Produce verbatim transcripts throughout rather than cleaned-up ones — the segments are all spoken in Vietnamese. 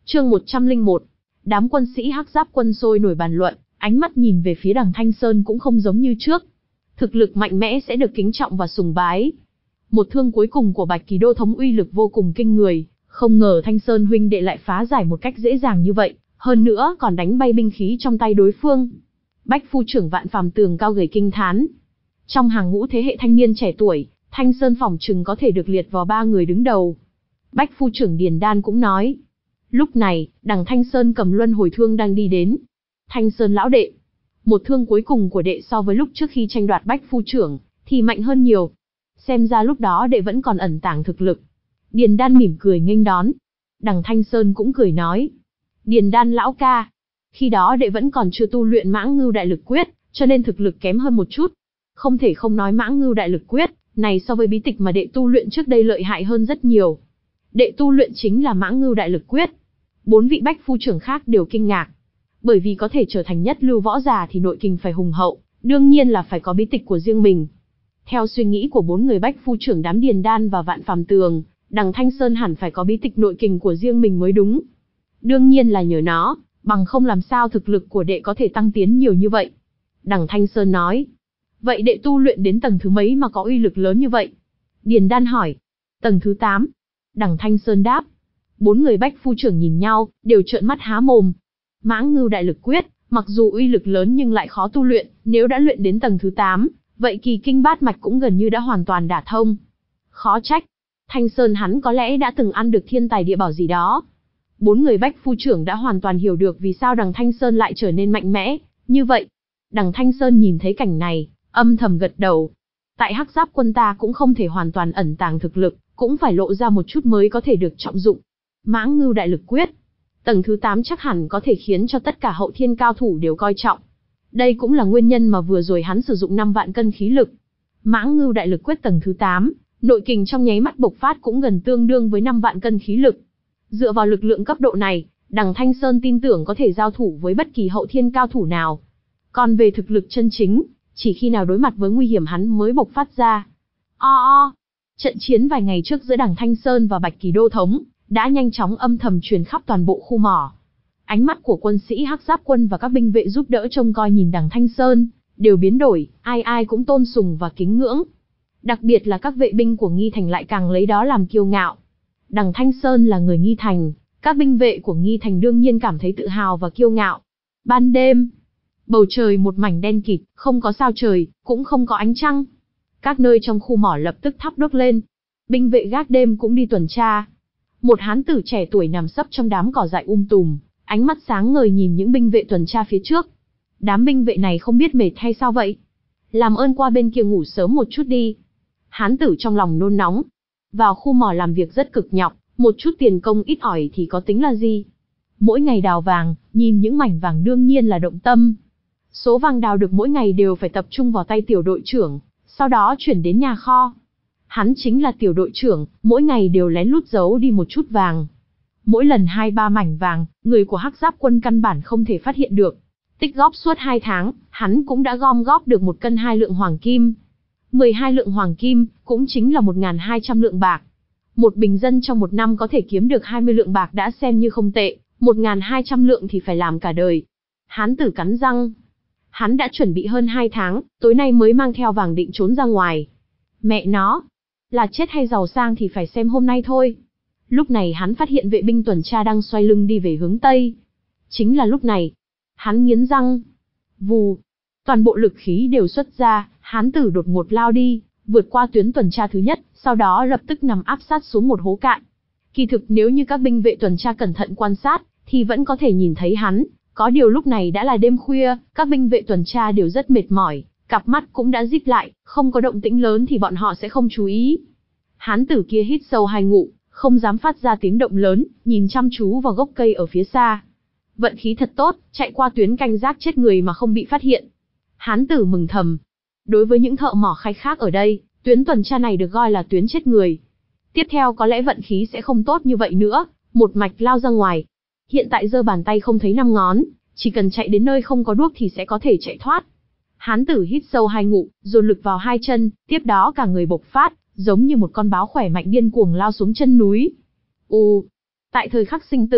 Chương một trăm lẻ một. Đám quân sĩ Hắc Giáp quân sôi nổi bàn luận, ánh mắt nhìn về phía Đằng Thanh Sơn cũng không giống như trước. Thực lực mạnh mẽ sẽ được kính trọng và sùng bái. Một thương cuối cùng của Bạch Kỳ Đô thống uy lực vô cùng kinh người, không ngờ Thanh Sơn huynh đệ lại phá giải một cách dễ dàng như vậy, hơn nữa còn đánh bay binh khí trong tay đối phương. Bách phu trưởng Vạn Phàm Tường cao gầy kinh thán. Trong hàng ngũ thế hệ thanh niên trẻ tuổi, Thanh Sơn phỏng chừng có thể được liệt vào ba người đứng đầu. Bách phu trưởng Điền Đan cũng nói. Lúc này, Đằng Thanh Sơn cầm luân hồi thương đang đi đến. Thanh Sơn lão đệ. Một thương cuối cùng của đệ so với lúc trước khi tranh đoạt Bách phu trưởng, thì mạnh hơn nhiều. Xem ra lúc đó đệ vẫn còn ẩn tàng thực lực. Điền Đan mỉm cười nghênh đón. Đằng Thanh Sơn cũng cười nói. Điền Đan lão ca. Khi đó đệ vẫn còn chưa tu luyện Mãng Ngưu Đại Lực Quyết, cho nên thực lực kém hơn một chút. Không thể không nói Mãng Ngưu Đại Lực Quyết này so với bí tịch mà đệ tu luyện trước đây lợi hại hơn rất nhiều. Đệ tu luyện chính là Mãng Ngưu Đại Lực Quyết. Bốn vị bách phu trưởng khác đều kinh ngạc. Bởi vì có thể trở thành nhất lưu võ giả thì nội kình phải hùng hậu, đương nhiên là phải có bí tịch của riêng mình. Theo suy nghĩ của bốn người bách phu trưởng đám Điền Đan và Vạn Phàm Tường, Đằng Thanh Sơn hẳn phải có bí tịch nội kình của riêng mình mới đúng. Đương nhiên là nhờ nó, bằng không làm sao thực lực của đệ có thể tăng tiến nhiều như vậy. Đằng Thanh Sơn nói. Vậy đệ tu luyện đến tầng thứ mấy mà có uy lực lớn như vậy? Điền Đan hỏi. Tầng thứ tám. Đằng Thanh Sơn đáp. Bốn người bách phu trưởng nhìn nhau, đều trợn mắt há mồm. Mãng Ngưu Đại Lực Quyết, mặc dù uy lực lớn nhưng lại khó tu luyện, nếu đã luyện đến tầng thứ tám, vậy kỳ kinh bát mạch cũng gần như đã hoàn toàn đả thông. Khó trách. Thanh Sơn hắn có lẽ đã từng ăn được thiên tài địa bảo gì đó. Bốn người bách phu trưởng đã hoàn toàn hiểu được vì sao Đằng Thanh Sơn lại trở nên mạnh mẽ như vậy. Đằng Thanh Sơn nhìn thấy cảnh này, âm thầm gật đầu. Tại Hắc Giáp quân ta cũng không thể hoàn toàn ẩn tàng thực lực, cũng phải lộ ra một chút mới có thể được trọng dụng. Mãng Ngưu Đại Lực Quyết, tầng thứ tám chắc hẳn có thể khiến cho tất cả hậu thiên cao thủ đều coi trọng. Đây cũng là nguyên nhân mà vừa rồi hắn sử dụng năm vạn cân khí lực. Mãng Ngưu Đại Lực Quyết tầng thứ tám, nội kình trong nháy mắt bộc phát cũng gần tương đương với năm vạn cân khí lực. Dựa vào lực lượng cấp độ này, Đằng Thanh Sơn tin tưởng có thể giao thủ với bất kỳ hậu thiên cao thủ nào. Còn về thực lực chân chính, chỉ khi nào đối mặt với nguy hiểm hắn mới bộc phát ra. O o, trận chiến vài ngày trước giữa Đằng Thanh Sơn và Bạch Kỳ Đô thống đã nhanh chóng âm thầm truyền khắp toàn bộ khu mỏ. Ánh mắt của quân sĩ Hắc Giáp quân và các binh vệ giúp đỡ trông coi nhìn Đằng Thanh Sơn đều biến đổi, ai ai cũng tôn sùng và kính ngưỡng. Đặc biệt là các vệ binh của Nghi Thành lại càng lấy đó làm kiêu ngạo. Đằng Thanh Sơn là người Nghi Thành, các binh vệ của Nghi Thành đương nhiên cảm thấy tự hào và kiêu ngạo. Ban đêm, bầu trời một mảnh đen kịt, không có sao trời, cũng không có ánh trăng. Các nơi trong khu mỏ lập tức thắp đốt lên. Binh vệ gác đêm cũng đi tuần tra. Một hán tử trẻ tuổi nằm sấp trong đám cỏ dại um tùm, ánh mắt sáng ngời nhìn những binh vệ tuần tra phía trước. Đám binh vệ này không biết mệt hay sao vậy? Làm ơn qua bên kia ngủ sớm một chút đi. Hán tử trong lòng nôn nóng. Vào khu mỏ làm việc rất cực nhọc, một chút tiền công ít ỏi thì có tính là gì? Mỗi ngày đào vàng, nhìn những mảnh vàng đương nhiên là động tâm. Số vàng đào được mỗi ngày đều phải tập trung vào tay tiểu đội trưởng, sau đó chuyển đến nhà kho. Hắn chính là tiểu đội trưởng, mỗi ngày đều lén lút giấu đi một chút vàng. Mỗi lần hai ba mảnh vàng, người của Hắc Giáp quân căn bản không thể phát hiện được. Tích góp suốt hai tháng, hắn cũng đã gom góp được một cân hai lượng hoàng kim. mười hai lượng hoàng kim, cũng chính là một nghìn hai trăm lượng bạc. Một bình dân trong một năm có thể kiếm được hai mươi lượng bạc đã xem như không tệ, một nghìn hai trăm lượng thì phải làm cả đời. Hán tử cắn răng. Hắn đã chuẩn bị hơn hai tháng, tối nay mới mang theo vàng định trốn ra ngoài. Mẹ nó, là chết hay giàu sang thì phải xem hôm nay thôi. Lúc này hắn phát hiện vệ binh tuần tra đang xoay lưng đi về hướng Tây. Chính là lúc này, hắn nghiến răng. Vù, toàn bộ lực khí đều xuất ra, hán tử đột ngột lao đi, vượt qua tuyến tuần tra thứ nhất, sau đó lập tức nằm áp sát xuống một hố cạn. Kỳ thực nếu như các binh vệ tuần tra cẩn thận quan sát, thì vẫn có thể nhìn thấy hắn. Có điều lúc này đã là đêm khuya, các binh vệ tuần tra đều rất mệt mỏi, cặp mắt cũng đã díp lại, không có động tĩnh lớn thì bọn họ sẽ không chú ý. Hán tử kia hít sâu hai ngụm, không dám phát ra tiếng động lớn, nhìn chăm chú vào gốc cây ở phía xa. Vận khí thật tốt, chạy qua tuyến canh gác chết người mà không bị phát hiện. Hán tử mừng thầm. Đối với những thợ mỏ khai khác ở đây, tuyến tuần tra này được gọi là tuyến chết người. Tiếp theo có lẽ vận khí sẽ không tốt như vậy nữa, một mạch lao ra ngoài. Hiện tại giơ bàn tay không thấy năm ngón, chỉ cần chạy đến nơi không có đuốc thì sẽ có thể chạy thoát. Hán tử hít sâu hai ngụm, dồn lực vào hai chân, tiếp đó cả người bộc phát, giống như một con báo khỏe mạnh điên cuồng lao xuống chân núi. U, tại thời khắc sinh tử,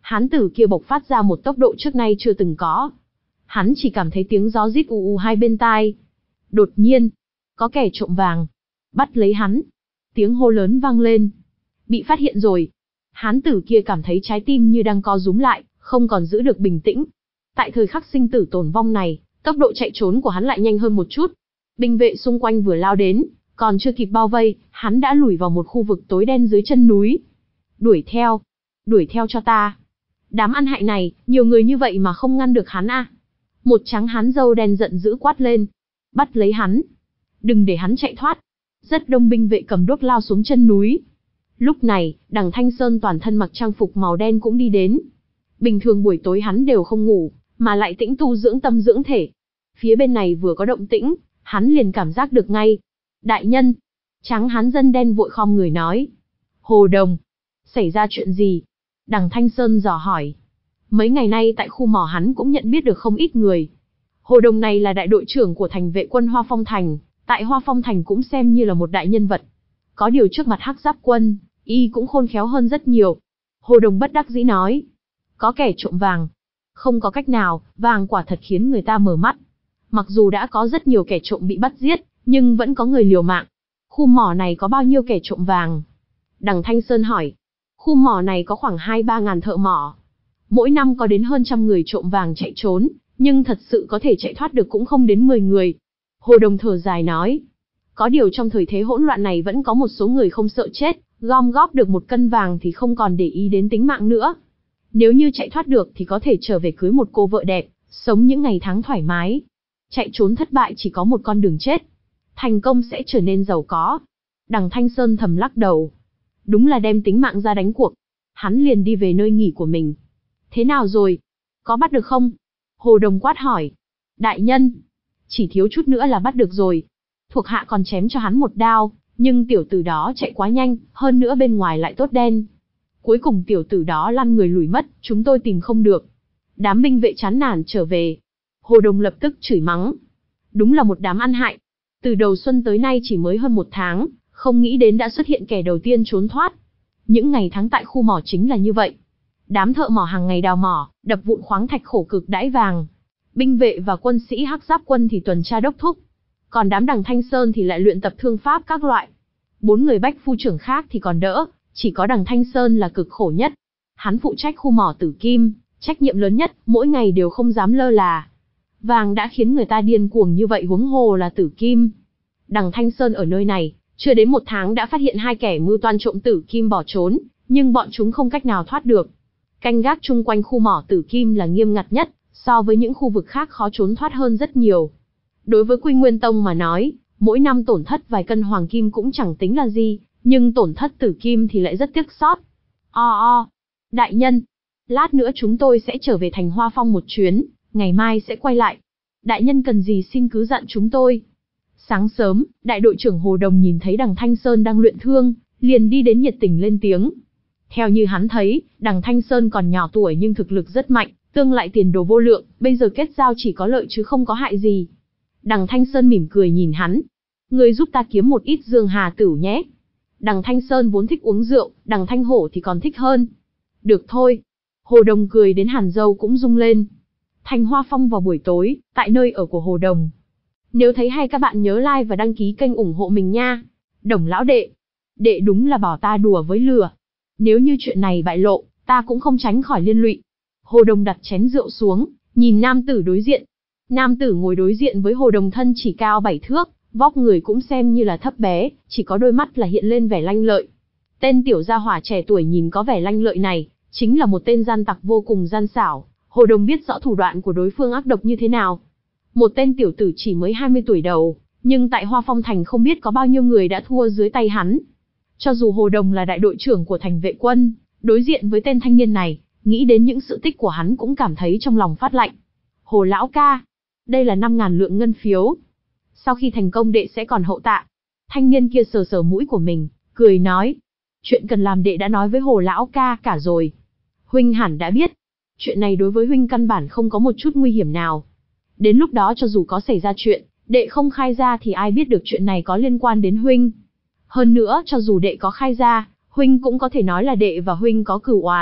hán tử kia bộc phát ra một tốc độ trước nay chưa từng có. Hắn chỉ cảm thấy tiếng gió rít ù ù hai bên tai. Đột nhiên, có kẻ trộm vàng. Bắt lấy hắn. Tiếng hô lớn vang lên. Bị phát hiện rồi. Hán tử kia cảm thấy trái tim như đang co rúm lại, không còn giữ được bình tĩnh. Tại thời khắc sinh tử tồn vong này, tốc độ chạy trốn của hắn lại nhanh hơn một chút. Binh vệ xung quanh vừa lao đến, còn chưa kịp bao vây, hắn đã lùi vào một khu vực tối đen dưới chân núi. Đuổi theo, đuổi theo cho ta. Đám ăn hại này, nhiều người như vậy mà không ngăn được hắn à. Một trắng hán râu đen giận dữ quát lên. Bắt lấy hắn. Đừng để hắn chạy thoát. Rất đông binh vệ cầm đuốc lao xuống chân núi. Lúc này, đằng Thanh Sơn toàn thân mặc trang phục màu đen cũng đi đến. Bình thường buổi tối hắn đều không ngủ, mà lại tĩnh tu dưỡng tâm dưỡng thể. Phía bên này vừa có động tĩnh, hắn liền cảm giác được ngay. Đại nhân, trắng hán dân đen vội khom người nói. Hồ Đồng, xảy ra chuyện gì? Đằng Thanh Sơn dò hỏi. Mấy ngày nay tại khu mỏ hắn cũng nhận biết được không ít người. Hồ Đồng này là đại đội trưởng của thành vệ quân Hoa Phong Thành, tại Hoa Phong Thành cũng xem như là một đại nhân vật. Có điều trước mặt Hắc Giáp Quân, y cũng khôn khéo hơn rất nhiều. Hồ Đồng bất đắc dĩ nói. Có kẻ trộm vàng. Không có cách nào, vàng quả thật khiến người ta mở mắt. Mặc dù đã có rất nhiều kẻ trộm bị bắt giết, nhưng vẫn có người liều mạng. Khu mỏ này có bao nhiêu kẻ trộm vàng? Đằng Thanh Sơn hỏi. Khu mỏ này có khoảng hai ba ngàn thợ mỏ. Mỗi năm có đến hơn trăm người trộm vàng chạy trốn, nhưng thật sự có thể chạy thoát được cũng không đến mười người. Hồ Đồng thở dài nói. Có điều trong thời thế hỗn loạn này vẫn có một số người không sợ chết, gom góp được một cân vàng thì không còn để ý đến tính mạng nữa. Nếu như chạy thoát được thì có thể trở về cưới một cô vợ đẹp, sống những ngày tháng thoải mái. Chạy trốn thất bại chỉ có một con đường chết. Thành công sẽ trở nên giàu có. Đằng Thanh Sơn thầm lắc đầu. Đúng là đem tính mạng ra đánh cuộc. Hắn liền đi về nơi nghỉ của mình. Thế nào rồi? Có bắt được không? Hồ Đồng quát hỏi. Đại nhân, chỉ thiếu chút nữa là bắt được rồi. Thuộc hạ còn chém cho hắn một đao, nhưng tiểu tử đó chạy quá nhanh, hơn nữa bên ngoài lại tốt đen. Cuối cùng tiểu tử đó lăn người lùi mất, chúng tôi tìm không được. Đám binh vệ chán nản trở về. Hồ Đồng lập tức chửi mắng. Đúng là một đám ăn hại. Từ đầu xuân tới nay chỉ mới hơn một tháng, không nghĩ đến đã xuất hiện kẻ đầu tiên trốn thoát. Những ngày tháng tại khu mỏ chính là như vậy. Đám thợ mỏ hàng ngày đào mỏ, đập vụn khoáng thạch khổ cực đãi vàng. Binh vệ và quân sĩ Hắc Giáp Quân thì tuần tra đốc thúc. Còn đám đằng Thanh Sơn thì lại luyện tập thương pháp các loại. Bốn người bách phu trưởng khác thì còn đỡ, chỉ có đằng Thanh Sơn là cực khổ nhất. Hắn phụ trách khu mỏ Tử Kim, trách nhiệm lớn nhất, mỗi ngày đều không dám lơ là. Vàng đã khiến người ta điên cuồng như vậy huống hồ là Tử Kim. Đằng Thanh Sơn ở nơi này, chưa đến một tháng đã phát hiện hai kẻ mưu toan trộm Tử Kim bỏ trốn, nhưng bọn chúng không cách nào thoát được. Canh gác chung quanh khu mỏ Tử Kim là nghiêm ngặt nhất, so với những khu vực khác khó trốn thoát hơn rất nhiều. Đối với Quy Nguyên Tông mà nói, mỗi năm tổn thất vài cân hoàng kim cũng chẳng tính là gì, nhưng tổn thất Tử Kim thì lại rất tiếc xót. O o, đại nhân, lát nữa chúng tôi sẽ trở về thành Hoa Phong một chuyến, ngày mai sẽ quay lại. Đại nhân cần gì xin cứ dặn chúng tôi. Sáng sớm, đại đội trưởng Hồ Đồng nhìn thấy đằng Thanh Sơn đang luyện thương, liền đi đến nhiệt tình lên tiếng. Theo như hắn thấy, đằng Thanh Sơn còn nhỏ tuổi nhưng thực lực rất mạnh, tương lại tiền đồ vô lượng, bây giờ kết giao chỉ có lợi chứ không có hại gì. Đằng Thanh Sơn mỉm cười nhìn hắn. Người giúp ta kiếm một ít dương hà tử nhé. Đằng Thanh Sơn vốn thích uống rượu, đằng Thanh Hổ thì còn thích hơn. Được thôi. Hồ Đồng cười đến hàn râu cũng rung lên. Thành Hoa Phong vào buổi tối, tại nơi ở của Hồ Đồng. Nếu thấy hay các bạn nhớ like và đăng ký kênh ủng hộ mình nha. Đồng lão đệ. Đệ đúng là bảo ta đùa với lửa. Nếu như chuyện này bại lộ, ta cũng không tránh khỏi liên lụy. Hồ Đồng đặt chén rượu xuống, nhìn nam tử đối diện. Nam tử ngồi đối diện với Hồ Đồng thân chỉ cao bảy thước, vóc người cũng xem như là thấp bé, chỉ có đôi mắt là hiện lên vẻ lanh lợi. Tên tiểu gia hỏa trẻ tuổi nhìn có vẻ lanh lợi này, chính là một tên gian tặc vô cùng gian xảo. Hồ Đồng biết rõ thủ đoạn của đối phương ác độc như thế nào. Một tên tiểu tử chỉ mới hai mươi tuổi đầu, nhưng tại Hoa Phong Thành không biết có bao nhiêu người đã thua dưới tay hắn. Cho dù Hồ Đồng là đại đội trưởng của thành vệ quân, đối diện với tên thanh niên này, nghĩ đến những sự tích của hắn cũng cảm thấy trong lòng phát lạnh. Hồ lão ca, đây là năm ngàn lượng ngân phiếu. Sau khi thành công đệ sẽ còn hậu tạ. Thanh niên kia sờ sờ mũi của mình, cười nói. Chuyện cần làm đệ đã nói với Hồ lão ca cả rồi. Huynh hẳn đã biết. Chuyện này đối với huynh căn bản không có một chút nguy hiểm nào. Đến lúc đó cho dù có xảy ra chuyện, đệ không khai ra thì ai biết được chuyện này có liên quan đến huynh. Hơn nữa cho dù đệ có khai ra, huynh cũng có thể nói là đệ và huynh có cửu oán,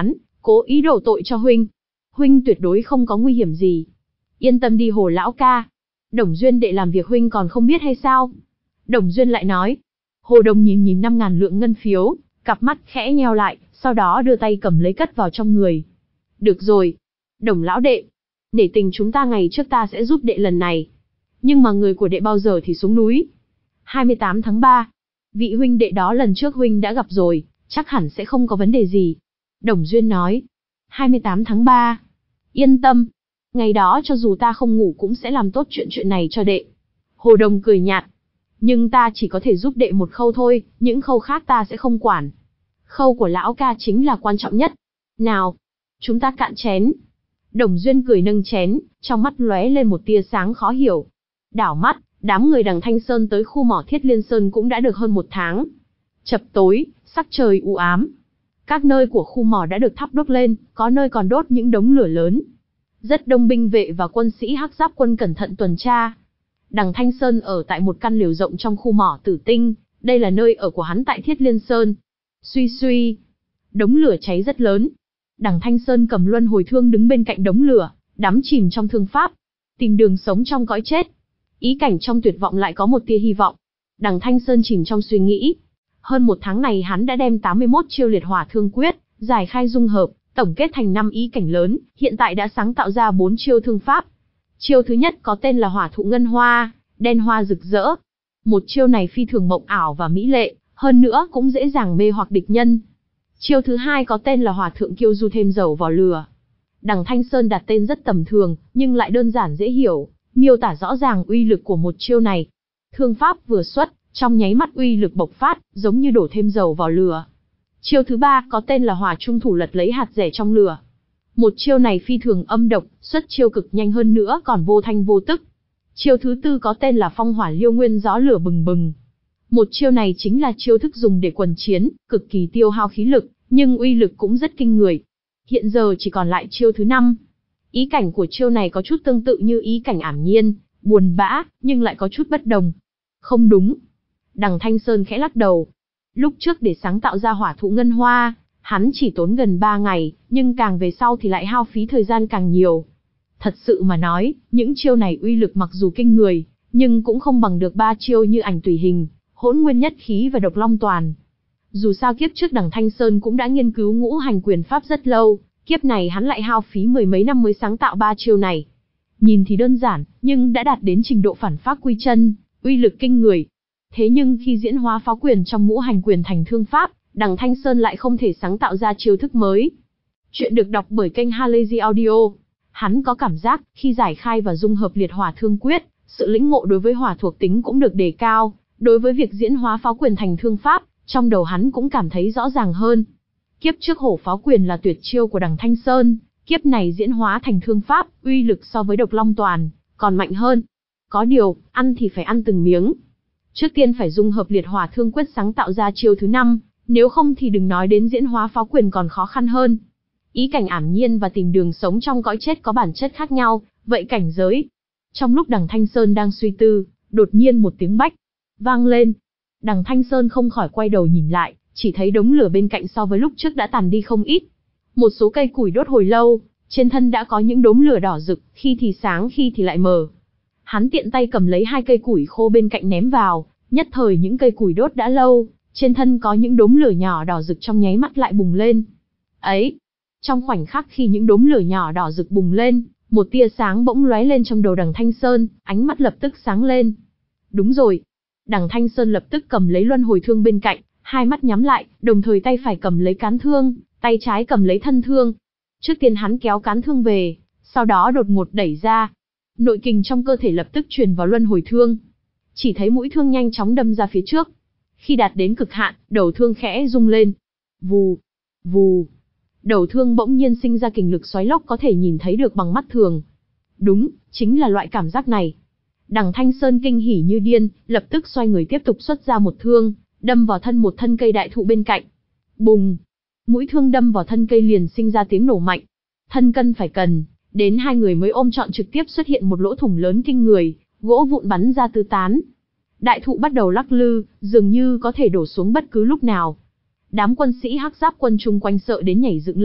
cố ý đổ tội cho huynh. Huynh tuyệt đối không có nguy hiểm gì. Yên tâm đi Hồ lão ca. Đồng Duyên đệ làm việc huynh còn không biết hay sao? Đồng Duyên lại nói. Hồ Đồng nhìn nhìn năm ngàn lượng ngân phiếu, cặp mắt khẽ nheo lại, sau đó đưa tay cầm lấy cất vào trong người. Được rồi. Đồng lão đệ. Nể tình chúng ta ngày trước ta sẽ giúp đệ lần này. Nhưng mà người của đệ bao giờ thì xuống núi? hai mươi tám tháng ba. Vị huynh đệ đó lần trước huynh đã gặp rồi, chắc hẳn sẽ không có vấn đề gì. Đồng Duyên nói. hai mươi tám tháng ba. Yên tâm. Ngày đó cho dù ta không ngủ cũng sẽ làm tốt chuyện chuyện này cho đệ. Hồ Đồng cười nhạt. Nhưng ta chỉ có thể giúp đệ một khâu thôi, những khâu khác ta sẽ không quản. Khâu của lão ca chính là quan trọng nhất. Nào, chúng ta cạn chén. Đồng Duyên cười nâng chén, trong mắt lóe lên một tia sáng khó hiểu. Đảo mắt, đám người đằng Thanh Sơn tới khu mỏ Thiết Liên Sơn cũng đã được hơn một tháng. Chập tối, sắc trời u ám. Các nơi của khu mỏ đã được thắp đốt lên, có nơi còn đốt những đống lửa lớn. Rất đông binh vệ và quân sĩ Hắc Giáp quân cẩn thận tuần tra. Đằng Thanh Sơn ở tại một căn lều rộng trong khu mỏ Tử Tinh, đây là nơi ở của hắn tại Thiết Liên Sơn. Suy suy, đống lửa cháy rất lớn. Đằng Thanh Sơn cầm luân hồi thương đứng bên cạnh đống lửa, đắm chìm trong thương pháp, tìm đường sống trong cõi chết. Ý cảnh trong tuyệt vọng lại có một tia hy vọng. Đằng Thanh Sơn chìm trong suy nghĩ. Hơn một tháng này hắn đã đem tám mươi mốt chiêu liệt hỏa thương quyết, giải khai dung hợp, tổng kết thành năm ý cảnh lớn, hiện tại đã sáng tạo ra bốn chiêu thương pháp. Chiêu thứ nhất có tên là hỏa thụ ngân hoa, đen hoa rực rỡ. Một chiêu này phi thường mộng ảo và mỹ lệ, hơn nữa cũng dễ dàng mê hoặc địch nhân. Chiêu thứ hai có tên là hỏa thượng kiêu du thêm dầu vào lửa. Đằng Thanh Sơn đặt tên rất tầm thường, nhưng lại đơn giản dễ hiểu, miêu tả rõ ràng uy lực của một chiêu này. Thương pháp vừa xuất, trong nháy mắt uy lực bộc phát, giống như đổ thêm dầu vào lửa. Chiêu thứ ba có tên là hỏa trung thủ lật lấy hạt rẻ trong lửa. Một chiêu này phi thường âm độc, xuất chiêu cực nhanh hơn nữa còn vô thanh vô tức. Chiêu thứ tư có tên là phong hỏa liêu nguyên gió lửa bừng bừng. Một chiêu này chính là chiêu thức dùng để quần chiến, cực kỳ tiêu hao khí lực, nhưng uy lực cũng rất kinh người. Hiện giờ chỉ còn lại chiêu thứ năm. Ý cảnh của chiêu này có chút tương tự như ý cảnh ảm nhiên, buồn bã, nhưng lại có chút bất đồng. Không đúng. Đằng Thanh Sơn khẽ lắc đầu. Lúc trước để sáng tạo ra hỏa thụ ngân hoa, hắn chỉ tốn gần ba ngày, nhưng càng về sau thì lại hao phí thời gian càng nhiều. Thật sự mà nói, những chiêu này uy lực mặc dù kinh người, nhưng cũng không bằng được ba chiêu như ảnh tùy hình, hỗn nguyên nhất khí và độc long toàn. Dù sao kiếp trước đằng Thanh Sơn cũng đã nghiên cứu ngũ hành quyền pháp rất lâu, kiếp này hắn lại hao phí mười mấy năm mới sáng tạo ba chiêu này. Nhìn thì đơn giản, nhưng đã đạt đến trình độ phản phác quy chân, uy lực kinh người. Thế nhưng khi diễn hóa pháo quyền trong ngũ hành quyền thành thương pháp, đằng Thanh Sơn lại không thể sáng tạo ra chiêu thức mới. Chuyện được đọc bởi kênh Halazy Audio. Hắn có cảm giác, khi giải khai và dung hợp liệt hỏa thương quyết, sự lĩnh ngộ đối với hỏa thuộc tính cũng được đề cao. Đối với việc diễn hóa pháo quyền thành thương pháp, trong đầu hắn cũng cảm thấy rõ ràng hơn. Kiếp trước hổ pháo quyền là tuyệt chiêu của đằng Thanh Sơn, kiếp này diễn hóa thành thương pháp, uy lực so với độc long toàn, còn mạnh hơn. Có điều, ăn thì phải ăn từng miếng. Trước tiên phải dung hợp liệt hỏa thương quyết sáng tạo ra chiêu thứ năm, nếu không thì đừng nói đến diễn hóa pháo quyền còn khó khăn hơn. Ý cảnh ảm nhiên và tìm đường sống trong cõi chết có bản chất khác nhau, vậy cảnh giới. Trong lúc đằng Thanh Sơn đang suy tư, đột nhiên một tiếng bách vang lên. Đằng Thanh Sơn không khỏi quay đầu nhìn lại, chỉ thấy đống lửa bên cạnh so với lúc trước đã tàn đi không ít. Một số cây củi đốt hồi lâu, trên thân đã có những đốm lửa đỏ rực, khi thì sáng khi thì lại mờ. Hắn tiện tay cầm lấy hai cây củi khô bên cạnh ném vào, nhất thời những cây củi đốt đã lâu, trên thân có những đốm lửa nhỏ đỏ rực trong nháy mắt lại bùng lên. Ấy, trong khoảnh khắc khi những đốm lửa nhỏ đỏ rực bùng lên, một tia sáng bỗng lóe lên trong đầu đằng Thanh Sơn, ánh mắt lập tức sáng lên. Đúng rồi. Đằng Thanh Sơn lập tức cầm lấy luân hồi thương bên cạnh, hai mắt nhắm lại, đồng thời tay phải cầm lấy cán thương, tay trái cầm lấy thân thương. Trước tiên hắn kéo cán thương về, sau đó đột ngột đẩy ra. Nội kình trong cơ thể lập tức truyền vào luân hồi thương. Chỉ thấy mũi thương nhanh chóng đâm ra phía trước. Khi đạt đến cực hạn, đầu thương khẽ rung lên. Vù, vù. Đầu thương bỗng nhiên sinh ra kình lực xoáy lốc có thể nhìn thấy được bằng mắt thường. Đúng, chính là loại cảm giác này. Đằng Thanh Sơn kinh hỉ như điên, lập tức xoay người tiếp tục xuất ra một thương, đâm vào thân một thân cây đại thụ bên cạnh. Bùng! Mũi thương đâm vào thân cây liền sinh ra tiếng nổ mạnh. Thân cân phải cần, đến hai người mới ôm trọn trực tiếp xuất hiện một lỗ thủng lớn kinh người, gỗ vụn bắn ra tứ tán. Đại thụ bắt đầu lắc lư, dường như có thể đổ xuống bất cứ lúc nào. Đám quân sĩ Hắc Giáp quân chung quanh sợ đến nhảy dựng lên,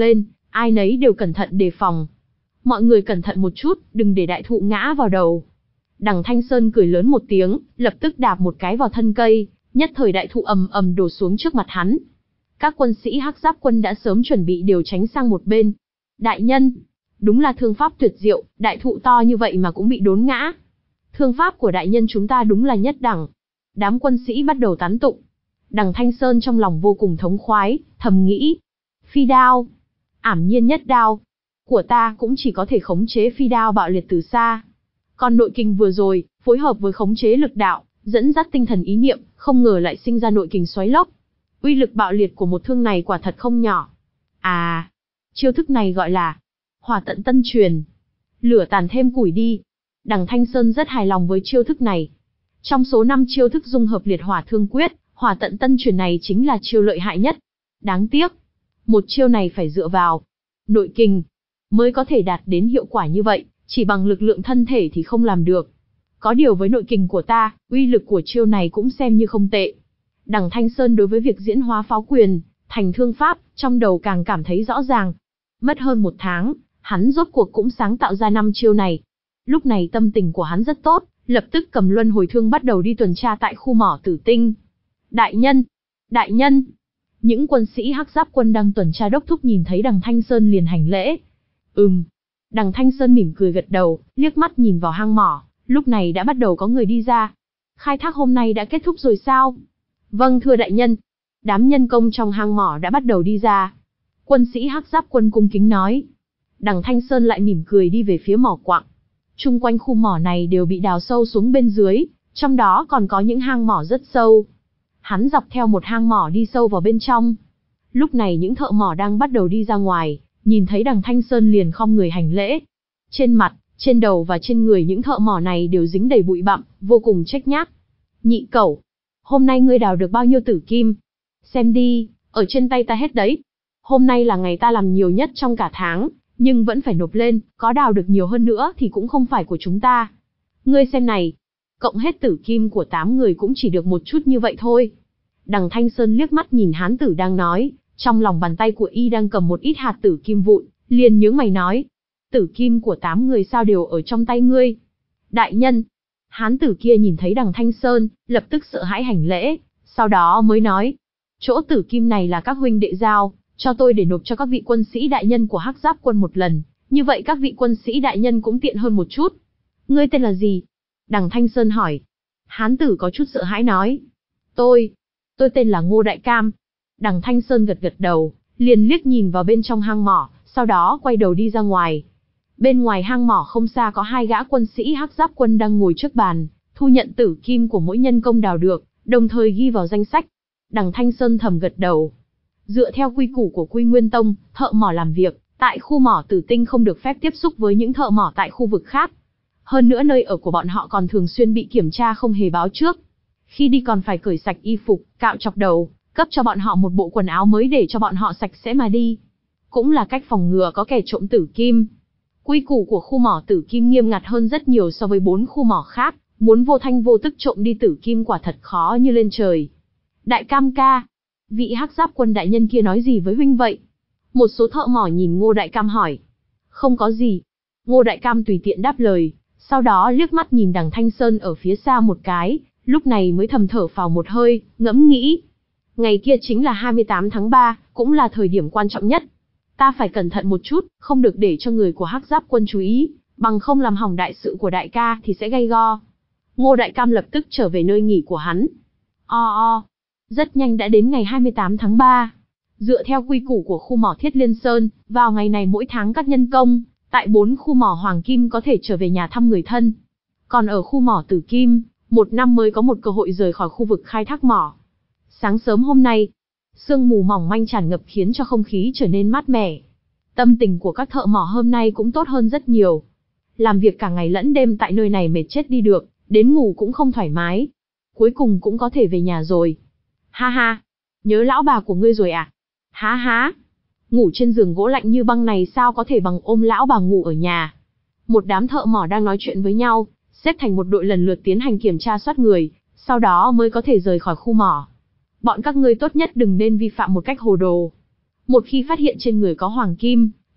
Ai nấy đều cẩn thận đề phòng. Mọi người cẩn thận một chút, đừng để đại thụ ngã vào đầu. Đằng Thanh Sơn cười lớn một tiếng, lập tức đạp một cái vào thân cây, nhất thời đại thụ ầm ầm đổ xuống trước mặt hắn. Các quân sĩ Hắc Giáp quân đã sớm chuẩn bị đều tránh sang một bên. Đại nhân, đúng là thương pháp tuyệt diệu, đại thụ to như vậy mà cũng bị đốn ngã. Thương pháp của đại nhân chúng ta đúng là nhất đẳng. Đám quân sĩ bắt đầu tán tụng. Đằng Thanh Sơn trong lòng vô cùng thống khoái, thầm nghĩ. Phi đao, ảm nhiên nhất đao. Của ta cũng chỉ có thể khống chế phi đao bạo liệt từ xa. Còn nội kình vừa rồi, phối hợp với khống chế lực đạo, dẫn dắt tinh thần ý niệm, không ngờ lại sinh ra nội kình xoáy lốc. Uy lực bạo liệt của một thương này quả thật không nhỏ. À, chiêu thức này gọi là hỏa tận tân truyền. Lửa tàn thêm củi đi. Đằng Thanh Sơn rất hài lòng với chiêu thức này. Trong số năm chiêu thức dung hợp liệt hỏa thương quyết, hỏa tận tân truyền này chính là chiêu lợi hại nhất. Đáng tiếc, một chiêu này phải dựa vào nội kình mới có thể đạt đến hiệu quả như vậy, chỉ bằng lực lượng thân thể thì không làm được. Có điều với nội kình của ta, uy lực của chiêu này cũng xem như không tệ. Đằng Thanh Sơn đối với việc diễn hóa pháo quyền thành thương pháp, trong đầu càng cảm thấy rõ ràng. Mất hơn một tháng, hắn rốt cuộc cũng sáng tạo ra năm chiêu này. Lúc này tâm tình của hắn rất tốt, lập tức cầm luân hồi thương bắt đầu đi tuần tra tại khu mỏ tử tinh. Đại nhân! Đại nhân! Những quân sĩ Hắc Giáp quân đang tuần tra đốc thúc nhìn thấy đằng Thanh Sơn liền hành lễ. Ừm. Đằng Thanh Sơn mỉm cười gật đầu, liếc mắt nhìn vào hang mỏ, lúc này đã bắt đầu có người đi ra. Khai thác hôm nay đã kết thúc rồi sao? Vâng thưa đại nhân. Đám nhân công trong hang mỏ đã bắt đầu đi ra. Quân sĩ Hắc Giáp quân cung kính nói. Đằng Thanh Sơn lại mỉm cười đi về phía mỏ quặng. Chung quanh khu mỏ này đều bị đào sâu xuống bên dưới, trong đó còn có những hang mỏ rất sâu. Hắn dọc theo một hang mỏ đi sâu vào bên trong. Lúc này những thợ mỏ đang bắt đầu đi ra ngoài, nhìn thấy đằng Thanh Sơn liền khom người hành lễ. Trên mặt, trên đầu và trên người những thợ mỏ này đều dính đầy bụi bặm, vô cùng trách nhác. Nhị cẩu, hôm nay ngươi đào được bao nhiêu tử kim? Xem đi, ở trên tay ta hết đấy. Hôm nay là ngày ta làm nhiều nhất trong cả tháng, nhưng vẫn phải nộp lên, có đào được nhiều hơn nữa thì cũng không phải của chúng ta. Ngươi xem này, cộng hết tử kim của tám người cũng chỉ được một chút như vậy thôi. Đằng Thanh Sơn liếc mắt nhìn hán tử đang nói, trong lòng bàn tay của y đang cầm một ít hạt tử kim vụn, liền nhướng mày nói. Tử kim của tám người sao đều ở trong tay ngươi? Đại nhân! Hán tử kia nhìn thấy đằng Thanh Sơn, lập tức sợ hãi hành lễ, sau đó mới nói. Chỗ tử kim này là các huynh đệ giao, cho tôi để nộp cho các vị quân sĩ đại nhân của Hắc Giáp quân một lần, như vậy các vị quân sĩ đại nhân cũng tiện hơn một chút. Ngươi tên là gì? Đằng Thanh Sơn hỏi. Hán tử có chút sợ hãi nói. Tôi, tôi tên là Ngô Đại Cam. Đằng Thanh Sơn gật gật đầu, liền liếc nhìn vào bên trong hang mỏ, sau đó quay đầu đi ra ngoài. Bên ngoài hang mỏ không xa có hai gã quân sĩ Hắc Giáp quân đang ngồi trước bàn, thu nhận tử kim của mỗi nhân công đào được, đồng thời ghi vào danh sách. Đằng Thanh Sơn thầm gật đầu. Dựa theo quy củ của Quy Nguyên Tông, thợ mỏ làm việc tại khu mỏ tử tinh không được phép tiếp xúc với những thợ mỏ tại khu vực khác. Hơn nữa nơi ở của bọn họ còn thường xuyên bị kiểm tra không hề báo trước. Khi đi còn phải cởi sạch y phục, cạo chọc đầu, cấp cho bọn họ một bộ quần áo mới để cho bọn họ sạch sẽ mà đi. Cũng là cách phòng ngừa có kẻ trộm tử kim. Quy củ của khu mỏ tử kim nghiêm ngặt hơn rất nhiều so với bốn khu mỏ khác, muốn vô thanh vô tức trộm đi tử kim quả thật khó như lên trời. Đại Cam ca, vị Hắc Giáp quân đại nhân kia nói gì với huynh vậy? Một số thợ mỏ nhìn Ngô Đại Cam hỏi. Không có gì. Ngô Đại Cam tùy tiện đáp lời, sau đó liếc mắt nhìn đằng Thanh Sơn ở phía xa một cái, lúc này mới thầm thở phào một hơi, ngẫm nghĩ. Ngày kia chính là hai mươi tám tháng ba, cũng là thời điểm quan trọng nhất. Ta phải cẩn thận một chút, không được để cho người của Hắc Giáp quân chú ý, bằng không làm hỏng đại sự của đại ca thì sẽ gay go. Ngô Đại Cam lập tức trở về nơi nghỉ của hắn. O o, rất nhanh đã đến ngày hai mươi tám tháng ba. Dựa theo quy củ của khu mỏ Thiết Liên Sơn, vào ngày này mỗi tháng các nhân công tại bốn khu mỏ Hoàng Kim có thể trở về nhà thăm người thân. Còn ở khu mỏ Tử Kim, một năm mới có một cơ hội rời khỏi khu vực khai thác mỏ. Sáng sớm hôm nay, sương mù mỏng manh tràn ngập khiến cho không khí trở nên mát mẻ. Tâm tình của các thợ mỏ hôm nay cũng tốt hơn rất nhiều. Làm việc cả ngày lẫn đêm tại nơi này mệt chết đi được, đến ngủ cũng không thoải mái. Cuối cùng cũng có thể về nhà rồi. Ha ha, nhớ lão bà của ngươi rồi à? Há há, ngủ trên giường gỗ lạnh như băng này sao có thể bằng ôm lão bà ngủ ở nhà. Một đám thợ mỏ đang nói chuyện với nhau, xếp thành một đội lần lượt tiến hành kiểm tra soát người, sau đó mới có thể rời khỏi khu mỏ. Bọn các ngươi tốt nhất đừng nên vi phạm một cách hồ đồ. Một khi phát hiện trên người có hoàng kim,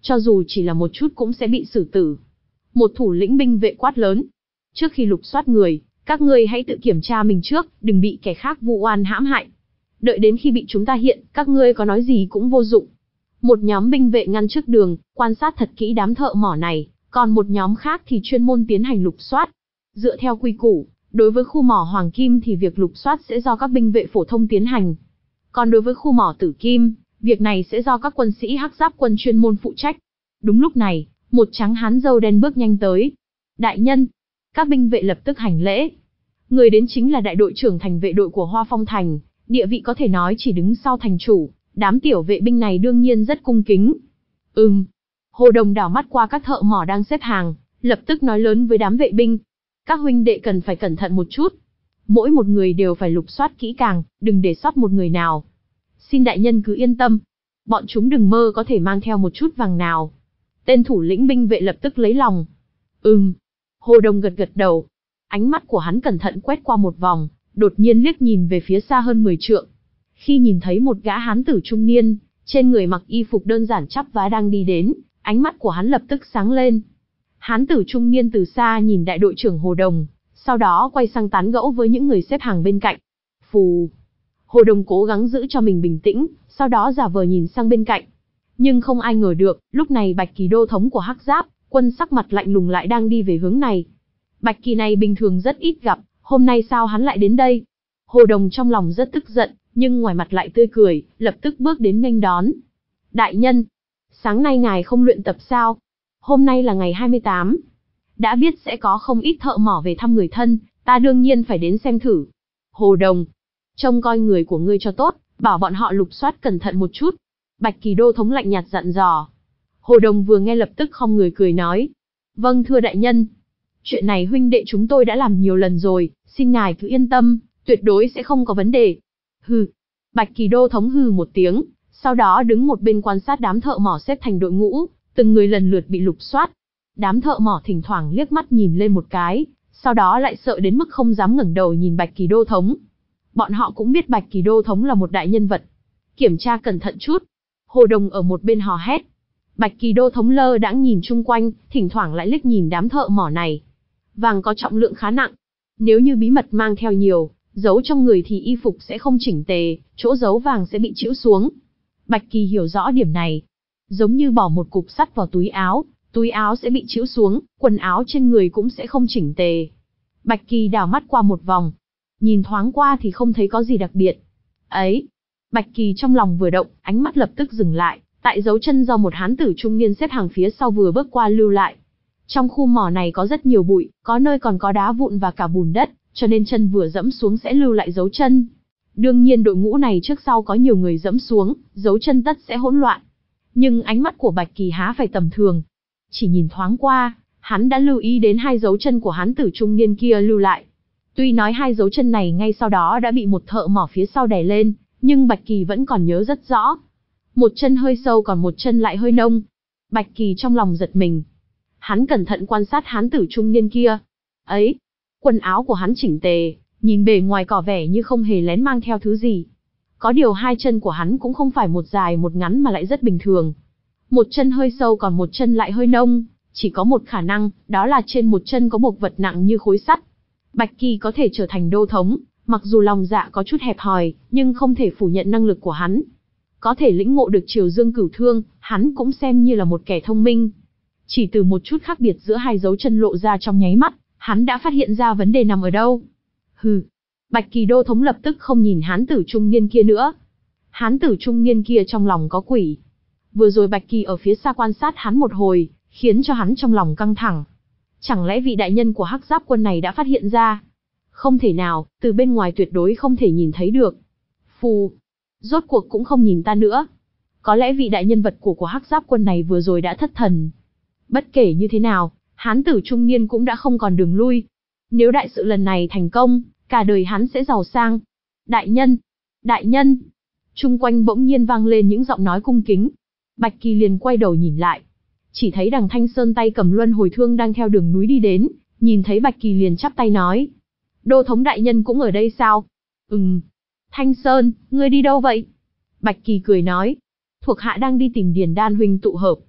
cho dù chỉ là một chút cũng sẽ bị xử tử. Một thủ lĩnh binh vệ quát lớn. Trước khi lục soát người, các ngươi hãy tự kiểm tra mình trước, đừng bị kẻ khác vu oan hãm hại. Đợi đến khi bị chúng ta hiện, các ngươi có nói gì cũng vô dụng. Một nhóm binh vệ ngăn trước đường, quan sát thật kỹ đám thợ mỏ này, còn một nhóm khác thì chuyên môn tiến hành lục soát. Dựa theo quy củ, đối với khu mỏ Hoàng Kim thì việc lục soát sẽ do các binh vệ phổ thông tiến hành. Còn đối với khu mỏ Tử Kim, việc này sẽ do các quân sĩ Hắc Giáp quân chuyên môn phụ trách. Đúng lúc này, một trắng hán râu đen bước nhanh tới. Đại nhân! Các binh vệ lập tức hành lễ. Người đến chính là đại đội trưởng thành vệ đội của Hoa Phong Thành, địa vị có thể nói chỉ đứng sau thành chủ, đám tiểu vệ binh này đương nhiên rất cung kính. Ừm. Hồ Đồng đảo mắt qua các thợ mỏ đang xếp hàng, lập tức nói lớn với đám vệ binh. Các huynh đệ cần phải cẩn thận một chút. Mỗi một người đều phải lục soát kỹ càng, đừng để sót một người nào. Xin đại nhân cứ yên tâm. Bọn chúng đừng mơ có thể mang theo một chút vàng nào. Tên thủ lĩnh binh vệ lập tức lấy lòng. Ừm. Hồ Đồng gật gật đầu. Ánh mắt của hắn cẩn thận quét qua một vòng, đột nhiên liếc nhìn về phía xa hơn mười trượng. Khi nhìn thấy một gã hán tử trung niên, trên người mặc y phục đơn giản chắp vá đang đi đến, ánh mắt của hắn lập tức sáng lên. Hán tử trung niên từ xa nhìn đại đội trưởng Hồ Đồng, sau đó quay sang tán gẫu với những người xếp hàng bên cạnh. Phù. Hồ Đồng cố gắng giữ cho mình bình tĩnh, sau đó giả vờ nhìn sang bên cạnh. Nhưng không ai ngờ được, lúc này Bạch Kỳ đô thống của Hắc Giáp quân sắc mặt lạnh lùng lại đang đi về hướng này. Bạch Kỳ này bình thường rất ít gặp, hôm nay sao hắn lại đến đây? Hồ Đồng trong lòng rất tức giận, nhưng ngoài mặt lại tươi cười, lập tức bước đến nghênh đón. Đại nhân, sáng nay ngài không luyện tập sao? Hôm nay là ngày hai mươi tám. Đã biết sẽ có không ít thợ mỏ về thăm người thân, ta đương nhiên phải đến xem thử. Hồ Đồng, trông coi người của ngươi cho tốt, bảo bọn họ lục soát cẩn thận một chút. Bạch Kỳ đô thống lạnh nhạt dặn dò. Hồ Đồng vừa nghe lập tức không người cười nói. Vâng thưa đại nhân. Chuyện này huynh đệ chúng tôi đã làm nhiều lần rồi, xin ngài cứ yên tâm, tuyệt đối sẽ không có vấn đề. Hừ. Bạch Kỳ đô thống hừ một tiếng, sau đó đứng một bên quan sát đám thợ mỏ xếp thành đội ngũ, từng người lần lượt bị lục soát. Đám thợ mỏ thỉnh thoảng liếc mắt nhìn lên một cái, sau đó lại sợ đến mức không dám ngẩng đầu nhìn Bạch Kỳ đô thống. Bọn họ cũng biết Bạch Kỳ đô thống là một đại nhân vật. Kiểm tra cẩn thận chút. Hồ Đồng ở một bên hò hét. Bạch Kỳ đô thống lơ đãng nhìn chung quanh, thỉnh thoảng lại liếc nhìn đám thợ mỏ này. Vàng có trọng lượng khá nặng. Nếu như bí mật mang theo nhiều, giấu trong người thì y phục sẽ không chỉnh tề, chỗ giấu vàng sẽ bị trĩu xuống. Bạch Kỳ hiểu rõ điểm này. Giống như bỏ một cục sắt vào túi áo, túi áo sẽ bị trĩu xuống, quần áo trên người cũng sẽ không chỉnh tề. Bạch Kỳ đảo mắt qua một vòng. Nhìn thoáng qua thì không thấy có gì đặc biệt. Ấy! Bạch Kỳ trong lòng vừa động, ánh mắt lập tức dừng lại, tại dấu chân do một hán tử trung niên xếp hàng phía sau vừa bước qua lưu lại. Trong khu mỏ này có rất nhiều bụi, có nơi còn có đá vụn và cả bùn đất, cho nên chân vừa dẫm xuống sẽ lưu lại dấu chân. Đương nhiên đội ngũ này trước sau có nhiều người dẫm xuống, dấu chân tất sẽ hỗn loạn. Nhưng ánh mắt của Bạch Kỳ há phải tầm thường. Chỉ nhìn thoáng qua, hắn đã lưu ý đến hai dấu chân của hán tử trung niên kia lưu lại. Tuy nói hai dấu chân này ngay sau đó đã bị một thợ mỏ phía sau đè lên, nhưng Bạch Kỳ vẫn còn nhớ rất rõ. Một chân hơi sâu còn một chân lại hơi nông. Bạch Kỳ trong lòng giật mình. Hắn cẩn thận quan sát hán tử trung niên kia. Ấy, quần áo của hắn chỉnh tề, nhìn bề ngoài có vẻ như không hề lén mang theo thứ gì. Có điều hai chân của hắn cũng không phải một dài một ngắn mà lại rất bình thường. Một chân hơi sâu còn một chân lại hơi nông, chỉ có một khả năng, đó là trên một chân có một vật nặng như khối sắt. Bạch Kỳ có thể trở thành đô thống, mặc dù lòng dạ có chút hẹp hòi, nhưng không thể phủ nhận năng lực của hắn. Có thể lĩnh ngộ được Triều Dương Cửu Thương, hắn cũng xem như là một kẻ thông minh. Chỉ từ một chút khác biệt giữa hai dấu chân lộ ra trong nháy mắt, hắn đã phát hiện ra vấn đề nằm ở đâu. Hừ. Bạch Kỳ đô thống lập tức không nhìn hán tử trung niên kia nữa. Hán tử trung niên kia trong lòng có quỷ. Vừa rồi Bạch Kỳ ở phía xa quan sát hắn một hồi, khiến cho hắn trong lòng căng thẳng. Chẳng lẽ vị đại nhân của Hắc Giáp quân này đã phát hiện ra? Không thể nào, từ bên ngoài tuyệt đối không thể nhìn thấy được. Phù, rốt cuộc cũng không nhìn ta nữa. Có lẽ vị đại nhân vật của của Hắc Giáp quân này vừa rồi đã thất thần. Bất kể như thế nào, hán tử trung niên cũng đã không còn đường lui. Nếu đại sự lần này thành công, cả đời hắn sẽ giàu sang. Đại nhân, đại nhân. Chung quanh bỗng nhiên vang lên những giọng nói cung kính. Bạch Kỳ liền quay đầu nhìn lại. Chỉ thấy đằng Thanh Sơn tay cầm luân hồi thương đang theo đường núi đi đến, nhìn thấy Bạch Kỳ liền chắp tay nói. Đô thống đại nhân cũng ở đây sao? Ừm. Thanh Sơn, ngươi đi đâu vậy? Bạch Kỳ cười nói. Thuộc hạ đang đi tìm Điền Đan huynh tụ hợp.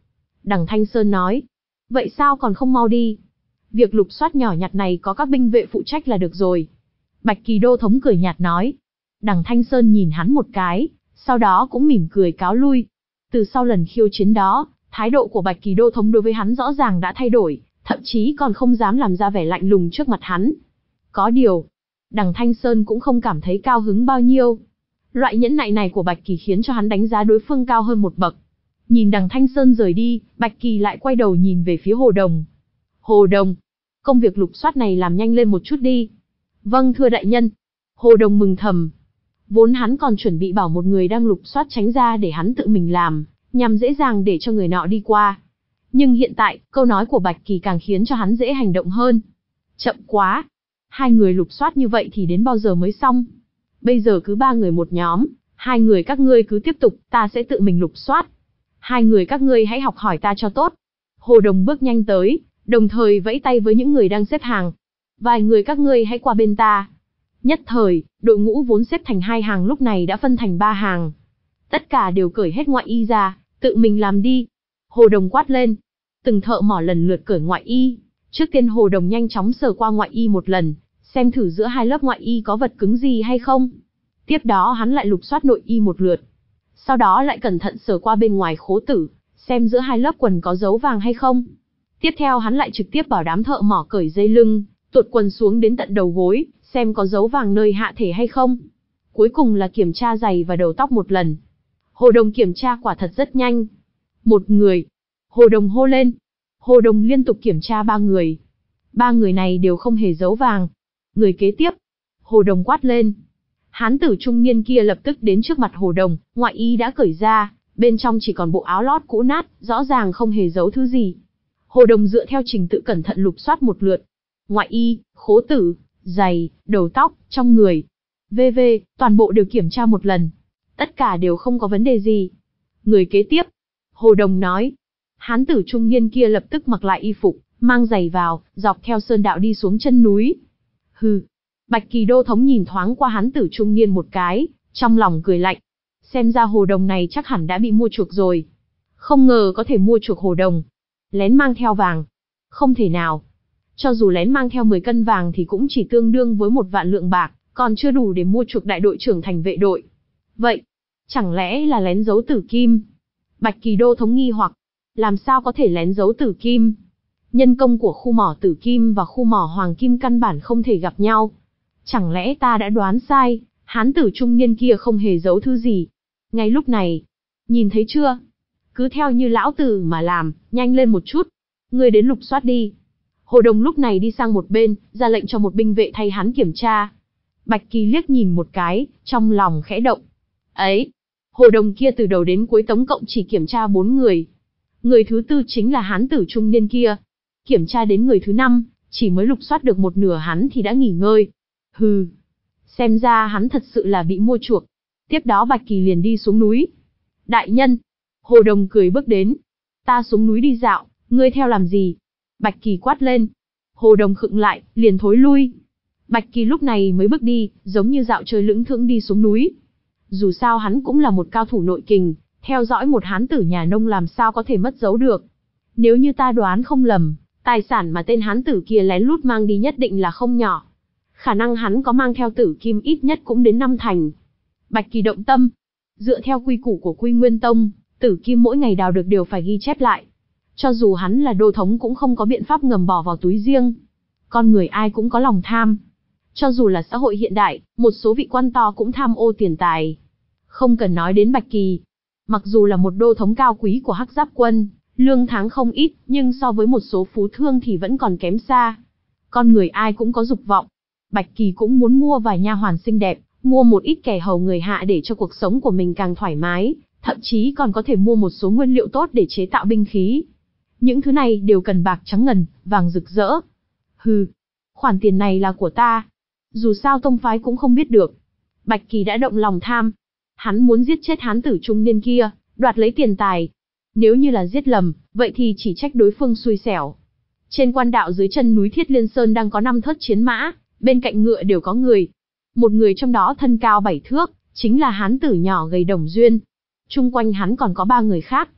Đằng Thanh Sơn nói. Vậy sao còn không mau đi? Việc lục soát nhỏ nhặt này có các binh vệ phụ trách là được rồi. Bạch Kỳ đô thống cười nhạt nói. Đằng Thanh Sơn nhìn hắn một cái, sau đó cũng mỉm cười cáo lui. Từ sau lần khiêu chiến đó, thái độ của Bạch Kỳ đô thống đối với hắn rõ ràng đã thay đổi, thậm chí còn không dám làm ra vẻ lạnh lùng trước mặt hắn. Có điều, đằng Thanh Sơn cũng không cảm thấy cao hứng bao nhiêu. Loại nhẫn nại này của Bạch Kỳ khiến cho hắn đánh giá đối phương cao hơn một bậc. Nhìn đằng Thanh Sơn rời đi, Bạch Kỳ lại quay đầu nhìn về phía Hồ Đồng. Hồ Đồng, công việc lục soát này làm nhanh lên một chút đi. Vâng thưa đại nhân. Hồ Đồng mừng thầm. Vốn hắn còn chuẩn bị bảo một người đang lục soát tránh ra để hắn tự mình làm, nhằm dễ dàng để cho người nọ đi qua. Nhưng hiện tại, câu nói của Bạch Kỳ càng khiến cho hắn dễ hành động hơn. Chậm quá. Hai người lục soát như vậy thì đến bao giờ mới xong? Bây giờ cứ ba người một nhóm, hai người các ngươi cứ tiếp tục, ta sẽ tự mình lục soát. Hai người các ngươi hãy học hỏi ta cho tốt. Hồ Đồng bước nhanh tới, đồng thời vẫy tay với những người đang xếp hàng. Vài người các ngươi hãy qua bên ta. Nhất thời, đội ngũ vốn xếp thành hai hàng lúc này đã phân thành ba hàng. Tất cả đều cởi hết ngoại y ra, tự mình làm đi. Hồ Đồng quát lên. Từng thợ mỏ lần lượt cởi ngoại y. Trước tiên Hồ Đồng nhanh chóng sờ qua ngoại y một lần, xem thử giữa hai lớp ngoại y có vật cứng gì hay không. Tiếp đó hắn lại lục soát nội y một lượt. Sau đó lại cẩn thận sờ qua bên ngoài khố tử, xem giữa hai lớp quần có dấu vàng hay không. Tiếp theo hắn lại trực tiếp bảo đám thợ mỏ cởi dây lưng, tuột quần xuống đến tận đầu gối, xem có dấu vàng nơi hạ thể hay không. Cuối cùng là kiểm tra giày và đầu tóc một lần. Hồ Đồng kiểm tra quả thật rất nhanh. Một người. Hồ Đồng hô lên. Hồ Đồng liên tục kiểm tra ba người. Ba người này đều không hề dấu vàng. Người kế tiếp. Hồ Đồng quát lên. Hán tử trung niên kia lập tức đến trước mặt Hồ Đồng, ngoại y đã cởi ra, bên trong chỉ còn bộ áo lót cũ nát, rõ ràng không hề giấu thứ gì. Hồ Đồng dựa theo trình tự cẩn thận lục soát một lượt. Ngoại y, khố tử, giày, đầu tóc, trong người. vê vê, toàn bộ đều kiểm tra một lần. Tất cả đều không có vấn đề gì. Người kế tiếp. Hồ Đồng nói. Hán tử trung niên kia lập tức mặc lại y phục, mang giày vào, dọc theo sơn đạo đi xuống chân núi. Hừ. Bạch Kỳ đô thống nhìn thoáng qua hán tử trung niên một cái, trong lòng cười lạnh. Xem ra Hồ Đồng này chắc hẳn đã bị mua chuộc rồi. Không ngờ có thể mua chuộc Hồ Đồng. Lén mang theo vàng. Không thể nào. Cho dù lén mang theo mười cân vàng thì cũng chỉ tương đương với một vạn lượng bạc, còn chưa đủ để mua chuộc đại đội trưởng thành vệ đội. Vậy, chẳng lẽ là lén giấu tử kim? Bạch Kỳ đô thống nghi hoặc. Làm sao có thể lén giấu tử kim? Nhân công của khu mỏ tử kim và khu mỏ hoàng kim căn bản không thể gặp nhau. Chẳng lẽ ta đã đoán sai, hán tử trung niên kia không hề giấu thứ gì? Ngay lúc này, nhìn thấy chưa? Cứ theo như lão tử mà làm, nhanh lên một chút. Ngươi đến lục soát đi. Hồ Đồng lúc này đi sang một bên, ra lệnh cho một binh vệ thay hắn kiểm tra. Bạch Kỳ liếc nhìn một cái, trong lòng khẽ động. Ấy, Hồ Đồng kia từ đầu đến cuối tổng cộng chỉ kiểm tra bốn người. Người thứ tư chính là hán tử trung niên kia. Kiểm tra đến người thứ năm, chỉ mới lục soát được một nửa hắn thì đã nghỉ ngơi. Hừ, xem ra hắn thật sự là bị mua chuộc. Tiếp đó Bạch Kỳ liền đi xuống núi. Đại nhân, Hồ Đồng cười bước đến. Ta xuống núi đi dạo, ngươi theo làm gì? Bạch Kỳ quát lên. Hồ Đồng khựng lại, liền thối lui. Bạch Kỳ lúc này mới bước đi, giống như dạo chơi lững thững đi xuống núi. Dù sao hắn cũng là một cao thủ nội kình, theo dõi một hán tử nhà nông làm sao có thể mất dấu được. Nếu như ta đoán không lầm, tài sản mà tên hán tử kia lén lút mang đi nhất định là không nhỏ. Khả năng hắn có mang theo tử kim ít nhất cũng đến năm thành. Bạch Kỳ động tâm. Dựa theo quy củ của Quy Nguyên Tông, tử kim mỗi ngày đào được đều phải ghi chép lại. Cho dù hắn là đô thống cũng không có biện pháp ngầm bỏ vào túi riêng. Con người ai cũng có lòng tham. Cho dù là xã hội hiện đại, một số vị quan to cũng tham ô tiền tài. Không cần nói đến Bạch Kỳ. Mặc dù là một đô thống cao quý của Hắc Giáp quân, lương tháng không ít, nhưng so với một số phú thương thì vẫn còn kém xa. Con người ai cũng có dục vọng. Bạch Kỳ cũng muốn mua vài nha hoàn xinh đẹp, mua một ít kẻ hầu người hạ để cho cuộc sống của mình càng thoải mái, thậm chí còn có thể mua một số nguyên liệu tốt để chế tạo binh khí. Những thứ này đều cần bạc trắng ngần, vàng rực rỡ. Hừ, khoản tiền này là của ta. Dù sao tông phái cũng không biết được. Bạch Kỳ đã động lòng tham. Hắn muốn giết chết hán tử trung niên kia, đoạt lấy tiền tài. Nếu như là giết lầm, vậy thì chỉ trách đối phương xui xẻo. Trên quan đạo dưới chân núi Thiết Liên Sơn đang có năm thớt chiến mã, bên cạnh ngựa đều có người. Một người trong đó thân cao bảy thước, chính là hán tử nhỏ gầy Đồng Duyên. Chung quanh hắn còn có ba người khác.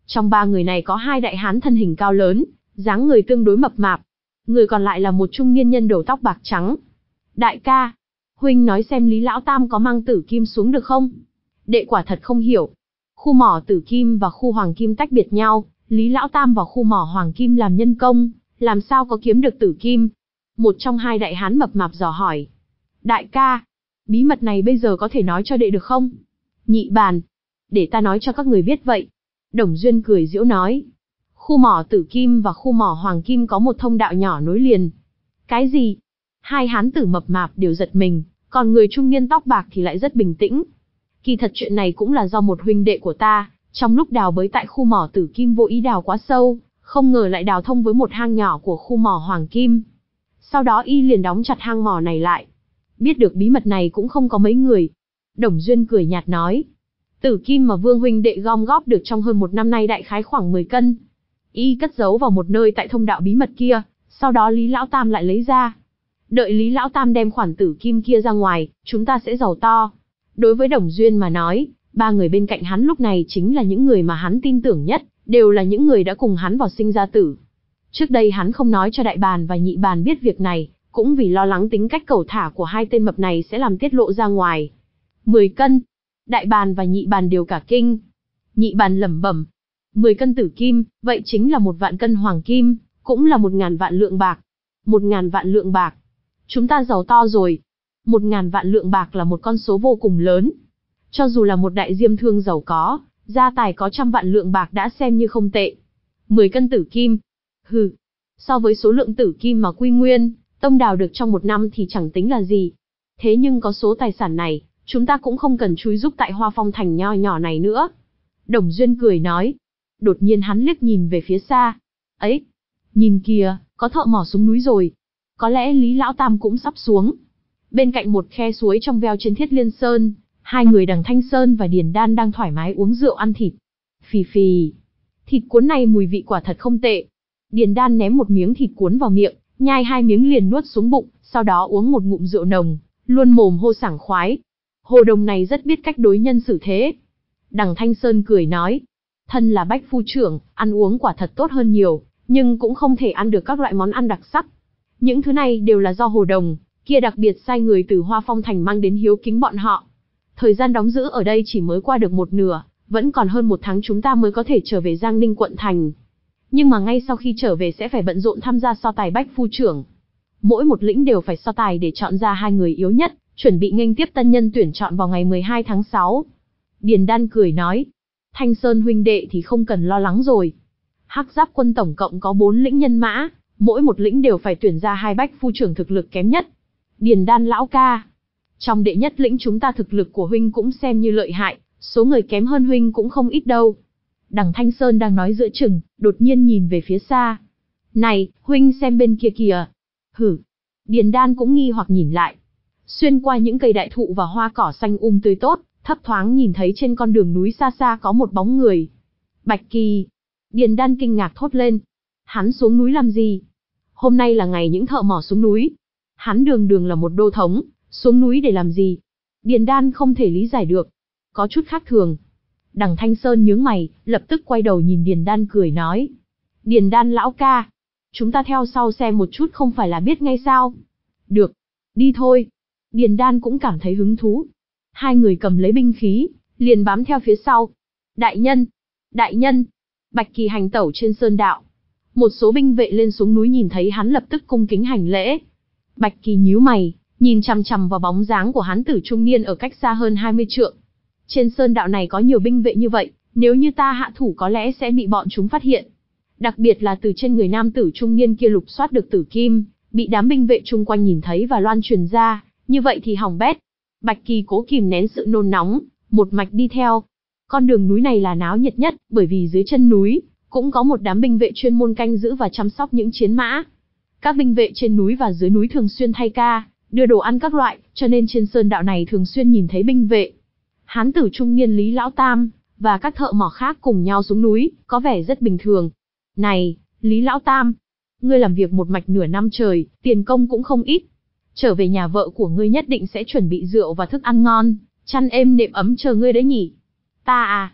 Trong ba người này có hai đại hán thân hình cao lớn, dáng người tương đối mập mạp. Người còn lại là một trung niên nhân đầu tóc bạc trắng. Đại ca, huynh nói xem Lý Lão Tam có mang tử kim xuống được không? Đệ quả thật không hiểu. Khu mỏ tử kim và khu hoàng kim tách biệt nhau, Lý Lão Tam vào khu mỏ hoàng kim làm nhân công, làm sao có kiếm được tử kim? Một trong hai đại hán mập mạp dò hỏi. Đại ca, bí mật này bây giờ có thể nói cho đệ được không? Nhị bàn, để ta nói cho các người biết vậy. Đồng Duyên cười giễu nói. Khu mỏ tử kim và khu mỏ hoàng kim có một thông đạo nhỏ nối liền. Cái gì? Hai hán tử mập mạp đều giật mình, còn người trung niên tóc bạc thì lại rất bình tĩnh. Kỳ thật chuyện này cũng là do một huynh đệ của ta, trong lúc đào bới tại khu mỏ tử kim vô ý đào quá sâu, không ngờ lại đào thông với một hang nhỏ của khu mỏ hoàng kim. Sau đó y liền đóng chặt hang mỏ này lại. Biết được bí mật này cũng không có mấy người. Đồng Duyên cười nhạt nói. Tử kim mà Vương huynh đệ gom góp được trong hơn một năm nay đại khái khoảng mười cân. Y cất giấu vào một nơi tại thông đạo bí mật kia, sau đó Lý Lão Tam lại lấy ra. Đợi Lý Lão Tam đem khoản tử kim kia ra ngoài, chúng ta sẽ giàu to. Đối với Đồng Duyên mà nói, ba người bên cạnh hắn lúc này chính là những người mà hắn tin tưởng nhất, đều là những người đã cùng hắn vào sinh ra tử. Trước đây hắn không nói cho đại bàn và nhị bàn biết việc này, cũng vì lo lắng tính cách cẩu thả của hai tên mập này sẽ làm tiết lộ ra ngoài. mười cân. Đại bàn và nhị bàn đều cả kinh. Nhị bàn lẩm bẩm. mười cân tử kim, vậy chính là một vạn cân hoàng kim, cũng là một ngàn vạn lượng bạc. Một ngàn vạn lượng bạc. Chúng ta giàu to rồi. Một ngàn vạn lượng bạc là một con số vô cùng lớn. Cho dù là một đại diêm thương giàu có, gia tài có trăm vạn lượng bạc đã xem như không tệ. mười cân tử kim. Hừ. So với số lượng tử kim mà Quy Nguyên Tông đào được trong một năm thì chẳng tính là gì. Thế nhưng có số tài sản này, chúng ta cũng không cần chúi giúp tại Hoa Phong thành nho nhỏ này nữa. Đồng Duyên cười nói. Đột nhiên hắn liếc nhìn về phía xa. Ấy, nhìn kìa, có thợ mỏ xuống núi rồi. Có lẽ Lý Lão Tam cũng sắp xuống. Bên cạnh một khe suối trong veo trên Thiết Liên Sơn, hai người Đằng Thanh Sơn và Điền Đan đang thoải mái uống rượu ăn thịt. Phì phì. Thịt cuốn này mùi vị quả thật không tệ. Điền Đan ném một miếng thịt cuốn vào miệng, nhai hai miếng liền nuốt xuống bụng, sau đó uống một ngụm rượu nồng, luôn mồm hô sảng khoái. Hồ Đồng này rất biết cách đối nhân xử thế. Đằng Thanh Sơn cười nói. Thân là bách phu trưởng, ăn uống quả thật tốt hơn nhiều, nhưng cũng không thể ăn được các loại món ăn đặc sắc. Những thứ này đều là do Hồ Đồng kia đặc biệt sai người từ Hoa Phong thành mang đến hiếu kính bọn họ. Thời gian đóng giữ ở đây chỉ mới qua được một nửa, vẫn còn hơn một tháng chúng ta mới có thể trở về Giang Ninh quận thành. Nhưng mà ngay sau khi trở về sẽ phải bận rộn tham gia so tài bách phu trưởng. Mỗi một lĩnh đều phải so tài để chọn ra hai người yếu nhất, chuẩn bị nghênh tiếp tân nhân tuyển chọn vào ngày mười hai tháng sáu. Điền Đan cười nói. Thanh Sơn huynh đệ thì không cần lo lắng rồi. Hắc Giáp quân tổng cộng có bốn lĩnh nhân mã, mỗi một lĩnh đều phải tuyển ra hai bách phu trưởng thực lực kém nhất. Điền Đan lão ca, trong đệ nhất lĩnh chúng ta thực lực của huynh cũng xem như lợi hại, số người kém hơn huynh cũng không ít đâu. Đằng Thanh Sơn đang nói giữa chừng, đột nhiên nhìn về phía xa. Này, huynh xem bên kia kìa. Hử. Điền Đan cũng nghi hoặc nhìn lại. Xuyên qua những cây đại thụ và hoa cỏ xanh um tươi tốt, thấp thoáng nhìn thấy trên con đường núi xa xa có một bóng người. Bạch Kỳ. Điền Đan kinh ngạc thốt lên. Hắn xuống núi làm gì? Hôm nay là ngày những thợ mỏ xuống núi. Hắn đường đường là một đô thống, xuống núi để làm gì? Điền Đan không thể lý giải được. Có chút khác thường. Đằng Thanh Sơn nhướng mày, lập tức quay đầu nhìn Điền Đan cười nói. Điền Đan lão ca, chúng ta theo sau xem một chút không phải là biết ngay sao? Được, đi thôi. Điền Đan cũng cảm thấy hứng thú. Hai người cầm lấy binh khí, liền bám theo phía sau. Đại nhân, đại nhân, Bạch Kỳ hành tẩu trên sơn đạo. Một số binh vệ lên xuống núi nhìn thấy hắn lập tức cung kính hành lễ. Bạch Kỳ nhíu mày, nhìn chằm chằm vào bóng dáng của hắn tử trung niên ở cách xa hơn hai mươi trượng. Trên sơn đạo này có nhiều binh vệ như vậy, nếu như ta hạ thủ có lẽ sẽ bị bọn chúng phát hiện. Đặc biệt là từ trên người nam tử trung niên kia lục soát được tử kim, bị đám binh vệ chung quanh nhìn thấy và loan truyền ra, như vậy thì hỏng bét. Bạch Kỳ cố kìm nén sự nôn nóng, một mạch đi theo. Con đường núi này là náo nhiệt nhất, bởi vì dưới chân núi cũng có một đám binh vệ chuyên môn canh giữ và chăm sóc những chiến mã. Các binh vệ trên núi và dưới núi thường xuyên thay ca, đưa đồ ăn các loại, cho nên trên sơn đạo này thường xuyên nhìn thấy binh vệ. Hán tử trung niên Lý Lão Tam và các thợ mỏ khác cùng nhau xuống núi, có vẻ rất bình thường. Này, Lý Lão Tam, ngươi làm việc một mạch nửa năm trời, tiền công cũng không ít. Trở về nhà vợ của ngươi nhất định sẽ chuẩn bị rượu và thức ăn ngon, chăn êm nệm ấm chờ ngươi đấy nhỉ? Ta à?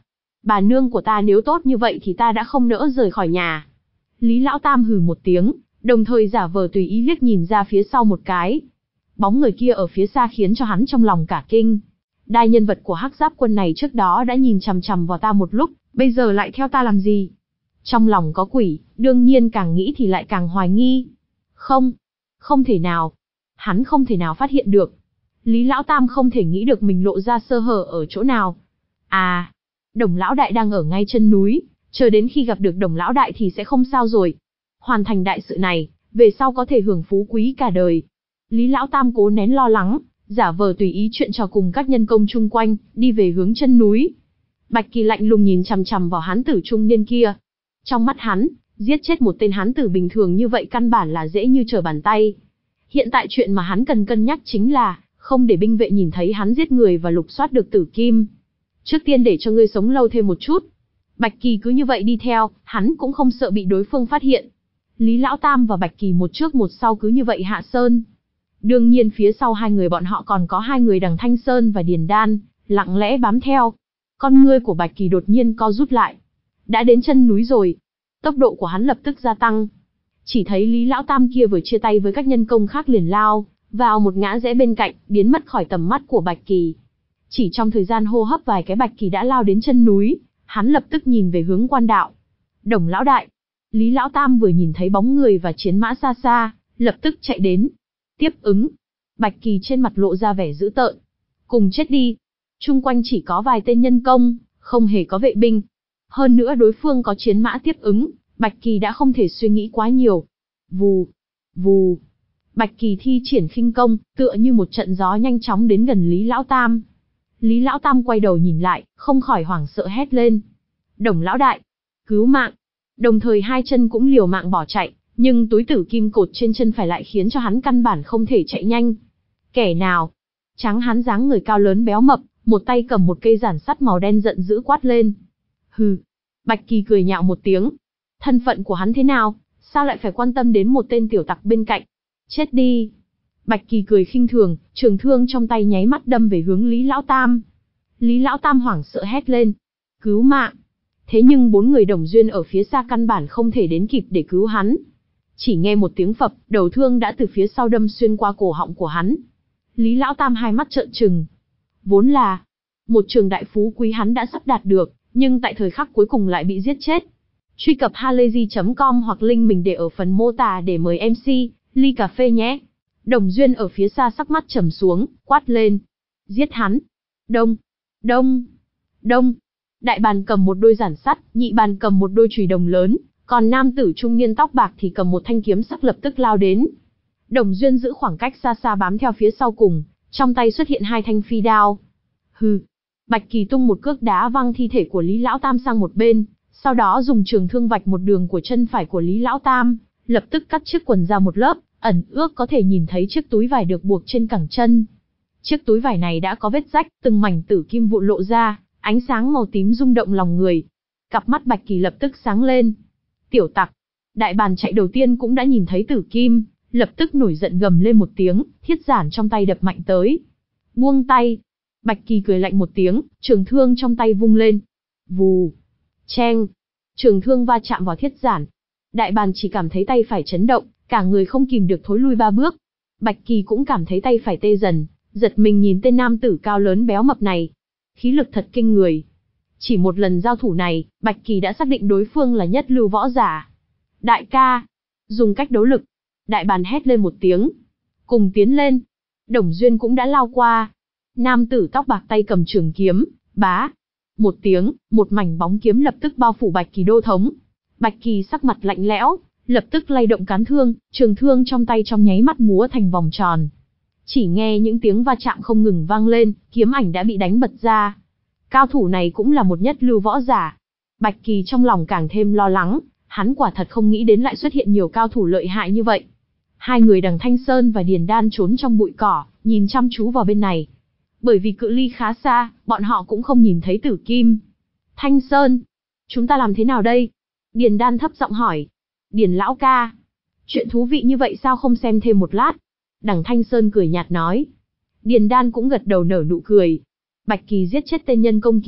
Bà nương của ta nếu tốt như vậy thì ta đã không nỡ rời khỏi nhà. Lý Lão Tam hừ một tiếng, đồng thời giả vờ tùy ý liếc nhìn ra phía sau một cái. Bóng người kia ở phía xa khiến cho hắn trong lòng cả kinh. Đại nhân vật của Hắc Giáp Quân này trước đó đã nhìn chằm chằm vào ta một lúc, bây giờ lại theo ta làm gì? Trong lòng có quỷ, đương nhiên càng nghĩ thì lại càng hoài nghi. Không, không thể nào. Hắn không thể nào phát hiện được. Lý Lão Tam không thể nghĩ được mình lộ ra sơ hở ở chỗ nào. À, Đồng Lão Đại đang ở ngay chân núi, chờ đến khi gặp được Đồng Lão Đại thì sẽ không sao rồi. Hoàn thành đại sự này, về sau có thể hưởng phú quý cả đời. Lý Lão Tam cố nén lo lắng, giả vờ tùy ý chuyện trò cùng các nhân công chung quanh, đi về hướng chân núi. Bạch Kỳ lạnh lùng nhìn chằm chằm vào hán tử trung niên kia. Trong mắt hắn, giết chết một tên hán tử bình thường như vậy căn bản là dễ như trở bàn tay. Hiện tại chuyện mà hắn cần cân nhắc chính là, không để binh vệ nhìn thấy hắn giết người và lục soát được tử kim. Trước tiên để cho ngươi sống lâu thêm một chút. Bạch Kỳ cứ như vậy đi theo, hắn cũng không sợ bị đối phương phát hiện. Lý Lão Tam và Bạch Kỳ một trước một sau cứ như vậy hạ sơn. Đương nhiên phía sau hai người bọn họ còn có hai người Đằng Thanh Sơn và Điền Đan, lặng lẽ bám theo. Con ngươi của Bạch Kỳ đột nhiên co rút lại. Đã đến chân núi rồi. Tốc độ của hắn lập tức gia tăng. Chỉ thấy Lý Lão Tam kia vừa chia tay với các nhân công khác liền lao vào một ngã rẽ bên cạnh, biến mất khỏi tầm mắt của Bạch Kỳ. Chỉ trong thời gian hô hấp vài cái Bạch Kỳ đã lao đến chân núi, hắn lập tức nhìn về hướng quan đạo. Đồng Lão Đại. Lý Lão Tam vừa nhìn thấy bóng người và chiến mã xa xa, lập tức chạy đến. Tiếp ứng. Bạch Kỳ trên mặt lộ ra vẻ dữ tợn. Cùng chết đi. Chung quanh chỉ có vài tên nhân công, không hề có vệ binh. Hơn nữa đối phương có chiến mã tiếp ứng, Bạch Kỳ đã không thể suy nghĩ quá nhiều. Vù, vù. Bạch Kỳ thi triển khinh công, tựa như một trận gió nhanh chóng đến gần Lý Lão Tam. Lý Lão Tam quay đầu nhìn lại, không khỏi hoảng sợ hét lên. Đồng Lão Đại, cứu mạng. Đồng thời hai chân cũng liều mạng bỏ chạy, nhưng túi tử kim cột trên chân phải lại khiến cho hắn căn bản không thể chạy nhanh. Kẻ nào? Tráng hán dáng người cao lớn béo mập, một tay cầm một cây giản sắt màu đen giận dữ quát lên. Hừ. Bạch Kỳ cười nhạo một tiếng. Thân phận của hắn thế nào, sao lại phải quan tâm đến một tên tiểu tặc bên cạnh? Chết đi. Bạch Kỳ cười khinh thường, trường thương trong tay nháy mắt đâm về hướng Lý Lão Tam. Lý Lão Tam hoảng sợ hét lên. Cứu mạng. Thế nhưng bốn người Đồng Duyên ở phía xa căn bản không thể đến kịp để cứu hắn. Chỉ nghe một tiếng phập, đầu thương đã từ phía sau đâm xuyên qua cổ họng của hắn. Lý Lão Tam hai mắt trợn trừng. Vốn là một trường đại phú quý hắn đã sắp đạt được, nhưng tại thời khắc cuối cùng lại bị giết chết. Truy cập halayzi chấm com hoặc link mình để ở phần mô tả để mời em xê, ly cà phê nhé. Đồng Duyên ở phía xa sắc mắt trầm xuống, quát lên. Giết hắn. Đông, đông, đông. Đại bàn cầm một đôi giản sắt, nhị bàn cầm một đôi chùy đồng lớn, còn nam tử trung niên tóc bạc thì cầm một thanh kiếm sắc lập tức lao đến. Đồng Duyên giữ khoảng cách xa xa bám theo phía sau cùng, trong tay xuất hiện hai thanh phi đao. Hừ. Bạch Kỳ tung một cước đá văng thi thể của Lý Lão Tam sang một bên, sau đó dùng trường thương vạch một đường của chân phải của Lý Lão Tam, lập tức cắt chiếc quần ra một lớp, ẩn ước có thể nhìn thấy chiếc túi vải được buộc trên cẳng chân. Chiếc túi vải này đã có vết rách, từng mảnh tử kim vụn lộ ra, ánh sáng màu tím rung động lòng người. Cặp mắt Bạch Kỳ lập tức sáng lên. Tiểu tặc. Đại bàn chạy đầu tiên cũng đã nhìn thấy tử kim, lập tức nổi giận gầm lên một tiếng, thiết giản trong tay đập mạnh tới. Buông tay. Bạch Kỳ cười lạnh một tiếng, trường thương trong tay vung lên. Vù. Cheng. Trường thương va chạm vào thiết giản. Đại bàn chỉ cảm thấy tay phải chấn động, cả người không kìm được thối lui ba bước. Bạch Kỳ cũng cảm thấy tay phải tê dần, giật mình nhìn tên nam tử cao lớn béo mập này. Khí lực thật kinh người. Chỉ một lần giao thủ này, Bạch Kỳ đã xác định đối phương là nhất lưu võ giả. Đại ca. Dùng cách đấu lực. Đại bàn hét lên một tiếng. Cùng tiến lên. Đồng Duyên cũng đã lao qua. Nam tử tóc bạc tay cầm trường kiếm, bá. Một tiếng, một mảnh bóng kiếm lập tức bao phủ Bạch Kỳ đô thống. Bạch Kỳ sắc mặt lạnh lẽo, lập tức lay động cán thương, trường thương trong tay trong nháy mắt múa thành vòng tròn. Chỉ nghe những tiếng va chạm không ngừng vang lên, kiếm ảnh đã bị đánh bật ra. Cao thủ này cũng là một nhất lưu võ giả. Bạch Kỳ trong lòng càng thêm lo lắng, hắn quả thật không nghĩ đến lại xuất hiện nhiều cao thủ lợi hại như vậy. Hai người Đằng Thanh Sơn và Điền Đan trốn trong bụi cỏ, nhìn chăm chú vào bên này. Bởi vì cự ly khá xa, bọn họ cũng không nhìn thấy tử kim. Thanh Sơn, chúng ta làm thế nào đây? Điền Đan thấp giọng hỏi. Điền lão ca, chuyện thú vị như vậy sao không xem thêm một lát? Đằng Thanh Sơn cười nhạt nói. Điền Đan cũng gật đầu nở nụ cười. Bạch Kỳ giết chết tên nhân công kia,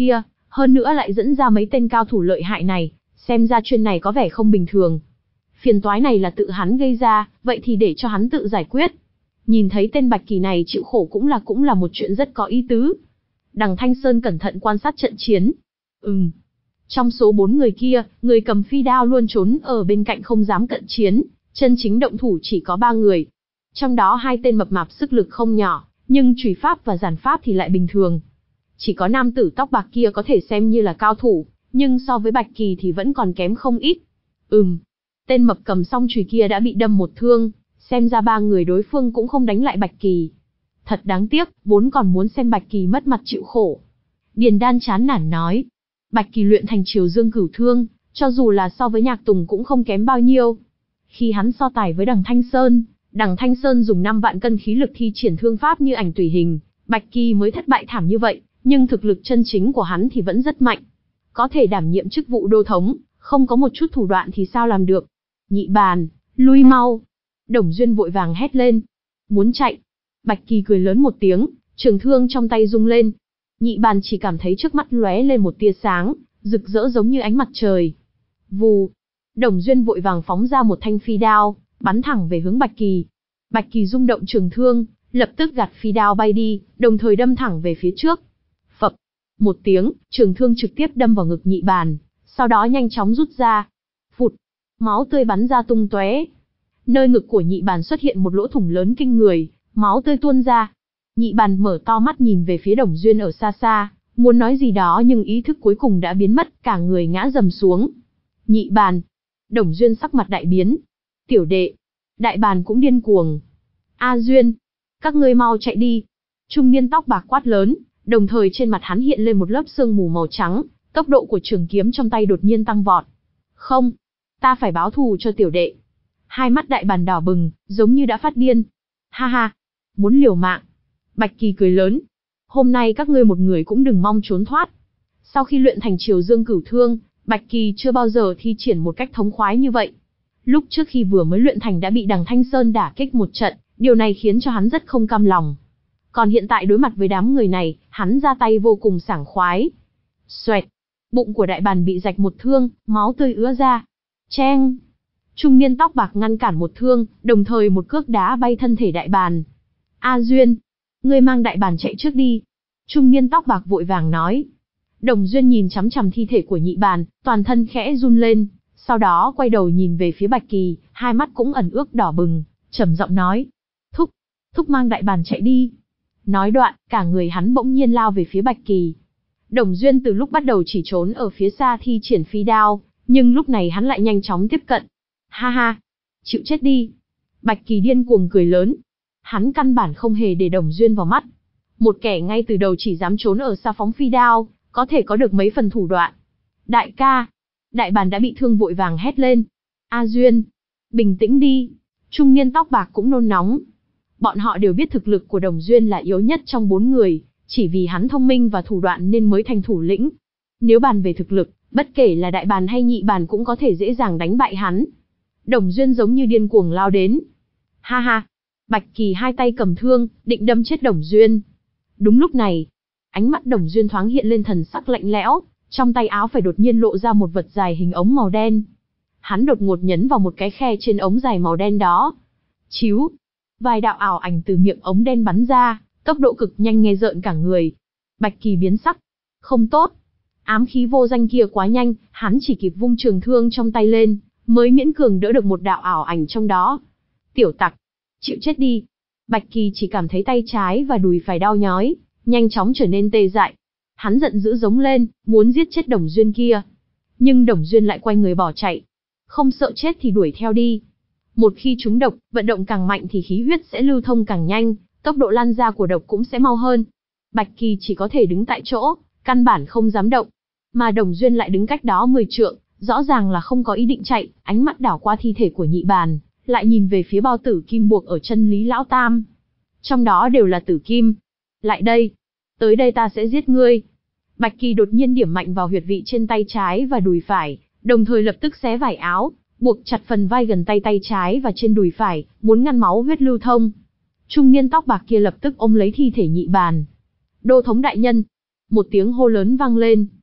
Hơn nữa lại dẫn ra mấy tên cao thủ lợi hại này, xem ra chuyện này có vẻ không bình thường. Phiền toái này là tự hắn gây ra, vậy thì để cho hắn tự giải quyết. Nhìn thấy tên Bạch Kỳ này chịu khổ cũng là cũng là một chuyện rất có ý tứ. Đằng Thanh Sơn cẩn thận quan sát trận chiến. Ừm. Trong số bốn người kia, người cầm phi đao luôn trốn ở bên cạnh không dám cận chiến, chân chính động thủ chỉ có ba người. Trong đó hai tên mập mạp sức lực không nhỏ, nhưng chùy pháp và giản pháp thì lại bình thường. Chỉ có nam tử tóc bạc kia có thể xem như là cao thủ, nhưng so với Bạch Kỳ thì vẫn còn kém không ít. Ừm. Tên mập cầm song chùy kia đã bị đâm một thương, xem ra ba người đối phương cũng không đánh lại Bạch Kỳ. Thật đáng tiếc, vốn còn muốn xem Bạch Kỳ mất mặt chịu khổ. Điền Đan chán nản nói. Bạch Kỳ luyện thành Triều Dương Cửu Thương, cho dù là so với Nhạc Tùng cũng không kém bao nhiêu. Khi hắn so tài với Đằng Thanh Sơn, Đằng Thanh Sơn dùng năm vạn cân khí lực thi triển thương pháp như ảnh tùy hình, Bạch Kỳ mới thất bại thảm như vậy, nhưng thực lực chân chính của hắn thì vẫn rất mạnh. Có thể đảm nhiệm chức vụ đô thống, không có một chút thủ đoạn thì sao làm được. Nhị bàn, lui mau. Đồng Duyên vội vàng hét lên. Muốn chạy. Bạch Kỳ cười lớn một tiếng, trường thương trong tay rung lên. Nhị bàn chỉ cảm thấy trước mắt lóe lên một tia sáng, rực rỡ giống như ánh mặt trời. Vù. Đồng Duyên vội vàng phóng ra một thanh phi đao, bắn thẳng về hướng Bạch Kỳ. Bạch Kỳ rung động trường thương, lập tức gạt phi đao bay đi, đồng thời đâm thẳng về phía trước. Phập. Một tiếng, trường thương trực tiếp đâm vào ngực nhị bàn, sau đó nhanh chóng rút ra. Phụt. Máu tươi bắn ra tung tóe. Nơi ngực của nhị bàn xuất hiện một lỗ thủng lớn kinh người, máu tươi tuôn ra. Nhị bàn mở to mắt nhìn về phía Đồng Duyên ở xa xa, muốn nói gì đó nhưng ý thức cuối cùng đã biến mất, cả người ngã dầm xuống. Nhị bàn. Đồng Duyên sắc mặt đại biến. Tiểu đệ. Đại bàn cũng điên cuồng. A Duyên. Các ngươi mau chạy đi. Trung niên tóc bạc quát lớn, đồng thời trên mặt hắn hiện lên một lớp sương mù màu trắng, tốc độ của trường kiếm trong tay đột nhiên tăng vọt. Không. Ta phải báo thù cho tiểu đệ. Hai mắt đại bàn đỏ bừng, giống như đã phát điên. Ha ha. Muốn liều mạng. Bạch Kỳ cười lớn. Hôm nay các ngươi một người cũng đừng mong trốn thoát. Sau khi luyện thành Triều Dương Cửu Thương, Bạch Kỳ chưa bao giờ thi triển một cách thống khoái như vậy. Lúc trước khi vừa mới luyện thành đã bị Đằng Thanh Sơn đả kích một trận, điều này khiến cho hắn rất không cam lòng. Còn hiện tại đối mặt với đám người này, hắn ra tay vô cùng sảng khoái. Xoẹt. Bụng của đại bàn bị rạch một thương, máu tươi ứa ra. Cheng. Trung niên tóc bạc ngăn cản một thương, đồng thời một cước đá bay thân thể đại bàn. A Duyên. Ngươi mang đại bàn chạy trước đi. Trung niên tóc bạc vội vàng nói. Đồng Duyên nhìn chằm chằm thi thể của nhị bàn, toàn thân khẽ run lên, sau đó quay đầu nhìn về phía Bạch Kỳ, hai mắt cũng ẩn ước đỏ bừng, trầm giọng nói. Thúc, thúc mang đại bàn chạy đi. Nói đoạn, cả người hắn bỗng nhiên lao về phía Bạch Kỳ. Đồng Duyên từ lúc bắt đầu chỉ trốn ở phía xa thi triển phi đao, nhưng lúc này hắn lại nhanh chóng tiếp cận. Ha ha, chịu chết đi. Bạch Kỳ điên cuồng cười lớn. Hắn căn bản không hề để Đồng Duyên vào mắt. Một kẻ ngay từ đầu chỉ dám trốn ở xa phóng phi đao, có thể có được mấy phần thủ đoạn. Đại ca. Đại bàn đã bị thương vội vàng hét lên. A Duyên. Bình tĩnh đi. Trung niên tóc bạc cũng nôn nóng. Bọn họ đều biết thực lực của Đồng Duyên là yếu nhất trong bốn người, chỉ vì hắn thông minh và thủ đoạn nên mới thành thủ lĩnh. Nếu bàn về thực lực, bất kể là đại bàn hay nhị bàn cũng có thể dễ dàng đánh bại hắn. Đồng Duyên giống như điên cuồng lao đến. Ha ha. Bạch Kỳ hai tay cầm thương, định đâm chết Đồng Duyên. Đúng lúc này, ánh mắt Đồng Duyên thoáng hiện lên thần sắc lạnh lẽo, trong tay áo phải đột nhiên lộ ra một vật dài hình ống màu đen. Hắn đột ngột nhấn vào một cái khe trên ống dài màu đen đó. Chíu. Vài đạo ảo ảnh từ miệng ống đen bắn ra, tốc độ cực nhanh nghe rợn cả người. Bạch Kỳ biến sắc. Không tốt. Ám khí vô danh kia quá nhanh, hắn chỉ kịp vung trường thương trong tay lên, mới miễn cường đỡ được một đạo ảo ảnh trong đó. Tiểu tặc. Chịu chết đi. Bạch Kỳ chỉ cảm thấy tay trái và đùi phải đau nhói, nhanh chóng trở nên tê dại. Hắn giận dữ giống lên, muốn giết chết Đồng Duyên kia. Nhưng Đồng Duyên lại quay người bỏ chạy. Không sợ chết thì đuổi theo đi. Một khi trúng độc, vận động càng mạnh thì khí huyết sẽ lưu thông càng nhanh, tốc độ lan ra của độc cũng sẽ mau hơn. Bạch Kỳ chỉ có thể đứng tại chỗ, căn bản không dám động. Mà Đồng Duyên lại đứng cách đó mười trượng, rõ ràng là không có ý định chạy, ánh mắt đảo qua thi thể của nhị bàn, lại nhìn về phía bao tử kim buộc ở chân Lý Lão Tam. Trong đó đều là tử kim. Lại đây. Tới đây ta sẽ giết ngươi. Bạch Kỳ đột nhiên điểm mạnh vào huyệt vị trên tay trái và đùi phải, đồng thời lập tức xé vải áo, buộc chặt phần vai gần tay tay trái và trên đùi phải, muốn ngăn máu huyết lưu thông. Trung niên tóc bạc kia lập tức ôm lấy thi thể nhị bàn. Đô thống đại nhân. Một tiếng hô lớn vang lên.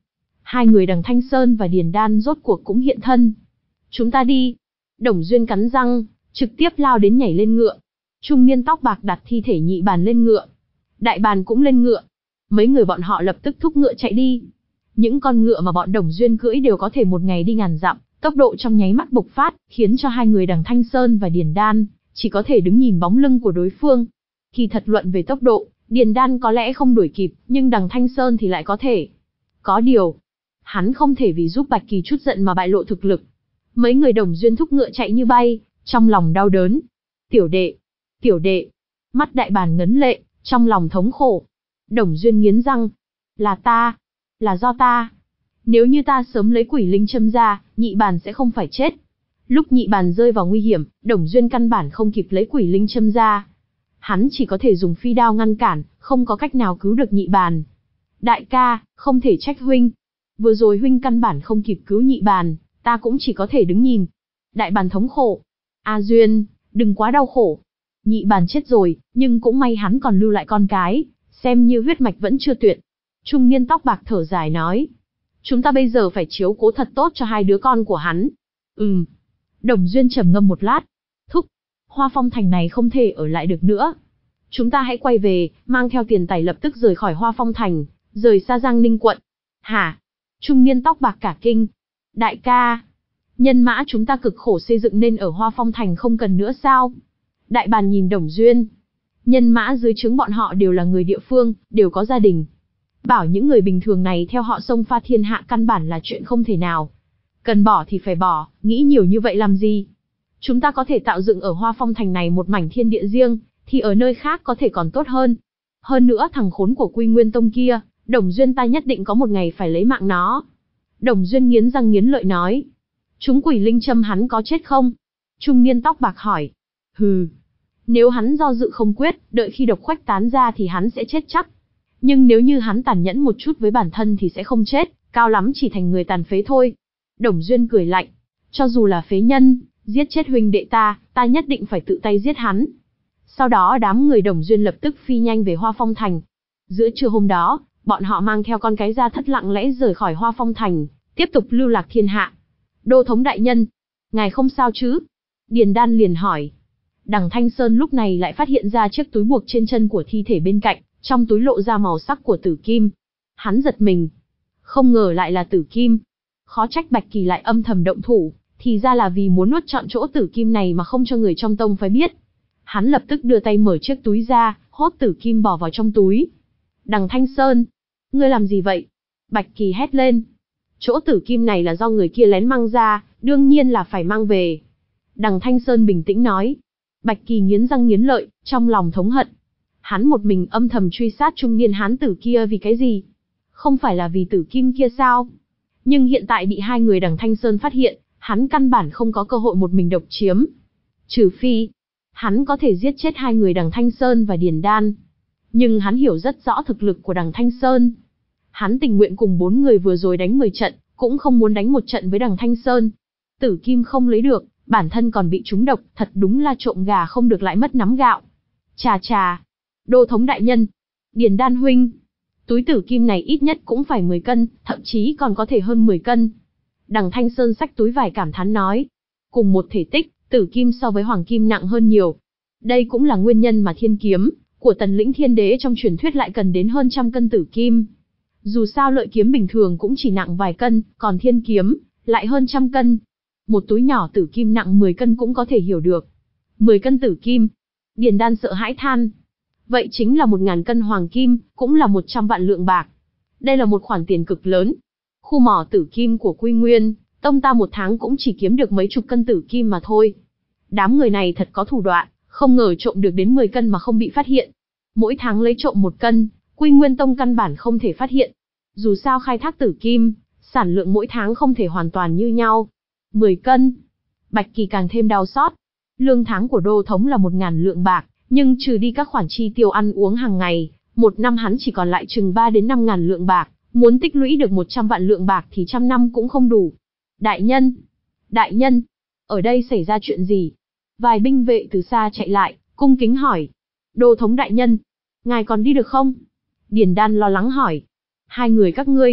Hai người đằng Thanh Sơn và Điền Đan rốt cuộc cũng hiện thân. Chúng ta đi. Đồng Duyên cắn răng, trực tiếp lao đến nhảy lên ngựa. Trung niên tóc bạc đặt thi thể Nhị Bàn lên ngựa. Đại Bàn cũng lên ngựa. Mấy người bọn họ lập tức thúc ngựa chạy đi. Những con ngựa mà bọn Đồng Duyên cưỡi đều có thể một ngày đi ngàn dặm, tốc độ trong nháy mắt bộc phát, khiến cho hai người đằng Thanh Sơn và Điền Đan chỉ có thể đứng nhìn bóng lưng của đối phương. Kỳ thật luận về tốc độ, Điền Đan có lẽ không đuổi kịp, nhưng đằng Thanh Sơn thì lại có thể. Có điều, hắn không thể vì giúp Bạch Kỳ chút giận mà bại lộ thực lực. Mấy người Đồng Duyên thúc ngựa chạy như bay, trong lòng đau đớn. Tiểu đệ, tiểu đệ, mắt Đại Bàn ngấn lệ, trong lòng thống khổ. Đồng Duyên nghiến răng, là ta, là do ta. Nếu như ta sớm lấy Quỷ Linh Châm ra, Nhị Bàn sẽ không phải chết. Lúc Nhị Bàn rơi vào nguy hiểm, Đồng Duyên căn bản không kịp lấy Quỷ Linh Châm ra. Hắn chỉ có thể dùng phi đao ngăn cản, không có cách nào cứu được Nhị Bàn. Đại ca, không thể trách huynh. Vừa rồi huynh căn bản không kịp cứu Nhị Bàn, ta cũng chỉ có thể đứng nhìn. Đại Bàn thống khổ. A Duyên, đừng quá đau khổ. Nhị Bàn chết rồi, nhưng cũng may hắn còn lưu lại con cái, xem như huyết mạch vẫn chưa tuyệt. Trung niên tóc bạc thở dài nói. Chúng ta bây giờ phải chiếu cố thật tốt cho hai đứa con của hắn. Ừm. Đồng Duyên trầm ngâm một lát. Thúc, Hoa Phong Thành này không thể ở lại được nữa. Chúng ta hãy quay về, mang theo tiền tài lập tức rời khỏi Hoa Phong Thành, rời xa Giang Ninh quận. Hả? Trung niên tóc bạc cả kinh. Đại ca, nhân mã chúng ta cực khổ xây dựng nên ở Hoa Phong Thành không cần nữa sao? Đại Bàn nhìn Đồng Duyên. Nhân mã dưới trướng bọn họ đều là người địa phương, đều có gia đình. Bảo những người bình thường này theo họ xông pha thiên hạ căn bản là chuyện không thể nào. Cần bỏ thì phải bỏ, nghĩ nhiều như vậy làm gì? Chúng ta có thể tạo dựng ở Hoa Phong Thành này một mảnh thiên địa riêng, thì ở nơi khác có thể còn tốt hơn. Hơn nữa thằng khốn của Quy Nguyên Tông kia, Đồng Duyên ta nhất định có một ngày phải lấy mạng nó. Đồng Duyên nghiến răng nghiến lợi nói. Chúng Quỷ Linh Châm hắn có chết không? Trung niên tóc bạc hỏi. Hừ. Nếu hắn do dự không quyết, đợi khi độc khuếch tán ra thì hắn sẽ chết chắc. Nhưng nếu như hắn tàn nhẫn một chút với bản thân thì sẽ không chết, cao lắm chỉ thành người tàn phế thôi. Đồng Duyên cười lạnh. Cho dù là phế nhân, giết chết huynh đệ ta, ta nhất định phải tự tay giết hắn. Sau đó đám người Đồng Duyên lập tức phi nhanh về Hoa Phong Thành. Giữa trưa hôm đó, bọn họ mang theo con cái Gia Thất lặng lẽ rời khỏi Hoa Phong Thành, tiếp tục lưu lạc thiên hạ. Đô thống đại nhân, ngài không sao chứ? Điền Đan liền hỏi. Đằng Thanh Sơn lúc này lại phát hiện ra chiếc túi buộc trên chân của thi thể bên cạnh, trong túi lộ ra màu sắc của tử kim. Hắn giật mình. Không ngờ lại là tử kim. Khó trách Bạch Kỳ lại âm thầm động thủ, thì ra là vì muốn nuốt trọn chỗ tử kim này mà không cho người trong tông phải biết. Hắn lập tức đưa tay mở chiếc túi ra, hốt tử kim bỏ vào trong túi. Đằng Thanh Sơn, ngươi làm gì vậy? Bạch Kỳ hét lên. Chỗ tử kim này là do người kia lén mang ra, đương nhiên là phải mang về. Đằng Thanh Sơn bình tĩnh nói. Bạch Kỳ nghiến răng nghiến lợi, trong lòng thống hận. Hắn một mình âm thầm truy sát trung niên hán tử kia vì cái gì? Không phải là vì tử kim kia sao? Nhưng hiện tại bị hai người đằng Thanh Sơn phát hiện, hắn căn bản không có cơ hội một mình độc chiếm. Trừ phi, hắn có thể giết chết hai người đằng Thanh Sơn và Điền Đan. Nhưng hắn hiểu rất rõ thực lực của đằng Thanh Sơn. Hắn tình nguyện cùng bốn người vừa rồi đánh mười trận, cũng không muốn đánh một trận với đằng Thanh Sơn. Tử kim không lấy được, bản thân còn bị trúng độc, thật đúng là trộm gà không được lại mất nắm gạo. Chà chà, đô thống đại nhân, Điền Đan huynh, túi tử kim này ít nhất cũng phải mười cân, thậm chí còn có thể hơn mười cân. Đằng Thanh Sơn xách túi vải cảm thán nói. Cùng một thể tích, tử kim so với hoàng kim nặng hơn nhiều. Đây cũng là nguyên nhân mà thiên kiếm của Tần Lĩnh Thiên Đế trong truyền thuyết lại cần đến hơn trăm cân tử kim. Dù sao lợi kiếm bình thường cũng chỉ nặng vài cân, còn thiên kiếm lại hơn trăm cân. Một túi nhỏ tử kim nặng mười cân cũng có thể hiểu được. mười cân tử kim. Điền Đan sợ hãi than. Vậy chính là một ngàn cân hoàng kim, cũng là một trăm vạn lượng bạc. Đây là một khoản tiền cực lớn. Khu mỏ tử kim của Quy Nguyên Tông ta một tháng cũng chỉ kiếm được mấy chục cân tử kim mà thôi. Đám người này thật có thủ đoạn, không ngờ trộm được đến mười cân mà không bị phát hiện. Mỗi tháng lấy trộm một cân, Quy Nguyên Tông căn bản không thể phát hiện. Dù sao khai thác tử kim, sản lượng mỗi tháng không thể hoàn toàn như nhau. mười cân. Bạch Kỳ càng thêm đau xót. Lương tháng của đô thống là một ngàn lượng bạc, nhưng trừ đi các khoản chi tiêu ăn uống hàng ngày, một năm hắn chỉ còn lại chừng ba đến năm ngàn lượng bạc, muốn tích lũy được một trăm vạn lượng bạc thì trăm năm cũng không đủ. Đại nhân! Đại nhân! Ở đây xảy ra chuyện gì? Vài binh vệ từ xa chạy lại, cung kính hỏi. Đô thống đại nhân! Ngài còn đi được không? Điền Đan lo lắng hỏi. Hai người các ngươi!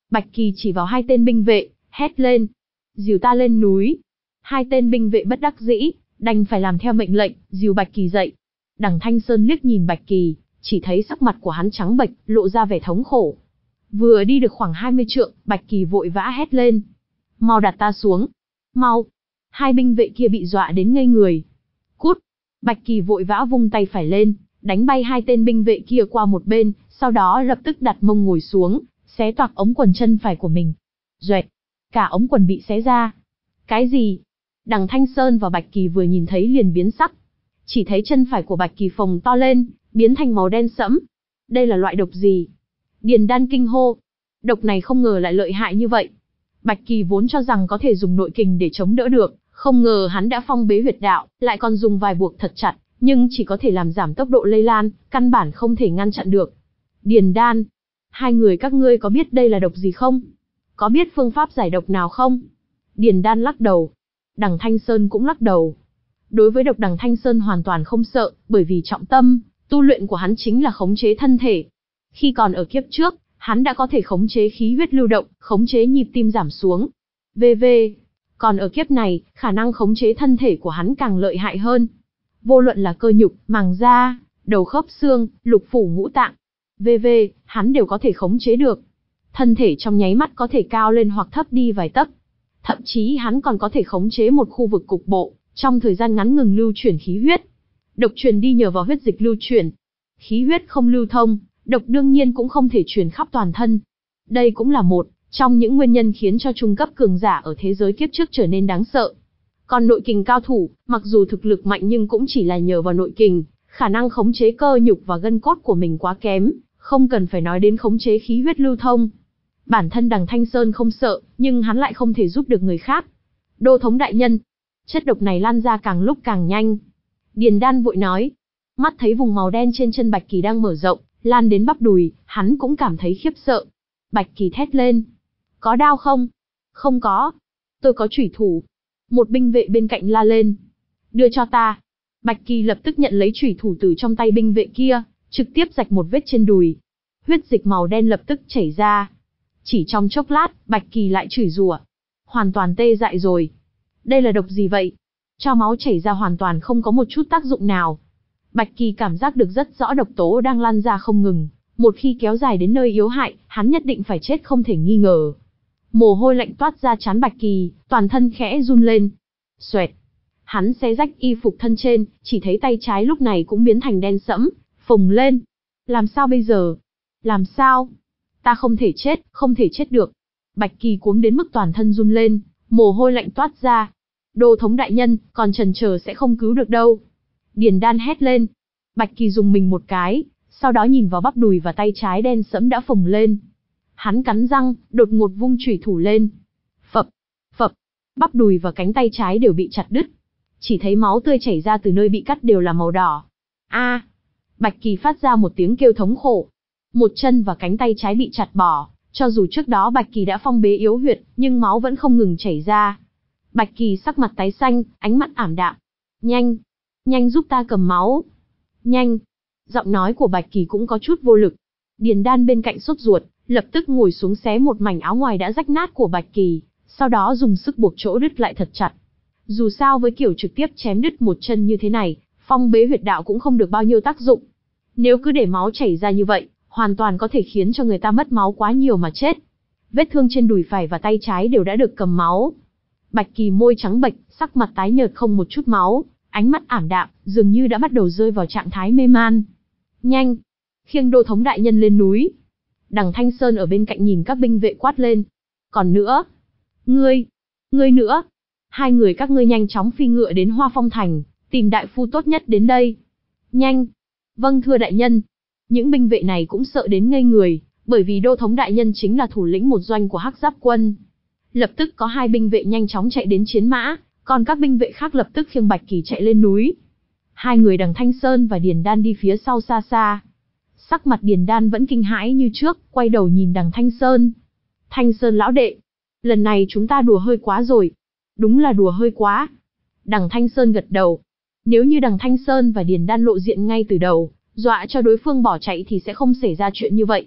Bạch Kỳ chỉ vào hai tên binh vệ, hét lên. Dìu ta lên núi. Hai tên binh vệ bất đắc dĩ, đành phải làm theo mệnh lệnh, dìu Bạch Kỳ dậy. Đằng Thanh Sơn liếc nhìn Bạch Kỳ, chỉ thấy sắc mặt của hắn trắng bệch, lộ ra vẻ thống khổ. Vừa đi được khoảng hai mươi trượng, Bạch Kỳ vội vã hét lên. Mau đặt ta xuống. Mau. Hai binh vệ kia bị dọa đến ngây người. Cút. Bạch Kỳ vội vã vung tay phải lên, đánh bay hai tên binh vệ kia qua một bên, sau đó lập tức đặt mông ngồi xuống, xé toạc ống quần chân phải của mình. Duệt. Cả ống quần bị xé ra. Cái gì? Đằng Thanh Sơn và Bạch Kỳ vừa nhìn thấy liền biến sắc. Chỉ thấy chân phải của Bạch Kỳ phồng to lên, biến thành màu đen sẫm. Đây là loại độc gì? Điền Đan kinh hô. Độc này không ngờ lại lợi hại như vậy. Bạch Kỳ vốn cho rằng có thể dùng nội kình để chống đỡ được, không ngờ hắn đã phong bế huyệt đạo, lại còn dùng vài buộc thật chặt, nhưng chỉ có thể làm giảm tốc độ lây lan, căn bản không thể ngăn chặn được. Điền Đan, hai người các ngươi có biết đây là độc gì không? Có biết phương pháp giải độc nào không? Điền Đan lắc đầu. Đằng Thanh Sơn cũng lắc đầu. Đối với độc đằng Thanh Sơn hoàn toàn không sợ, bởi vì trọng tâm, tu luyện của hắn chính là khống chế thân thể. Khi còn ở kiếp trước, hắn đã có thể khống chế khí huyết lưu động, khống chế nhịp tim giảm xuống. vê vê. Còn ở kiếp này, khả năng khống chế thân thể của hắn càng lợi hại hơn. Vô luận là cơ nhục, màng da, đầu khớp xương, lục phủ ngũ tạng, vê vê, hắn đều có thể khống chế được. Thân thể trong nháy mắt có thể cao lên hoặc thấp đi vài tấc. Thậm chí hắn còn có thể khống chế một khu vực cục bộ, trong thời gian ngắn ngừng lưu chuyển khí huyết. Độc truyền đi nhờ vào huyết dịch lưu chuyển. Khí huyết không lưu thông, độc đương nhiên cũng không thể truyền khắp toàn thân. Đây cũng là một trong những nguyên nhân khiến cho trung cấp cường giả ở thế giới kiếp trước trở nên đáng sợ. Còn nội kình cao thủ, mặc dù thực lực mạnh nhưng cũng chỉ là nhờ vào nội kình, khả năng khống chế cơ nhục và gân cốt của mình quá kém, không cần phải nói đến khống chế khí huyết lưu thông. Bản thân đằng Thanh Sơn không sợ, nhưng hắn lại không thể giúp được người khác. Đô thống đại nhân, chất độc này lan ra càng lúc càng nhanh. Điền Đan vội nói. Mắt thấy vùng màu đen trên chân Bạch Kỳ đang mở rộng, lan đến bắp đùi, hắn cũng cảm thấy khiếp sợ. Bạch Kỳ thét lên. Có đao không? Không có. Tôi có chủy thủ. Một binh vệ bên cạnh la lên. Đưa cho ta. Bạch Kỳ lập tức nhận lấy chủy thủ từ trong tay binh vệ kia, trực tiếp rạch một vết trên đùi. Huyết dịch màu đen lập tức chảy ra. Chỉ trong chốc lát, Bạch Kỳ lại chửi rủa. Hoàn toàn tê dại rồi. Đây là độc gì vậy? Cho máu chảy ra hoàn toàn không có một chút tác dụng nào. Bạch Kỳ cảm giác được rất rõ độc tố đang lan ra không ngừng. Một khi kéo dài đến nơi yếu hại, hắn nhất định phải chết không thể nghi ngờ. Mồ hôi lạnh toát ra trán Bạch Kỳ, toàn thân khẽ run lên. Xoẹt. Hắn xé rách y phục thân trên, chỉ thấy tay trái lúc này cũng biến thành đen sẫm, phồng lên. Làm sao bây giờ? Làm sao? Ta không thể chết, không thể chết được. Bạch Kỳ cuống đến mức toàn thân run lên, mồ hôi lạnh toát ra. Đô thống đại nhân, còn chần chờ sẽ không cứu được đâu. Điền Đan hét lên. Bạch Kỳ dùng mình một cái, sau đó nhìn vào bắp đùi và tay trái đen sẫm đã phồng lên. Hắn cắn răng, đột ngột vung chủy thủ lên. Phập, phập, bắp đùi và cánh tay trái đều bị chặt đứt. Chỉ thấy máu tươi chảy ra từ nơi bị cắt đều là màu đỏ. A! Bạch Kỳ phát ra một tiếng kêu thống khổ. Một chân và cánh tay trái bị chặt bỏ, cho dù trước đó Bạch Kỳ đã phong bế yếu huyệt, nhưng máu vẫn không ngừng chảy ra. Bạch Kỳ sắc mặt tái xanh, ánh mắt ảm đạm. Nhanh! Nhanh giúp ta cầm máu! Nhanh! Giọng nói của Bạch Kỳ cũng có chút vô lực. Điền Đan bên cạnh sốt ruột, lập tức ngồi xuống xé một mảnh áo ngoài đã rách nát của Bạch Kỳ, sau đó dùng sức buộc chỗ đứt lại thật chặt. Dù sao với kiểu trực tiếp chém đứt một chân như thế này, phong bế huyệt đạo cũng không được bao nhiêu tác dụng. Nếu cứ để máu chảy ra như vậy, hoàn toàn có thể khiến cho người ta mất máu quá nhiều mà chết. Vết thương trên đùi phải và tay trái đều đã được cầm máu. Bạch Kỳ môi trắng bệch, sắc mặt tái nhợt không một chút máu, ánh mắt ảm đạm, dường như đã bắt đầu rơi vào trạng thái mê man. Nhanh! Khiêng đô thống đại nhân lên núi. Đằng Thanh Sơn ở bên cạnh nhìn các binh vệ quát lên. Còn nữa! Ngươi! Ngươi nữa! Hai người các ngươi nhanh chóng phi ngựa đến Hoa Phong Thành, tìm đại phu tốt nhất đến đây. Nhanh! Vâng thưa đại nhân. Những binh vệ này cũng sợ đến ngây người, bởi vì đô thống đại nhân chính là thủ lĩnh một doanh của Hắc Giáp quân. Lập tức có hai binh vệ nhanh chóng chạy đến chiến mã, còn các binh vệ khác lập tức khiêng Bạch Kỳ chạy lên núi. Hai người đằng Thanh Sơn và Điền Đan đi phía sau xa xa. Sắc mặt Điền Đan vẫn kinh hãi như trước, quay đầu nhìn đằng Thanh Sơn. Thanh Sơn lão đệ, lần này chúng ta đùa hơi quá rồi. Đúng là đùa hơi quá. Đằng Thanh Sơn gật đầu. Nếu như đằng Thanh Sơn và Điền Đan lộ diện ngay từ đầu, dọa cho đối phương bỏ chạy thì sẽ không xảy ra chuyện như vậy.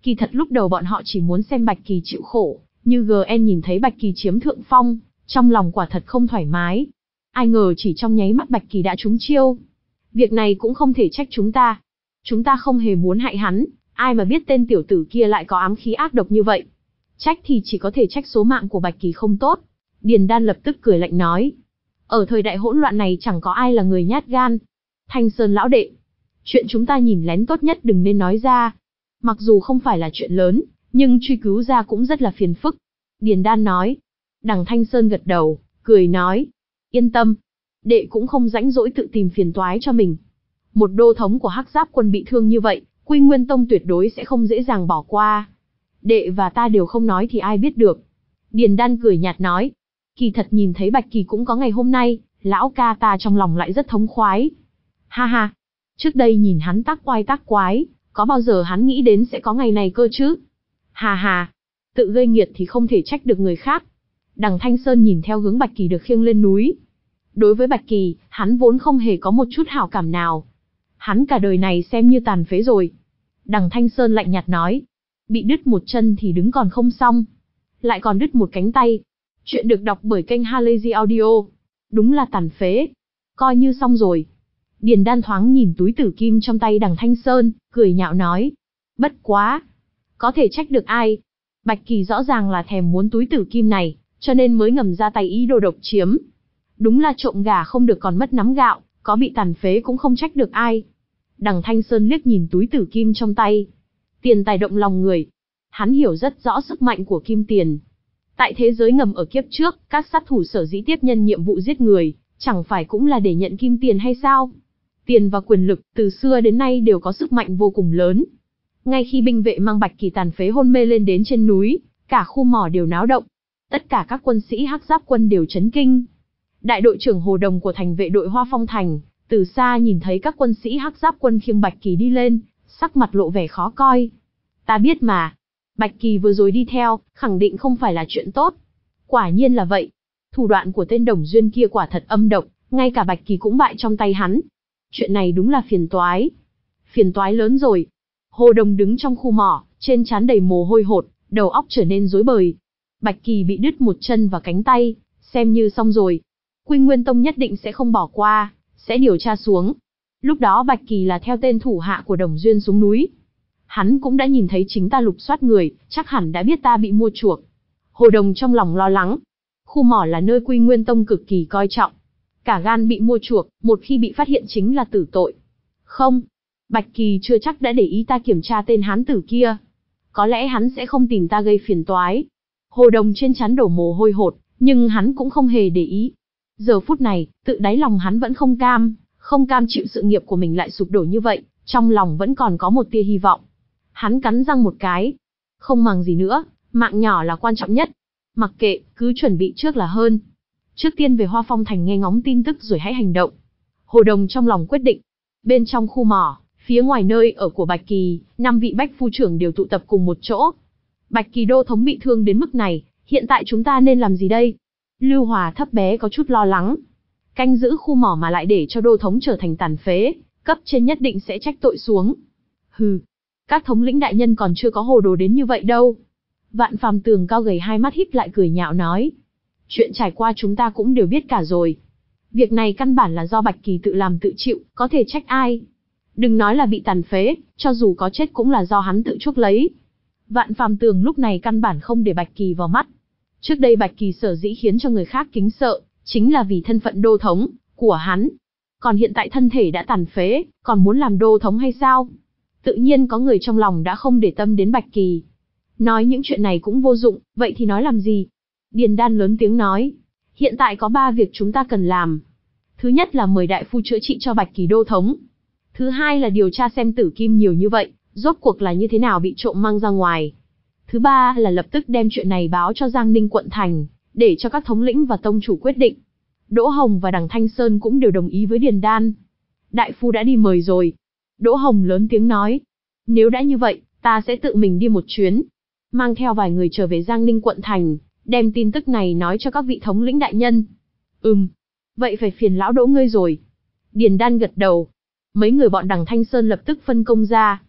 Kỳ thật lúc đầu bọn họ chỉ muốn xem Bạch Kỳ chịu khổ, như giê en nhìn thấy Bạch Kỳ chiếm thượng phong, trong lòng quả thật không thoải mái. Ai ngờ chỉ trong nháy mắt Bạch Kỳ đã trúng chiêu. Việc này cũng không thể trách chúng ta. Chúng ta không hề muốn hại hắn, ai mà biết tên tiểu tử kia lại có ám khí ác độc như vậy. Trách thì chỉ có thể trách số mạng của Bạch Kỳ không tốt. Điền Đan lập tức cười lạnh nói. Ở thời đại hỗn loạn này chẳng có ai là người nhát gan. Thanh Sơn lão đệ, chuyện chúng ta nhìn lén tốt nhất đừng nên nói ra. Mặc dù không phải là chuyện lớn, nhưng truy cứu ra cũng rất là phiền phức. Điền Đan nói. Đằng Thanh Sơn gật đầu, cười nói. Yên tâm, đệ cũng không rãnh rỗi tự tìm phiền toái cho mình. Một đô thống của Hắc Giáp quân bị thương như vậy, Quy Nguyên Tông tuyệt đối sẽ không dễ dàng bỏ qua. Đệ và ta đều không nói thì ai biết được. Điền Đan cười nhạt nói. Kỳ thật nhìn thấy Bạch Kỳ cũng có ngày hôm nay, lão ca ta trong lòng lại rất thống khoái. Ha ha, trước đây nhìn hắn tác oai tác quái, có bao giờ hắn nghĩ đến sẽ có ngày này cơ chứ? Hà hà, tự gây nghiệt thì không thể trách được người khác. Đằng Thanh Sơn nhìn theo hướng Bạch Kỳ được khiêng lên núi. Đối với Bạch Kỳ, hắn vốn không hề có một chút hảo cảm nào. Hắn cả đời này xem như tàn phế rồi. Đằng Thanh Sơn lạnh nhạt nói. Bị đứt một chân thì đứng còn không xong. Lại còn đứt một cánh tay. Chuyện được đọc bởi kênh Halazy Audio. Đúng là tàn phế. Coi như xong rồi. Điền Đan thoáng nhìn túi tử kim trong tay đằng Thanh Sơn, cười nhạo nói. Bất quá. Có thể trách được ai? Bạch Kỳ rõ ràng là thèm muốn túi tử kim này, cho nên mới ngầm ra tay ý đồ độc chiếm. Đúng là trộm gà không được còn mất nắm gạo, có bị tàn phế cũng không trách được ai. Đằng Thanh Sơn liếc nhìn túi tử kim trong tay. Tiền tài động lòng người. Hắn hiểu rất rõ sức mạnh của kim tiền. Tại thế giới ngầm ở kiếp trước, các sát thủ sở dĩ tiếp nhân nhiệm vụ giết người, chẳng phải cũng là để nhận kim tiền hay sao? Tiền và quyền lực, từ xưa đến nay đều có sức mạnh vô cùng lớn. Ngay khi binh vệ mang Bạch Kỳ tàn phế hôn mê lên đến trên núi, cả khu mỏ đều náo động. Tất cả các quân sĩ Hắc Giáp quân đều chấn kinh. Đại đội trưởng Hồ Đồng của thành vệ đội Hoa Phong Thành, từ xa nhìn thấy các quân sĩ Hắc Giáp quân khiêng Bạch Kỳ đi lên, sắc mặt lộ vẻ khó coi. Ta biết mà, Bạch Kỳ vừa rồi đi theo, khẳng định không phải là chuyện tốt. Quả nhiên là vậy. Thủ đoạn của tên Đồng Duyên kia quả thật âm độc, ngay cả Bạch Kỳ cũng bại trong tay hắn. Chuyện này đúng là phiền toái. Phiền toái lớn rồi. Hồ Đồng đứng trong khu mỏ, trên trán đầy mồ hôi hột, đầu óc trở nên rối bời. Bạch Kỳ bị đứt một chân và cánh tay, xem như xong rồi. Quy Nguyên Tông nhất định sẽ không bỏ qua, sẽ điều tra xuống. Lúc đó Bạch Kỳ là theo tên thủ hạ của Đồng Duyên xuống núi. Hắn cũng đã nhìn thấy chính ta lục soát người, chắc hẳn đã biết ta bị mua chuộc. Hồ Đồng trong lòng lo lắng. Khu mỏ là nơi Quy Nguyên Tông cực kỳ coi trọng. Cả gan bị mua chuộc, một khi bị phát hiện chính là tử tội. Không, Bạch Kỳ chưa chắc đã để ý ta kiểm tra tên hán tử kia. Có lẽ hắn sẽ không tìm ta gây phiền toái. Hồ Đồng trên trán đổ mồ hôi hột, nhưng hắn cũng không hề để ý. Giờ phút này, tự đáy lòng hắn vẫn không cam, không cam chịu sự nghiệp của mình lại sụp đổ như vậy, trong lòng vẫn còn có một tia hy vọng. Hắn cắn răng một cái. Không màng gì nữa, mạng nhỏ là quan trọng nhất. Mặc kệ, cứ chuẩn bị trước là hơn. Trước tiên về Hoa Phong Thành nghe ngóng tin tức rồi hãy hành động. Hồ Đồng trong lòng quyết định. Bên trong khu mỏ, phía ngoài nơi ở của Bạch Kỳ, năm vị bách phu trưởng đều tụ tập cùng một chỗ. Bạch Kỳ đô thống bị thương đến mức này, hiện tại chúng ta nên làm gì đây? Lưu Hòa thấp bé có chút lo lắng. Canh giữ khu mỏ mà lại để cho đô thống trở thành tàn phế, cấp trên nhất định sẽ trách tội xuống. Hừ, các thống lĩnh đại nhân còn chưa có hồ đồ đến như vậy đâu. Vạn Phàm Tường cao gầy hai mắt híp lại cười nhạo nói. Chuyện trải qua chúng ta cũng đều biết cả rồi. Việc này căn bản là do Bạch Kỳ tự làm tự chịu, có thể trách ai. Đừng nói là bị tàn phế, cho dù có chết cũng là do hắn tự chuốc lấy. Vạn Phàm Tường lúc này căn bản không để Bạch Kỳ vào mắt. Trước đây Bạch Kỳ sở dĩ khiến cho người khác kính sợ, chính là vì thân phận đô thống của hắn. Còn hiện tại thân thể đã tàn phế, còn muốn làm đô thống hay sao? Tự nhiên có người trong lòng đã không để tâm đến Bạch Kỳ. Nói những chuyện này cũng vô dụng, vậy thì nói làm gì? Điền Đan lớn tiếng nói. Hiện tại có ba việc chúng ta cần làm. Thứ nhất là mời đại phu chữa trị cho Bạch Kỳ đô thống. Thứ hai là điều tra xem tử kim nhiều như vậy, rốt cuộc là như thế nào bị trộm mang ra ngoài. Thứ ba là lập tức đem chuyện này báo cho Giang Ninh quận thành, để cho các thống lĩnh và tông chủ quyết định. Đỗ Hồng và đằng Thanh Sơn cũng đều đồng ý với Điền Đan. Đại phu đã đi mời rồi. Đỗ Hồng lớn tiếng nói. Nếu đã như vậy, ta sẽ tự mình đi một chuyến. Mang theo vài người trở về Giang Ninh quận thành, đem tin tức này nói cho các vị thống lĩnh đại nhân. Ừm, vậy phải phiền lão Đỗ ngươi rồi. Điền Đan gật đầu. Mấy người bọn đằng Thanh Sơn lập tức phân công ra.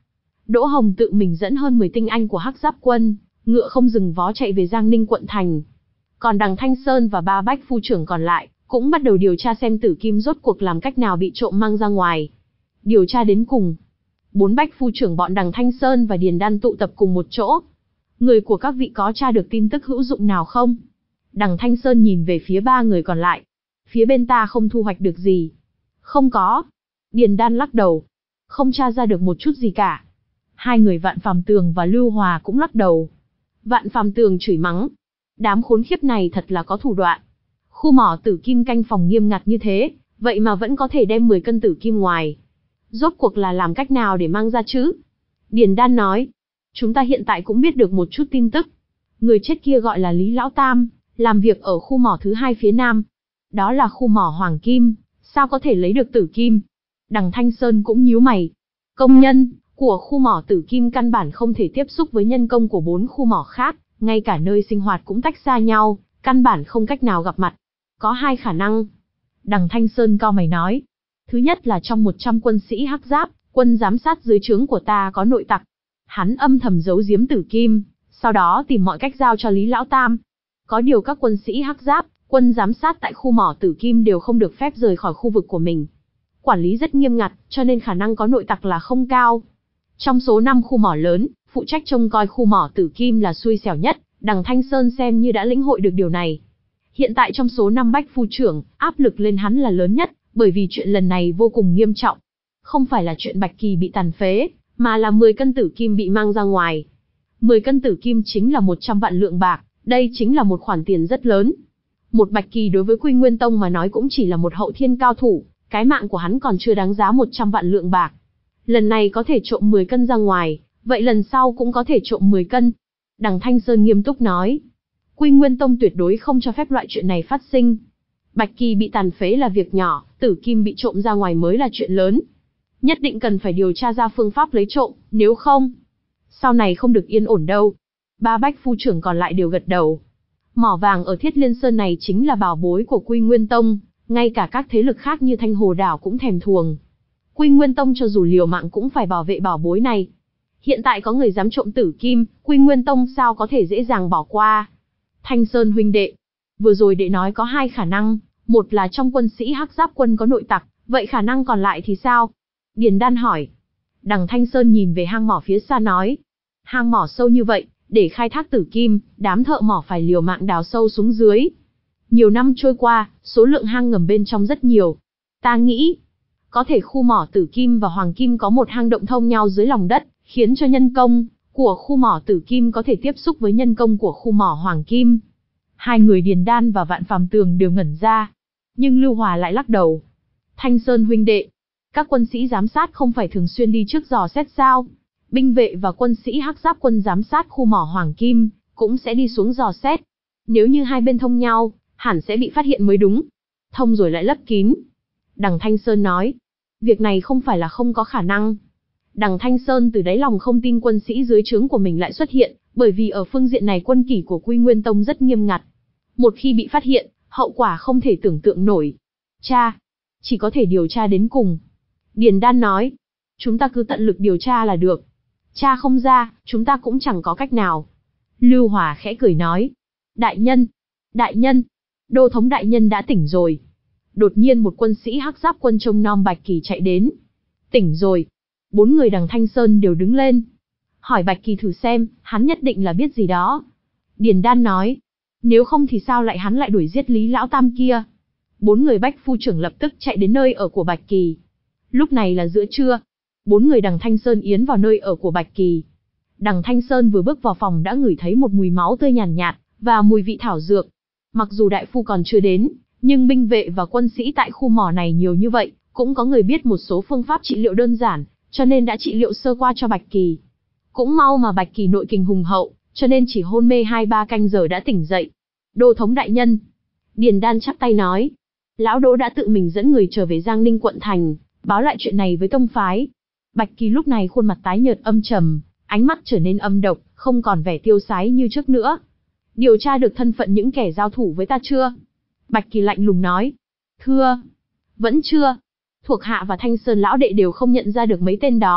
Đỗ Hồng tự mình dẫn hơn mười tinh anh của Hắc Giáp quân, ngựa không dừng vó chạy về Giang Ninh quận thành. Còn đằng Thanh Sơn và ba bách phu trưởng còn lại, cũng bắt đầu điều tra xem tử kim rốt cuộc làm cách nào bị trộm mang ra ngoài. Điều tra đến cùng, bốn bách phu trưởng bọn đằng Thanh Sơn và Điền Đan tụ tập cùng một chỗ. Người của các vị có tra được tin tức hữu dụng nào không? Đằng Thanh Sơn nhìn về phía ba người còn lại. Phía bên ta không thu hoạch được gì. Không có. Điền Đan lắc đầu. Không tra ra được một chút gì cả. Hai người Vạn Phàm Tường và Lưu Hòa cũng lắc đầu. Vạn Phàm Tường chửi mắng. Đám khốn khiếp này thật là có thủ đoạn. Khu mỏ tử kim canh phòng nghiêm ngặt như thế, vậy mà vẫn có thể đem mười cân tử kim ngoài. Rốt cuộc là làm cách nào để mang ra chứ? Điền Đan nói. Chúng ta hiện tại cũng biết được một chút tin tức. Người chết kia gọi là Lý Lão Tam, làm việc ở khu mỏ thứ hai phía nam. Đó là khu mỏ Hoàng Kim, sao có thể lấy được tử kim? Đằng Thanh Sơn cũng nhíu mày. Công nhân của khu mỏ tử kim căn bản không thể tiếp xúc với nhân công của bốn khu mỏ khác, ngay cả nơi sinh hoạt cũng tách xa nhau, căn bản không cách nào gặp mặt. Có hai khả năng. Đằng Thanh Sơn cau mày nói. Thứ nhất là trong một trăm quân sĩ Hắc Giáp, quân giám sát dưới trướng của ta có nội tặc. Hắn âm thầm giấu giếm tử kim, sau đó tìm mọi cách giao cho Lý Lão Tam. Có điều các quân sĩ Hắc Giáp, quân giám sát tại khu mỏ tử kim đều không được phép rời khỏi khu vực của mình. Quản lý rất nghiêm ngặt, cho nên khả năng có nội tặc là không cao. Trong số năm khu mỏ lớn, phụ trách trông coi khu mỏ tử kim là xui xẻo nhất, đằng Thanh Sơn xem như đã lĩnh hội được điều này. Hiện tại trong số năm bách phu trưởng, áp lực lên hắn là lớn nhất, bởi vì chuyện lần này vô cùng nghiêm trọng. Không phải là chuyện Bạch Kỳ bị tàn phế, mà là mười cân tử kim bị mang ra ngoài. mười cân tử kim chính là một trăm vạn lượng bạc, đây chính là một khoản tiền rất lớn. Một Bạch Kỳ đối với Quy Nguyên Tông mà nói cũng chỉ là một hậu thiên cao thủ, cái mạng của hắn còn chưa đáng giá một trăm vạn lượng bạc. Lần này có thể trộm mười cân ra ngoài, vậy lần sau cũng có thể trộm mười cân. Đằng Thanh Sơn nghiêm túc nói. Quy Nguyên Tông tuyệt đối không cho phép loại chuyện này phát sinh. Bạch Kỳ bị tàn phế là việc nhỏ, tử kim bị trộm ra ngoài mới là chuyện lớn. Nhất định cần phải điều tra ra phương pháp lấy trộm, nếu không, sau này không được yên ổn đâu. Ba bách phu trưởng còn lại đều gật đầu. Mỏ vàng ở Thiết Liên Sơn này chính là bảo bối của Quy Nguyên Tông, ngay cả các thế lực khác như Thanh Hồ Đảo cũng thèm thuồng. Quy Nguyên Tông cho dù liều mạng cũng phải bảo vệ bảo bối này. Hiện tại có người dám trộm tử kim, Quy Nguyên Tông sao có thể dễ dàng bỏ qua. Thanh Sơn huynh đệ, vừa rồi đệ nói có hai khả năng, một là trong quân sĩ Hắc Giáp quân có nội tặc, vậy khả năng còn lại thì sao? Điền Đan hỏi. Đằng Thanh Sơn nhìn về hang mỏ phía xa nói. Hang mỏ sâu như vậy, để khai thác tử kim, đám thợ mỏ phải liều mạng đào sâu xuống dưới. Nhiều năm trôi qua, số lượng hang ngầm bên trong rất nhiều. Ta nghĩ, có thể khu mỏ tử kim và hoàng kim có một hang động thông nhau dưới lòng đất, khiến cho nhân công của khu mỏ tử kim có thể tiếp xúc với nhân công của khu mỏ hoàng kim. Hai người Điền Đan và Vạn Phàm Tường đều ngẩn ra. Nhưng Lưu Hòa lại lắc đầu. Thanh Sơn huynh đệ, các quân sĩ giám sát không phải thường xuyên đi trước dò xét sao? Binh vệ và quân sĩ Hắc Giáp quân giám sát khu mỏ hoàng kim, cũng sẽ đi xuống dò xét. Nếu như hai bên thông nhau, hẳn sẽ bị phát hiện mới đúng. Thông rồi lại lấp kín. Đằng Thanh Sơn nói. Việc này không phải là không có khả năng. Đằng Thanh Sơn từ đáy lòng không tin quân sĩ dưới trướng của mình lại xuất hiện, bởi vì ở phương diện này quân kỷ của Quy Nguyên Tông rất nghiêm ngặt. Một khi bị phát hiện, hậu quả không thể tưởng tượng nổi. Cha, chỉ có thể điều tra đến cùng. Điền Đan nói, chúng ta cứ tận lực điều tra là được. Cha không ra, chúng ta cũng chẳng có cách nào. Lưu Hòa khẽ cười nói, đại nhân, đại nhân, đô thống đại nhân đã tỉnh rồi. Đột nhiên một quân sĩ Hắc Giáp quân trông nom Bạch Kỳ chạy đến. Tỉnh rồi. Bốn người đằng Thanh Sơn đều đứng lên. Hỏi Bạch Kỳ thử xem, hắn nhất định là biết gì đó. Điền Đan nói, nếu không thì sao lại hắn lại đuổi giết Lý Lão Tam kia. Bốn người bách phu trưởng lập tức chạy đến nơi ở của Bạch Kỳ. Lúc này là giữa trưa. Bốn người đằng Thanh Sơn yến vào nơi ở của Bạch Kỳ. Đằng Thanh Sơn vừa bước vào phòng đã ngửi thấy một mùi máu tươi nhàn nhạt, nhạt, và mùi vị thảo dược. Mặc dù đại phu còn chưa đến, nhưng binh vệ và quân sĩ tại khu mỏ này nhiều như vậy, cũng có người biết một số phương pháp trị liệu đơn giản, cho nên đã trị liệu sơ qua cho Bạch Kỳ. Cũng mau mà Bạch Kỳ nội kình hùng hậu, cho nên chỉ hôn mê hai ba canh giờ đã tỉnh dậy. Đô thống đại nhân. Điền Đan chắp tay nói. Lão Đỗ đã tự mình dẫn người trở về Giang Ninh quận thành, báo lại chuyện này với tông phái. Bạch Kỳ lúc này khuôn mặt tái nhợt âm trầm, ánh mắt trở nên âm độc, không còn vẻ tiêu sái như trước nữa. Điều tra được thân phận những kẻ giao thủ với ta chưa? Bạch Kỳ lạnh lùng nói. Thưa, vẫn chưa. Thuộc hạ và Thanh Sơn lão đệ đều không nhận ra được mấy tên đó,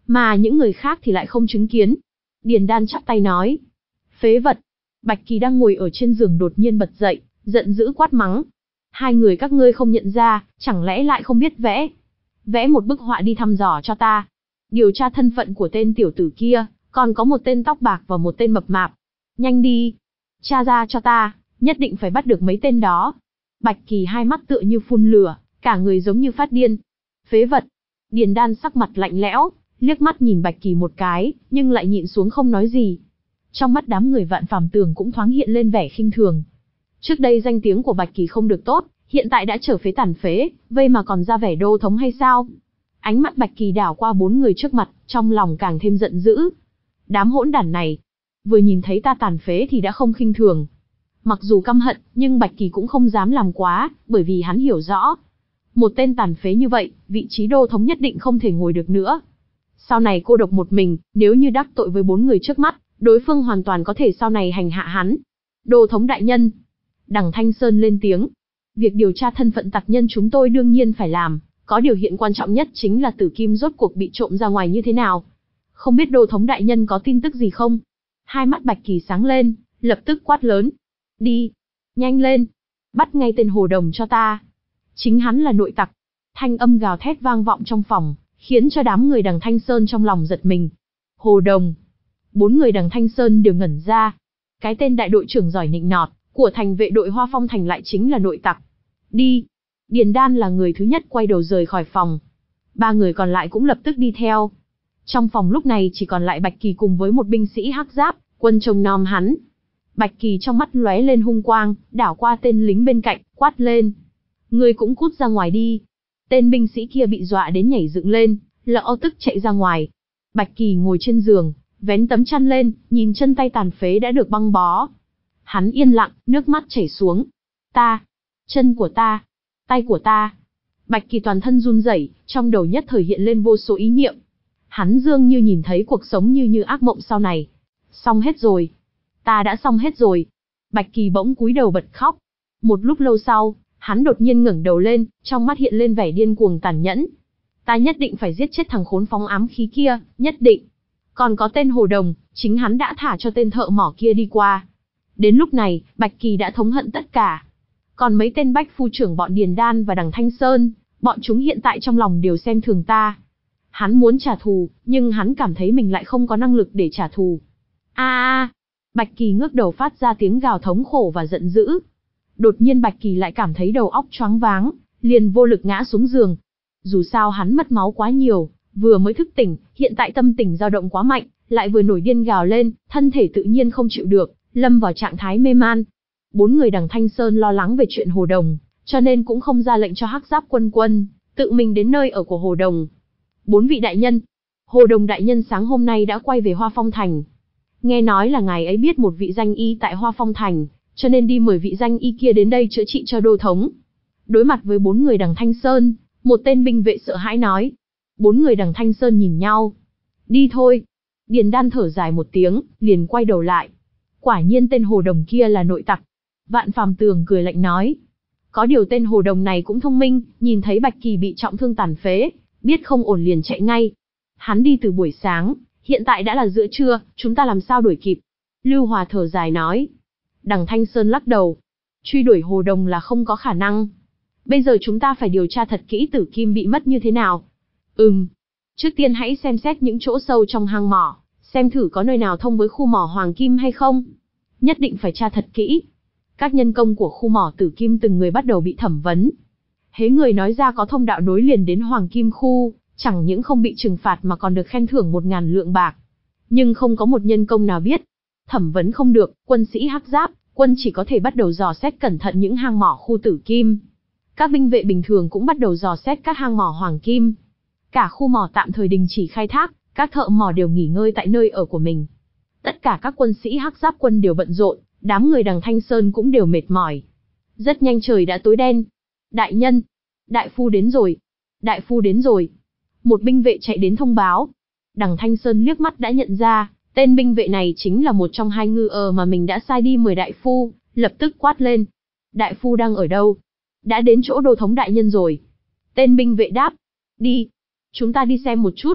mà những người khác thì lại không chứng kiến. Điền Đan chắp tay nói. Phế vật. Bạch Kỳ đang ngồi ở trên giường đột nhiên bật dậy, giận dữ quát mắng. Hai người các ngươi không nhận ra, chẳng lẽ lại không biết vẽ? Vẽ một bức họa đi thăm dò cho ta. Điều tra thân phận của tên tiểu tử kia, còn có một tên tóc bạc và một tên mập mạp. Nhanh đi. Tra ra cho ta, nhất định phải bắt được mấy tên đó. Bạch Kỳ hai mắt tựa như phun lửa, cả người giống như phát điên. Phế vật. Điền Đan sắc mặt lạnh lẽo, liếc mắt nhìn Bạch Kỳ một cái, nhưng lại nhịn xuống không nói gì. Trong mắt đám người Vạn Phàm Tường cũng thoáng hiện lên vẻ khinh thường. Trước đây danh tiếng của Bạch Kỳ không được tốt, hiện tại đã trở phế tàn phế, vây mà còn ra vẻ đô thống hay sao? Ánh mắt Bạch Kỳ đảo qua bốn người trước mặt, trong lòng càng thêm giận dữ. Đám hỗn đản này, vừa nhìn thấy ta tàn phế thì đã không khinh thường. Mặc dù căm hận, nhưng Bạch Kỳ cũng không dám làm quá, bởi vì hắn hiểu rõ. Một tên tàn phế như vậy, vị trí đô thống nhất định không thể ngồi được nữa. Sau này cô độc một mình, nếu như đắc tội với bốn người trước mắt, đối phương hoàn toàn có thể sau này hành hạ hắn. Đô thống đại nhân. Đằng Thanh Sơn lên tiếng. Việc điều tra thân phận tặc nhân chúng tôi đương nhiên phải làm, có điều hiện quan trọng nhất chính là tử kim rốt cuộc bị trộm ra ngoài như thế nào. Không biết đô thống đại nhân có tin tức gì không? Hai mắt Bạch Kỳ sáng lên, lập tức quát lớn. Đi. Nhanh lên. Bắt ngay tên Hồ Đồng cho ta. Chính hắn là nội tặc. Thanh âm gào thét vang vọng trong phòng, khiến cho đám người đằng Thanh Sơn trong lòng giật mình. Hồ Đồng. Bốn người đằng Thanh Sơn đều ngẩn ra. Cái tên đại đội trưởng giỏi nịnh nọt của thành vệ đội Hoa Phong Thành lại chính là nội tặc. Đi. Điền Đan là người thứ nhất quay đầu rời khỏi phòng. Ba người còn lại cũng lập tức đi theo. Trong phòng lúc này chỉ còn lại Bạch Kỳ cùng với một binh sĩ hắc giáp, quân trông nom hắn. Bạch Kỳ trong mắt lóe lên hung quang, đảo qua tên lính bên cạnh, quát lên. Ngươi cũng cút ra ngoài đi. Tên binh sĩ kia bị dọa đến nhảy dựng lên, lập tức chạy ra ngoài. Bạch Kỳ ngồi trên giường, vén tấm chăn lên, nhìn chân tay tàn phế đã được băng bó. Hắn yên lặng, nước mắt chảy xuống. Ta, chân của ta, tay của ta. Bạch Kỳ toàn thân run rẩy, trong đầu nhất thời hiện lên vô số ý niệm. Hắn dường như nhìn thấy cuộc sống như như ác mộng sau này. Xong hết rồi. Ta đã xong hết rồi. Bạch Kỳ bỗng cúi đầu bật khóc. Một lúc lâu sau, hắn đột nhiên ngẩng đầu lên, trong mắt hiện lên vẻ điên cuồng tàn nhẫn. Ta nhất định phải giết chết thằng khốn phóng ám khí kia, nhất định. Còn có tên Hồ Đồng, chính hắn đã thả cho tên thợ mỏ kia đi qua. Đến lúc này, Bạch Kỳ đã thống hận tất cả. Còn mấy tên bách phu trưởng bọn Điền Đan và đằng Thanh Sơn, bọn chúng hiện tại trong lòng đều xem thường ta. Hắn muốn trả thù, nhưng hắn cảm thấy mình lại không có năng lực để trả thù. A a, Bạch Kỳ ngước đầu phát ra tiếng gào thống khổ và giận dữ. Đột nhiên Bạch Kỳ lại cảm thấy đầu óc choáng váng, liền vô lực ngã xuống giường. Dù sao hắn mất máu quá nhiều, vừa mới thức tỉnh, hiện tại tâm tình dao động quá mạnh, lại vừa nổi điên gào lên, thân thể tự nhiên không chịu được, lâm vào trạng thái mê man. Bốn người đằng Thanh Sơn lo lắng về chuyện Hồ Đồng, cho nên cũng không ra lệnh cho hắc giáp quân quân, tự mình đến nơi ở của Hồ Đồng. Bốn vị đại nhân, Hồ Đồng đại nhân sáng hôm nay đã quay về Hoa Phong Thành. Nghe nói là ngài ấy biết một vị danh y tại Hoa Phong Thành, cho nên đi mời vị danh y kia đến đây chữa trị cho đô thống. Đối mặt với bốn người đằng Thanh Sơn, một tên binh vệ sợ hãi nói. Bốn người đằng Thanh Sơn nhìn nhau. Đi thôi. Điền Đan thở dài một tiếng, liền quay đầu lại. Quả nhiên tên Hồ Đồng kia là nội tặc. Vạn Phàm Tường cười lạnh nói. Có điều tên Hồ Đồng này cũng thông minh, nhìn thấy Bạch Kỳ bị trọng thương tàn phế, biết không ổn liền chạy ngay. Hắn đi từ buổi sáng, hiện tại đã là giữa trưa, chúng ta làm sao đuổi kịp? Lưu Hòa thở dài nói. Đằng Thanh Sơn lắc đầu. Truy đuổi Hồ Đồng là không có khả năng. Bây giờ chúng ta phải điều tra thật kỹ tử kim bị mất như thế nào. Ừm. Trước tiên hãy xem xét những chỗ sâu trong hang mỏ, xem thử có nơi nào thông với khu mỏ Hoàng Kim hay không. Nhất định phải tra thật kỹ. Các nhân công của khu mỏ tử kim từng người bắt đầu bị thẩm vấn. Hễ người nói ra có thông đạo nối liền đến Hoàng Kim khu, chẳng những không bị trừng phạt mà còn được khen thưởng một ngàn lượng bạc. Nhưng không có một nhân công nào biết. Thẩm vấn không được, quân sĩ hắc giáp, quân chỉ có thể bắt đầu dò xét cẩn thận những hang mỏ khu tử kim. Các binh vệ bình thường cũng bắt đầu dò xét các hang mỏ Hoàng Kim. Cả khu mỏ tạm thời đình chỉ khai thác, các thợ mỏ đều nghỉ ngơi tại nơi ở của mình. Tất cả các quân sĩ hắc giáp quân đều bận rộn, đám người đằng Thanh Sơn cũng đều mệt mỏi. Rất nhanh trời đã tối đen. Đại nhân, đại phu đến rồi, đại phu đến rồi. Một binh vệ chạy đến thông báo. Đằng Thanh Sơn liếc mắt đã nhận ra, tên binh vệ này chính là một trong hai ngư ờ mà mình đã sai đi mời đại phu, lập tức quát lên. Đại phu đang ở đâu? Đã đến chỗ đô thống đại nhân rồi. Tên binh vệ đáp. Đi. Chúng ta đi xem một chút.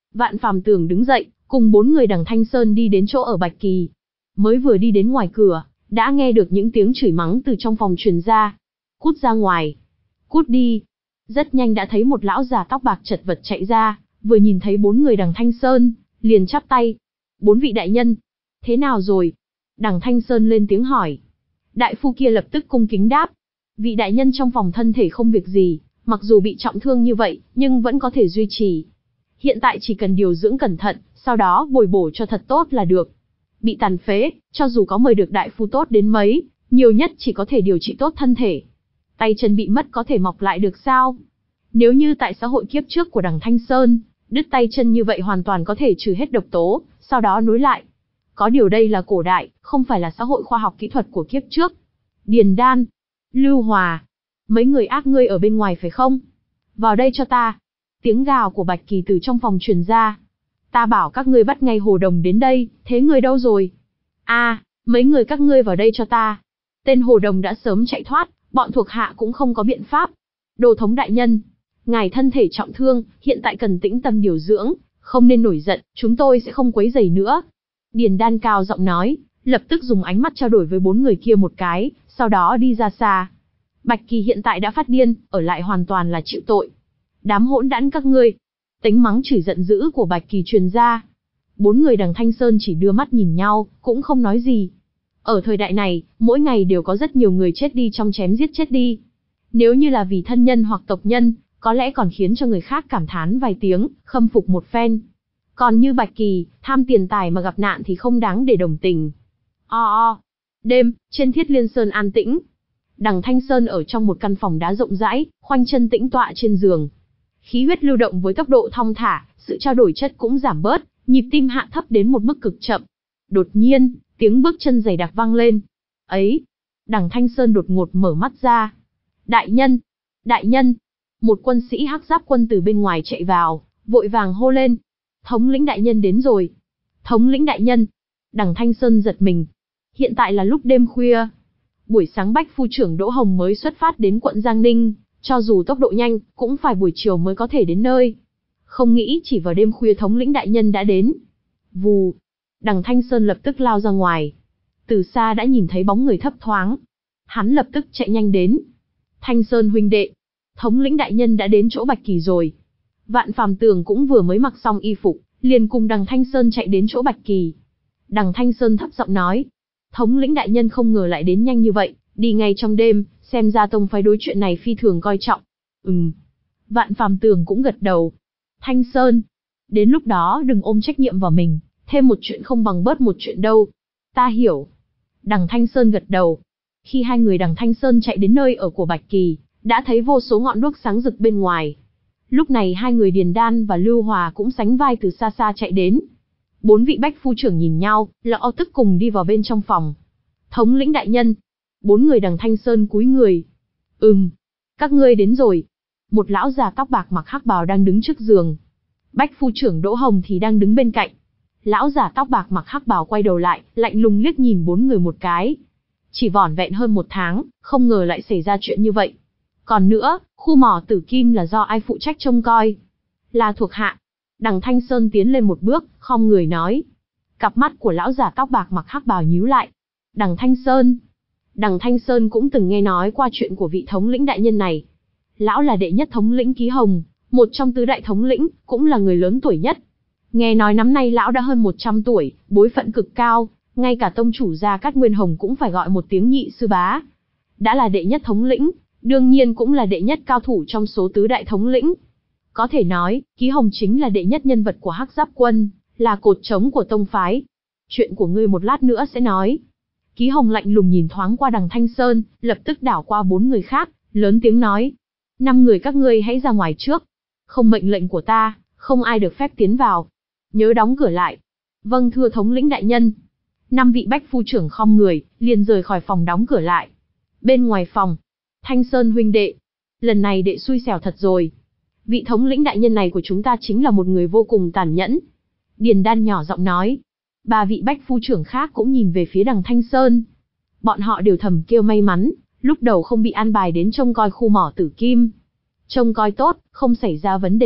Vạn Phàm Tường đứng dậy, cùng bốn người đằng Thanh Sơn đi đến chỗ ở Bạch Kỳ. Mới vừa đi đến ngoài cửa, đã nghe được những tiếng chửi mắng từ trong phòng truyền ra. Cút ra ngoài. Cút đi. Rất nhanh đã thấy một lão già tóc bạc chật vật chạy ra, vừa nhìn thấy bốn người đằng Thanh Sơn, liền chắp tay. Bốn vị đại nhân. Thế nào rồi? Đằng Thanh Sơn lên tiếng hỏi. Đại phu kia lập tức cung kính đáp. Vị đại nhân trong phòng thân thể không việc gì, mặc dù bị trọng thương như vậy, nhưng vẫn có thể duy trì. Hiện tại chỉ cần điều dưỡng cẩn thận, sau đó bồi bổ cho thật tốt là được. Bị tàn phế, cho dù có mời được đại phu tốt đến mấy, nhiều nhất chỉ có thể điều trị tốt thân thể. Tay chân bị mất có thể mọc lại được sao? Nếu như tại xã hội kiếp trước của đằng Thanh Sơn, đứt tay chân như vậy hoàn toàn có thể trừ hết độc tố, sau đó nối lại. Có điều đây là cổ đại, không phải là xã hội khoa học kỹ thuật của kiếp trước. Điền Đan, Lưu Hòa, mấy người ác ngươi ở bên ngoài phải không? Vào đây cho ta. Tiếng gào của Bạch Kỳ từ trong phòng truyền ra. Ta bảo các ngươi bắt ngay Hồ Đồng đến đây, thế ngươi đâu rồi? A, à, mấy người các ngươi vào đây cho ta. Tên Hồ Đồng đã sớm chạy thoát, bọn thuộc hạ cũng không có biện pháp. Đồ thống đại nhân, ngài thân thể trọng thương, hiện tại cần tĩnh tâm điều dưỡng, không nên nổi giận, chúng tôi sẽ không quấy rầy nữa. Điền Đan cao giọng nói, lập tức dùng ánh mắt trao đổi với bốn người kia một cái, sau đó đi ra xa. Bạch Kỳ hiện tại đã phát điên, ở lại hoàn toàn là chịu tội. Đám hỗn đản các ngươi. Tính mắng chửi giận dữ của Bạch Kỳ truyền ra. Bốn người đằng Thanh Sơn chỉ đưa mắt nhìn nhau, cũng không nói gì. Ở thời đại này, mỗi ngày đều có rất nhiều người chết đi trong chém giết chết đi. Nếu như là vì thân nhân hoặc tộc nhân, có lẽ còn khiến cho người khác cảm thán vài tiếng, khâm phục một phen. Còn như Bạch Kỳ, tham tiền tài mà gặp nạn thì không đáng để đồng tình. O o. Đêm, trên Thiết Liên Sơn an tĩnh. Đằng Thanh Sơn ở trong một căn phòng đá rộng rãi, khoanh chân tĩnh tọa trên giường. Khí huyết lưu động với tốc độ thong thả, sự trao đổi chất cũng giảm bớt, nhịp tim hạ thấp đến một mức cực chậm. Đột nhiên, tiếng bước chân dày đặc vang lên. Ấy! Đằng Thanh Sơn đột ngột mở mắt ra. Đại nhân! Đại nhân! Một quân sĩ hắc giáp quân từ bên ngoài chạy vào, vội vàng hô lên. Thống lĩnh đại nhân đến rồi. Thống lĩnh đại nhân! Đằng Thanh Sơn giật mình. Hiện tại là lúc đêm khuya. Buổi sáng Bách phu trưởng Đỗ Hồng mới xuất phát đến quận Giang Ninh, cho dù tốc độ nhanh, cũng phải buổi chiều mới có thể đến nơi. Không nghĩ chỉ vào đêm khuya thống lĩnh đại nhân đã đến. Vù! Đằng Thanh Sơn lập tức lao ra ngoài. Từ xa đã nhìn thấy bóng người thấp thoáng. Hắn lập tức chạy nhanh đến. Thanh Sơn huynh đệ, thống lĩnh đại nhân đã đến chỗ Bạch Kỳ rồi. Vạn Phàm Tường cũng vừa mới mặc xong y phục, liền cùng đằng Thanh Sơn chạy đến chỗ Bạch Kỳ. Đằng Thanh Sơn thấp giọng nói, thống lĩnh đại nhân không ngờ lại đến nhanh như vậy, đi ngay trong đêm, xem ra tông phái đối chuyện này phi thường coi trọng. Ừm. Vạn Phàm Tường cũng gật đầu. Thanh Sơn, đến lúc đó đừng ôm trách nhiệm vào mình, thêm một chuyện không bằng bớt một chuyện đâu. Ta hiểu. Đằng Thanh Sơn gật đầu. Khi hai người đằng Thanh Sơn chạy đến nơi ở của Bạch Kỳ, đã thấy vô số ngọn đuốc sáng rực bên ngoài. Lúc này hai người Điền Đan và Lưu Hòa cũng sánh vai từ xa xa chạy đến. Bốn vị bách phu trưởng nhìn nhau, lập tức cùng đi vào bên trong phòng. Thống lĩnh đại nhân. Bốn người đằng Thanh Sơn cúi người. Ừm, các ngươi đến rồi. Một lão già tóc bạc mặc hắc bào đang đứng trước giường. Bách phu trưởng Đỗ Hồng thì đang đứng bên cạnh. Lão già tóc bạc mặc hắc bào quay đầu lại, lạnh lùng liếc nhìn bốn người một cái. Chỉ vỏn vẹn hơn một tháng, không ngờ lại xảy ra chuyện như vậy. Còn nữa, khu mỏ Tử Kim là do ai phụ trách trông coi? Là thuộc hạ. Đằng Thanh Sơn tiến lên một bước, khom người nói. Cặp mắt của lão già tóc bạc mặc hắc bào nhíu lại. Đằng Thanh Sơn. Đằng Thanh Sơn cũng từng nghe nói qua chuyện của vị thống lĩnh đại nhân này. Lão là đệ nhất thống lĩnh Ký Hồng, một trong tứ đại thống lĩnh, cũng là người lớn tuổi nhất. Nghe nói năm nay lão đã hơn một trăm tuổi, bối phận cực cao, ngay cả tông chủ Gia Cát Nguyên Hồng cũng phải gọi một tiếng nhị sư bá. Đã là đệ nhất thống lĩnh, đương nhiên cũng là đệ nhất cao thủ trong số tứ đại thống lĩnh. Có thể nói, Ký Hồng chính là đệ nhất nhân vật của Hắc Giáp Quân, là cột trống của tông phái. Chuyện của ngươi một lát nữa sẽ nói. Ký Hồng lạnh lùng nhìn thoáng qua đằng Thanh Sơn, lập tức đảo qua bốn người khác, lớn tiếng nói. Năm người các ngươi hãy ra ngoài trước. Không mệnh lệnh của ta, không ai được phép tiến vào. Nhớ đóng cửa lại. Vâng thưa thống lĩnh đại nhân. Năm vị bách phu trưởng khom người, liền rời khỏi phòng đóng cửa lại. Bên ngoài phòng, Thanh Sơn huynh đệ. Lần này đệ xui xẻo thật rồi. Vị thống lĩnh đại nhân này của chúng ta chính là một người vô cùng tàn nhẫn. Điền Đan nhỏ giọng nói. Ba vị bách phu trưởng khác cũng nhìn về phía đằng Thanh Sơn. Bọn họ đều thầm kêu may mắn, lúc đầu không bị an bài đến trông coi khu mỏ Tử Kim. Trông coi tốt, không xảy ra vấn đề,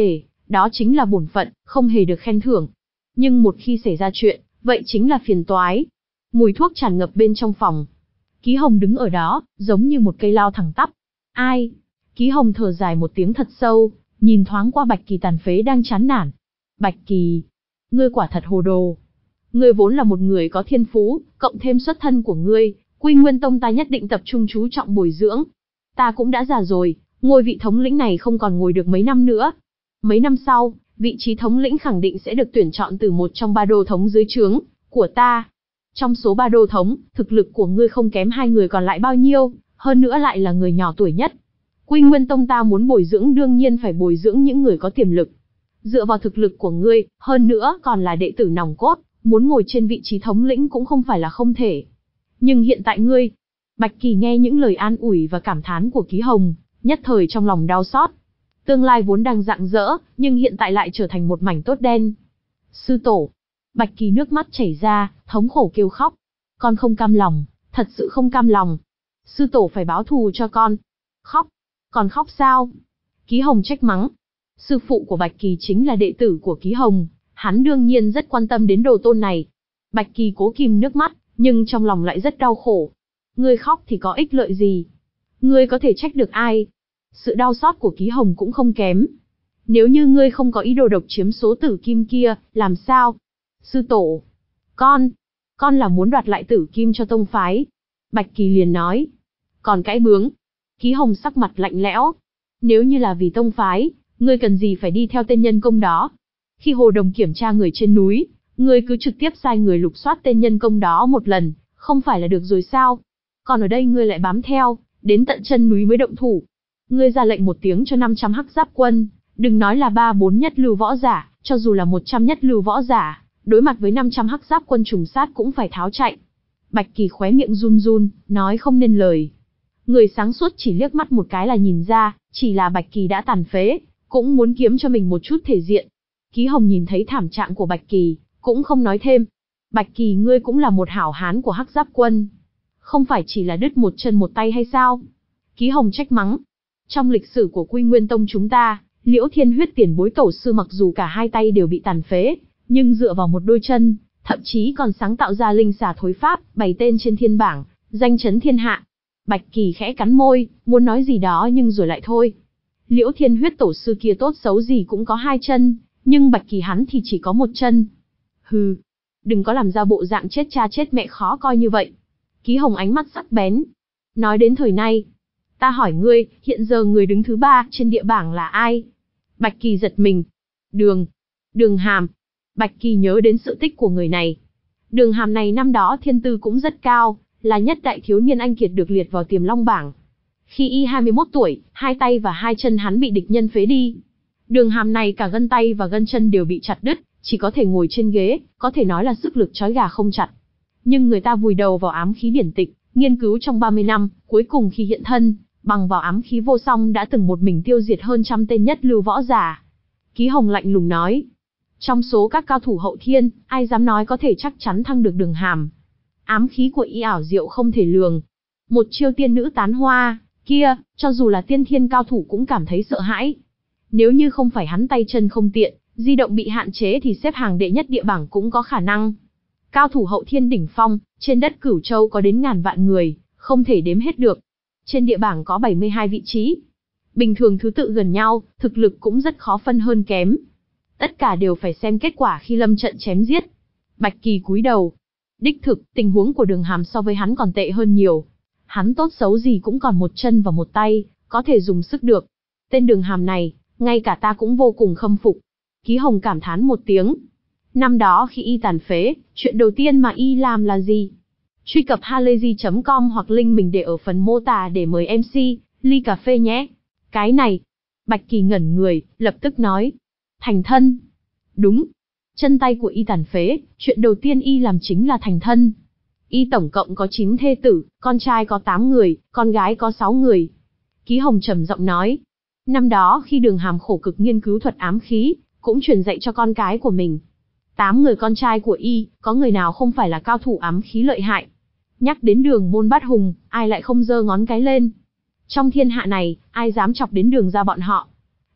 đó chính là bổn phận, không hề được khen thưởng. Nhưng một khi xảy ra chuyện, vậy chính là phiền toái. Mùi thuốc tràn ngập bên trong phòng. Ký Hồng đứng ở đó, giống như một cây lao thẳng tắp. Ai? Ký Hồng thở dài một tiếng thật sâu, nhìn thoáng qua Bạch Kỳ tàn phế đang chán nản. Bạch Kỳ, ngươi quả thật hồ đồ. Ngươi vốn là một người có thiên phú, cộng thêm xuất thân của ngươi, Quy Nguyên Tông ta nhất định tập trung chú trọng bồi dưỡng. Ta cũng đã già rồi, ngôi vị thống lĩnh này không còn ngồi được mấy năm nữa. Mấy năm sau, vị trí thống lĩnh khẳng định sẽ được tuyển chọn từ một trong ba đô thống dưới trướng của ta. Trong số ba đô thống, thực lực của ngươi không kém hai người còn lại bao nhiêu, hơn nữa lại là người nhỏ tuổi nhất. Quy Nguyên Tông ta muốn bồi dưỡng đương nhiên phải bồi dưỡng những người có tiềm lực. Dựa vào thực lực của ngươi, hơn nữa còn là đệ tử nòng cốt, muốn ngồi trên vị trí thống lĩnh cũng không phải là không thể. Nhưng hiện tại ngươi... Bạch Kỳ nghe những lời an ủi và cảm thán của Ký Hồng, nhất thời trong lòng đau xót. Tương lai vốn đang rạng rỡ, nhưng hiện tại lại trở thành một mảnh tốt đen. Sư tổ. Bạch Kỳ nước mắt chảy ra, thống khổ kêu khóc. Con không cam lòng, thật sự không cam lòng. Sư tổ phải báo thù cho con. Khóc. Còn khóc sao? Ký Hồng trách mắng. Sư phụ của Bạch Kỳ chính là đệ tử của Ký Hồng, hắn đương nhiên rất quan tâm đến đồ tôn này. Bạch Kỳ cố kìm nước mắt, nhưng trong lòng lại rất đau khổ. Ngươi khóc thì có ích lợi gì? Ngươi có thể trách được ai? Sự đau xót của Ký Hồng cũng không kém. Nếu như ngươi không có ý đồ độc chiếm số tử kim kia, làm sao? Sư tổ. Con. Con là muốn đoạt lại tử kim cho tông phái. Bạch Kỳ liền nói. Còn cãi bướng. Ký Hồng sắc mặt lạnh lẽo. Nếu như là vì tông phái, ngươi cần gì phải đi theo tên nhân công đó? Khi Hồ Đồng kiểm tra người trên núi, ngươi cứ trực tiếp sai người lục soát tên nhân công đó một lần, không phải là được rồi sao? Còn ở đây ngươi lại bám theo, đến tận chân núi mới động thủ. Ngươi ra lệnh một tiếng cho năm trăm hắc giáp quân, đừng nói là ba bốn nhất lưu võ giả, cho dù là một trăm nhất lưu võ giả, đối mặt với năm trăm hắc giáp quân trùng sát cũng phải tháo chạy. Bạch Kỳ khóe miệng run run, nói không nên lời. Người sáng suốt chỉ liếc mắt một cái là nhìn ra, chỉ là Bạch Kỳ đã tàn phế, cũng muốn kiếm cho mình một chút thể diện. Ký Hồng nhìn thấy thảm trạng của Bạch Kỳ, cũng không nói thêm. Bạch Kỳ ngươi cũng là một hảo hán của hắc giáp quân. Không phải chỉ là đứt một chân một tay hay sao? Ký Hồng trách mắng. Trong lịch sử của Quy Nguyên Tông chúng ta, Liễu Thiên Huyết tiền bối tổ sư mặc dù cả hai tay đều bị tàn phế, nhưng dựa vào một đôi chân, thậm chí còn sáng tạo ra linh xà thối pháp, bày tên trên thiên bảng, danh chấn thiên hạ. Bạch Kỳ khẽ cắn môi, muốn nói gì đó nhưng rồi lại thôi. Liễu Thiên Huyết tổ sư kia tốt xấu gì cũng có hai chân, nhưng Bạch Kỳ hắn thì chỉ có một chân. Hừ, đừng có làm ra bộ dạng chết cha chết mẹ khó coi như vậy. Ký Hồng ánh mắt sắc bén. Nói đến thời nay, ta hỏi ngươi, hiện giờ người đứng thứ ba trên địa bảng là ai? Bạch Kỳ giật mình. Đường. Đường Hàm. Bạch Kỳ nhớ đến sự tích của người này. Đường Hàm này năm đó thiên tư cũng rất cao, là nhất đại thiếu niên anh kiệt được liệt vào Tiềm Long bảng. Khi y hai mươi mốt tuổi, hai tay và hai chân hắn bị địch nhân phế đi. Đường Hàm này cả gân tay và gân chân đều bị chặt đứt, chỉ có thể ngồi trên ghế, có thể nói là sức lực trói gà không chặt. Nhưng người ta vùi đầu vào ám khí điển tịch, nghiên cứu trong ba mươi năm, cuối cùng khi hiện thân, bằng vào ám khí vô song đã từng một mình tiêu diệt hơn trăm tên nhất lưu võ giả. Ký Hồng lạnh lùng nói. Trong số các cao thủ hậu thiên, ai dám nói có thể chắc chắn thăng được Đường Hàm. Ám khí của y ảo diệu không thể lường. Một chiêu tiên nữ tán hoa, kia, cho dù là tiên thiên cao thủ cũng cảm thấy sợ hãi. Nếu như không phải hắn tay chân không tiện, di động bị hạn chế thì xếp hàng đệ nhất địa bảng cũng có khả năng. Cao thủ hậu thiên đỉnh phong, trên đất Cửu Châu có đến ngàn vạn người, không thể đếm hết được. Trên địa bảng có bảy mươi hai vị trí. Bình thường thứ tự gần nhau, thực lực cũng rất khó phân hơn kém. Tất cả đều phải xem kết quả khi lâm trận chém giết. Bạch Kỳ cúi đầu. Đích thực, tình huống của Đường Hàm so với hắn còn tệ hơn nhiều. Hắn tốt xấu gì cũng còn một chân và một tay, có thể dùng sức được. Tên Đường Hàm này, ngay cả ta cũng vô cùng khâm phục. Ký Hồng cảm thán một tiếng. Năm đó khi y tàn phế, chuyện đầu tiên mà y làm là gì? Truy cập halayzi chấm com hoặc link mình để ở phần mô tả để mời em xê, ly cà phê nhé. Cái này. Bạch Kỳ ngẩn người, lập tức nói. Thành thân. Đúng. Chân tay của y tàn phế, chuyện đầu tiên y làm chính là thành thân. Y tổng cộng có chín thê tử, con trai có tám người, con gái có sáu người. Ký Hồng trầm giọng nói. Năm đó khi Đường Hàm khổ cực nghiên cứu thuật ám khí, cũng truyền dạy cho con cái của mình. Tám người con trai của y, có người nào không phải là cao thủ ám khí lợi hại. Nhắc đến Đường môn bát hùng, ai lại không giơ ngón cái lên. Trong thiên hạ này, ai dám chọc đến Đường ra bọn họ.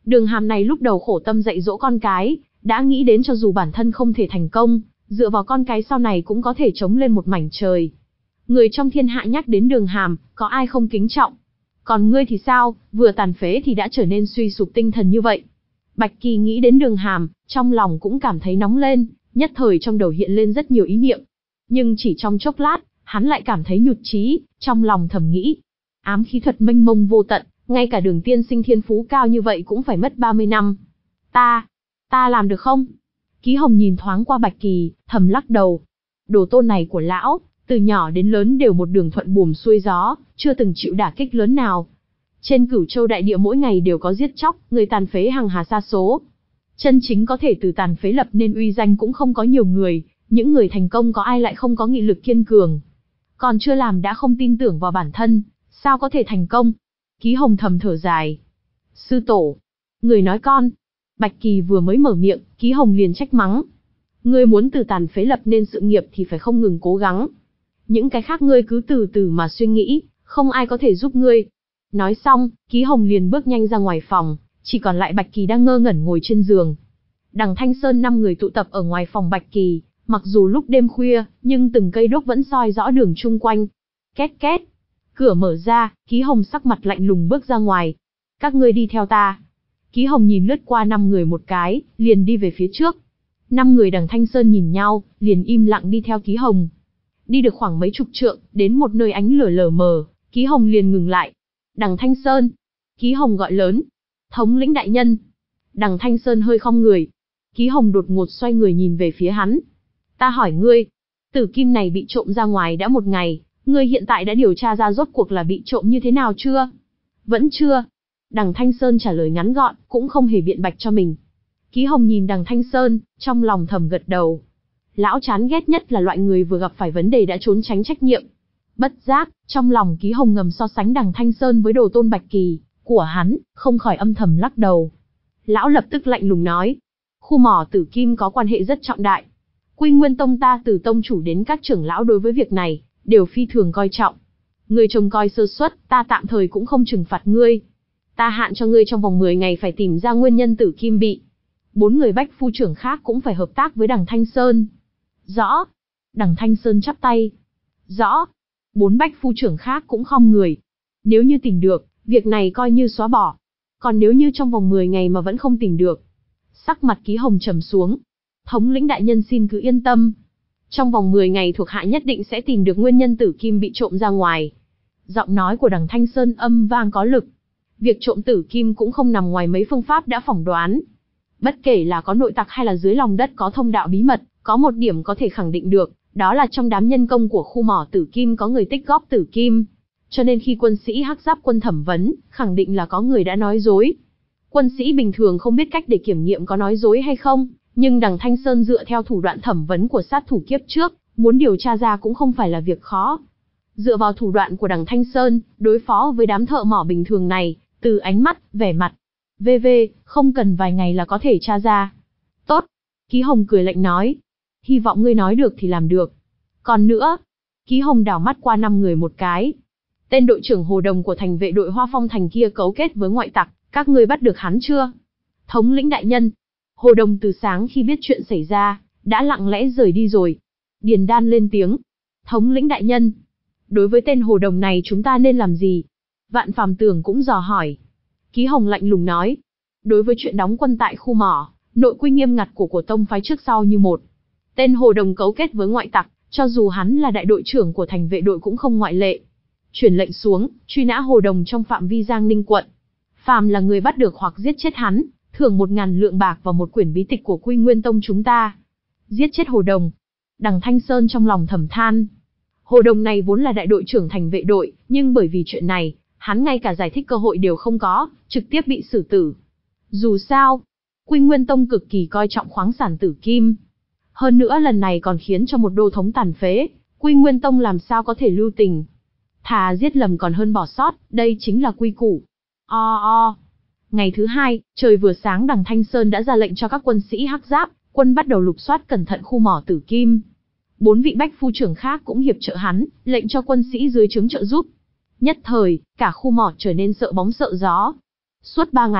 Đường Hàm này lúc đầu khổ tâm dạy dỗ con cái, đã nghĩ đến cho dù bản thân không thể thành công, dựa vào con cái sau này cũng có thể chống lên một mảnh trời. Người trong thiên hạ nhắc đến Đường Hàm, có ai không kính trọng? Còn ngươi thì sao, vừa tàn phế thì đã trở nên suy sụp tinh thần như vậy? Bạch Kỳ nghĩ đến Đường Hàm, trong lòng cũng cảm thấy nóng lên, nhất thời trong đầu hiện lên rất nhiều ý niệm. Nhưng chỉ trong chốc lát, hắn lại cảm thấy nhụt chí, trong lòng thầm nghĩ. Ám khí thuật mênh mông vô tận, ngay cả Đường tiên sinh thiên phú cao như vậy cũng phải mất ba mươi năm. Ta, ta làm được không? Ký Hồng nhìn thoáng qua Bạch Kỳ, thầm lắc đầu. Đồ tôn này của lão, từ nhỏ đến lớn đều một đường thuận buồm xuôi gió, chưa từng chịu đả kích lớn nào. Trên Cửu Châu đại địa mỗi ngày đều có giết chóc, người tàn phế hàng hà sa số. Chân chính có thể từ tàn phế lập nên uy danh cũng không có nhiều người, những người thành công có ai lại không có nghị lực kiên cường. Còn chưa làm đã không tin tưởng vào bản thân, sao có thể thành công? Ký Hồng thầm thở dài. Sư tổ, người nói con. Bạch Kỳ vừa mới mở miệng, Ký Hồng liền trách mắng. Ngươi muốn từ tàn phế lập nên sự nghiệp thì phải không ngừng cố gắng. Những cái khác ngươi cứ từ từ mà suy nghĩ, không ai có thể giúp ngươi. Nói xong, Ký Hồng liền bước nhanh ra ngoài phòng, chỉ còn lại Bạch Kỳ đang ngơ ngẩn ngồi trên giường. Đằng Thanh Sơn năm người tụ tập ở ngoài phòng Bạch Kỳ, mặc dù lúc đêm khuya, nhưng từng cây đuốc vẫn soi rõ đường chung quanh. Két két. Cửa mở ra, Ký Hồng sắc mặt lạnh lùng bước ra ngoài. Các ngươi đi theo ta. Ký Hồng nhìn lướt qua năm người một cái, liền đi về phía trước. Năm người đằng Thanh Sơn nhìn nhau, liền im lặng đi theo Ký Hồng. Đi được khoảng mấy chục trượng, đến một nơi ánh lửa lờ mờ, Ký Hồng liền ngừng lại. Đằng Thanh Sơn. Ký Hồng gọi lớn. Thống lĩnh đại nhân. Đằng Thanh Sơn hơi khom người. Ký Hồng đột ngột xoay người nhìn về phía hắn. Ta hỏi ngươi, tử kim này bị trộm ra ngoài đã một ngày, ngươi hiện tại đã điều tra ra rốt cuộc là bị trộm như thế nào chưa? Vẫn chưa. Đằng Thanh Sơn trả lời ngắn gọn, cũng không hề biện bạch cho mình. Ký Hồng nhìn đằng Thanh Sơn, trong lòng thầm gật đầu. Lão chán ghét nhất là loại người vừa gặp phải vấn đề đã trốn tránh trách nhiệm. Bất giác, trong lòng Ký Hồng ngầm so sánh đằng Thanh Sơn với đồ tôn Bạch Kỳ của hắn, không khỏi âm thầm lắc đầu. Lão lập tức lạnh lùng nói. Khu mỏ tử kim có quan hệ rất trọng đại. Quy Nguyên Tông ta từ tông chủ đến các trưởng lão đối với việc này, đều phi thường coi trọng. Ngươi trông coi sơ suất, ta tạm thời cũng không trừng phạt ngươi. Ta hạn cho ngươi trong vòng mười ngày phải tìm ra nguyên nhân tử kim bị. Bốn người bách phu trưởng khác cũng phải hợp tác với đằng Thanh Sơn. Rõ. Đằng Thanh Sơn chắp tay. Rõ. Bốn bách phu trưởng khác cũng khom người. Nếu như tìm được, việc này coi như xóa bỏ. Còn nếu như trong vòng mười ngày mà vẫn không tìm được. Sắc mặt Ký Hồng trầm xuống. Thống lĩnh đại nhân xin cứ yên tâm. Trong vòng mười ngày thuộc hạ nhất định sẽ tìm được nguyên nhân tử kim bị trộm ra ngoài. Giọng nói của đằng Thanh Sơn âm vang có lực. Việc trộm tử kim cũng không nằm ngoài mấy phương pháp đã phỏng đoán. Bất kể là có nội tặc hay là dưới lòng đất có thông đạo bí mật, có một điểm có thể khẳng định được, đó là trong đám nhân công của khu mỏ tử kim có người tích góp tử kim. Cho nên khi quân sĩ Hắc Giáp quân thẩm vấn, khẳng định là có người đã nói dối. Quân sĩ bình thường không biết cách để kiểm nghiệm có nói dối hay không, nhưng đằng Thanh Sơn dựa theo thủ đoạn thẩm vấn của sát thủ kiếp trước, muốn điều tra ra cũng không phải là việc khó. Dựa vào thủ đoạn của đằng Thanh Sơn, đối phó với đám thợ mỏ bình thường này, từ ánh mắt, vẻ mặt, vân vân, không cần vài ngày là có thể tra ra. Tốt. Ký Hồng cười lạnh nói. Hy vọng ngươi nói được thì làm được. Còn nữa. Ký Hồng đảo mắt qua năm người một cái. Tên đội trưởng Hồ Đồng của thành vệ đội Hoa Phong Thành kia cấu kết với ngoại tặc, các ngươi bắt được hắn chưa? Thống lĩnh đại nhân. Hồ Đồng từ sáng khi biết chuyện xảy ra, đã lặng lẽ rời đi rồi. Điền Đan lên tiếng. Thống lĩnh đại nhân. Đối với tên Hồ Đồng này chúng ta nên làm gì? Vạn Phàm Tường cũng dò hỏi. Ký Hồng lạnh lùng nói. Đối với chuyện đóng quân tại khu mỏ, nội quy nghiêm ngặt của của tông phái trước sau như một. Tên Hồ Đồng cấu kết với ngoại tặc, cho dù hắn là đại đội trưởng của thành vệ đội cũng không ngoại lệ. Truyền lệnh xuống, truy nã Hồ Đồng trong phạm vi Giang Ninh quận. Phàm là người bắt được hoặc giết chết hắn, thưởng một ngàn lượng bạc và một quyển bí tịch của Quy Nguyên Tông chúng ta. Giết chết Hồ Đồng. Đằng Thanh Sơn trong lòng thầm than. Hồ Đồng này vốn là đại đội trưởng thành vệ đội, nhưng bởi vì chuyện này, hắn ngay cả giải thích cơ hội đều không có, trực tiếp bị xử tử. Dù sao, Quy Nguyên Tông cực kỳ coi trọng khoáng sản tử kim. Hơn nữa lần này còn khiến cho một đô thống tàn phế, Quy Nguyên Tông làm sao có thể lưu tình. Thà giết lầm còn hơn bỏ sót, đây chính là quy củ. O o. Ngày thứ hai, trời vừa sáng đằng Thanh Sơn đã ra lệnh cho các quân sĩ Hắc Giáp, quân bắt đầu lục soát cẩn thận khu mỏ tử kim. Bốn vị bách phu trưởng khác cũng hiệp trợ hắn, lệnh cho quân sĩ dưới trướng trợ giúp. Nhất thời, cả khu mỏ trở nên sợ bóng sợ gió. Suốt ba ngày,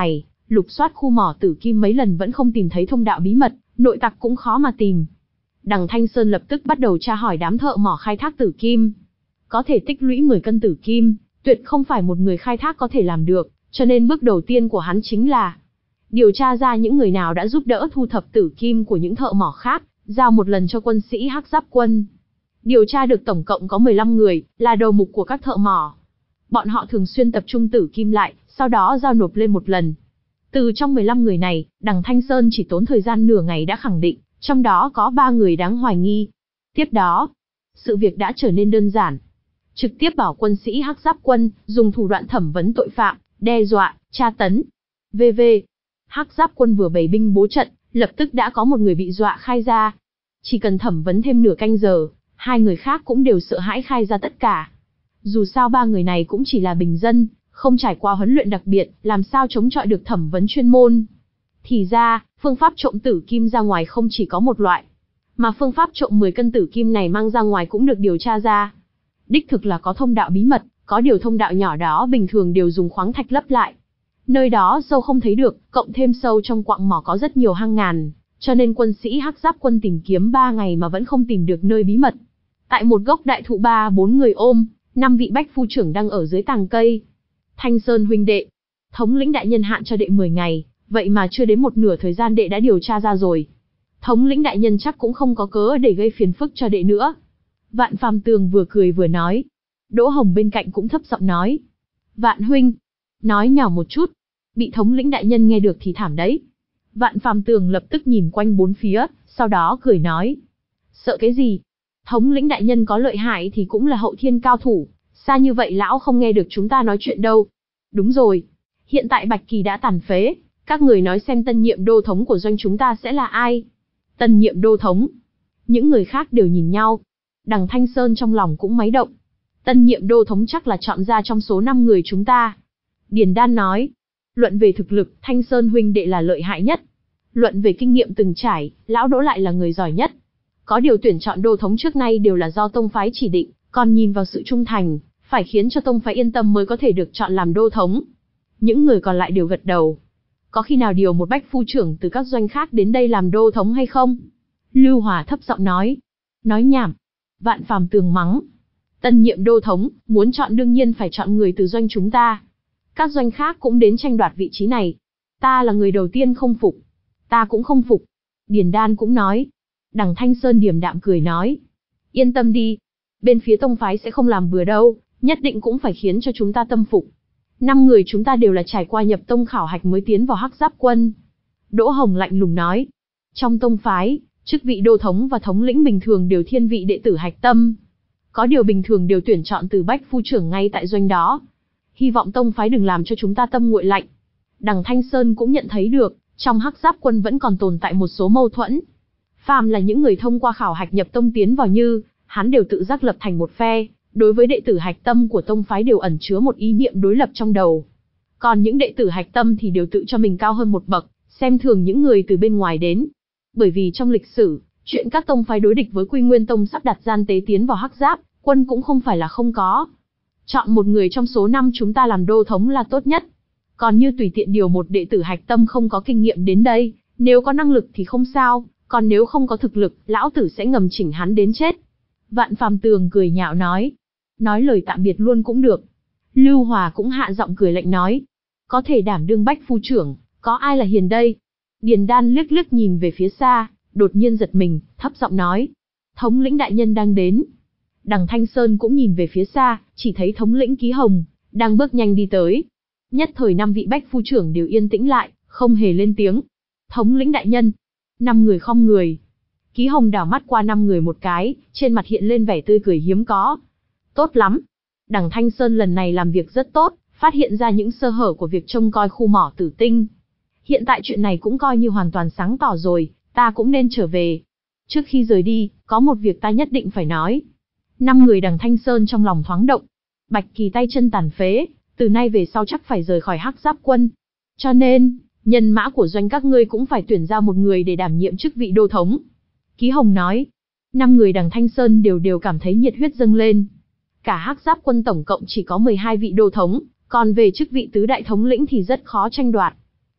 Lục soát khu mỏ tử kim mấy lần vẫn không tìm thấy thông đạo bí mật, nội tặc cũng khó mà tìm. Đằng Thanh Sơn lập tức bắt đầu tra hỏi đám thợ mỏ khai thác tử kim. Có thể tích lũy mười cân tử kim, tuyệt không phải một người khai thác có thể làm được, cho nên bước đầu tiên của hắn chính là điều tra ra những người nào đã giúp đỡ thu thập tử kim của những thợ mỏ khác, giao một lần cho quân sĩ Hắc Giáp Quân. Điều tra được tổng cộng có mười lăm người, là đầu mục của các thợ mỏ. Bọn họ thường xuyên tập trung tử kim lại, sau đó giao nộp lên một lần. Từ trong mười lăm người này, đằng Thanh Sơn chỉ tốn thời gian nửa ngày đã khẳng định, trong đó có ba người đáng hoài nghi. Tiếp đó, sự việc đã trở nên đơn giản. Trực tiếp bảo quân sĩ Hắc Giáp Quân dùng thủ đoạn thẩm vấn tội phạm, đe dọa, tra tấn. vê vê. Hắc Giáp Quân vừa bày binh bố trận, lập tức đã có một người bị dọa khai ra. Chỉ cần thẩm vấn thêm nửa canh giờ, hai người khác cũng đều sợ hãi khai ra tất cả. Dù sao ba người này cũng chỉ là bình dân, không trải qua huấn luyện đặc biệt, làm sao chống chọi được thẩm vấn chuyên môn. Thì ra, phương pháp trộm tử kim ra ngoài không chỉ có một loại, mà phương pháp trộm mười cân tử kim này mang ra ngoài cũng được điều tra ra. Đích thực là có thông đạo bí mật, có điều thông đạo nhỏ đó bình thường đều dùng khoáng thạch lấp lại. Nơi đó sâu không thấy được, cộng thêm sâu trong quặng mỏ có rất nhiều hang ngàn, cho nên quân sĩ Hắc Giáp Quân tìm kiếm ba ngày mà vẫn không tìm được nơi bí mật. Tại một gốc đại thụ ba bốn người ôm, năm vị bách phu trưởng đang ở dưới tàng cây. Thanh Sơn huynh đệ, thống lĩnh đại nhân hạn cho đệ mười ngày, vậy mà chưa đến một nửa thời gian đệ đã điều tra ra rồi. Thống lĩnh đại nhân chắc cũng không có cớ để gây phiền phức cho đệ nữa. Vạn Phàm Tường vừa cười vừa nói. Đỗ Hồng bên cạnh cũng thấp giọng nói. Vạn huynh, nói nhỏ một chút, bị thống lĩnh đại nhân nghe được thì thảm đấy. Vạn Phàm Tường lập tức nhìn quanh bốn phía, sau đó cười nói. Sợ cái gì? Thống lĩnh đại nhân có lợi hại thì cũng là hậu thiên cao thủ, xa như vậy lão không nghe được chúng ta nói chuyện đâu. Đúng rồi, hiện tại Bạch Kỳ đã tàn phế, các người nói xem tân nhiệm đô thống của doanh chúng ta sẽ là ai? Tân nhiệm đô thống? Những người khác đều nhìn nhau. Đằng Thanh Sơn trong lòng cũng máy động. Tân nhiệm đô thống chắc là chọn ra trong số năm người chúng ta. Điền Đan nói. Luận về thực lực, Thanh Sơn huynh đệ là lợi hại nhất. Luận về kinh nghiệm từng trải, lão Đỗ lại là người giỏi nhất. Có điều tuyển chọn đô thống trước nay đều là do tông phái chỉ định, còn nhìn vào sự trung thành, phải khiến cho tông phái yên tâm mới có thể được chọn làm đô thống. Những người còn lại đều gật đầu. Có khi nào điều một bách phu trưởng từ các doanh khác đến đây làm đô thống hay không? Lưu Hòa thấp giọng nói. Nói nhảm. Vạn Phàm Tường mắng. Tân nhiệm đô thống, muốn chọn đương nhiên phải chọn người từ doanh chúng ta. Các doanh khác cũng đến tranh đoạt vị trí này. Ta là người đầu tiên không phục. Ta cũng không phục. Điền Đan cũng nói. Đằng Thanh Sơn điềm đạm cười nói. Yên tâm đi. Bên phía tông phái sẽ không làm bừa đâu, nhất định cũng phải khiến cho chúng ta tâm phục. Năm người chúng ta đều là trải qua nhập tông khảo hạch mới tiến vào Hắc Giáp Quân. Đỗ Hồng lạnh lùng nói. Trong tông phái, chức vị đô thống và thống lĩnh bình thường đều thiên vị đệ tử hạch tâm. Có điều bình thường đều tuyển chọn từ bách phu trưởng ngay tại doanh đó. Hy vọng tông phái đừng làm cho chúng ta tâm nguội lạnh. Đằng Thanh Sơn cũng nhận thấy được, trong Hắc Giáp Quân vẫn còn tồn tại một số mâu thuẫn. Phàm là những người thông qua khảo hạch nhập tông tiến vào như, hắn đều tự giác lập thành một phe, đối với đệ tử hạch tâm của tông phái đều ẩn chứa một ý niệm đối lập trong đầu. Còn những đệ tử hạch tâm thì đều tự cho mình cao hơn một bậc, xem thường những người từ bên ngoài đến. Bởi vì trong lịch sử, chuyện các tông phái đối địch với Quy Nguyên Tông sắp đặt gian tế tiến vào Hắc Giáp Quân cũng không phải là không có. Chọn một người trong số năm chúng ta làm đô thống là tốt nhất. Còn như tùy tiện điều một đệ tử hạch tâm không có kinh nghiệm đến đây, nếu có năng lực thì không sao, còn nếu không có thực lực, lão tử sẽ ngầm chỉnh hắn đến chết. Vạn Phàm Tường cười nhạo nói. Nói lời tạm biệt luôn cũng được. Lưu Hòa cũng hạ giọng cười lạnh nói. Có thể đảm đương bách phu trưởng, có ai là hiền đây? Điền Đan liếc liếc nhìn về phía xa, đột nhiên giật mình, thấp giọng nói. Thống lĩnh đại nhân đang đến. Đằng Thanh Sơn cũng nhìn về phía xa, chỉ thấy thống lĩnh Ký Hồng đang bước nhanh đi tới. Nhất thời năm vị bách phu trưởng đều yên tĩnh lại, không hề lên tiếng. Thống lĩnh đại nhân. Năm người khom người. Ký Hồng đảo mắt qua năm người một cái, trên mặt hiện lên vẻ tươi cười hiếm có. Tốt lắm. Đằng Thanh Sơn lần này làm việc rất tốt, phát hiện ra những sơ hở của việc trông coi khu mỏ tử tinh. Hiện tại chuyện này cũng coi như hoàn toàn sáng tỏ rồi, ta cũng nên trở về. Trước khi rời đi, có một việc ta nhất định phải nói. Năm người đằng Thanh Sơn trong lòng thoáng động. Bạch Kỳ tay chân tàn phế, từ nay về sau chắc phải rời khỏi Hắc Giáp Quân. Cho nên, nhân mã của doanh các ngươi cũng phải tuyển ra một người để đảm nhiệm chức vị đô thống. Ký Hồng nói. Năm người đằng Thanh Sơn đều đều cảm thấy nhiệt huyết dâng lên. Cả Hắc Giáp Quân tổng cộng chỉ có mười hai vị đô thống, còn về chức vị tứ đại thống lĩnh thì rất khó tranh đoạt.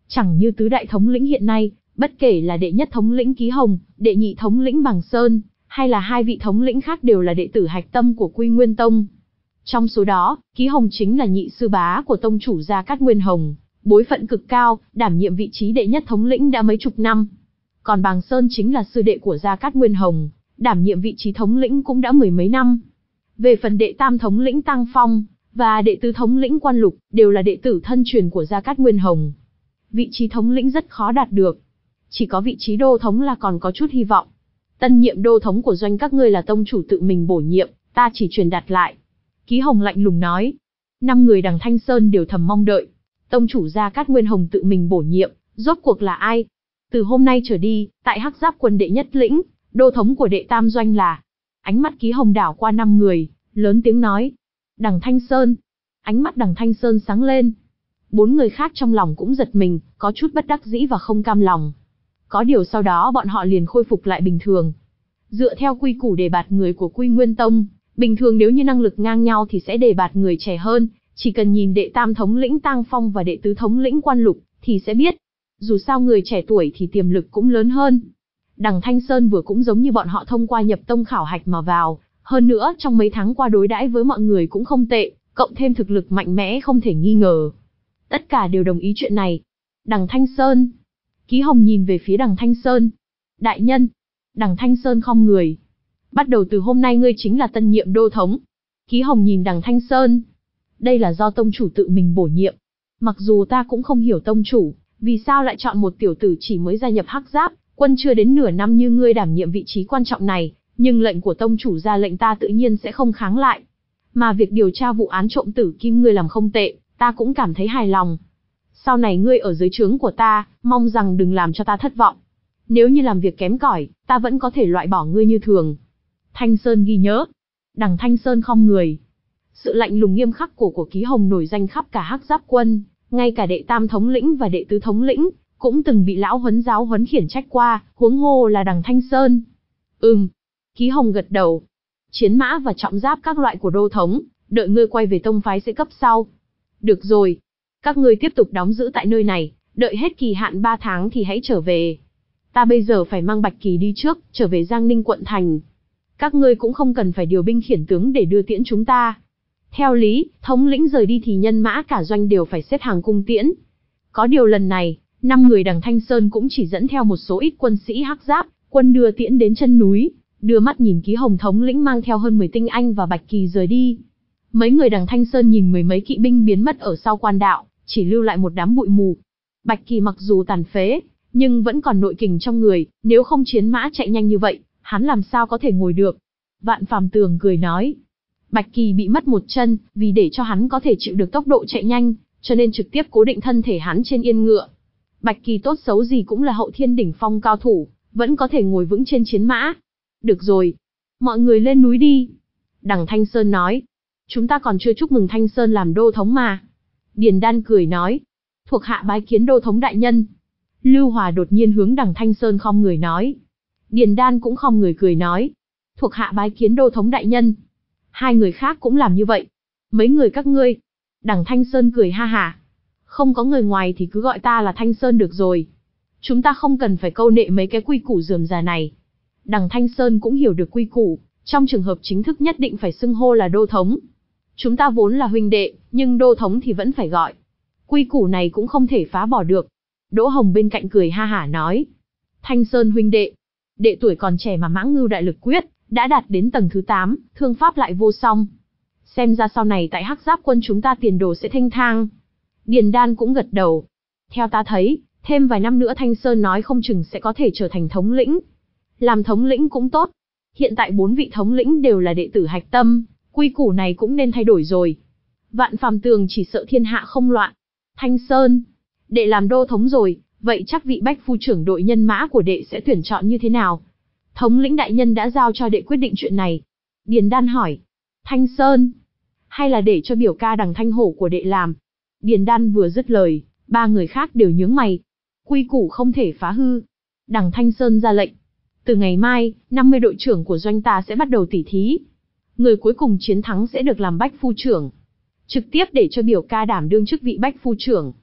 Chẳng như tứ đại thống lĩnh hiện nay, bất kể là đệ nhất thống lĩnh Ký Hồng, đệ nhị thống lĩnh Bàng Sơn, hay là hai vị thống lĩnh khác đều là đệ tử hạch tâm của Quy Nguyên Tông. Trong số đó, Ký Hồng chính là nhị sư bá của tông chủ Gia Cát Nguyên Hồng, bối phận cực cao, đảm nhiệm vị trí đệ nhất thống lĩnh đã mấy chục năm. Còn Bàng Sơn chính là sư đệ của Gia Cát Nguyên Hồng, đảm nhiệm vị trí thống lĩnh cũng đã mười mấy năm. Về phần đệ tam thống lĩnh Tăng Phong, và đệ tứ thống lĩnh Quan Lục, đều là đệ tử thân truyền của Gia Cát Nguyên Hồng. Vị trí thống lĩnh rất khó đạt được. Chỉ có vị trí đô thống là còn có chút hy vọng. Tân nhiệm đô thống của doanh các ngươi là tông chủ tự mình bổ nhiệm, ta chỉ truyền đạt lại. Ký Hồng lạnh lùng nói. Năm người đằng Thanh Sơn đều thầm mong đợi. Tông chủ Gia Cát Nguyên Hồng tự mình bổ nhiệm, rốt cuộc là ai? Từ hôm nay trở đi, tại Hắc Giáp quân đệ nhất lĩnh, đô thống của đệ tam doanh là... Ánh mắt Ký Hồng đảo qua năm người, lớn tiếng nói. Đằng Thanh Sơn. Ánh mắt đằng Thanh Sơn sáng lên. Bốn người khác trong lòng cũng giật mình, có chút bất đắc dĩ và không cam lòng. Có điều sau đó bọn họ liền khôi phục lại bình thường. Dựa theo quy củ đề bạt người của Quy Nguyên Tông, bình thường nếu như năng lực ngang nhau thì sẽ đề bạt người trẻ hơn, chỉ cần nhìn đệ tam thống lĩnh Tang Phong và đệ tứ thống lĩnh Quan Lục, thì sẽ biết. Dù sao người trẻ tuổi thì tiềm lực cũng lớn hơn. Đằng Thanh Sơn vừa cũng giống như bọn họ thông qua nhập tông khảo hạch mà vào, hơn nữa trong mấy tháng qua đối đãi với mọi người cũng không tệ, cộng thêm thực lực mạnh mẽ không thể nghi ngờ. Tất cả đều đồng ý chuyện này. Đằng Thanh Sơn. Ký Hồng nhìn về phía đằng Thanh Sơn. Đại nhân. Đằng Thanh Sơn khom người. Bắt đầu từ hôm nay ngươi chính là tân nhiệm đô thống. Ký Hồng nhìn đằng Thanh Sơn. Đây là do tông chủ tự mình bổ nhiệm. Mặc dù ta cũng không hiểu tông chủ, vì sao lại chọn một tiểu tử chỉ mới gia nhập Hắc Giáp quân chưa đến nửa năm như ngươi đảm nhiệm vị trí quan trọng này, nhưng lệnh của tông chủ ra lệnh ta tự nhiên sẽ không kháng lại. Mà việc điều tra vụ án trộm tử kim ngươi làm không tệ, ta cũng cảm thấy hài lòng. Sau này ngươi ở dưới trướng của ta, mong rằng đừng làm cho ta thất vọng. Nếu như làm việc kém cỏi, ta vẫn có thể loại bỏ ngươi như thường. Thanh Sơn ghi nhớ. Đằng Thanh Sơn khom người. Sự lạnh lùng nghiêm khắc của của Ký Hồng nổi danh khắp cả Hắc Giáp quân, ngay cả đệ tam thống lĩnh và đệ tứ thống lĩnh cũng từng bị lão huấn giáo huấn khiển trách qua, huống hồ là đằng Thanh Sơn. Ừm. Ký Hồng gật đầu. Chiến mã và trọng giáp các loại của đô thống, đợi ngươi quay về tông phái sẽ cấp sau. Được rồi. Các ngươi tiếp tục đóng giữ tại nơi này, đợi hết kỳ hạn ba tháng thì hãy trở về. Ta bây giờ phải mang Bạch Kỳ đi trước, trở về Giang Ninh quận thành. Các ngươi cũng không cần phải điều binh khiển tướng để đưa tiễn chúng ta. Theo lý, thống lĩnh rời đi thì nhân mã cả doanh đều phải xếp hàng cung tiễn. Có điều lần này, năm người đằng Thanh Sơn cũng chỉ dẫn theo một số ít quân sĩ Hắc Giáp quân đưa tiễn đến chân núi, đưa mắt nhìn Ký Hồng thống lĩnh mang theo hơn mười tinh anh và Bạch Kỳ rời đi. Mấy người đằng Thanh Sơn nhìn mười mấy kỵ binh biến mất ở sau quan đạo, chỉ lưu lại một đám bụi mù. Bạch Kỳ mặc dù tàn phế, nhưng vẫn còn nội kình trong người, nếu không chiến mã chạy nhanh như vậy, hắn làm sao có thể ngồi được. Vạn Phàm Tường cười nói, Bạch Kỳ bị mất một chân, vì để cho hắn có thể chịu được tốc độ chạy nhanh, cho nên trực tiếp cố định thân thể hắn trên yên ngựa. Bạch Kỳ tốt xấu gì cũng là hậu thiên đỉnh phong cao thủ, vẫn có thể ngồi vững trên chiến mã. Được rồi, mọi người lên núi đi. Đằng Thanh Sơn nói, chúng ta còn chưa chúc mừng Thanh Sơn làm đô thống mà. Điền Đan cười nói, thuộc hạ bái kiến đô thống đại nhân. Lưu Hòa đột nhiên hướng đằng Thanh Sơn khom người nói. Điền Đan cũng khom người cười nói, thuộc hạ bái kiến đô thống đại nhân. Hai người khác cũng làm như vậy. Mấy người các ngươi. Đằng Thanh Sơn cười ha hả. Không có người ngoài thì cứ gọi ta là Thanh Sơn được rồi. Chúng ta không cần phải câu nệ mấy cái quy củ rườm rà này. Đằng Thanh Sơn cũng hiểu được quy củ, trong trường hợp chính thức nhất định phải xưng hô là đô thống. Chúng ta vốn là huynh đệ, nhưng đô thống thì vẫn phải gọi. Quy củ này cũng không thể phá bỏ được. Đỗ Hồng bên cạnh cười ha hả nói. Thanh Sơn huynh đệ. Đệ tuổi còn trẻ mà Mãng Ngưu đại lực quyết, đã đạt đến tầng thứ tám, thương pháp lại vô song. Xem ra sau này tại Hắc Giáp quân chúng ta tiền đồ sẽ thanh thang. Điền Đan cũng gật đầu. Theo ta thấy, thêm vài năm nữa Thanh Sơn nói không chừng sẽ có thể trở thành thống lĩnh. Làm thống lĩnh cũng tốt. Hiện tại bốn vị thống lĩnh đều là đệ tử hạch tâm, quy củ này cũng nên thay đổi rồi. Vạn Phàm Tường chỉ sợ thiên hạ không loạn. Thanh Sơn, đệ làm đô thống rồi, vậy chắc vị bách phu trưởng đội nhân mã của đệ sẽ tuyển chọn như thế nào? Thống lĩnh đại nhân đã giao cho đệ quyết định chuyện này. Điền Đan hỏi. Thanh Sơn, hay là để cho biểu ca đằng Thanh Hổ của đệ làm? Điền Đan vừa dứt lời, ba người khác đều nhướng mày. Quy củ không thể phá hư. Đằng Thanh Sơn ra lệnh. Từ ngày mai, năm mươi đội trưởng của doanh ta sẽ bắt đầu tỉ thí. Người cuối cùng chiến thắng sẽ được làm bách phu trưởng. Trực tiếp để cho biểu ca đảm đương chức vị bách phu trưởng.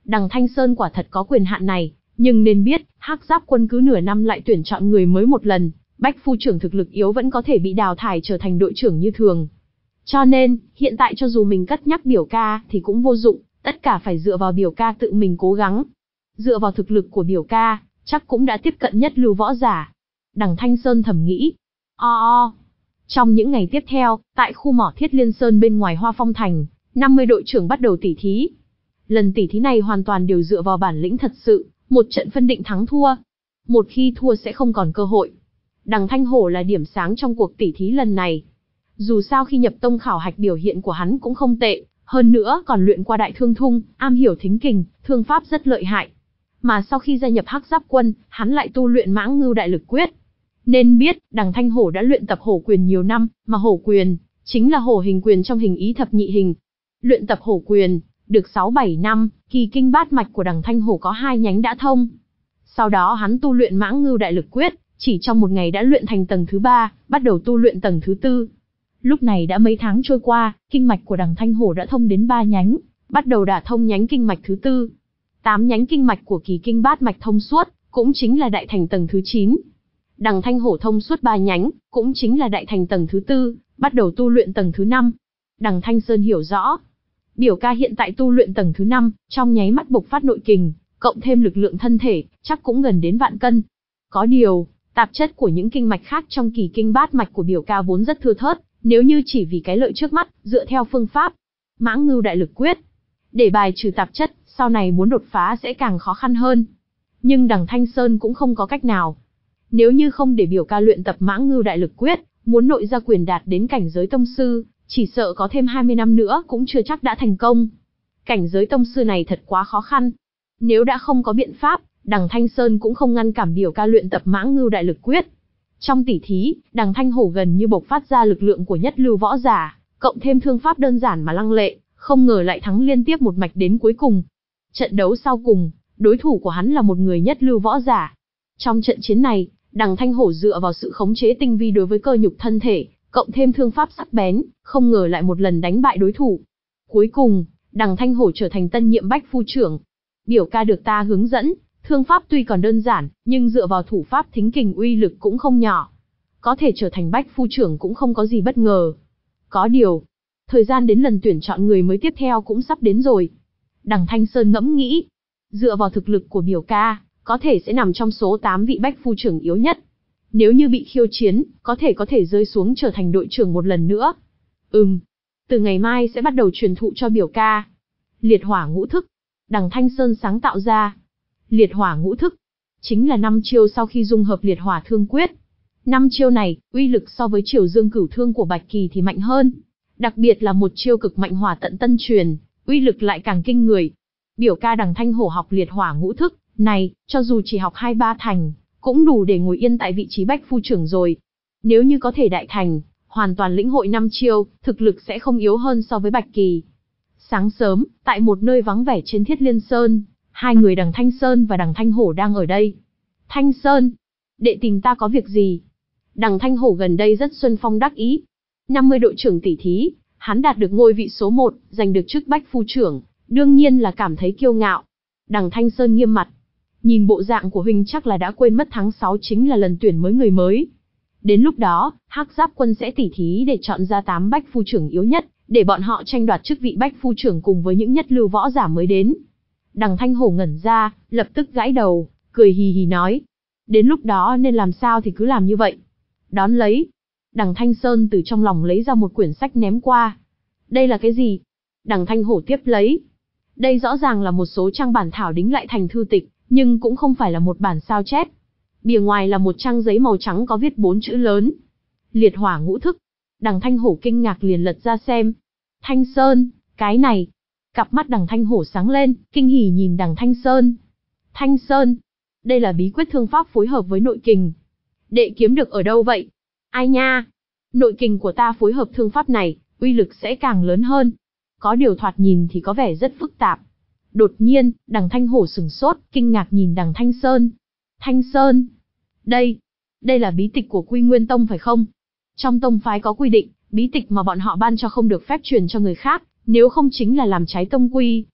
Đằng Thanh Sơn quả thật có quyền hạn này, nhưng nên biết, Hắc Giáp Quân cứ nửa năm lại tuyển chọn người mới một lần, Bách phu trưởng thực lực yếu vẫn có thể bị đào thải trở thành đội trưởng như thường. Cho nên, hiện tại cho dù mình cất nhắc biểu ca thì cũng vô dụng, tất cả phải dựa vào biểu ca tự mình cố gắng. Dựa vào thực lực của biểu ca, chắc cũng đã tiếp cận nhất lưu võ giả. Đằng Thanh Sơn thầm nghĩ. O o. Trong những ngày tiếp theo, tại khu mỏ Thiết Liên Sơn bên ngoài Hoa Phong Thành, năm mươi đội trưởng bắt đầu tỉ thí. Lần tỉ thí này hoàn toàn đều dựa vào bản lĩnh thật sự, một trận phân định thắng thua. Một khi thua sẽ không còn cơ hội. Đằng Thanh Hổ là điểm sáng trong cuộc tỉ thí lần này. Dù sao khi nhập tông khảo hạch biểu hiện của hắn cũng không tệ, hơn nữa còn luyện qua đại thương thung, am hiểu thính kình, thương pháp rất lợi hại. Mà sau khi gia nhập Hắc Giáp Quân, hắn lại tu luyện Mãng Ngưu Đại Lực Quyết. Nên biết, đằng Thanh Hổ đã luyện tập hổ quyền nhiều năm, mà hổ quyền chính là hổ hình quyền trong hình ý thập nhị hình. Luyện tập hổ quyền được sáu bảy năm, kỳ kinh bát mạch của đằng Thanh Hổ có hai nhánh đã thông. Sau đó hắn tu luyện Mãng Ngưu Đại Lực Quyết, chỉ trong một ngày đã luyện thành tầng thứ ba, bắt đầu tu luyện tầng thứ tư. Lúc này đã mấy tháng trôi qua, kinh mạch của đằng Thanh Hổ đã thông đến ba nhánh, bắt đầu đả thông nhánh kinh mạch thứ tư. Tám nhánh kinh mạch của kỳ kinh bát mạch thông suốt, cũng chính là đại thành tầng thứ chín. Đằng Thanh Hổ thông suốt ba nhánh, cũng chính là đại thành tầng thứ tư, bắt đầu tu luyện tầng thứ năm. Đằng Thanh Sơn hiểu rõ, biểu ca hiện tại tu luyện tầng thứ năm, trong nháy mắt bộc phát nội kình, cộng thêm lực lượng thân thể, chắc cũng gần đến vạn cân. Có điều, tạp chất của những kinh mạch khác trong kỳ kinh bát mạch của biểu ca vốn rất thưa thớt, nếu như chỉ vì cái lợi trước mắt, dựa theo phương pháp Mãng Ngưu Đại Lực Quyết, để bài trừ tạp chất, sau này muốn đột phá sẽ càng khó khăn hơn. Nhưng đằng Thanh Sơn cũng không có cách nào. Nếu như không để biểu ca luyện tập Mãng Ngưu Đại Lực Quyết, muốn nội gia quyền đạt đến cảnh giới tông sư, chỉ sợ có thêm hai mươi năm nữa cũng chưa chắc đã thành công. Cảnh giới tông sư này thật quá khó khăn. Nếu đã không có biện pháp, đằng Thanh Sơn cũng không ngăn cản biểu ca luyện tập Mãng Ngưu Đại Lực Quyết. Trong tỉ thí, đằng Thanh Hổ gần như bộc phát ra lực lượng của nhất lưu võ giả, cộng thêm thương pháp đơn giản mà lăng lệ, không ngờ lại thắng liên tiếp một mạch đến cuối cùng. Trận đấu sau cùng, đối thủ của hắn là một người nhất lưu võ giả. Trong trận chiến này, đằng Thanh Hổ dựa vào sự khống chế tinh vi đối với cơ nhục thân thể, cộng thêm thương pháp sắc bén, không ngờ lại một lần đánh bại đối thủ. Cuối cùng, đằng Thanh Hổ trở thành tân nhiệm Bách phu trưởng. Biểu ca được ta hướng dẫn, thương pháp tuy còn đơn giản, nhưng dựa vào thủ pháp thính kình uy lực cũng không nhỏ. Có thể trở thành Bách phu trưởng cũng không có gì bất ngờ. Có điều, thời gian đến lần tuyển chọn người mới tiếp theo cũng sắp đến rồi. Đằng Thanh Sơn ngẫm nghĩ, dựa vào thực lực của biểu ca, có thể sẽ nằm trong số tám vị Bách phu trưởng yếu nhất. Nếu như bị khiêu chiến, có thể có thể rơi xuống trở thành đội trưởng một lần nữa. Ừm, từ ngày mai sẽ bắt đầu truyền thụ cho biểu ca. Liệt hỏa ngũ thức, đằng Thanh Sơn sáng tạo ra. Liệt hỏa ngũ thức, chính là năm chiêu sau khi dung hợp liệt hỏa thương quyết. Năm chiêu này, uy lực so với Triều Dương Cửu Thương của Bạch Kỳ thì mạnh hơn. Đặc biệt là một chiêu cực mạnh hỏa tận tân truyền, uy lực lại càng kinh người. Biểu ca đằng Thanh Hổ học liệt hỏa ngũ thức này, cho dù chỉ học hai ba thành, cũng đủ để ngồi yên tại vị trí Bách phu trưởng rồi. Nếu như có thể đại thành, hoàn toàn lĩnh hội năm chiêu, thực lực sẽ không yếu hơn so với Bạch Kỳ. Sáng sớm, tại một nơi vắng vẻ trên Thiết Liên Sơn, hai người đằng Thanh Sơn và đằng Thanh Hổ đang ở đây. Thanh Sơn, đệ tìm ta có việc gì? Đằng Thanh Hổ gần đây rất xuân phong đắc ý. năm mươi đội trưởng tỷ thí, hắn đạt được ngôi vị số một, giành được chức Bách phu trưởng, đương nhiên là cảm thấy kiêu ngạo. Đằng Thanh Sơn nghiêm mặt. Nhìn bộ dạng của huynh chắc là đã quên mất tháng sáu chính là lần tuyển mới người mới. Đến lúc đó, Hắc Giáp Quân sẽ tỉ thí để chọn ra tám Bách phu trưởng yếu nhất, để bọn họ tranh đoạt chức vị Bách phu trưởng cùng với những nhất lưu võ giả mới đến. Đằng Thanh Hổ ngẩn ra, lập tức gãi đầu, cười hì hì nói. Đến lúc đó nên làm sao thì cứ làm như vậy. Đón lấy. Đằng Thanh Sơn từ trong lòng lấy ra một quyển sách ném qua. Đây là cái gì? Đằng Thanh Hổ tiếp lấy. Đây rõ ràng là một số trang bản thảo đính lại thành thư tịch, nhưng cũng không phải là một bản sao chép. Bìa ngoài là một trang giấy màu trắng có viết bốn chữ lớn. Liệt hỏa ngũ thức. Đằng Thanh Hổ kinh ngạc liền lật ra xem. Thanh Sơn, cái này. Cặp mắt đằng Thanh Hổ sáng lên, kinh hỉ nhìn đằng Thanh Sơn. Thanh Sơn, đây là bí quyết thương pháp phối hợp với nội kình. Đệ kiếm được ở đâu vậy? Ai nha? Nội kình của ta phối hợp thương pháp này, uy lực sẽ càng lớn hơn. Có điều thoạt nhìn thì có vẻ rất phức tạp. Đột nhiên, đằng Thanh Hổ sửng sốt, kinh ngạc nhìn đằng Thanh Sơn. Thanh Sơn, đây, đây là bí tịch của Quy Nguyên Tông phải không? Trong tông phái có quy định, bí tịch mà bọn họ ban cho không được phép truyền cho người khác, nếu không chính là làm trái tông quy.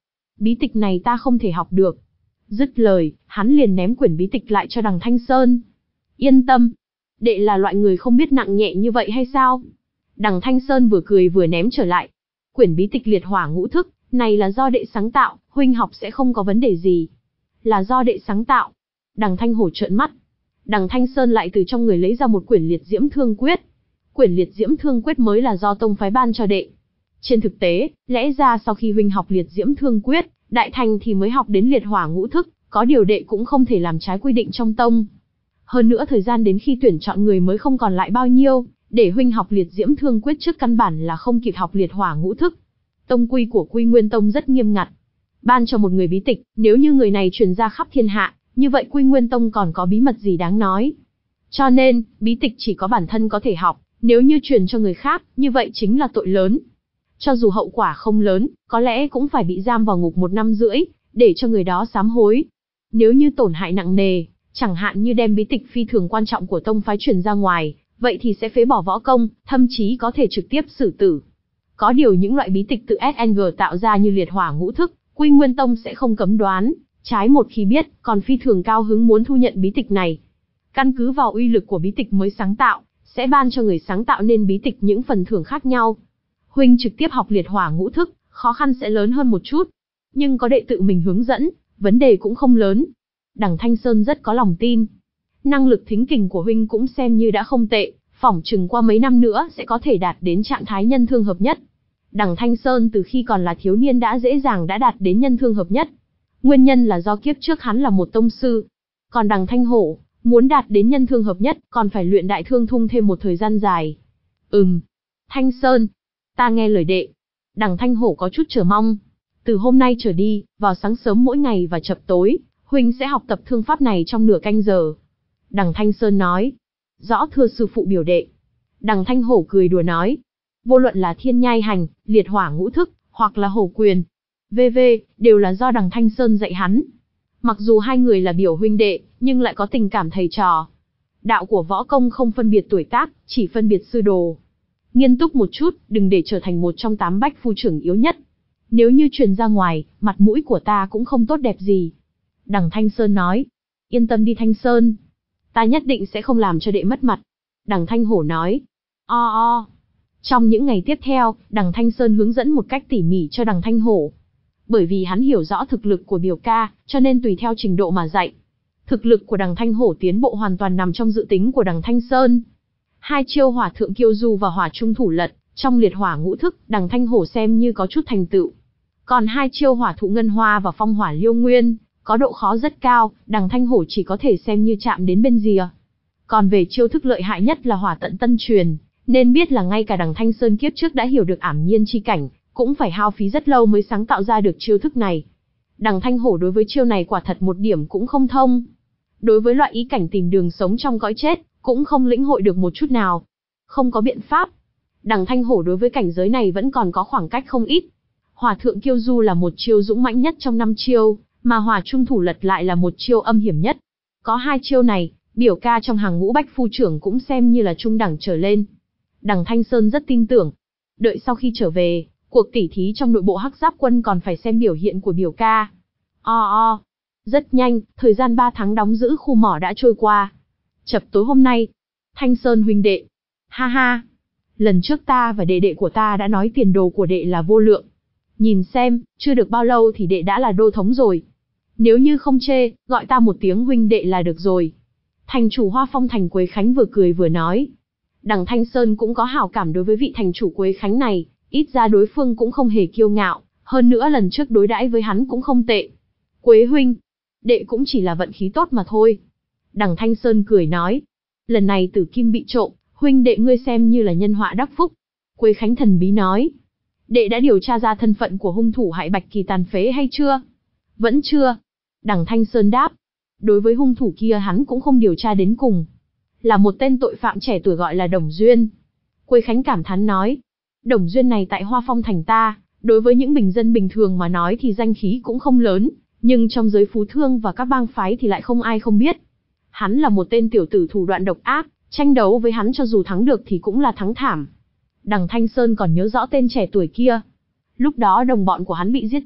bí tịch này ta không thể học được. Dứt lời, hắn liền ném quyển bí tịch lại cho đằng Thanh Sơn. Yên tâm, đệ là loại người không biết nặng nhẹ như vậy hay sao? Đằng Thanh Sơn vừa cười vừa ném trở lại. Quyển bí tịch liệt hỏa ngũ thức, này là do đệ sáng tạo, huynh học sẽ không có vấn đề gì. Là do đệ sáng tạo. Đằng Thanh Hổ trợn mắt. Đằng Thanh Sơn lại từ trong người lấy ra một quyển liệt diễm thương quyết. Quyển liệt diễm thương quyết mới là do tông phái ban cho đệ. Trên thực tế, lẽ ra sau khi huynh học liệt diễm thương quyết, đại thành thì mới học đến liệt hỏa ngũ thức, có điều đệ cũng không thể làm trái quy định trong tông. Hơn nữa thời gian đến khi tuyển chọn người mới không còn lại bao nhiêu, để huynh học liệt diễm thương quyết trước căn bản là không kịp học liệt hỏa ngũ thức. Tông quy của Quy Nguyên Tông rất nghiêm ngặt. Ban cho một người bí tịch, nếu như người này truyền ra khắp thiên hạ, như vậy Quy Nguyên Tông còn có bí mật gì đáng nói. Cho nên, bí tịch chỉ có bản thân có thể học, nếu như truyền cho người khác, như vậy chính là tội lớn. Cho dù hậu quả không lớn, có lẽ cũng phải bị giam vào ngục một năm rưỡi, để cho người đó sám hối. Nếu như tổn hại nặng nề, chẳng hạn như đem bí tịch phi thường quan trọng của tông phái truyền ra ngoài, vậy thì sẽ phế bỏ võ công, thậm chí có thể trực tiếp xử tử. Có điều những loại bí tịch tự ét en giê tạo ra như liệt hỏa ngũ thức, Quy Nguyên Tông sẽ không cấm đoán, trái một khi biết, còn phi thường cao hứng muốn thu nhận bí tịch này. Căn cứ vào uy lực của bí tịch mới sáng tạo, sẽ ban cho người sáng tạo nên bí tịch những phần thưởng khác nhau. Huynh trực tiếp học liệt hỏa ngũ thức, khó khăn sẽ lớn hơn một chút. Nhưng có đệ tự mình hướng dẫn, vấn đề cũng không lớn. Đằng Thanh Sơn rất có lòng tin. Năng lực thính kình của huynh cũng xem như đã không tệ, phỏng chừng qua mấy năm nữa sẽ có thể đạt đến trạng thái nhân thương hợp nhất. Đằng Thanh Sơn từ khi còn là thiếu niên đã dễ dàng đã đạt đến nhân thương hợp nhất. Nguyên nhân là do kiếp trước hắn là một tông sư. Còn đằng Thanh Hổ, muốn đạt đến nhân thương hợp nhất, còn phải luyện đại thương thung thêm một thời gian dài. Ừm, Thanh Sơn, ta nghe lời đệ. Đằng Thanh Hổ có chút chờ mong. Từ hôm nay trở đi, vào sáng sớm mỗi ngày và chập tối, huynh sẽ học tập thương pháp này trong nửa canh giờ. Đằng Thanh Sơn nói. Rõ thưa sư phụ biểu đệ. Đằng Thanh Hổ cười đùa nói. Vô luận là thiên nhai hành, liệt hỏa ngũ thức, hoặc là hổ quyền, vân vân, đều là do đằng Thanh Sơn dạy hắn. Mặc dù hai người là biểu huynh đệ, nhưng lại có tình cảm thầy trò. Đạo của võ công không phân biệt tuổi tác, chỉ phân biệt sư đồ. Nghiêm túc một chút, đừng để trở thành một trong tám bách phu trưởng yếu nhất. Nếu như truyền ra ngoài, mặt mũi của ta cũng không tốt đẹp gì. Đằng Thanh Sơn nói. Yên tâm đi Thanh Sơn. Ta nhất định sẽ không làm cho đệ mất mặt. Đằng Thanh Hổ nói. O o. Trong những ngày tiếp theo, đằng Thanh Sơn hướng dẫn một cách tỉ mỉ cho đằng Thanh Hổ. Bởi vì hắn hiểu rõ thực lực của biểu ca, cho nên tùy theo trình độ mà dạy. Thực lực của đằng Thanh Hổ tiến bộ hoàn toàn nằm trong dự tính của đằng Thanh Sơn. Hai chiêu hỏa thượng kiêu du và hỏa trung thủ lật, trong liệt hỏa ngũ thức, đằng Thanh Hổ xem như có chút thành tựu. Còn hai chiêu hỏa thụ ngân hoa và phong hỏa liêu nguyên, có độ khó rất cao, đằng Thanh Hổ chỉ có thể xem như chạm đến bên rìa. Còn về chiêu thức lợi hại nhất là hỏa tận tân truyền, nên biết là ngay cả đằng Thanh Sơn kiếp trước đã hiểu được ảm nhiên chi cảnh, cũng phải hao phí rất lâu mới sáng tạo ra được chiêu thức này. Đằng Thanh Hổ đối với chiêu này quả thật một điểm cũng không thông. Đối với loại ý cảnh tìm đường sống trong cõi chết, cũng không lĩnh hội được một chút nào. Không có biện pháp. Đằng Thanh Hổ đối với cảnh giới này vẫn còn có khoảng cách không ít. Hỏa thượng kiêu du là một chiêu dũng mãnh nhất trong năm chiêu, mà hỏa trung thủ lật lại là một chiêu âm hiểm nhất. Có hai chiêu này, biểu ca trong hàng ngũ bách phu trưởng cũng xem như là trung đẳng trở lên. Đằng Thanh Sơn rất tin tưởng. Đợi sau khi trở về, cuộc tỉ thí trong nội bộ Hắc Giáp Quân còn phải xem biểu hiện của biểu ca. O o. Rất nhanh, thời gian ba tháng đóng giữ khu mỏ đã trôi qua. Chập tối hôm nay, Thanh Sơn huynh đệ. Ha ha. Lần trước ta và đệ đệ của ta đã nói tiền đồ của đệ là vô lượng. Nhìn xem, chưa được bao lâu thì đệ đã là đô thống rồi. Nếu như không chê, gọi ta một tiếng huynh đệ là được rồi. Thành chủ Hoa Phong Thành Quế Khánh vừa cười vừa nói. Đằng Thanh Sơn cũng có hảo cảm đối với vị thành chủ Quế Khánh này, ít ra đối phương cũng không hề kiêu ngạo, hơn nữa lần trước đối đãi với hắn cũng không tệ. Quế huynh, đệ cũng chỉ là vận khí tốt mà thôi. Đằng Thanh Sơn cười nói. Lần này tử kim bị trộm, huynh đệ ngươi xem như là nhân họa đắc phúc. Quế Khánh thần bí nói. Đệ đã điều tra ra thân phận của hung thủ hại Bạch Kỳ tàn phế hay chưa? Vẫn chưa. Đằng Thanh Sơn đáp. Đối với hung thủ kia hắn cũng không điều tra đến cùng. Là một tên tội phạm trẻ tuổi gọi là Đồng Duyên. Quế Khánh cảm thán nói. Đồng Duyên này tại Hoa Phong Thành ta, đối với những bình dân bình thường mà nói thì danh khí cũng không lớn, nhưng trong giới phú thương và các bang phái thì lại không ai không biết. Hắn là một tên tiểu tử thủ đoạn độc ác, tranh đấu với hắn cho dù thắng được thì cũng là thắng thảm. Đằng Thanh Sơn còn nhớ rõ tên trẻ tuổi kia. Lúc đó đồng bọn của hắn bị giết chết,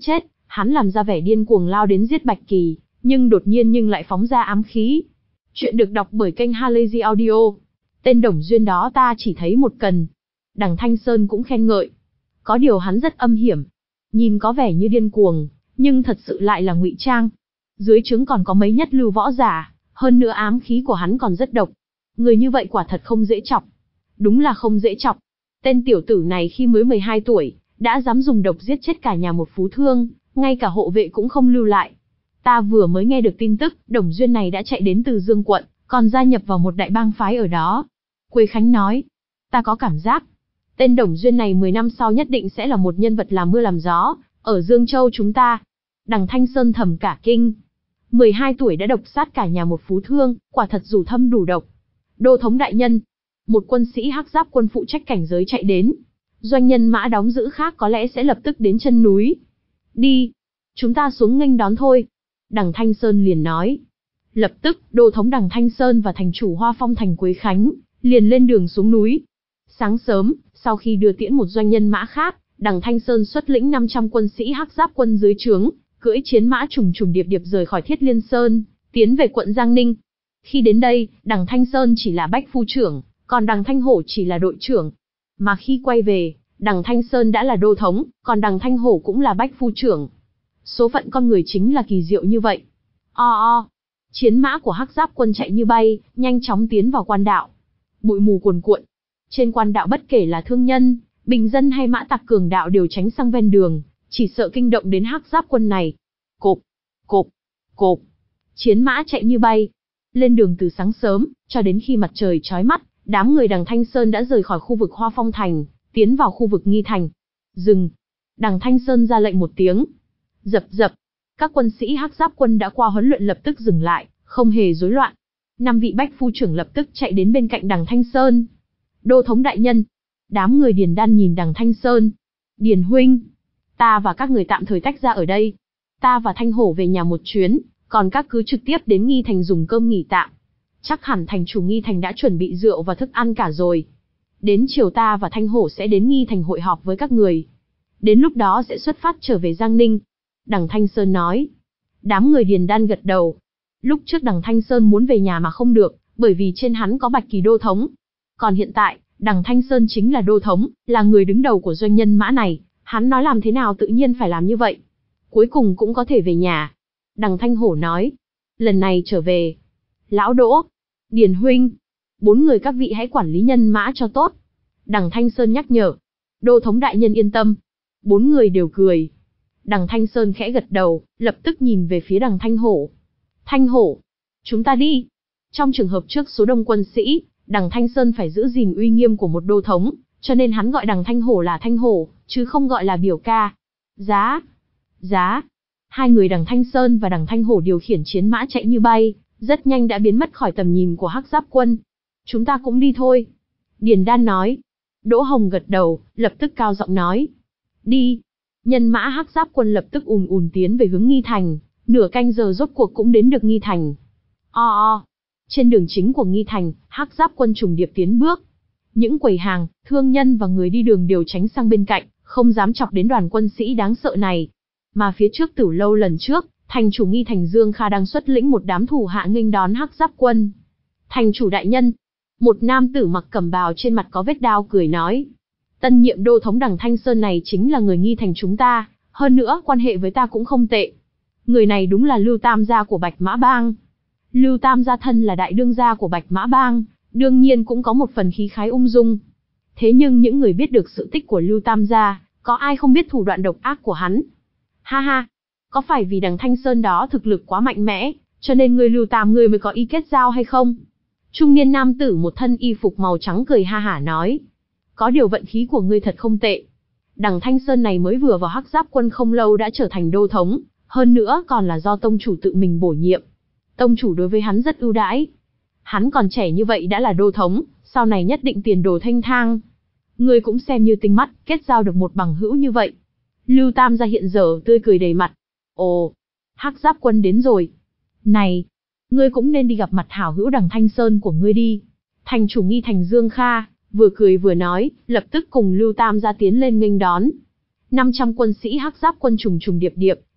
Hắn làm ra vẻ điên cuồng lao đến giết Bạch Kỳ, nhưng đột nhiên nhưng lại phóng ra ám khí. Chuyện được đọc bởi kênh Halazy Audio. Tên Đồng Duyên đó ta chỉ thấy một cần. Đằng Thanh Sơn cũng khen ngợi. Có điều hắn rất âm hiểm. Nhìn có vẻ như điên cuồng, nhưng thật sự lại là ngụy trang. Dưới trướng còn có mấy nhất lưu võ giả, hơn nữa ám khí của hắn còn rất độc. Người như vậy quả thật không dễ chọc. Đúng là không dễ chọc. Tên tiểu tử này khi mới mười hai tuổi, đã dám dùng độc giết chết cả nhà một phú thương, ngay cả hộ vệ cũng không lưu lại. Ta vừa mới nghe được tin tức, Đồng Duyên này đã chạy đến từ Dương quận, còn gia nhập vào một đại bang phái ở đó. Quế Khánh nói, ta có cảm giác, tên Đồng Duyên này mười năm sau nhất định sẽ là một nhân vật làm mưa làm gió, ở Dương Châu chúng ta. Đằng Thanh Sơn thầm cả kinh. mười hai tuổi đã độc sát cả nhà một phú thương, quả thật dù thâm đủ độc. Đô thống đại nhân, một quân sĩ hắc giáp quân phụ trách cảnh giới chạy đến. Doanh nhân mã đóng giữ khác có lẽ sẽ lập tức đến chân núi. Đi, chúng ta xuống nghênh đón thôi. Đằng Thanh Sơn liền nói. Lập tức, đô thống Đằng Thanh Sơn và thành chủ Hoa Phong thành Quế Khánh, liền lên đường xuống núi. Sáng sớm, sau khi đưa tiễn một doanh nhân mã khác, Đằng Thanh Sơn xuất lĩnh năm trăm quân sĩ hắc giáp quân dưới trướng, cưỡi chiến mã trùng trùng điệp điệp rời khỏi Thiết Liên Sơn, tiến về quận Giang Ninh. Khi đến đây, Đằng Thanh Sơn chỉ là bách phu trưởng, còn Đằng Thanh Hổ chỉ là đội trưởng. Mà khi quay về, Đằng Thanh Sơn đã là đô thống, còn Đằng Thanh Hổ cũng là bách phu trưởng. Số phận con người chính là kỳ diệu như vậy. O o, chiến mã của hắc giáp quân chạy như bay, nhanh chóng tiến vào quan đạo. Bụi mù cuồn cuộn. Trên quan đạo bất kể là thương nhân, bình dân hay mã tặc cường đạo đều tránh sang ven đường, chỉ sợ kinh động đến hắc giáp quân này. Cộp, cộp, cộp. Chiến mã chạy như bay. Lên đường từ sáng sớm, cho đến khi mặt trời chói mắt, đám người Đằng Thanh Sơn đã rời khỏi khu vực Hoa Phong thành, tiến vào khu vực Nghi thành. Dừng. Đằng Thanh Sơn ra lệnh một tiếng. Dập dập. Các quân sĩ hắc giáp quân đã qua huấn luyện lập tức dừng lại, không hề rối loạn. Năm vị bách phu trưởng lập tức chạy đến bên cạnh Đằng Thanh Sơn. Đô thống đại nhân. Đám người Điền Đan nhìn Đằng Thanh Sơn. Điền huynh, ta và các người tạm thời tách ra ở đây. Ta và Thanh Hổ về nhà một chuyến, còn các cứ trực tiếp đến Nghi thành dùng cơm nghỉ tạm. Chắc hẳn thành chủ Nghi thành đã chuẩn bị rượu và thức ăn cả rồi. Đến chiều ta và Thanh Hổ sẽ đến Nghi thành hội họp với các người. Đến lúc đó sẽ xuất phát trở về Giang Ninh. Đằng Thanh Sơn nói. Đám người Điền Đan gật đầu. Lúc trước Đằng Thanh Sơn muốn về nhà mà không được, bởi vì trên hắn có Bạch Kỳ đô thống. Còn hiện tại, Đằng Thanh Sơn chính là đô thống, là người đứng đầu của doanh nhân mã này. Hắn nói làm thế nào tự nhiên phải làm như vậy. Cuối cùng cũng có thể về nhà. Đằng Thanh Hổ nói. Lần này trở về. Lão Đỗ, Điền huynh, bốn người các vị hãy quản lý nhân mã cho tốt. Đằng Thanh Sơn nhắc nhở. Đô thống đại nhân yên tâm. Bốn người đều cười. Đằng Thanh Sơn khẽ gật đầu, lập tức nhìn về phía Đằng Thanh Hổ. Thanh Hổ, chúng ta đi. Trong trường hợp trước số đông quân sĩ, Đằng Thanh Sơn phải giữ gìn uy nghiêm của một đô thống, cho nên hắn gọi Đằng Thanh Hổ là Thanh Hổ, chứ không gọi là biểu ca. Giá, giá. Hai người Đằng Thanh Sơn và Đằng Thanh Hổ điều khiển chiến mã chạy như bay, rất nhanh đã biến mất khỏi tầm nhìn của hắc giáp quân. Chúng ta cũng đi thôi. Điền Đan nói. Đỗ Hồng gật đầu, lập tức cao giọng nói. Đi. Nhân mã hắc giáp quân lập tức ùn ùn tiến về hướng Nghi thành, nửa canh giờ rốt cuộc cũng đến được Nghi thành. O o. Trên đường chính của Nghi thành, hắc giáp quân trùng điệp tiến bước. Những quầy hàng, thương nhân và người đi đường đều tránh sang bên cạnh, không dám chọc đến đoàn quân sĩ đáng sợ này. Mà phía trước Tử lâu lần trước, thành chủ Nghi thành Dương Kha đang xuất lĩnh một đám thủ hạ nghênh đón hắc giáp quân. Thành chủ đại nhân, một nam tử mặc cẩm bào trên mặt có vết đao cười nói. Tân nhiệm đô thống Đằng Thanh Sơn này chính là người Nghi thành chúng ta, hơn nữa quan hệ với ta cũng không tệ. Người này đúng là Lưu Tam gia của Bạch Mã Bang. Lưu Tam gia thân là đại đương gia của Bạch Mã Bang, đương nhiên cũng có một phần khí khái ung dung. Thế nhưng những người biết được sự tích của Lưu Tam gia, có ai không biết thủ đoạn độc ác của hắn? Ha ha, có phải vì Đằng Thanh Sơn đó thực lực quá mạnh mẽ, cho nên người Lưu Tam người mới có ý kết giao hay không? Trung niên nam tử một thân y phục màu trắng cười ha hả nói. Có điều vận khí của ngươi thật không tệ. Đằng Thanh Sơn này mới vừa vào hắc giáp quân không lâu đã trở thành đô thống, hơn nữa còn là do tông chủ tự mình bổ nhiệm. Tông chủ đối với hắn rất ưu đãi. Hắn còn trẻ như vậy đã là đô thống, sau này nhất định tiền đồ thanh thang. Ngươi cũng xem như tinh mắt, kết giao được một bằng hữu như vậy. Lưu Tam gia hiện giờ tươi cười đầy mặt. Ồ, hắc giáp quân đến rồi. Này, ngươi cũng nên đi gặp mặt hảo hữu Đằng Thanh Sơn của ngươi đi. Thành chủ Nghi thành Dương Kha, vừa cười vừa nói, lập tức cùng Lưu Tam gia tiến lên nghênh đón. năm trăm quân sĩ hắc giáp quân trùng trùng điệp điệp,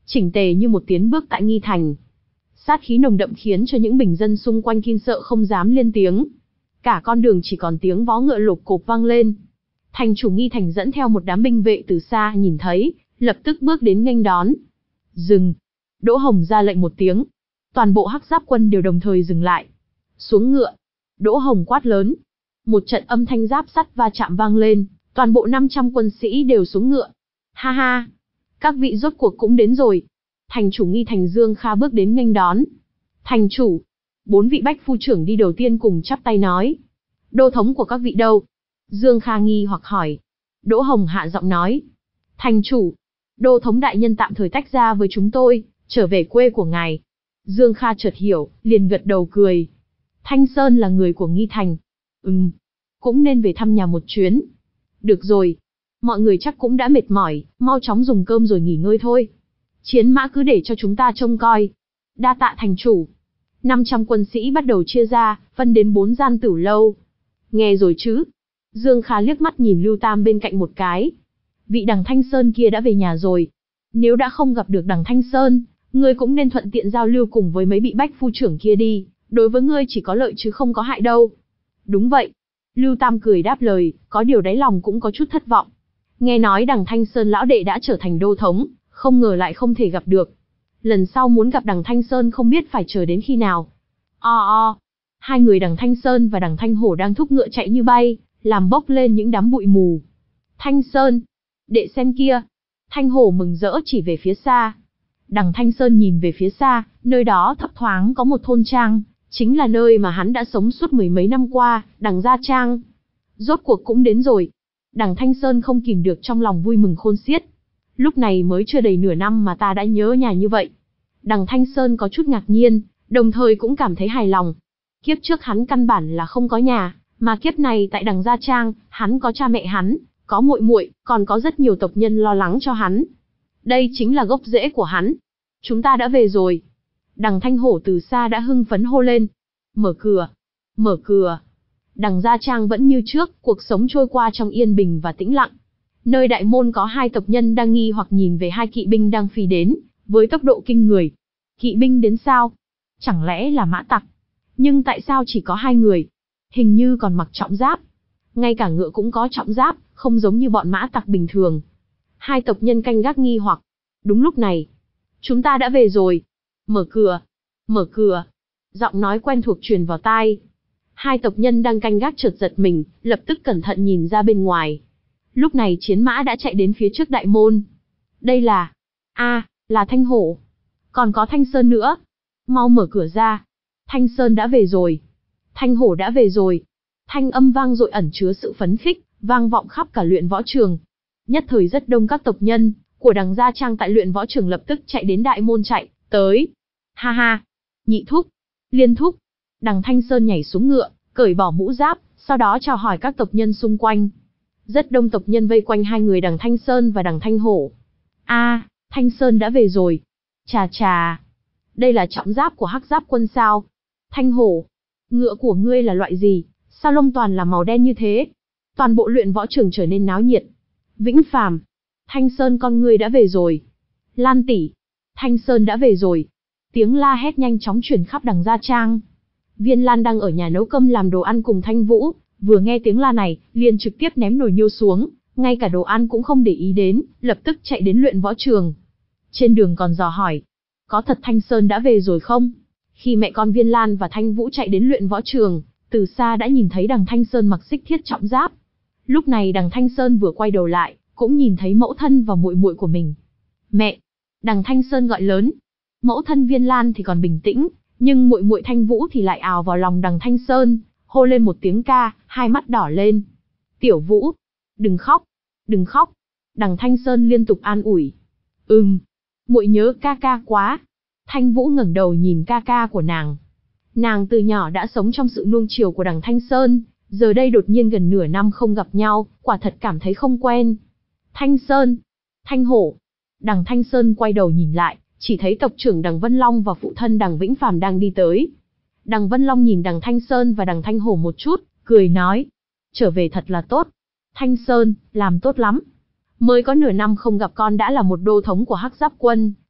chỉnh tề như một tiến bước tại Nghi Thành. Sát khí nồng đậm khiến cho những bình dân xung quanh kinh sợ không dám lên tiếng. Cả con đường chỉ còn tiếng vó ngựa lộp cộp vang lên. Thành chủ Nghi Thành dẫn theo một đám binh vệ từ xa nhìn thấy, lập tức bước đến nghênh đón. Dừng! Đỗ Hồng ra lệnh một tiếng. Toàn bộ Hắc Giáp quân đều đồng thời dừng lại. Xuống ngựa! Đỗ Hồng quát lớn. Một trận âm thanh giáp sắt va chạm vang lên, toàn bộ năm trăm quân sĩ đều xuống ngựa. Ha ha! Các vị rốt cuộc cũng đến rồi. Thành chủ Nghi Thành Dương Kha bước đến nghênh đón. Thành chủ! Bốn vị bách phu trưởng đi đầu tiên cùng chắp tay nói. Đô thống của các vị đâu? Dương Kha nghi hoặc hỏi. Đỗ Hồng hạ giọng nói. Thành chủ! Đô thống đại nhân tạm thời tách ra với chúng tôi, trở về quê của ngài. Dương Kha chợt hiểu, liền gật đầu cười. Thanh Sơn là người của Nghi Thành. Ừm, cũng nên về thăm nhà một chuyến. Được rồi. Mọi người chắc cũng đã mệt mỏi, mau chóng dùng cơm rồi nghỉ ngơi thôi. Chiến mã cứ để cho chúng ta trông coi. Đa tạ thành chủ. năm trăm quân sĩ bắt đầu chia ra, phân đến bốn gian tửu lâu. Nghe rồi chứ? Dương Kha liếc mắt nhìn Lưu Tam bên cạnh một cái. Vị Đằng Thanh Sơn kia đã về nhà rồi. Nếu đã không gặp được Đằng Thanh Sơn, ngươi cũng nên thuận tiện giao lưu cùng với mấy vị bách phu trưởng kia đi. Đối với ngươi chỉ có lợi chứ không có hại đâu. Đúng vậy. Lưu Tam cười đáp lời, có điều đáy lòng cũng có chút thất vọng. Nghe nói Đằng Thanh Sơn lão đệ đã trở thành đô thống, không ngờ lại không thể gặp được. Lần sau muốn gặp Đằng Thanh Sơn không biết phải chờ đến khi nào. O o, hai người Đằng Thanh Sơn và Đằng Thanh Hổ đang thúc ngựa chạy như bay, làm bốc lên những đám bụi mù. Thanh Sơn, đệ xem kia. Thanh Hổ mừng rỡ chỉ về phía xa. Đằng Thanh Sơn nhìn về phía xa, nơi đó thấp thoáng có một thôn trang, chính là nơi mà hắn đã sống suốt mười mấy năm qua, Đằng Gia Trang. Rốt cuộc cũng đến rồi. Đằng Thanh Sơn không kìm được trong lòng vui mừng khôn xiết. Lúc này mới chưa đầy nửa năm mà ta đã nhớ nhà như vậy. Đằng Thanh Sơn có chút ngạc nhiên, đồng thời cũng cảm thấy hài lòng. Kiếp trước hắn căn bản là không có nhà, mà kiếp này tại Đằng Gia Trang, hắn có cha mẹ hắn, có muội muội, còn có rất nhiều tộc nhân lo lắng cho hắn. Đây chính là gốc rễ của hắn. Chúng ta đã về rồi. Đằng Thanh Hổ từ xa đã hưng phấn hô lên. Mở cửa, mở cửa. Đằng Gia Trang vẫn như trước, cuộc sống trôi qua trong yên bình và tĩnh lặng. Nơi đại môn có hai tộc nhân đang nghi hoặc nhìn về hai kỵ binh đang phi đến, với tốc độ kinh người. Kỵ binh đến sao? Chẳng lẽ là mã tặc? Nhưng tại sao chỉ có hai người? Hình như còn mặc trọng giáp. Ngay cả ngựa cũng có trọng giáp, không giống như bọn mã tặc bình thường. Hai tộc nhân canh gác nghi hoặc. Đúng lúc này, chúng ta đã về rồi. Mở cửa, mở cửa. Giọng nói quen thuộc truyền vào tai. Hai tộc nhân đang canh gác chợt giật mình, lập tức cẩn thận nhìn ra bên ngoài. Lúc này chiến mã đã chạy đến phía trước đại môn. Đây là... a là Thanh Hổ. Còn có Thanh Sơn nữa. Mau mở cửa ra. Thanh Sơn đã về rồi. Thanh Hổ đã về rồi. Thanh âm vang dội ẩn chứa sự phấn khích, vang vọng khắp cả luyện võ trường. Nhất thời rất đông các tộc nhân của Đằng Gia Trang tại luyện võ trường lập tức chạy đến đại môn chạy tới. Ha ha, Nhị thúc, Liên thúc. Đằng Thanh Sơn nhảy xuống ngựa, cởi bỏ mũ giáp, sau đó chào hỏi các tộc nhân xung quanh. Rất đông tộc nhân vây quanh hai người Đằng Thanh Sơn và Đằng Thanh Hổ. A, Thanh Sơn đã về rồi. Chà chà, đây là trọng giáp của Hắc Giáp quân sao? Thanh Hổ, ngựa của ngươi là loại gì? Sao lông toàn là màu đen như thế? Toàn bộ luyện võ trường trở nên náo nhiệt. Vĩnh Phàm, Thanh Sơn con ngươi đã về rồi. Lan tỷ, Thanh Sơn đã về rồi. Tiếng la hét nhanh chóng truyền khắp Đằng Gia Trang. Viên Lan đang ở nhà nấu cơm làm đồ ăn cùng Thanh Vũ, vừa nghe tiếng la này, liền trực tiếp ném nồi niêu xuống, ngay cả đồ ăn cũng không để ý đến, lập tức chạy đến luyện võ trường. Trên đường còn dò hỏi, có thật Thanh Sơn đã về rồi không? Khi mẹ con Viên Lan và Thanh Vũ chạy đến luyện võ trường, từ xa đã nhìn thấy Đằng Thanh Sơn mặc xích thiết trọng giáp. Lúc này Đằng Thanh Sơn vừa quay đầu lại, cũng nhìn thấy mẫu thân và muội muội của mình. Mẹ! Đằng Thanh Sơn gọi lớn. Mẫu thân Viên Lan thì còn bình tĩnh, nhưng muội muội Thanh Vũ thì lại ào vào lòng Đằng Thanh Sơn, hô lên một tiếng ca, hai mắt đỏ lên. Tiểu Vũ! Đừng khóc! Đừng khóc! Đằng Thanh Sơn liên tục an ủi. Ừm! Muội nhớ ca ca quá! Thanh Vũ ngẩng đầu nhìn ca ca của nàng. Nàng từ nhỏ đã sống trong sự nuông chiều của Đằng Thanh Sơn, giờ đây đột nhiên gần nửa năm không gặp nhau, quả thật cảm thấy không quen. Thanh Sơn! Thanh Hổ! Đằng Thanh Sơn quay đầu nhìn lại, chỉ thấy tộc trưởng Đằng Vân Long và phụ thân Đằng Vĩnh Phàm đang đi tới. Đằng Vân Long nhìn Đằng Thanh Sơn và Đằng Thanh Hổ một chút, cười nói. Trở về thật là tốt. Thanh Sơn, làm tốt lắm. Mới có nửa năm không gặp con đã là một đô thống của Hắc Giáp quân,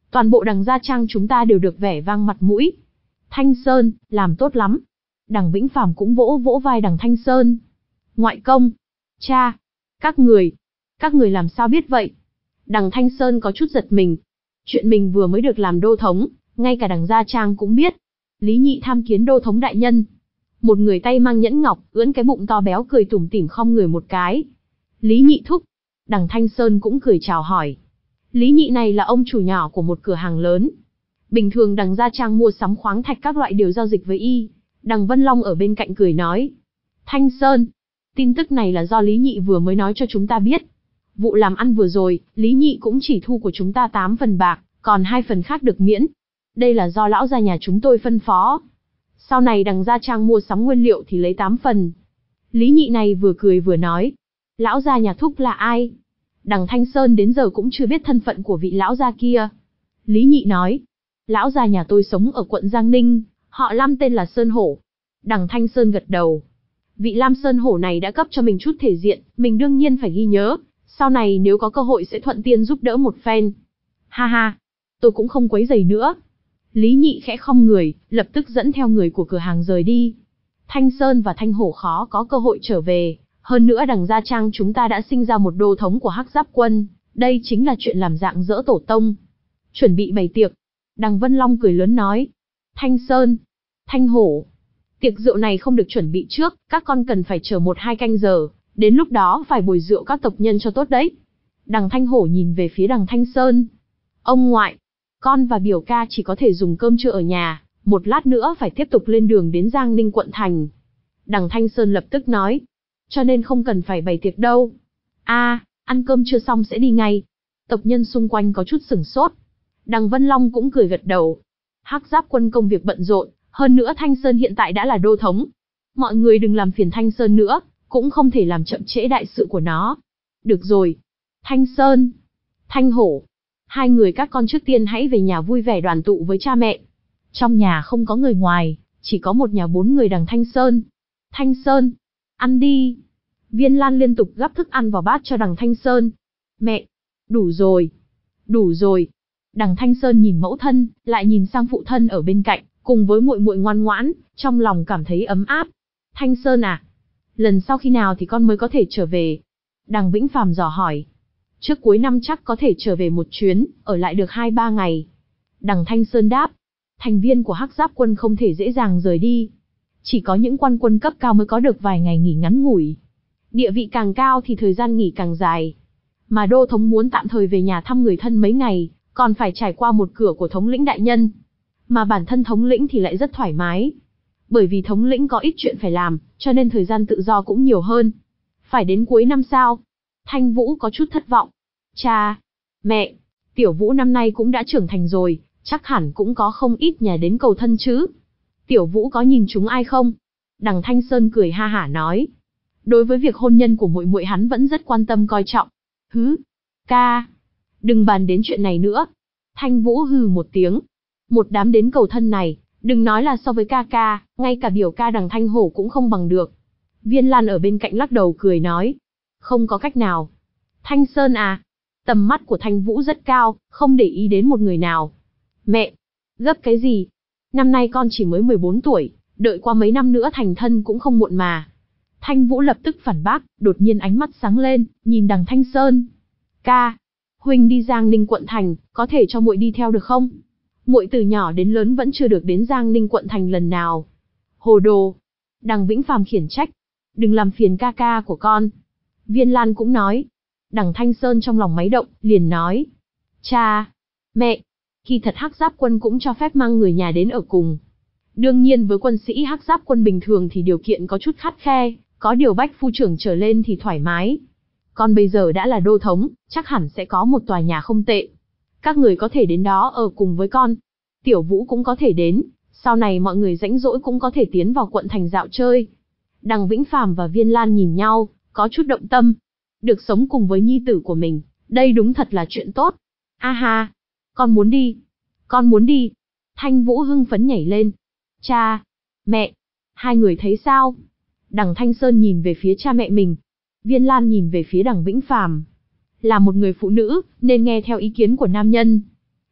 Toàn bộ Đằng Gia Trang chúng ta đều được vẻ vang mặt mũi. Thanh Sơn, làm tốt lắm. Đằng Vĩnh Phàm cũng vỗ vỗ vai Đằng Thanh Sơn. Ngoại công. Cha. Các người. Các người làm sao biết vậy? Đằng Thanh Sơn có chút giật mình. Chuyện mình vừa mới được làm đô thống, ngay cả Đằng Gia Trang cũng biết. Lý Nhị tham kiến đô thống đại nhân. Một người tay mang nhẫn ngọc, ưỡn cái bụng to béo cười tủm tỉm khom người một cái. Lý Nhị thúc. Đằng Thanh Sơn cũng cười chào hỏi. Lý Nhị này là ông chủ nhỏ của một cửa hàng lớn. Bình thường Đằng Gia Trang mua sắm khoáng thạch các loại đều giao dịch với y. Đằng Vân Long ở bên cạnh cười nói. Thanh Sơn, tin tức này là do Lý Nhị vừa mới nói cho chúng ta biết. Vụ làm ăn vừa rồi, Lý Nhị cũng chỉ thu của chúng ta tám phần bạc, còn hai phần khác được miễn. Đây là do lão gia nhà chúng tôi phân phó. Sau này Đằng Gia Trang mua sắm nguyên liệu thì lấy tám phần. Lý Nhị này vừa cười vừa nói. Lão gia nhà thúc là ai? Đằng Thanh Sơn đến giờ cũng chưa biết thân phận của vị lão gia kia. Lý Nhị nói. Lão gia nhà tôi sống ở quận Giang Ninh, họ Lam tên là Sơn Hổ. Đằng Thanh Sơn gật đầu. Vị Lam Sơn Hổ này đã cấp cho mình chút thể diện, mình đương nhiên phải ghi nhớ. Sau này nếu có cơ hội sẽ thuận tiện giúp đỡ một phen. Ha ha, tôi cũng không quấy rầy nữa. Lý Nhị khẽ khom người, lập tức dẫn theo người của cửa hàng rời đi. Thanh Sơn và Thanh Hổ khó có cơ hội trở về. Hơn nữa Đằng Gia Trang chúng ta đã sinh ra một đô thống của Hắc Giáp Quân. Đây chính là chuyện làm dạng dỡ tổ tông. Chuẩn bị bày tiệc. Đằng Vân Long cười lớn nói. Thanh Sơn, Thanh Hổ, tiệc rượu này không được chuẩn bị trước, các con cần phải chờ một hai canh giờ. Đến lúc đó phải bồi rượu các tộc nhân cho tốt đấy. Đằng Thanh Hổ nhìn về phía Đằng Thanh Sơn. Ông ngoại, con và biểu ca chỉ có thể dùng cơm trưa ở nhà, một lát nữa phải tiếp tục lên đường đến Giang Ninh quận thành. Đằng Thanh Sơn lập tức nói. Cho nên không cần phải bày tiệc đâu. a à, ăn cơm chưa xong sẽ đi ngay. Tộc nhân xung quanh có chút sửng sốt. Đằng Vân Long cũng cười gật đầu. Hắc Giáp Quân công việc bận rộn, hơn nữa Thanh Sơn hiện tại đã là đô thống. Mọi người đừng làm phiền Thanh Sơn nữa, cũng không thể làm chậm trễ đại sự của nó. Được rồi. Thanh Sơn, Thanh Hổ, hai người các con trước tiên hãy về nhà vui vẻ đoàn tụ với cha mẹ. Trong nhà không có người ngoài, chỉ có một nhà bốn người Đằng Thanh Sơn. Thanh Sơn, ăn đi. Viên Lan liên tục gắp thức ăn vào bát cho Đằng Thanh Sơn. Mẹ, đủ rồi, đủ rồi. Đằng Thanh Sơn nhìn mẫu thân, lại nhìn sang phụ thân ở bên cạnh, cùng với muội muội ngoan ngoãn, trong lòng cảm thấy ấm áp. Thanh Sơn à, lần sau khi nào thì con mới có thể trở về? Đằng Vĩnh Phàm dò hỏi. Trước cuối năm chắc có thể trở về một chuyến, ở lại được hai ba ngày. Đằng Thanh Sơn đáp. Thành viên của Hắc Giáp Quân không thể dễ dàng rời đi. Chỉ có những quan quân cấp cao mới có được vài ngày nghỉ ngắn ngủi. Địa vị càng cao thì thời gian nghỉ càng dài. Mà đô thống muốn tạm thời về nhà thăm người thân mấy ngày, còn phải trải qua một cửa của thống lĩnh đại nhân. Mà bản thân thống lĩnh thì lại rất thoải mái. Bởi vì thống lĩnh có ít chuyện phải làm, cho nên thời gian tự do cũng nhiều hơn. Phải đến cuối năm sao? Thanh Vũ có chút thất vọng. Cha, mẹ, Tiểu Vũ năm nay cũng đã trưởng thành rồi, chắc hẳn cũng có không ít nhà đến cầu thân chứ. Tiểu Vũ có nhìn chúng ai không? Đằng Thanh Sơn cười ha hả nói. Đối với việc hôn nhân của muội muội hắn vẫn rất quan tâm coi trọng. Hứ, ca, đừng bàn đến chuyện này nữa. Thanh Vũ hừ một tiếng. Một đám đến cầu thân này, đừng nói là so với ca ca, ngay cả biểu ca Đằng Thanh Hổ cũng không bằng được. Viên Lan ở bên cạnh lắc đầu cười nói. Không có cách nào. Thanh Sơn à, tầm mắt của Thanh Vũ rất cao, không để ý đến một người nào. Mẹ, gấp cái gì? Năm nay con chỉ mới mười bốn tuổi, đợi qua mấy năm nữa thành thân cũng không muộn mà. Thanh Vũ lập tức phản bác, đột nhiên ánh mắt sáng lên, nhìn Đằng Thanh Sơn. Ca, huynh đi Giang Ninh quận thành, có thể cho muội đi theo được không? Muội từ nhỏ đến lớn vẫn chưa được đến Giang Ninh quận thành lần nào. Hồ đồ. Đằng Vĩnh Phàm khiển trách. Đừng làm phiền ca ca của con. Viên Lan cũng nói. Đằng Thanh Sơn trong lòng máy động, liền nói. Cha, mẹ, kỳ thật Hắc Giáp Quân cũng cho phép mang người nhà đến ở cùng. Đương nhiên với quân sĩ Hắc Giáp Quân bình thường thì điều kiện có chút khắt khe, có điều bách phu trưởng trở lên thì thoải mái. Con bây giờ đã là đô thống, chắc hẳn sẽ có một tòa nhà không tệ. Các người có thể đến đó ở cùng với con. Tiểu Vũ cũng có thể đến, sau này mọi người rãnh rỗi cũng có thể tiến vào quận thành dạo chơi. Đằng Vĩnh Phàm và Viên Lan nhìn nhau, có chút động tâm. Được sống cùng với nhi tử của mình, đây đúng thật là chuyện tốt. A ha, con muốn đi, con muốn đi. Thanh Vũ hưng phấn nhảy lên. Cha, mẹ, hai người thấy sao? Đằng Thanh Sơn nhìn về phía cha mẹ mình. Viên Lan nhìn về phía Đằng Vĩnh Phàm. Là một người phụ nữ, nên nghe theo ý kiến của nam nhân.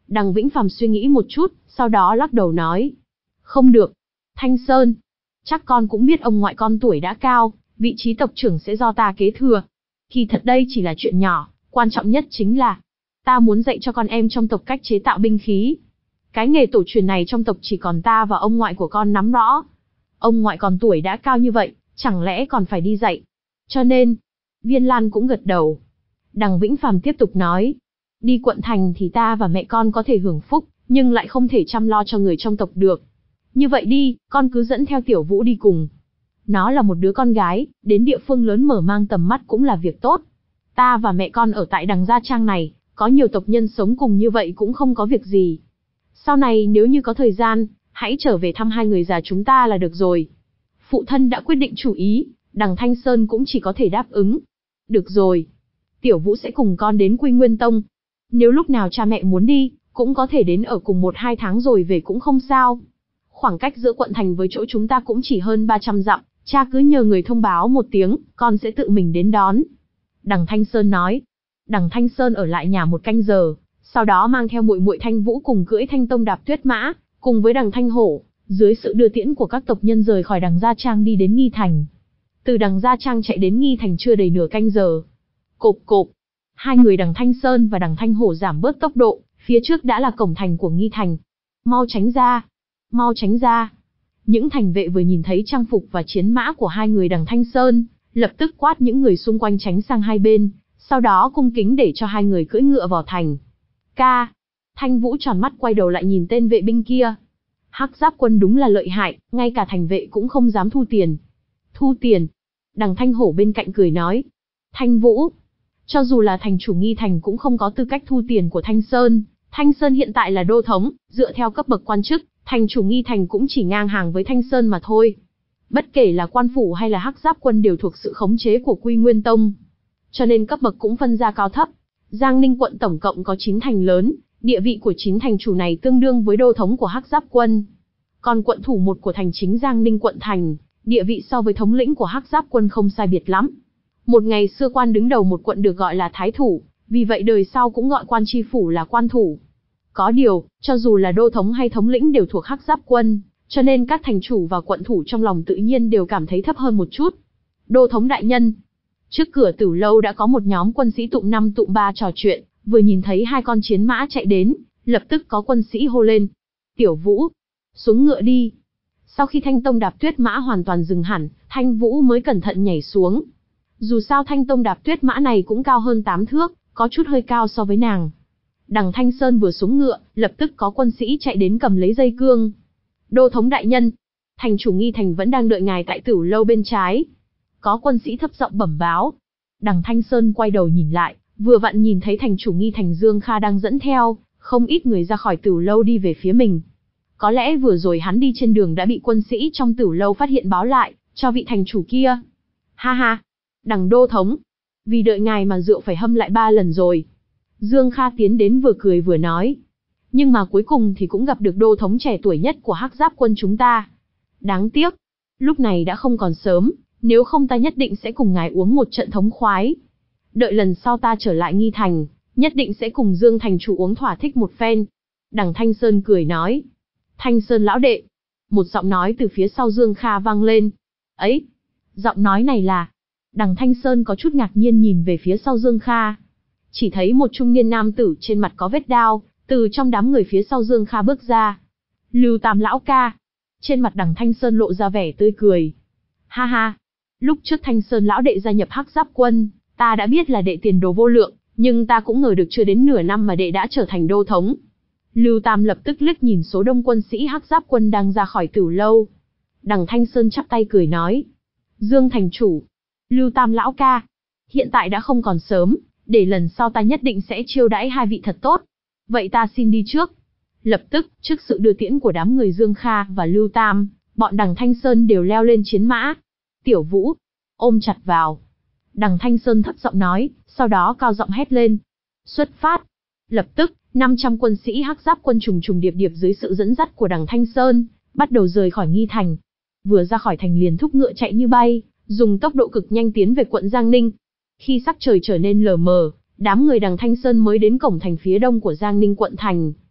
Đằng Vĩnh Phàm suy nghĩ một chút, sau đó lắc đầu nói. Không được. Thanh Sơn, chắc con cũng biết ông ngoại con tuổi đã cao, vị trí tộc trưởng sẽ do ta kế thừa. Kỳ thật đây chỉ là chuyện nhỏ, quan trọng nhất chính là ta muốn dạy cho con em trong tộc cách chế tạo binh khí. Cái nghề tổ truyền này trong tộc chỉ còn ta và ông ngoại của con nắm rõ. Ông ngoại còn tuổi đã cao như vậy, chẳng lẽ còn phải đi dạy. Cho nên, Viên Lan cũng gật đầu. Đằng Vĩnh Phàm tiếp tục nói, đi quận thành thì ta và mẹ con có thể hưởng phúc, nhưng lại không thể chăm lo cho người trong tộc được. Như vậy đi, con cứ dẫn theo Tiểu Vũ đi cùng. Nó là một đứa con gái, đến địa phương lớn mở mang tầm mắt cũng là việc tốt. Ta và mẹ con ở tại Đằng Gia Trang này, có nhiều tộc nhân sống cùng như vậy cũng không có việc gì. Sau này nếu như có thời gian, hãy trở về thăm hai người già chúng ta là được rồi. Phụ thân đã quyết định chủ ý, Đằng Thanh Sơn cũng chỉ có thể đáp ứng. Được rồi. Tiểu Vũ sẽ cùng con đến Quy Nguyên Tông. Nếu lúc nào cha mẹ muốn đi, cũng có thể đến ở cùng một hai tháng rồi về cũng không sao. Khoảng cách giữa quận thành với chỗ chúng ta cũng chỉ hơn ba trăm dặm, cha cứ nhờ người thông báo một tiếng, con sẽ tự mình đến đón. Đằng Thanh Sơn nói. Đằng Thanh Sơn ở lại nhà một canh giờ, sau đó mang theo muội muội Thanh Vũ cùng cưỡi Thanh Tông Đạp Tuyết Mã, cùng với Đằng Thanh Hổ, dưới sự đưa tiễn của các tộc nhân rời khỏi Đằng Gia Trang đi đến Nghi Thành. Từ Đằng Gia Trang chạy đến Nghi Thành chưa đầy nửa canh giờ. Cộp cộp, hai người Đằng Thanh Sơn và Đằng Thanh Hổ giảm bớt tốc độ, phía trước đã là cổng thành của Nghi Thành. Mau tránh ra, mau tránh ra. Những thành vệ vừa nhìn thấy trang phục và chiến mã của hai người Đằng Thanh Sơn, lập tức quát những người xung quanh tránh sang hai bên, sau đó cung kính để cho hai người cưỡi ngựa vào thành. Ca. Thanh Vũ tròn mắt quay đầu lại nhìn tên vệ binh kia. Hắc Giáp quân đúng là lợi hại, ngay cả thành vệ cũng không dám thu tiền. Thu tiền? Đằng Thanh Hổ bên cạnh cười nói. Thanh Vũ, cho dù là thành chủ Nghi Thành cũng không có tư cách thu tiền của Thanh Sơn. Thanh Sơn hiện tại là đô thống, dựa theo cấp bậc quan chức, thành chủ Nghi Thành cũng chỉ ngang hàng với Thanh Sơn mà thôi. Bất kể là quan phủ hay là Hắc Giáp quân đều thuộc sự khống chế của Quy Nguyên Tông. Cho nên cấp bậc cũng phân ra cao thấp. Giang Ninh quận tổng cộng có chín thành lớn, địa vị của chín thành chủ này tương đương với đô thống của Hắc Giáp quân. Còn quận thủ một của thành chính Giang Ninh quận thành, địa vị so với thống lĩnh của Hắc Giáp quân không sai biệt lắm. Một ngày xưa quan đứng đầu một quận được gọi là thái thủ, vì vậy đời sau cũng gọi quan tri phủ là quan thủ. Có điều, cho dù là đô thống hay thống lĩnh đều thuộc Hắc Giáp quân, cho nên các thành chủ và quận thủ trong lòng tự nhiên đều cảm thấy thấp hơn một chút. Đô thống đại nhân. Trước cửa Tử Lâu đã có một nhóm quân sĩ tụm năm tụm ba trò chuyện, vừa nhìn thấy hai con chiến mã chạy đến, lập tức có quân sĩ hô lên. Tiểu Vũ, xuống ngựa đi. Sau khi Thanh Tông Đạp Tuyết Mã hoàn toàn dừng hẳn, Thanh Vũ mới cẩn thận nhảy xuống. Dù sao Thanh Tông Đạp Tuyết Mã này cũng cao hơn tám thước, có chút hơi cao so với nàng. Đằng Thanh Sơn vừa xuống ngựa, lập tức có quân sĩ chạy đến cầm lấy dây cương. Đô thống đại nhân, thành chủ Nghi Thành vẫn đang đợi ngài tại Tử Lâu bên trái. Có quân sĩ thấp giọng bẩm báo. Đằng Thanh Sơn quay đầu nhìn lại, vừa vặn nhìn thấy thành chủ Nghi Thành Dương Kha đang dẫn theo, không ít người ra khỏi Tử Lâu đi về phía mình. Có lẽ vừa rồi hắn đi trên đường đã bị quân sĩ trong Tử Lâu phát hiện báo lại, cho vị thành chủ kia. Ha ha, đằng đô thống, vì đợi ngài mà rượu phải hâm lại ba lần rồi. Dương Kha tiến đến vừa cười vừa nói. Nhưng mà cuối cùng thì cũng gặp được đô thống trẻ tuổi nhất của Hắc Giáp quân chúng ta. Đáng tiếc, lúc này đã không còn sớm, nếu không ta nhất định sẽ cùng ngài uống một trận thống khoái. Đợi lần sau ta trở lại Nghi Thành, nhất định sẽ cùng Dương thành chủ uống thỏa thích một phen. Đằng Thanh Sơn cười nói. Thanh Sơn lão đệ. Một giọng nói từ phía sau Dương Kha vang lên. Ấy, giọng nói này là... Đằng Thanh Sơn có chút ngạc nhiên nhìn về phía sau Dương Kha. Chỉ thấy một trung niên nam tử trên mặt có vết đao, từ trong đám người phía sau Dương Kha bước ra. Lưu Tam lão ca. Trên mặt Đằng Thanh Sơn lộ ra vẻ tươi cười. Ha ha, lúc trước Thanh Sơn lão đệ gia nhập Hắc Giáp quân, ta đã biết là đệ tiền đồ vô lượng, nhưng ta cũng ngờ được chưa đến nửa năm mà đệ đã trở thành đô thống. Lưu Tam lập tức liếc nhìn số đông quân sĩ Hắc Giáp quân đang ra khỏi Tử Lâu. Đằng Thanh Sơn chắp tay cười nói. Dương thành chủ, Lưu Tam lão ca, hiện tại đã không còn sớm, để lần sau ta nhất định sẽ chiêu đãi hai vị thật tốt. Vậy ta xin đi trước. Lập tức, trước sự đưa tiễn của đám người Dương Kha và Lưu Tam, bọn Đằng Thanh Sơn đều leo lên chiến mã. Tiểu Vũ, ôm chặt vào. Đằng Thanh Sơn thấp giọng nói, sau đó cao giọng hét lên. Xuất phát. Lập tức, năm trăm quân sĩ Hắc Giáp quân trùng trùng điệp điệp dưới sự dẫn dắt của Đằng Thanh Sơn, bắt đầu rời khỏi Nghi Thành. Vừa ra khỏi thành liền thúc ngựa chạy như bay, dùng tốc độ cực nhanh tiến về quận Giang Ninh. Khi sắc trời trở nên lờ mờ, đám người Đằng Thanh Sơn mới đến cổng thành phía đông của Giang Ninh quận thành.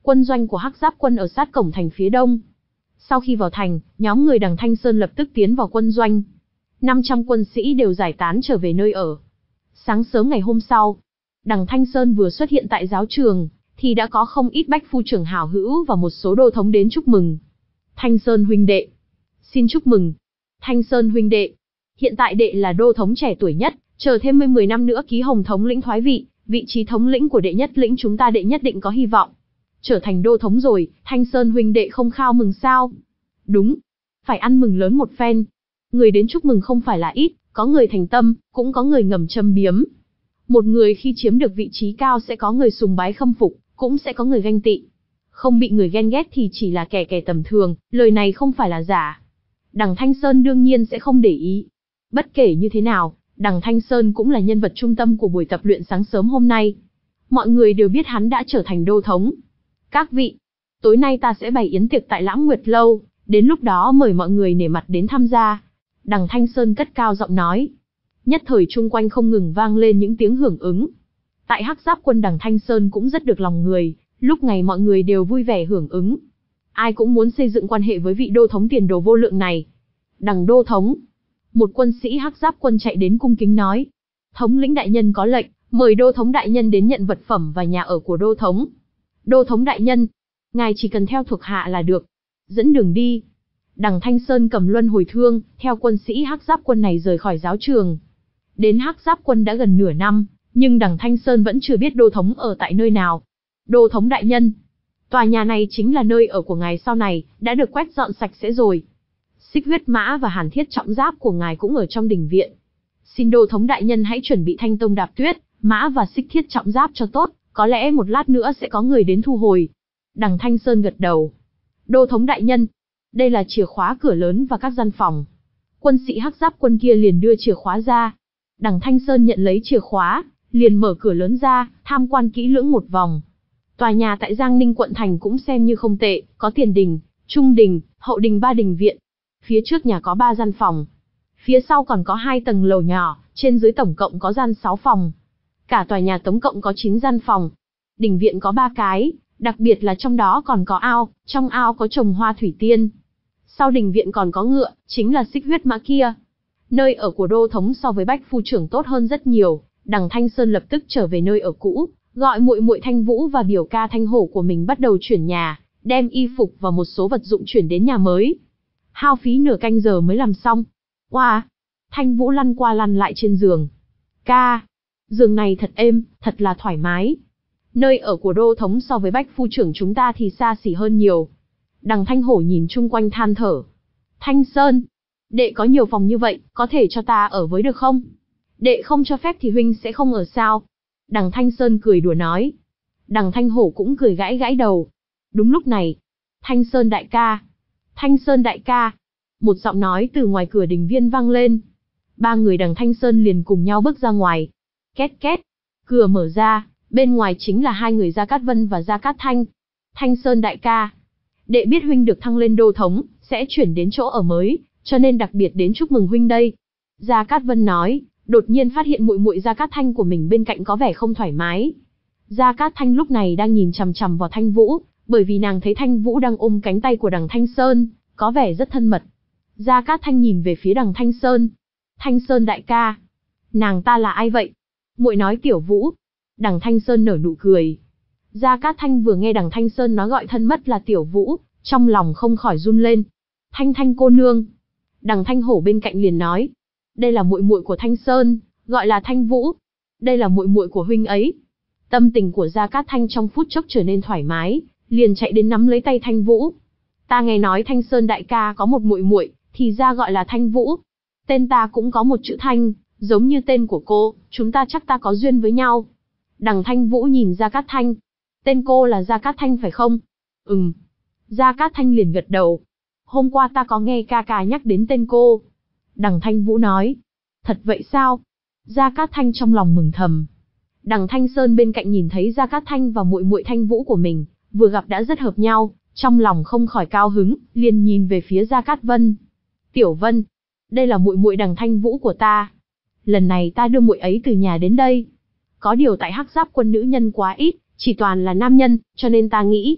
Quân doanh của Hắc Giáp quân ở sát cổng thành phía đông. Sau khi vào thành, nhóm người Đằng Thanh Sơn lập tức tiến vào quân doanh. năm trăm quân sĩ đều giải tán trở về nơi ở. Sáng sớm ngày hôm sau, Đằng Thanh Sơn vừa xuất hiện tại giáo trường, thì đã có không ít bách phu trưởng hảo hữu và một số đô thống đến chúc mừng. Thanh Sơn huynh đệ, xin chúc mừng. Thanh Sơn huynh đệ, hiện tại đệ là đô thống trẻ tuổi nhất, chờ thêm mười năm nữa ký hồng thống lĩnh thoái vị, vị trí thống lĩnh của đệ nhất lĩnh chúng ta đệ nhất định có hy vọng. Trở thành đô thống rồi, Thanh Sơn huynh đệ không khao mừng sao? Đúng, phải ăn mừng lớn một phen. Người đến chúc mừng không phải là ít, có người thành tâm, cũng có người ngầm châm biếm. Một người khi chiếm được vị trí cao sẽ có người sùng bái khâm phục, cũng sẽ có người ganh tị. Không bị người ghen ghét thì chỉ là kẻ kẻ tầm thường, lời này không phải là giả. Đằng Thanh Sơn đương nhiên sẽ không để ý. Bất kể như thế nào, Đằng Thanh Sơn cũng là nhân vật trung tâm của buổi tập luyện sáng sớm hôm nay. Mọi người đều biết hắn đã trở thành đô thống. Các vị, tối nay ta sẽ bày yến tiệc tại Lãng Nguyệt Lâu, đến lúc đó mời mọi người nể mặt đến tham gia. Đằng Thanh Sơn cất cao giọng nói. Nhất thời chung quanh không ngừng vang lên những tiếng hưởng ứng. Tại Hắc Giáp quân Đằng Thanh Sơn cũng rất được lòng người, lúc này mọi người đều vui vẻ hưởng ứng. Ai cũng muốn xây dựng quan hệ với vị đô thống tiền đồ vô lượng này. Đằng đô thống, một quân sĩ Hắc Giáp quân chạy đến cung kính nói. Thống lĩnh đại nhân có lệnh, mời đô thống đại nhân đến nhận vật phẩm và nhà ở của đô thống. Đô thống đại nhân, ngài chỉ cần theo thuộc hạ là được. Dẫn đường đi. Đằng Thanh Sơn cầm luân hồi thương, theo quân sĩ Hắc Giáp quân này rời khỏi giáo trường. Đến Hắc Giáp quân đã gần nửa năm, nhưng Đằng Thanh Sơn vẫn chưa biết đô thống ở tại nơi nào. Đô thống đại nhân, tòa nhà này chính là nơi ở của ngài sau này, đã được quét dọn sạch sẽ rồi. Xích huyết mã và hàn thiết trọng giáp của ngài cũng ở trong đình viện. Xin đô thống đại nhân hãy chuẩn bị thanh tông đạp tuyết, mã và xích thiết trọng giáp cho tốt, có lẽ một lát nữa sẽ có người đến thu hồi. Đằng Thanh Sơn gật đầu. Đô thống đại nhân, đây là chìa khóa cửa lớn và các gian phòng. Quân sĩ Hắc Giáp quân kia liền đưa chìa khóa ra. Đằng Thanh Sơn nhận lấy chìa khóa, liền mở cửa lớn ra, tham quan kỹ lưỡng một vòng. Tòa nhà tại Giang Ninh quận thành cũng xem như không tệ, có tiền đình, trung đình, hậu đình ba đình viện. Phía trước nhà có ba gian phòng. Phía sau còn có hai tầng lầu nhỏ, trên dưới tổng cộng có gian sáu phòng. Cả tòa nhà tổng cộng có chín gian phòng. Đình viện có ba cái, đặc biệt là trong đó còn có ao, trong ao có trồng hoa thủy tiên. Sau đình viện còn có ngựa, chính là xích huyết mã kia. Nơi ở của đô thống so với bách phu trưởng tốt hơn rất nhiều. Đằng Thanh Sơn lập tức trở về nơi ở cũ, gọi muội muội Thanh Vũ và biểu ca Thanh Hổ của mình bắt đầu chuyển nhà, đem y phục và một số vật dụng chuyển đến nhà mới. Hao phí nửa canh giờ mới làm xong. Wow! Thanh Vũ lăn qua lăn lại trên giường. Ca! Giường này thật êm, thật là thoải mái. Nơi ở của đô thống so với bách phu trưởng chúng ta thì xa xỉ hơn nhiều. Đằng Thanh Hổ nhìn chung quanh than thở. Thanh Sơn! Đệ có nhiều phòng như vậy, có thể cho ta ở với được không? Đệ không cho phép thì huynh sẽ không ở sao? Đằng Thanh Sơn cười đùa nói. Đằng Thanh Hổ cũng cười gãi gãi đầu. Đúng lúc này, Thanh Sơn đại ca! Thanh Sơn đại ca! Một giọng nói từ ngoài cửa đình viên vang lên. Ba người Đằng Thanh Sơn liền cùng nhau bước ra ngoài. Két két! Cửa mở ra, bên ngoài chính là hai người Gia Cát Vân và Gia Cát Thanh. Thanh Sơn đại ca! Đệ biết huynh được thăng lên đô thống, sẽ chuyển đến chỗ ở mới, cho nên đặc biệt đến chúc mừng huynh đây. Gia Cát Vân nói, đột nhiên phát hiện muội muội Gia Cát Thanh của mình bên cạnh có vẻ không thoải mái. Gia Cát Thanh lúc này đang nhìn chằm chằm vào Thanh Vũ, bởi vì nàng thấy Thanh Vũ đang ôm cánh tay của Đằng Thanh Sơn, có vẻ rất thân mật. Gia Cát Thanh nhìn về phía Đằng Thanh Sơn. Thanh Sơn đại ca, nàng ta là ai vậy? Muội nói Tiểu Vũ. Đằng Thanh Sơn nở nụ cười. Gia Cát Thanh vừa nghe Đằng Thanh Sơn nói gọi thân mật là Tiểu Vũ, trong lòng không khỏi run lên. Thanh Thanh cô nương. Đằng Thanh Hổ bên cạnh liền nói, đây là muội muội của Thanh Sơn, gọi là Thanh Vũ. Đây là muội muội của huynh ấy. Tâm tình của Gia Cát Thanh trong phút chốc trở nên thoải mái, liền chạy đến nắm lấy tay Thanh Vũ. Ta nghe nói Thanh Sơn đại ca có một muội muội, thì ra gọi là Thanh Vũ. Tên ta cũng có một chữ Thanh, giống như tên của cô, chúng ta chắc ta có duyên với nhau. Đằng Thanh Vũ nhìn Gia Cát Thanh. Tên cô là Gia Cát Thanh phải không? Ừm. Gia Cát Thanh liền gật đầu. Hôm qua ta có nghe ca ca nhắc đến tên cô. Đằng Thanh Vũ nói. Thật vậy sao? Gia Cát Thanh trong lòng mừng thầm. Đằng Thanh Sơn bên cạnh nhìn thấy Gia Cát Thanh và muội muội Thanh Vũ của mình, vừa gặp đã rất hợp nhau, trong lòng không khỏi cao hứng, liền nhìn về phía Gia Cát Vân. Tiểu Vân, đây là muội muội Đằng Thanh Vũ của ta. Lần này ta đưa muội ấy từ nhà đến đây. Có điều tại Hắc Giáp quân nữ nhân quá ít, chỉ toàn là nam nhân, cho nên ta nghĩ,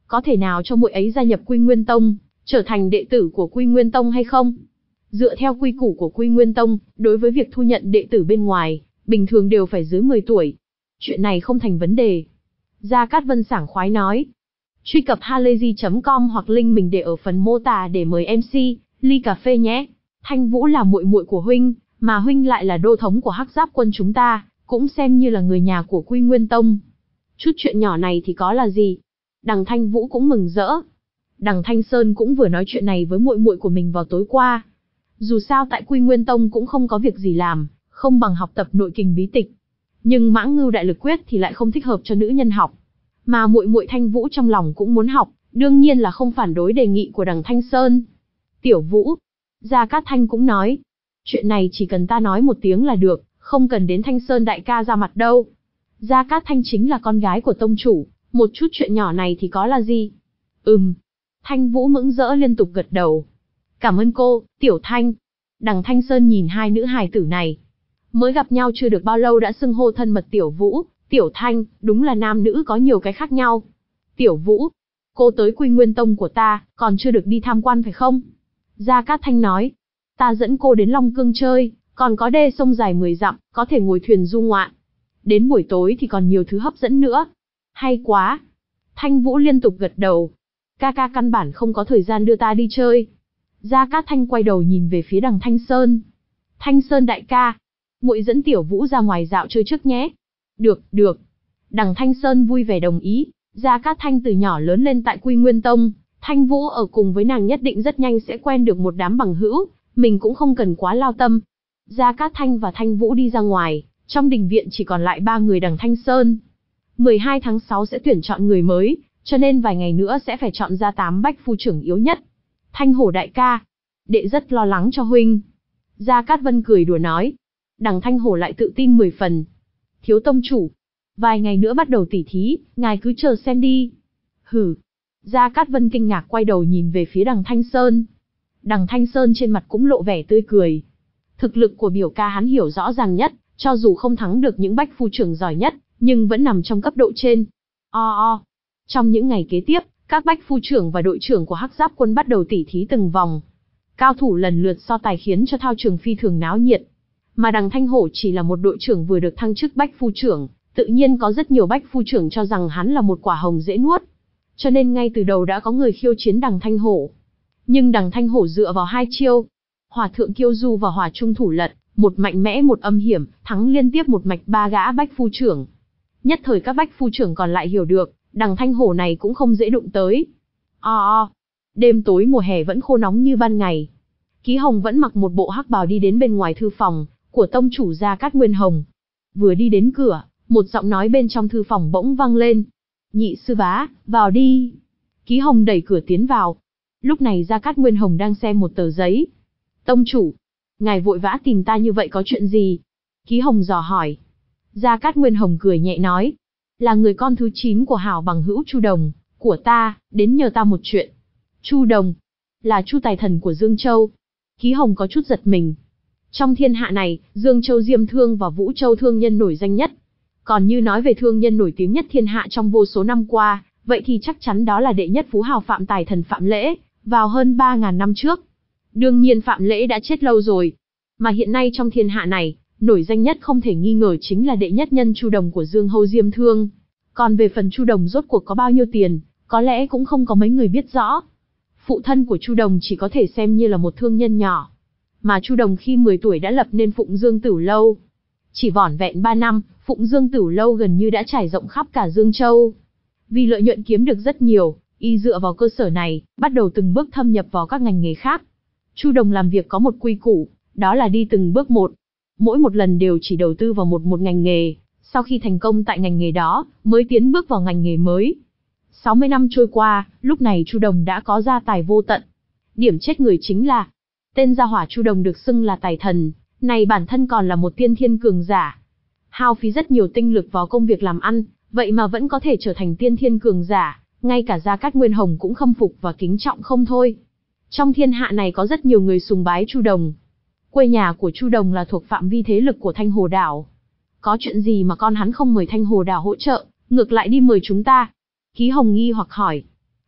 có thể nào cho muội ấy gia nhập Quy Nguyên Tông, trở thành đệ tử của Quy Nguyên Tông hay không? Dựa theo quy củ của Quy Nguyên Tông, đối với việc thu nhận đệ tử bên ngoài, bình thường đều phải dưới mười tuổi. Chuyện này không thành vấn đề. Gia Cát Vân sảng khoái nói. Truy cập halayzi chấm com hoặc link mình để ở phần mô tả để mời em xê, ly cà phê nhé. Thanh Vũ là muội muội của huynh, mà huynh lại là đô thống của Hắc Giáp quân chúng ta, cũng xem như là người nhà của Quy Nguyên Tông. Chút chuyện nhỏ này thì có là gì? Đằng Thanh Vũ cũng mừng rỡ. Đằng Thanh Sơn cũng vừa nói chuyện này với muội muội của mình vào tối qua. Dù sao tại Quy Nguyên Tông cũng không có việc gì làm, không bằng học tập nội kình bí tịch. Nhưng Mãng Ngưu Đại Lực Quyết thì lại không thích hợp cho nữ nhân học. Mà muội muội Thanh Vũ trong lòng cũng muốn học, đương nhiên là không phản đối đề nghị của đằng Thanh Sơn. Tiểu Vũ, Gia Cát Thanh cũng nói, chuyện này chỉ cần ta nói một tiếng là được, không cần đến Thanh Sơn đại ca ra mặt đâu. Gia Cát Thanh chính là con gái của tông chủ, một chút chuyện nhỏ này thì có là gì? Ừm. Thanh Vũ mững rỡ liên tục gật đầu. Cảm ơn cô, Tiểu Thanh. Đằng Thanh Sơn nhìn hai nữ hài tử này. Mới gặp nhau chưa được bao lâu đã xưng hô thân mật Tiểu Vũ, Tiểu Thanh, đúng là nam nữ có nhiều cái khác nhau. Tiểu Vũ, cô tới Quy Nguyên Tông của ta, còn chưa được đi tham quan phải không? Gia Cát Thanh nói, ta dẫn cô đến Long Cương chơi, còn có đê sông dài mười dặm, có thể ngồi thuyền du ngoạn. Đến buổi tối thì còn nhiều thứ hấp dẫn nữa. Hay quá. Thanh Vũ liên tục gật đầu. Ca ca căn bản không có thời gian đưa ta đi chơi. Gia Cát Thanh quay đầu nhìn về phía đằng Thanh Sơn. Thanh Sơn đại ca, muội dẫn Tiểu Vũ ra ngoài dạo chơi trước nhé. Được, được. Đằng Thanh Sơn vui vẻ đồng ý. Gia Cát Thanh từ nhỏ lớn lên tại Quy Nguyên Tông, Thanh Vũ ở cùng với nàng nhất định rất nhanh sẽ quen được một đám bằng hữu, mình cũng không cần quá lao tâm. Gia Cát Thanh và Thanh Vũ đi ra ngoài, trong đình viện chỉ còn lại ba người đằng Thanh Sơn. mười hai tháng sáu sẽ tuyển chọn người mới, cho nên vài ngày nữa sẽ phải chọn ra tám bách phu trưởng yếu nhất. Thanh Hổ đại ca, đệ rất lo lắng cho huynh. Gia Cát Vân cười đùa nói. Đằng Thanh Hổ lại tự tin mười phần. Thiếu tông chủ, vài ngày nữa bắt đầu tỉ thí, ngài cứ chờ xem đi. Hử. Gia Cát Vân kinh ngạc quay đầu nhìn về phía đằng Thanh Sơn. Đằng Thanh Sơn trên mặt cũng lộ vẻ tươi cười. Thực lực của biểu ca hắn hiểu rõ ràng nhất, cho dù không thắng được những bách phu trưởng giỏi nhất, nhưng vẫn nằm trong cấp độ trên. O o. Trong những ngày kế tiếp, các bách phu trưởng và đội trưởng của Hắc Giáp quân bắt đầu tỉ thí từng vòng. Cao thủ lần lượt so tài khiến cho thao trường phi thường náo nhiệt. Mà đằng Thanh Hổ chỉ là một đội trưởng vừa được thăng chức bách phu trưởng, tự nhiên có rất nhiều bách phu trưởng cho rằng hắn là một quả hồng dễ nuốt. Cho nên ngay từ đầu đã có người khiêu chiến đằng Thanh Hổ. Nhưng đằng Thanh Hổ dựa vào hai chiêu, Hỏa Thượng Kiêu Du và Hỏa Trung Thủ Lật, một mạnh mẽ một âm hiểm, thắng liên tiếp một mạch ba gã bách phu trưởng. Nhất thời các bách phu trưởng còn lại hiểu được, đằng Thanh Hổ này cũng không dễ đụng tới. O o. Đêm tối mùa hè vẫn khô nóng như ban ngày. Ký Hồng vẫn mặc một bộ hắc bào đi đến bên ngoài thư phòng của tông chủ Gia Cát Nguyên Hồng. Vừa đi đến cửa, một giọng nói bên trong thư phòng bỗng vang lên. Nhị sư bá, vào đi. Ký Hồng đẩy cửa tiến vào. Lúc này Gia Cát Nguyên Hồng đang xem một tờ giấy. Tông chủ, ngài vội vã tìm ta như vậy có chuyện gì? Ký Hồng dò hỏi. Gia Cát Nguyên Hồng cười nhẹ nói. Là người con thứ chín của hảo bằng hữu Chu Đồng, của ta, đến nhờ ta một chuyện. Chu Đồng, là Chu tài thần của Dương Châu. Ký Hồng có chút giật mình. Trong thiên hạ này, Dương Châu Diêm Thương và Vũ Châu Thương Nhân nổi danh nhất. Còn như nói về thương nhân nổi tiếng nhất thiên hạ trong vô số năm qua, vậy thì chắc chắn đó là đệ nhất phú hào Phạm Tài Thần Phạm Lễ, vào hơn ba ngàn năm trước. Đương nhiên Phạm Lễ đã chết lâu rồi. Mà hiện nay trong thiên hạ này, nổi danh nhất không thể nghi ngờ chính là đệ nhất nhân Chu Đồng của Dương Hâu Diêm Thương. Còn về phần Chu Đồng rốt cuộc có bao nhiêu tiền, có lẽ cũng không có mấy người biết rõ. Phụ thân của Chu Đồng chỉ có thể xem như là một thương nhân nhỏ. Mà Chu Đồng khi mười tuổi đã lập nên Phụng Dương Tửu Lâu. Chỉ vỏn vẹn ba năm, Phụng Dương Tửu Lâu gần như đã trải rộng khắp cả Dương Châu. Vì lợi nhuận kiếm được rất nhiều, y dựa vào cơ sở này, bắt đầu từng bước thâm nhập vào các ngành nghề khác. Chu Đồng làm việc có một quy củ, đó là đi từng bước một. Mỗi một lần đều chỉ đầu tư vào một một ngành nghề, sau khi thành công tại ngành nghề đó, mới tiến bước vào ngành nghề mới. sáu mươi năm trôi qua, lúc này Chu Đồng đã có gia tài vô tận. Điểm chết người chính là, tên gia hỏa Chu Đồng được xưng là tài thần, này bản thân còn là một tiên thiên cường giả. Hao phí rất nhiều tinh lực vào công việc làm ăn, vậy mà vẫn có thể trở thành tiên thiên cường giả, ngay cả Gia Cát Nguyên Hồng cũng khâm phục và kính trọng không thôi. Trong thiên hạ này có rất nhiều người sùng bái Chu Đồng. Quê nhà của Chu Đồng là thuộc phạm vi thế lực của Thanh Hồ Đảo. Có chuyện gì mà con hắn không mời Thanh Hồ Đảo hỗ trợ, ngược lại đi mời chúng ta? Ký Hồng nghi hoặc hỏi.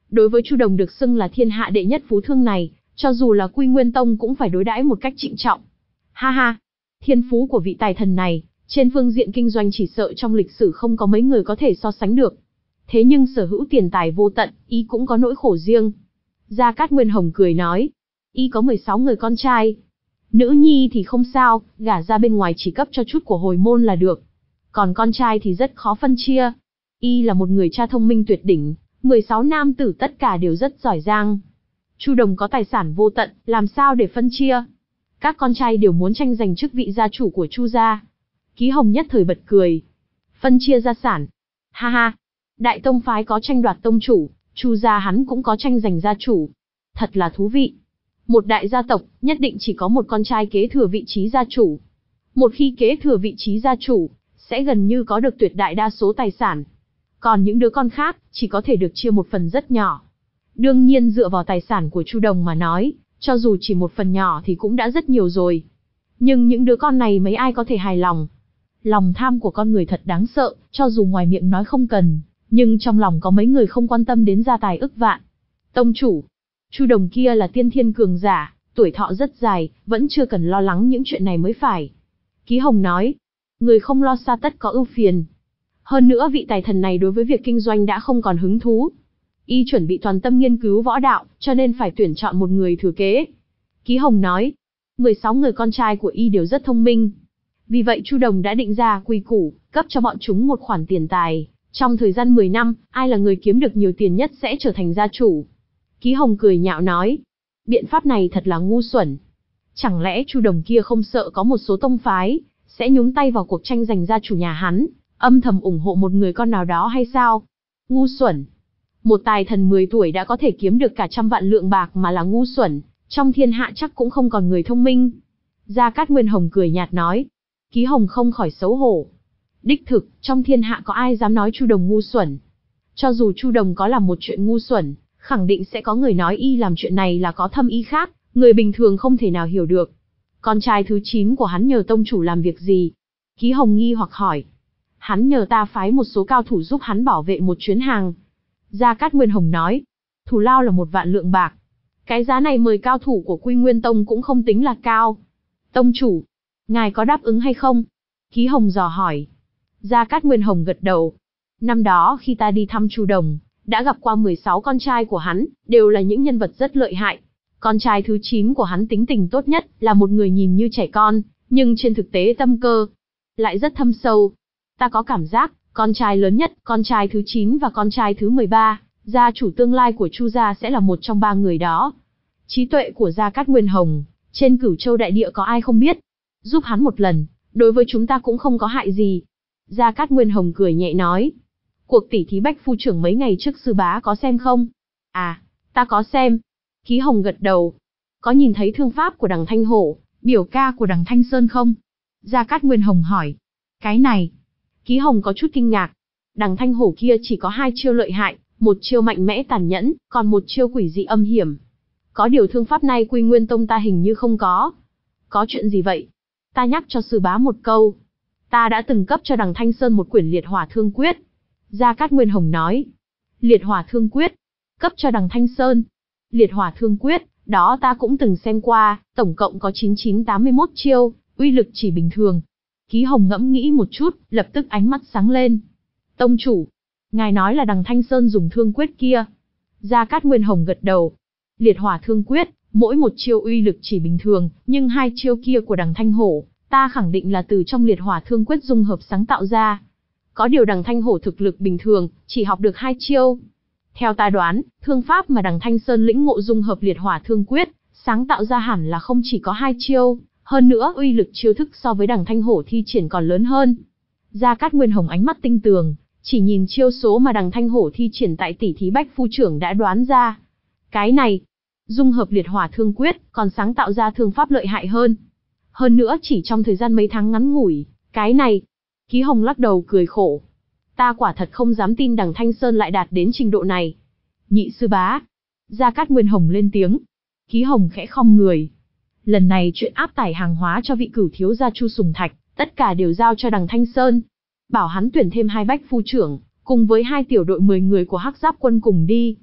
Đối với Chu Đồng được xưng là thiên hạ đệ nhất phú thương này, cho dù là Quy Nguyên Tông cũng phải đối đãi một cách trịnh trọng. Ha ha, thiên phú của vị tài thần này, trên phương diện kinh doanh chỉ sợ trong lịch sử không có mấy người có thể so sánh được. Thế nhưng sở hữu tiền tài vô tận, y cũng có nỗi khổ riêng. Gia Cát Nguyên Hồng cười nói, y có mười sáu người con trai. Nữ nhi thì không sao, gả ra bên ngoài chỉ cấp cho chút của hồi môn là được. Còn con trai thì rất khó phân chia. Y là một người cha thông minh tuyệt đỉnh, mười sáu nam tử tất cả đều rất giỏi giang. Chu Đồng có tài sản vô tận, làm sao để phân chia? Các con trai đều muốn tranh giành chức vị gia chủ của Chu gia. Ký Hồng nhất thời bật cười. Phân chia gia sản. Ha ha, đại tông phái có tranh đoạt tông chủ, Chu gia hắn cũng có tranh giành gia chủ. Thật là thú vị. Một đại gia tộc, nhất định chỉ có một con trai kế thừa vị trí gia chủ. Một khi kế thừa vị trí gia chủ, sẽ gần như có được tuyệt đại đa số tài sản. Còn những đứa con khác, chỉ có thể được chia một phần rất nhỏ. Đương nhiên dựa vào tài sản của Chu Đồng mà nói, cho dù chỉ một phần nhỏ thì cũng đã rất nhiều rồi. Nhưng những đứa con này mấy ai có thể hài lòng. Lòng tham của con người thật đáng sợ, cho dù ngoài miệng nói không cần, nhưng trong lòng có mấy người không quan tâm đến gia tài ức vạn. Tông chủ, Chu Đồng kia là tiên thiên cường giả, tuổi thọ rất dài, vẫn chưa cần lo lắng những chuyện này mới phải. Ký Hồng nói, người không lo xa tất có ưu phiền. Hơn nữa vị tài thần này đối với việc kinh doanh đã không còn hứng thú. Y chuẩn bị toàn tâm nghiên cứu võ đạo, cho nên phải tuyển chọn một người thừa kế. Ký Hồng nói, mười sáu người con trai của Y đều rất thông minh. Vì vậy Chu Đồng đã định ra quy củ, cấp cho bọn chúng một khoản tiền tài. Trong thời gian mười năm, ai là người kiếm được nhiều tiền nhất sẽ trở thành gia chủ. Ký Hồng cười nhạo nói, biện pháp này thật là ngu xuẩn. Chẳng lẽ Chu Đồng kia không sợ có một số tông phái, sẽ nhúng tay vào cuộc tranh giành gia chủ nhà hắn, âm thầm ủng hộ một người con nào đó hay sao? Ngu xuẩn. Một tài thần mười tuổi đã có thể kiếm được cả trăm vạn lượng bạc mà là ngu xuẩn, trong thiên hạ chắc cũng không còn người thông minh. Gia Cát Nguyên Hồng cười nhạt nói. Ký Hồng không khỏi xấu hổ. Đích thực, trong thiên hạ có ai dám nói Chu Đồng ngu xuẩn? Cho dù Chu Đồng có làm một chuyện ngu xuẩn, khẳng định sẽ có người nói y làm chuyện này là có thâm ý khác, người bình thường không thể nào hiểu được. Con trai thứ chín của hắn nhờ tông chủ làm việc gì? Ký Hồng nghi hoặc hỏi. Hắn nhờ ta phái một số cao thủ giúp hắn bảo vệ một chuyến hàng. Gia Cát Nguyên Hồng nói. Thù lao là một vạn lượng bạc. Cái giá này mời cao thủ của Quy Nguyên Tông cũng không tính là cao. Tông chủ, ngài có đáp ứng hay không? Ký Hồng dò hỏi. Gia Cát Nguyên Hồng gật đầu. Năm đó khi ta đi thăm Chu Đồng, đã gặp qua mười sáu con trai của hắn, đều là những nhân vật rất lợi hại. Con trai thứ chín của hắn tính tình tốt nhất, là một người nhìn như trẻ con, nhưng trên thực tế tâm cơ lại rất thâm sâu. Ta có cảm giác, con trai lớn nhất, con trai thứ chín và con trai thứ mười ba, gia chủ tương lai của Chu gia sẽ là một trong ba người đó. Trí tuệ của Gia Cát Nguyên Hồng, trên Cửu Châu đại địa có ai không biết. Giúp hắn một lần, đối với chúng ta cũng không có hại gì. Gia Cát Nguyên Hồng cười nhẹ nói. Cuộc tỉ thí Bách Phu Trưởng mấy ngày trước sư bá có xem không? À, ta có xem. Ký Hồng gật đầu. Có nhìn thấy thương pháp của đằng Thanh Hổ, biểu ca của đằng Thanh Sơn không? Gia Cát Nguyên Hồng hỏi. Cái này. Ký Hồng có chút kinh ngạc. Đằng Thanh Hổ kia chỉ có hai chiêu lợi hại, một chiêu mạnh mẽ tàn nhẫn, còn một chiêu quỷ dị âm hiểm. Có điều thương pháp này Quy Nguyên Tông ta hình như không có. Có chuyện gì vậy? Ta nhắc cho sư bá một câu. Ta đã từng cấp cho đằng Thanh Sơn một quyển liệt hỏa thương quyết. Gia Cát Nguyên Hồng nói. Liệt hỏa thương quyết. Cấp cho đằng Thanh Sơn. Liệt hỏa thương quyết, đó ta cũng từng xem qua, tổng cộng có chín chín tám mươi mốt chiêu, uy lực chỉ bình thường. Ký Hồng ngẫm nghĩ một chút, lập tức ánh mắt sáng lên. Tông chủ, ngài nói là đằng Thanh Sơn dùng thương quyết kia. Gia Cát Nguyên Hồng gật đầu. Liệt hỏa thương quyết, mỗi một chiêu uy lực chỉ bình thường, nhưng hai chiêu kia của đằng Thanh Hổ, ta khẳng định là từ trong liệt hỏa thương quyết dung hợp sáng tạo ra. Có điều đằng Thanh Hổ thực lực bình thường, chỉ học được hai chiêu. Theo ta đoán, thương pháp mà đằng Thanh Sơn lĩnh ngộ dung hợp liệt hỏa thương quyết, sáng tạo ra hẳn là không chỉ có hai chiêu, hơn nữa uy lực chiêu thức so với đằng Thanh Hổ thi triển còn lớn hơn. Gia Cát Nguyên Hồng ánh mắt tinh tường, chỉ nhìn chiêu số mà đằng Thanh Hổ thi triển tại tỷ thí Bách Phu Trưởng đã đoán ra. Cái này, dung hợp liệt hỏa thương quyết, còn sáng tạo ra thương pháp lợi hại hơn. Hơn nữa chỉ trong thời gian mấy tháng ngắn ngủi, cái này. Ký Hồng lắc đầu cười khổ. Ta quả thật không dám tin đằng Thanh Sơn lại đạt đến trình độ này. Nhị sư bá. Gia Cát Nguyên Hồng lên tiếng. Ký Hồng khẽ khom người. Lần này chuyện áp tải hàng hóa cho vị cửu thiếu gia Chu Sùng Thạch, tất cả đều giao cho đằng Thanh Sơn. Bảo hắn tuyển thêm hai Bách Phu Trưởng, cùng với hai tiểu đội mười người của Hắc Giáp quân cùng đi.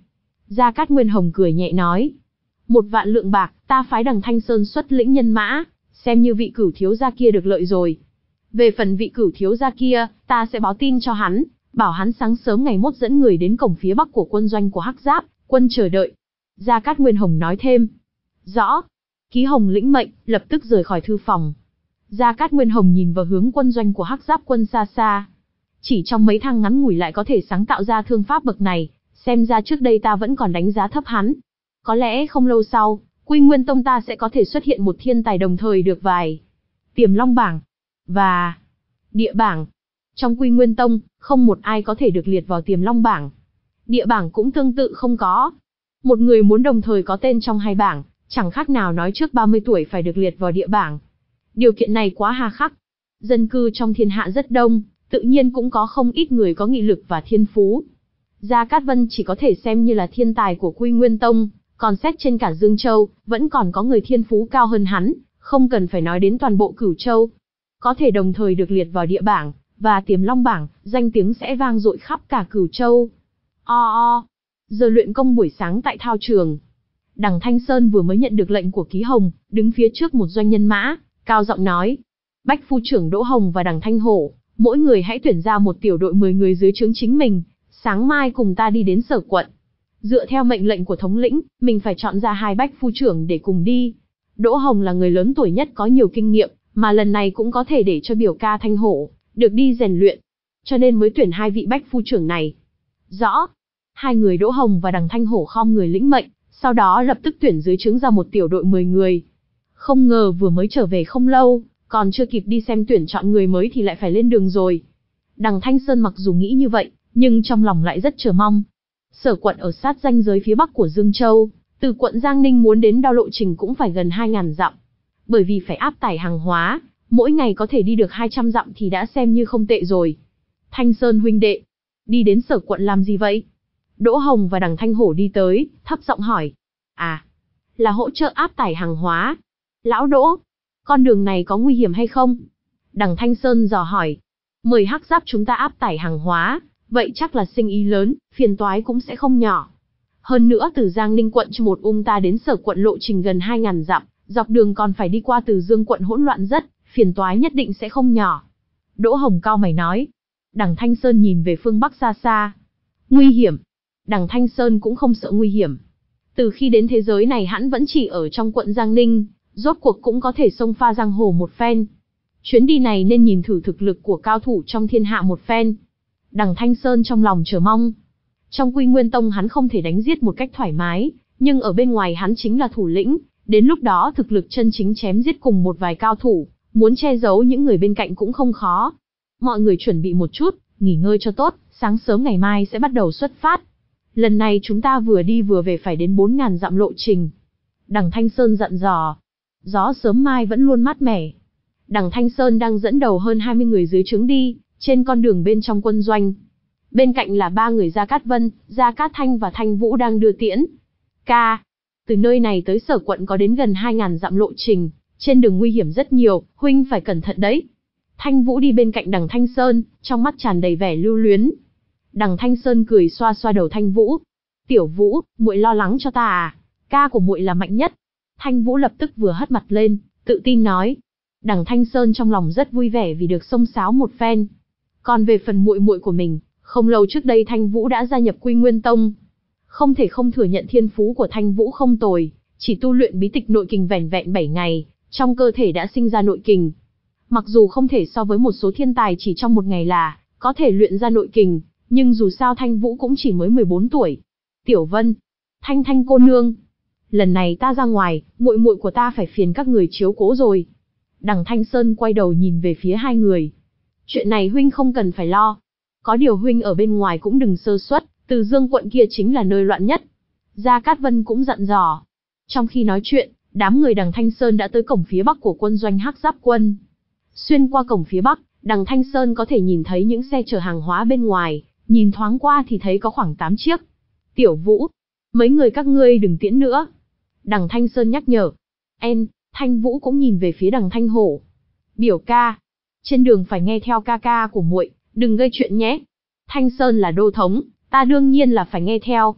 Gia Cát Nguyên Hồng cười nhẹ nói. Một vạn lượng bạc, ta phái Đằng Thanh Sơn xuất lĩnh nhân mã, xem như vị cửu thiếu gia kia được lợi rồi. Về phần vị cửu thiếu gia kia, ta sẽ báo tin cho hắn, bảo hắn sáng sớm ngày mốt dẫn người đến cổng phía bắc của quân doanh của Hắc Giáp, quân chờ đợi. Gia Cát Nguyên Hồng nói thêm. Rõ. Ký Hồng lĩnh mệnh, lập tức rời khỏi thư phòng. Gia Cát Nguyên Hồng nhìn vào hướng quân doanh của Hắc Giáp quân xa xa. Chỉ trong mấy tháng ngắn ngủi lại có thể sáng tạo ra thương pháp bậc này, xem ra trước đây ta vẫn còn đánh giá thấp hắn. Có lẽ không lâu sau, Quy Nguyên Tông ta sẽ có thể xuất hiện một thiên tài đồng thời được vài Tiềm Long bảng và Địa bảng. Trong Quy Nguyên Tông, không một ai có thể được liệt vào Tiềm Long bảng. Địa bảng cũng tương tự không có. Một người muốn đồng thời có tên trong hai bảng, chẳng khác nào nói trước ba mươi tuổi phải được liệt vào địa bảng. Điều kiện này quá hà khắc. Dân cư trong thiên hạ rất đông, tự nhiên cũng có không ít người có nghị lực và thiên phú. Gia Cát Vân chỉ có thể xem như là thiên tài của Quy Nguyên Tông, còn xét trên cả Dương Châu, vẫn còn có người thiên phú cao hơn hắn, không cần phải nói đến toàn bộ Cửu Châu. Có thể đồng thời được liệt vào địa bảng và Tiềm Long bảng, danh tiếng sẽ vang dội khắp cả Cửu Châu. O o. Giờ luyện công buổi sáng tại thao trường. Đằng Thanh Sơn vừa mới nhận được lệnh của Ký Hồng, đứng phía trước một doanh nhân mã, cao giọng nói: Bách phu trưởng Đỗ Hồng và Đằng Thanh Hổ, mỗi người hãy tuyển ra một tiểu đội mười người dưới trướng chính mình, sáng mai cùng ta đi đến Sở quận. Dựa theo mệnh lệnh của thống lĩnh, mình phải chọn ra hai bách phu trưởng để cùng đi. Đỗ Hồng là người lớn tuổi nhất có nhiều kinh nghiệm, mà lần này cũng có thể để cho biểu ca Thanh Hổ được đi rèn luyện, cho nên mới tuyển hai vị bách phu trưởng này. Rõ. Hai người Đỗ Hồng và Đằng Thanh Hổ khom người lĩnh mệnh, sau đó lập tức tuyển dưới trướng ra một tiểu đội mười người. Không ngờ vừa mới trở về không lâu, còn chưa kịp đi xem tuyển chọn người mới thì lại phải lên đường rồi. Đằng Thanh Sơn mặc dù nghĩ như vậy, nhưng trong lòng lại rất chờ mong. Sở quận ở sát ranh giới phía bắc của Dương Châu, từ quận Giang Ninh muốn đến đo lộ trình cũng phải gần hai ngàn dặm. Bởi vì phải áp tải hàng hóa, mỗi ngày có thể đi được hai trăm dặm thì đã xem như không tệ rồi. Thanh Sơn huynh đệ, đi đến Sở quận làm gì vậy? Đỗ Hồng và Đằng Thanh Hổ đi tới, thấp giọng hỏi. À, là hỗ trợ áp tải hàng hóa. Lão Đỗ, con đường này có nguy hiểm hay không? Đằng Thanh Sơn dò hỏi. Mời Hắc Giáp chúng ta áp tải hàng hóa, vậy chắc là sinh ý lớn, phiền toái cũng sẽ không nhỏ. Hơn nữa từ Giang Ninh quận cho một ung ta đến Sở quận lộ trình gần hai ngàn dặm, dọc đường còn phải đi qua Từ Dương quận hỗn loạn rất, phiền toái nhất định sẽ không nhỏ. Đỗ Hồng cao mày nói. Đằng Thanh Sơn nhìn về phương bắc xa xa. Nguy hiểm. Đằng Thanh Sơn cũng không sợ nguy hiểm. Từ khi đến thế giới này hắn vẫn chỉ ở trong quận Giang Ninh, rốt cuộc cũng có thể xông pha giang hồ một phen. Chuyến đi này nên nhìn thử thực lực của cao thủ trong thiên hạ một phen. Đằng Thanh Sơn trong lòng chờ mong. Trong Quy Nguyên Tông hắn không thể đánh giết một cách thoải mái, nhưng ở bên ngoài hắn chính là thủ lĩnh, đến lúc đó thực lực chân chính chém giết cùng một vài cao thủ, muốn che giấu những người bên cạnh cũng không khó. Mọi người chuẩn bị một chút, nghỉ ngơi cho tốt, sáng sớm ngày mai sẽ bắt đầu xuất phát. Lần này chúng ta vừa đi vừa về phải đến bốn ngàn dặm lộ trình. Đằng Thanh Sơn dặn dò. Gió sớm mai vẫn luôn mát mẻ. Đằng Thanh Sơn đang dẫn đầu hơn hai mươi người dưới trướng đi, trên con đường bên trong quân doanh. Bên cạnh là ba người Gia Cát Vân, Gia Cát Thanh và Thanh Vũ đang đưa tiễn. Ca, từ nơi này tới Sở quận có đến gần hai ngàn dặm lộ trình, trên đường nguy hiểm rất nhiều, huynh phải cẩn thận đấy. Thanh Vũ đi bên cạnh Đằng Thanh Sơn, trong mắt tràn đầy vẻ lưu luyến. Đằng Thanh Sơn cười xoa xoa đầu Thanh Vũ. Tiểu Vũ, muội lo lắng cho ta à? Ca của muội là mạnh nhất. Thanh Vũ lập tức vừa hất mặt lên, tự tin nói. Đằng Thanh Sơn trong lòng rất vui vẻ vì được xông xáo một phen. Còn về phần muội muội của mình, không lâu trước đây Thanh Vũ đã gia nhập Quy Nguyên Tông. Không thể không thừa nhận thiên phú của Thanh Vũ không tồi, chỉ tu luyện bí tịch nội kình vẻn vẹn bảy ngày, trong cơ thể đã sinh ra nội kình. Mặc dù không thể so với một số thiên tài chỉ trong một ngày là có thể luyện ra nội kình, nhưng dù sao Thanh Vũ cũng chỉ mới mười bốn tuổi. Tiểu Vân, Thanh Thanh cô nương, lần này ta ra ngoài, muội muội của ta phải phiền các người chiếu cố rồi. Đằng Thanh Sơn quay đầu nhìn về phía hai người. Chuyện này huynh không cần phải lo. Có điều huynh ở bên ngoài cũng đừng sơ suất, Từ Dương quận kia chính là nơi loạn nhất. Gia Cát Vân cũng dặn dò. Trong khi nói chuyện, đám người Đằng Thanh Sơn đã tới cổng phía bắc của quân doanh Hắc Giáp quân. Xuyên qua cổng phía bắc, Đằng Thanh Sơn có thể nhìn thấy những xe chở hàng hóa bên ngoài, nhìn thoáng qua thì thấy có khoảng tám chiếc. Tiểu Vũ, mấy người các ngươi đừng tiễn nữa. Đằng Thanh Sơn nhắc nhở. En, Thanh Vũ cũng nhìn về phía Đằng Thanh Hổ. Biểu ca, trên đường phải nghe theo ca ca của muội, đừng gây chuyện nhé. Thanh Sơn là đô thống, ta đương nhiên là phải nghe theo.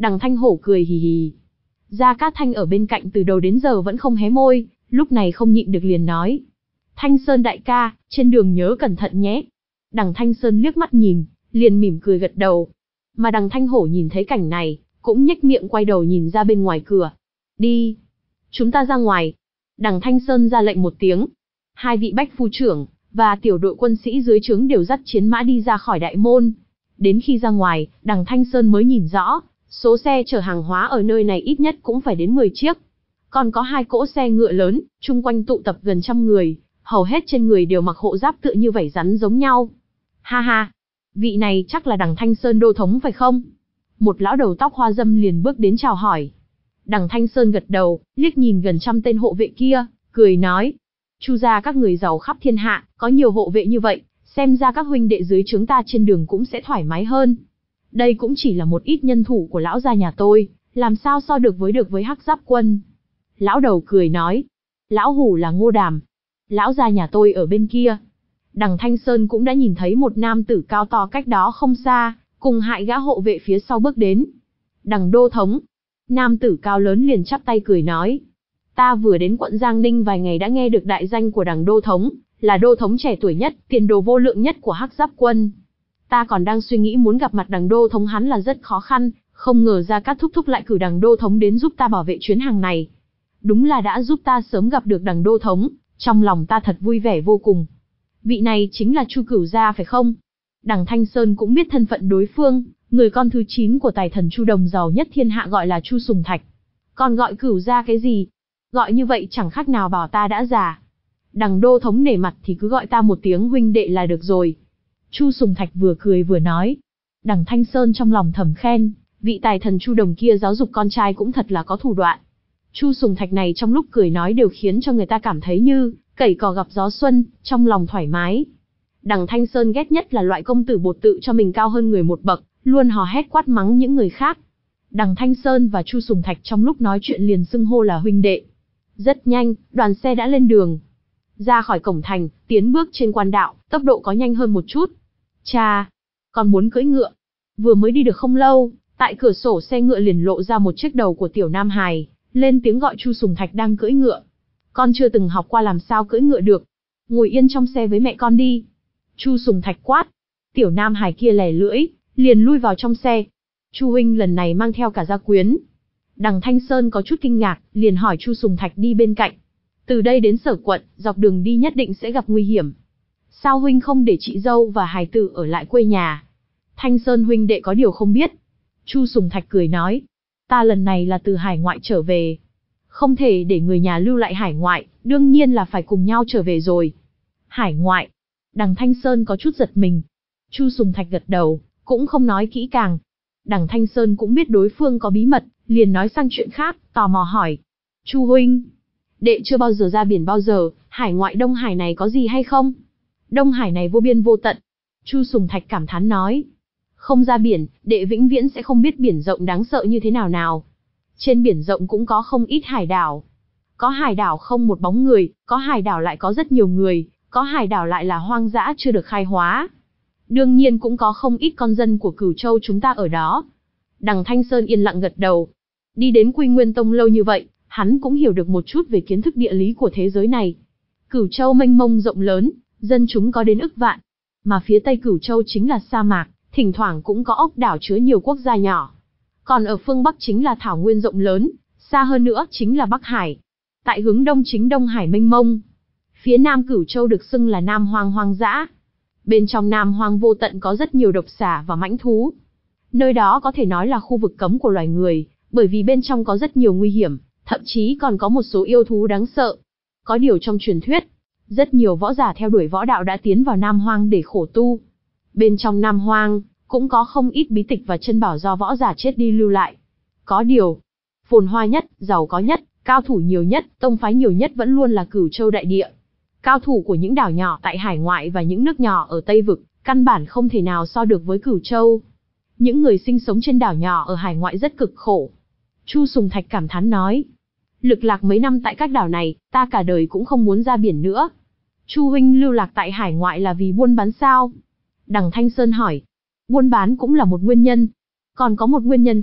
Đằng Thanh Hổ cười hì hì. Gia Cát Thanh ở bên cạnh từ đầu đến giờ vẫn không hé môi, lúc này không nhịn được liền nói. Thanh Sơn đại ca, trên đường nhớ cẩn thận nhé. Đằng Thanh Sơn liếc mắt nhìn, liền mỉm cười gật đầu. Mà đằng Thanh Hổ nhìn thấy cảnh này, cũng nhếch miệng quay đầu nhìn ra bên ngoài cửa. Đi. Chúng ta ra ngoài. Đằng Thanh Sơn ra lệnh một tiếng. Hai vị bách phu trưởng, và tiểu đội quân sĩ dưới trướng đều dắt chiến mã đi ra khỏi đại môn. Đến khi ra ngoài, đằng Thanh Sơn mới nhìn rõ, số xe chở hàng hóa ở nơi này ít nhất cũng phải đến mười chiếc. Còn có hai cỗ xe ngựa lớn, chung quanh tụ tập gần trăm người, hầu hết trên người đều mặc hộ giáp tựa như vảy rắn giống nhau. Ha ha, vị này chắc là đằng Thanh Sơn đô thống phải không? Một lão đầu tóc hoa râm liền bước đến chào hỏi. Đằng Thanh Sơn gật đầu, liếc nhìn gần trăm tên hộ vệ kia, cười nói. Chu gia các người giàu khắp thiên hạ, có nhiều hộ vệ như vậy, xem ra các huynh đệ dưới trướng ta trên đường cũng sẽ thoải mái hơn. Đây cũng chỉ là một ít nhân thủ của lão gia nhà tôi, làm sao so được với được với Hắc Giáp quân. Lão đầu cười nói. Lão hủ là Ngô Đàm. Lão gia nhà tôi ở bên kia. Đằng Thanh Sơn cũng đã nhìn thấy một nam tử cao to cách đó không xa, cùng hại gã hộ vệ phía sau bước đến. Đằng đô thống. Nam tử cao lớn liền chắp tay cười nói. Ta vừa đến quận Giang Ninh vài ngày đã nghe được đại danh của đằng đô thống, là đô thống trẻ tuổi nhất, tiền đồ vô lượng nhất của Hắc Giáp quân. Ta còn đang suy nghĩ muốn gặp mặt đằng đô thống hắn là rất khó khăn, không ngờ Gia Cát thúc thúc lại cử đằng đô thống đến giúp ta bảo vệ chuyến hàng này. Đúng là đã giúp ta sớm gặp được đằng đô thống, trong lòng ta thật vui vẻ vô cùng. Vị này chính là Chu Cửu gia phải không? Đằng Thanh Sơn cũng biết thân phận đối phương, người con thứ chín của tài thần Chu Đồng giàu nhất thiên hạ gọi là Chu Sùng Thạch. Còn gọi Cửu gia cái gì? Gọi như vậy chẳng khác nào bảo ta đã già. Đằng đô thống nể mặt thì cứ gọi ta một tiếng huynh đệ là được rồi. Chu Sùng Thạch vừa cười vừa nói. Đằng Thanh Sơn trong lòng thầm khen, vị tài thần Chu Đồng kia giáo dục con trai cũng thật là có thủ đoạn. Chu Sùng Thạch này trong lúc cười nói đều khiến cho người ta cảm thấy như cẩy cò gặp gió xuân, trong lòng thoải mái. Đằng Thanh Sơn ghét nhất là loại công tử bột tự cho mình cao hơn người một bậc, luôn hò hét quát mắng những người khác. Đằng Thanh Sơn và Chu Sùng Thạch trong lúc nói chuyện liền xưng hô là huynh đệ. Rất nhanh, đoàn xe đã lên đường. Ra khỏi cổng thành, tiến bước trên quan đạo, tốc độ có nhanh hơn một chút. Cha, con muốn cưỡi ngựa. Vừa mới đi được không lâu, tại cửa sổ xe ngựa liền lộ ra một chiếc đầu của tiểu Nam Hải, lên tiếng gọi Chu Sùng Thạch đang cưỡi ngựa. Con chưa từng học qua làm sao cưỡi ngựa được. Ngồi yên trong xe với mẹ con đi. Chu Sùng Thạch quát. Tiểu Nam Hải kia lẻ lưỡi, liền lui vào trong xe. Chu huynh lần này mang theo cả gia quyến. Đằng Thanh Sơn có chút kinh ngạc, liền hỏi Chu Sùng Thạch đi bên cạnh. Từ đây đến Sở quận, dọc đường đi nhất định sẽ gặp nguy hiểm. Sao huynh không để chị dâu và hài tử ở lại quê nhà? Thanh Sơn huynh đệ có điều không biết. Chu Sùng Thạch cười nói. Ta lần này là từ hải ngoại trở về. Không thể để người nhà lưu lại hải ngoại, đương nhiên là phải cùng nhau trở về rồi. Hải ngoại. Đằng Thanh Sơn có chút giật mình. Chu Sùng Thạch gật đầu, cũng không nói kỹ càng. Đằng Thanh Sơn cũng biết đối phương có bí mật, liền nói sang chuyện khác, tò mò hỏi. Chu huynh, đệ chưa bao giờ ra biển bao giờ, hải ngoại Đông Hải này có gì hay không? Đông Hải này vô biên vô tận. Chu Sùng Thạch cảm thán nói. Không ra biển, đệ vĩnh viễn sẽ không biết biển rộng đáng sợ như thế nào nào. Trên biển rộng cũng có không ít hải đảo. Có hải đảo không một bóng người, có hải đảo lại có rất nhiều người, có hải đảo lại là hoang dã chưa được khai hóa. Đương nhiên cũng có không ít con dân của Cửu Châu chúng ta ở đó. Đằng Thanh Sơn yên lặng gật đầu. Đi đến Quy Nguyên Tông lâu như vậy, hắn cũng hiểu được một chút về kiến thức địa lý của thế giới này. Cửu Châu mênh mông rộng lớn, dân chúng có đến ức vạn. Mà phía tây Cửu Châu chính là sa mạc, thỉnh thoảng cũng có ốc đảo chứa nhiều quốc gia nhỏ. Còn ở phương Bắc chính là thảo nguyên rộng lớn, xa hơn nữa chính là Bắc Hải. Tại hướng đông chính Đông Hải mênh mông. Phía Nam Cửu Châu được xưng là Nam Hoang hoang dã. Bên trong Nam Hoang vô tận có rất nhiều độc xà và mãnh thú. Nơi đó có thể nói là khu vực cấm của loài người, bởi vì bên trong có rất nhiều nguy hiểm, thậm chí còn có một số yêu thú đáng sợ. Có điều trong truyền thuyết, rất nhiều võ giả theo đuổi võ đạo đã tiến vào Nam Hoang để khổ tu. Bên trong Nam Hoang, cũng có không ít bí tịch và chân bảo do võ giả chết đi lưu lại. Có điều, phồn hoa nhất, giàu có nhất, cao thủ nhiều nhất, tông phái nhiều nhất vẫn luôn là Cửu Châu đại địa. Cao thủ của những đảo nhỏ tại hải ngoại và những nước nhỏ ở Tây Vực, căn bản không thể nào so được với Cửu Châu. Những người sinh sống trên đảo nhỏ ở hải ngoại rất cực khổ. Chu Sùng Thạch cảm thán nói. Lực lạc mấy năm tại các đảo này, ta cả đời cũng không muốn ra biển nữa. Chu huynh lưu lạc tại hải ngoại là vì buôn bán sao? Đằng Thanh Sơn hỏi. Buôn bán cũng là một nguyên nhân. Còn có một nguyên nhân khác,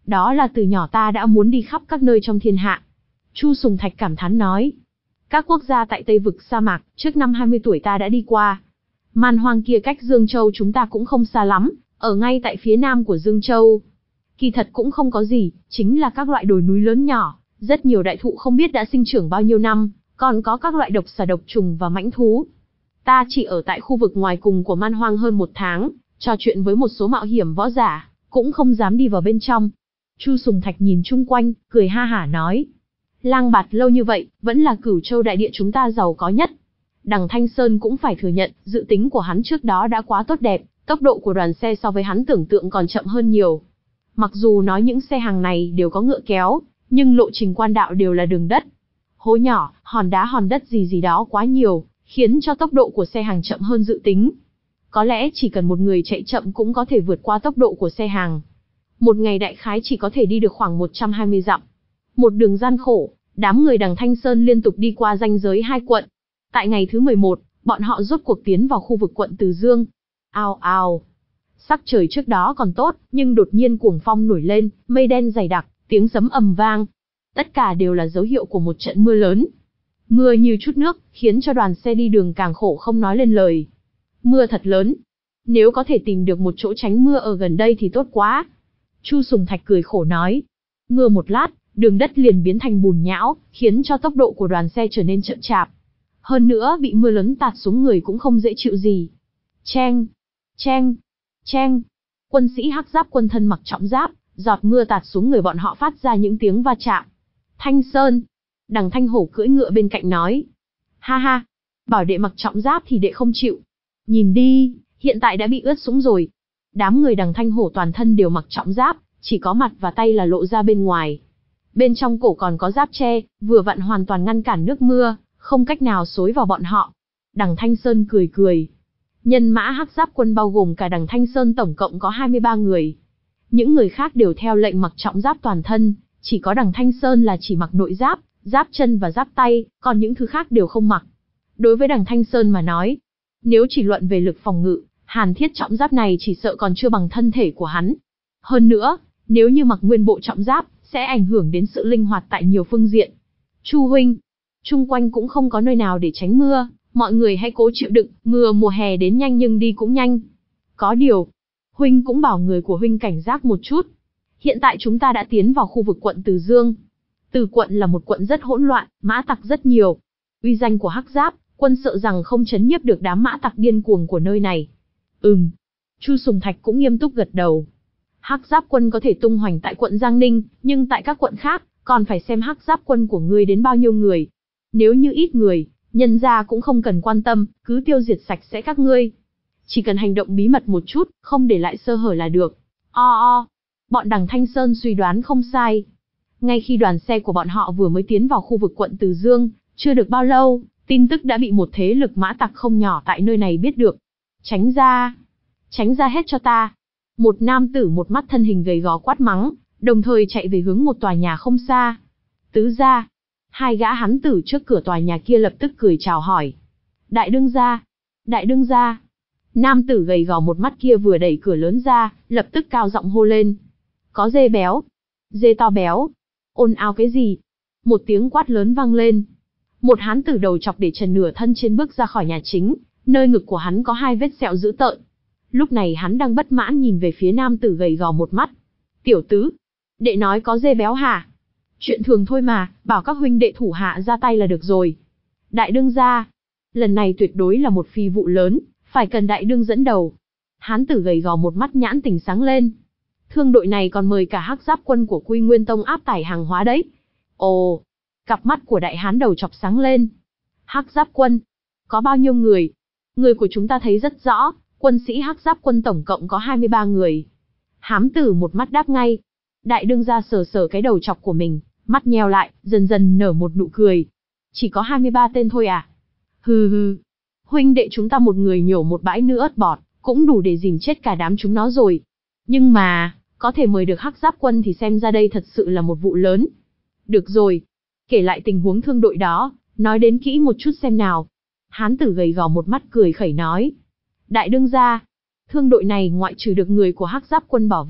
Đó là từ nhỏ ta đã muốn đi khắp các nơi trong thiên hạ. Chu Sùng Thạch cảm thán nói. Các quốc gia tại Tây vực sa mạc, trước năm hai mươi tuổi ta đã đi qua. Man Hoang kia cách Dương Châu chúng ta cũng không xa lắm, ở ngay tại phía nam của Dương Châu. Kỳ thật cũng không có gì, chính là các loại đồi núi lớn nhỏ, rất nhiều đại thụ không biết đã sinh trưởng bao nhiêu năm, còn có các loại độc xà độc trùng và mãnh thú. Ta chỉ ở tại khu vực ngoài cùng của Man Hoang hơn một tháng, trò chuyện với một số mạo hiểm võ giả, cũng không dám đi vào bên trong. Chu Sùng Thạch nhìn chung quanh, cười ha hả nói. Lang bạt lâu như vậy, vẫn là Cửu Châu đại địa chúng ta giàu có nhất. Đằng Thanh Sơn cũng phải thừa nhận, dự tính của hắn trước đó đã quá tốt đẹp, tốc độ của đoàn xe so với hắn tưởng tượng còn chậm hơn nhiều. Mặc dù nói những xe hàng này đều có ngựa kéo, nhưng lộ trình quan đạo đều là đường đất. Hố nhỏ, hòn đá hòn đất gì gì đó quá nhiều, khiến cho tốc độ của xe hàng chậm hơn dự tính. Có lẽ chỉ cần một người chạy chậm cũng có thể vượt qua tốc độ của xe hàng. Một ngày đại khái chỉ có thể đi được khoảng một trăm hai mươi dặm. Một đường gian khổ, đám người đằng Thanh Sơn liên tục đi qua ranh giới hai quận. Tại ngày thứ mười một, bọn họ rốt cuộc tiến vào khu vực quận Từ Dương. Ao ao. Sắc trời trước đó còn tốt, nhưng đột nhiên cuồng phong nổi lên, mây đen dày đặc, tiếng sấm ầm vang. Tất cả đều là dấu hiệu của một trận mưa lớn. Mưa như chút nước, khiến cho đoàn xe đi đường càng khổ không nói lên lời. Mưa thật lớn. Nếu có thể tìm được một chỗ tránh mưa ở gần đây thì tốt quá. Chu Sùng Thạch cười khổ nói. Mưa một lát, đường đất liền biến thành bùn nhão, khiến cho tốc độ của đoàn xe trở nên chậm chạp. Hơn nữa bị mưa lớn tạt xuống người cũng không dễ chịu gì. Cheng, cheng, cheng. Quân sĩ hắc giáp quân thân mặc trọng giáp, giọt mưa tạt xuống người bọn họ phát ra những tiếng va chạm. Thanh Sơn. Đằng Thanh Hổ cưỡi ngựa bên cạnh nói. Ha ha, bảo đệ mặc trọng giáp thì đệ không chịu. Nhìn đi, hiện tại đã bị ướt sũng rồi. Đám người đằng Thanh Hổ toàn thân đều mặc trọng giáp, chỉ có mặt và tay là lộ ra bên ngoài. Bên trong cổ còn có giáp tre, vừa vặn hoàn toàn ngăn cản nước mưa, không cách nào xối vào bọn họ. Đằng Thanh Sơn cười cười. Nhân mã hắc giáp quân bao gồm cả đằng Thanh Sơn tổng cộng có hai mươi ba người. Những người khác đều theo lệnh mặc trọng giáp toàn thân, chỉ có đằng Thanh Sơn là chỉ mặc nội giáp, giáp chân và giáp tay, còn những thứ khác đều không mặc. Đối với đằng Thanh Sơn mà nói, nếu chỉ luận về lực phòng ngự, hàn thiết trọng giáp này chỉ sợ còn chưa bằng thân thể của hắn. Hơn nữa, nếu như mặc nguyên bộ trọng giáp, sẽ ảnh hưởng đến sự linh hoạt tại nhiều phương diện. Chu huynh, chung quanh cũng không có nơi nào để tránh mưa, mọi người hãy cố chịu đựng, mưa mùa hè đến nhanh nhưng đi cũng nhanh. Có điều, huynh cũng bảo người của huynh cảnh giác một chút. Hiện tại chúng ta đã tiến vào khu vực quận Từ Dương. Từ quận là một quận rất hỗn loạn, mã tặc rất nhiều. Uy danh của hắc giáp quân sợ rằng không chấn nhiếp được đám mã tặc điên cuồng của nơi này. Ừm. Chu Sùng Thạch cũng nghiêm túc gật đầu. Hắc giáp quân có thể tung hoành tại quận Giang Ninh, nhưng tại các quận khác, còn phải xem hắc giáp quân của ngươi đến bao nhiêu người. Nếu như ít người, nhân gia cũng không cần quan tâm, cứ tiêu diệt sạch sẽ các ngươi. Chỉ cần hành động bí mật một chút, không để lại sơ hở là được. O o. Bọn đằng Thanh Sơn suy đoán không sai. Ngay khi đoàn xe của bọn họ vừa mới tiến vào khu vực quận Từ Dương, chưa được bao lâu, tin tức đã bị một thế lực mã tặc không nhỏ tại nơi này biết được. Tránh ra! Tránh ra hết cho ta! Một nam tử một mắt thân hình gầy gò quát mắng, đồng thời chạy về hướng một tòa nhà không xa. Tứ gia! Hai gã hắn tử trước cửa tòa nhà kia lập tức cười chào hỏi. Đại đương gia! Đại đương gia! Nam tử gầy gò một mắt kia vừa đẩy cửa lớn ra, lập tức cao giọng hô lên. Có dê béo! Dê to béo! Ồn ào cái gì? Một tiếng quát lớn vang lên. Một hán tử đầu chọc để trần nửa thân trên bước ra khỏi nhà chính, nơi ngực của hắn có hai vết sẹo dữ tợn. Lúc này hắn đang bất mãn nhìn về phía nam tử gầy gò một mắt. Tiểu tứ, đệ nói có dê béo hả? Chuyện thường thôi mà, bảo các huynh đệ thủ hạ ra tay là được rồi. Đại đương gia, lần này tuyệt đối là một phi vụ lớn, phải cần đại đương dẫn đầu. Hán tử gầy gò một mắt nhãn tỉnh sáng lên. Thương đội này còn mời cả hắc giáp quân của Quy Nguyên Tông áp tải hàng hóa đấy. Ồ, cặp mắt của đại hán đầu chọc sáng lên. Hắc giáp quân, có bao nhiêu người? Người của chúng ta thấy rất rõ, quân sĩ hắc giáp quân tổng cộng có hai mươi ba người. Hám tử một mắt đáp ngay. Đại đương gia sờ sờ cái đầu chọc của mình, mắt nheo lại, dần dần nở một nụ cười. Chỉ có hai mươi ba tên thôi à? Hừ hừ. Huynh đệ chúng ta một người nhổ một bãi nữa ớt bọt, cũng đủ để dìm chết cả đám chúng nó rồi. Nhưng mà, có thể mời được hắc giáp quân thì xem ra đây thật sự là một vụ lớn. Được rồi. Kể lại tình huống thương đội đó, nói đến kỹ một chút xem nào. Hán tử gầy gò một mắt cười khẩy nói. Đại đương gia, thương đội này ngoại trừ được người của hắc giáp quân bảo vệ,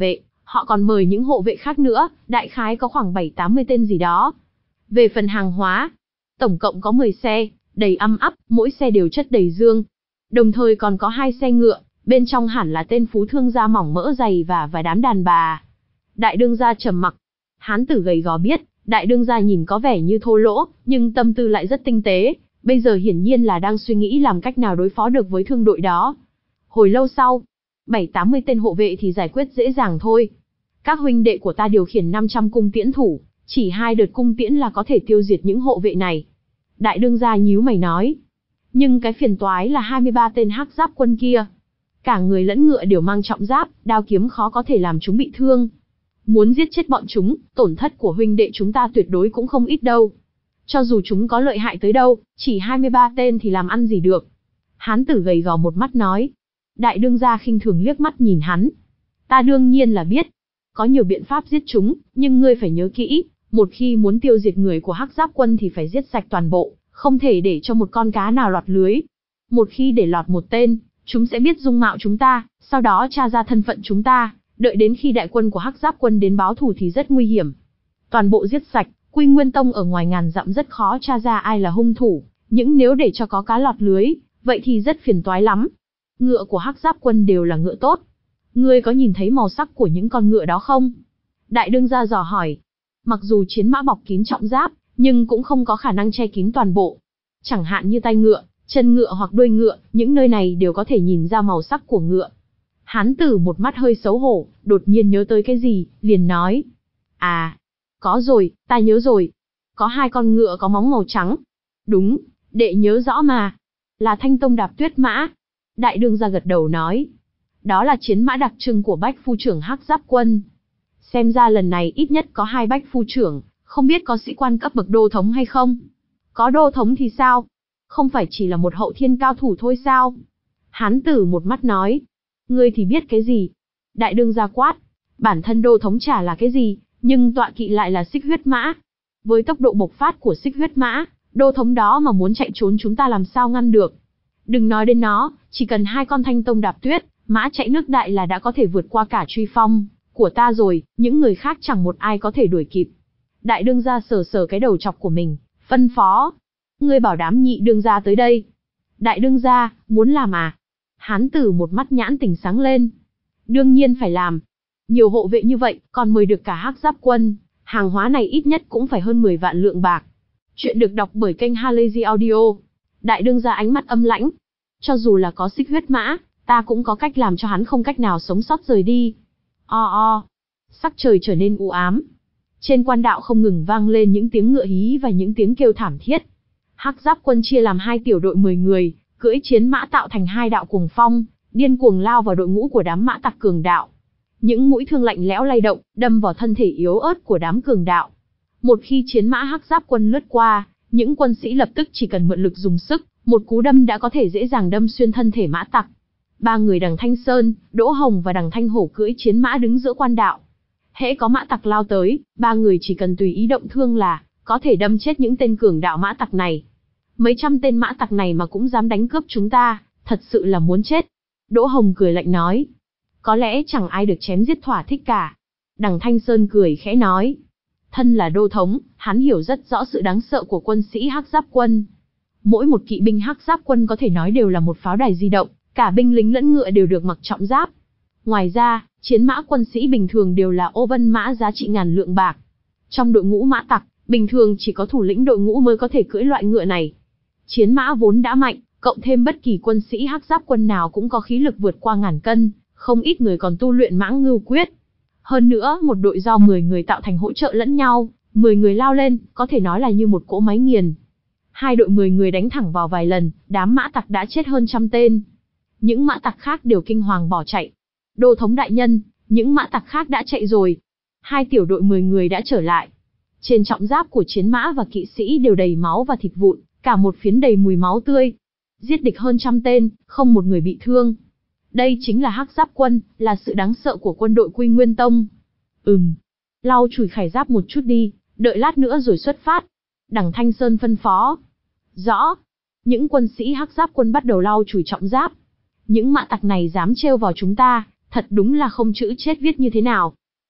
Họ còn mời những hộ vệ khác nữa, đại khái có khoảng bảy tám mươi tên gì đó. Về phần hàng hóa, tổng cộng có mười xe, đầy âm ắp, mỗi xe đều chất đầy dương. Đồng thời còn có hai xe ngựa, bên trong hẳn là tên phú thương da mỏng mỡ dày và vài đám đàn bà. Đại đương gia trầm mặc. Hán tử gầy gò biết, đại đương gia nhìn có vẻ như thô lỗ, nhưng tâm tư lại rất tinh tế. Bây giờ hiển nhiên là đang suy nghĩ làm cách nào đối phó được với thương đội đó. Hồi lâu sau, bảy tám mươi tên hộ vệ thì giải quyết dễ dàng thôi. Các huynh đệ của ta điều khiển năm trăm cung tiễn thủ, chỉ hai đợt cung tiễn là có thể tiêu diệt những hộ vệ này. Đại đương gia nhíu mày nói. Nhưng cái phiền toái là hai mươi ba tên hắc giáp quân kia. Cả người lẫn ngựa đều mang trọng giáp, đao kiếm khó có thể làm chúng bị thương. Muốn giết chết bọn chúng, tổn thất của huynh đệ chúng ta tuyệt đối cũng không ít đâu. Cho dù chúng có lợi hại tới đâu, chỉ hai mươi ba tên thì làm ăn gì được. Hán tử gầy gò một mắt nói. Đại đương gia khinh thường liếc mắt nhìn hắn. Ta đương nhiên là biết. Có nhiều biện pháp giết chúng, nhưng ngươi phải nhớ kỹ, một khi muốn tiêu diệt người của hắc giáp quân thì phải giết sạch toàn bộ, không thể để cho một con cá nào lọt lưới. Một khi để lọt một tên, chúng sẽ biết dung mạo chúng ta, sau đó tra ra thân phận chúng ta, đợi đến khi đại quân của hắc giáp quân đến báo thù thì rất nguy hiểm. Toàn bộ giết sạch, Quy Nguyên Tông ở ngoài ngàn dặm rất khó tra ra ai là hung thủ, nhưng nếu để cho có cá lọt lưới, vậy thì rất phiền toái lắm. Ngựa của hắc giáp quân đều là ngựa tốt. Ngươi có nhìn thấy màu sắc của những con ngựa đó không? Đại đương gia dò hỏi. Mặc dù chiến mã bọc kín trọng giáp, nhưng cũng không có khả năng che kín toàn bộ. Chẳng hạn như tai ngựa, chân ngựa hoặc đuôi ngựa, những nơi này đều có thể nhìn ra màu sắc của ngựa. Hán tử một mắt hơi xấu hổ, đột nhiên nhớ tới cái gì, liền nói. À, có rồi, ta nhớ rồi. Có hai con ngựa có móng màu trắng. Đúng, đệ nhớ rõ mà. Là Thanh Tông Đạp Tuyết Mã. Đại đương gia gật đầu nói. Đó là chiến mã đặc trưng của bách phu trưởng hắc giáp quân. Xem ra lần này ít nhất có hai bách phu trưởng, không biết có sĩ quan cấp bậc đô thống hay không? Có đô thống thì sao? Không phải chỉ là một hậu thiên cao thủ thôi sao? Hán tử một mắt nói. Ngươi thì biết cái gì? Đại đương gia quát. Bản thân đô thống chả là cái gì, nhưng tọa kỵ lại là xích huyết mã. Với tốc độ bộc phát của xích huyết mã, đô thống đó mà muốn chạy trốn chúng ta làm sao ngăn được? Đừng nói đến nó, chỉ cần hai con Thanh Tông Đạp Tuyết Mã chạy nước đại là đã có thể vượt qua cả truy phong của ta rồi, những người khác chẳng một ai có thể đuổi kịp. Đại đương gia sờ sờ cái đầu chọc của mình, phân phó. Ngươi bảo đám nhị đương gia tới đây. Đại đương gia, muốn làm à? Hán tử một mắt nhãn tỉnh sáng lên. Đương nhiên phải làm. Nhiều hộ vệ như vậy, còn mời được cả hắc giáp quân, hàng hóa này ít nhất cũng phải hơn mười vạn lượng bạc. Chuyện được đọc bởi kênh Halazy Audio. Đại đương gia ánh mắt âm lãnh. Cho dù là có xích huyết mã, ta cũng có cách làm cho hắn không cách nào sống sót rời đi. O o. Sắc trời trở nên u ám. Trên quan đạo không ngừng vang lên những tiếng ngựa hí và những tiếng kêu thảm thiết. Hắc giáp quân chia làm hai tiểu đội mười người, cưỡi chiến mã tạo thành hai đạo cuồng phong, điên cuồng lao vào đội ngũ của đám mã tặc cường đạo. Những mũi thương lạnh lẽo lay động, đâm vào thân thể yếu ớt của đám cường đạo. Một khi chiến mã hắc giáp quân lướt qua, những quân sĩ lập tức chỉ cần mượn lực dùng sức, một cú đâm đã có thể dễ dàng đâm xuyên thân thể mã tặc. Ba người Đằng Thanh Sơn, Đỗ Hồng và Đằng Thanh Hổ cưỡi chiến mã đứng giữa quan đạo. Hễ có mã tặc lao tới, ba người chỉ cần tùy ý động thương là có thể đâm chết những tên cường đạo mã tặc này. Mấy trăm tên mã tặc này mà cũng dám đánh cướp chúng ta, thật sự là muốn chết. Đỗ Hồng cười lạnh nói. Có lẽ chẳng ai được chém giết thỏa thích cả. Đằng Thanh Sơn cười khẽ nói. Thân là đô thống, hắn hiểu rất rõ sự đáng sợ của quân sĩ hắc giáp quân. Mỗi một kỵ binh hắc giáp quân có thể nói đều là một pháo đài di động, cả binh lính lẫn ngựa đều được mặc trọng giáp. Ngoài ra, chiến mã quân sĩ bình thường đều là ô vân mã giá trị ngàn lượng bạc. Trong đội ngũ mã tặc, bình thường chỉ có thủ lĩnh đội ngũ mới có thể cưỡi loại ngựa này. Chiến mã vốn đã mạnh, cộng thêm bất kỳ quân sĩ hắc giáp quân nào cũng có khí lực vượt qua ngàn cân, không ít người còn tu luyện mã ngưu quyết. Hơn nữa, một đội do mười người tạo thành hỗ trợ lẫn nhau, mười người lao lên, có thể nói là như một cỗ máy nghiền. Hai đội mười người đánh thẳng vào vài lần, đám mã tặc đã chết hơn trăm tên. Những mã tặc khác đều kinh hoàng bỏ chạy. Đô thống đại nhân, những mã tặc khác đã chạy rồi. Hai tiểu đội mười người đã trở lại. Trên trọng giáp của chiến mã và kỵ sĩ đều đầy máu và thịt vụn, cả một phiến đầy mùi máu tươi. Giết địch hơn trăm tên, không một người bị thương. Đây chính là hắc giáp quân, là sự đáng sợ của quân đội Quy Nguyên Tông. Ừm, lau chùi khải giáp một chút đi, đợi lát nữa rồi xuất phát. Đằng Thanh Sơn phân phó. Rõ. Những quân sĩ hắc giáp quân bắt đầu lau chùi trọng giáp. Những mã tặc này dám trêu vào chúng ta, thật đúng là không chữ chết viết như thế nào.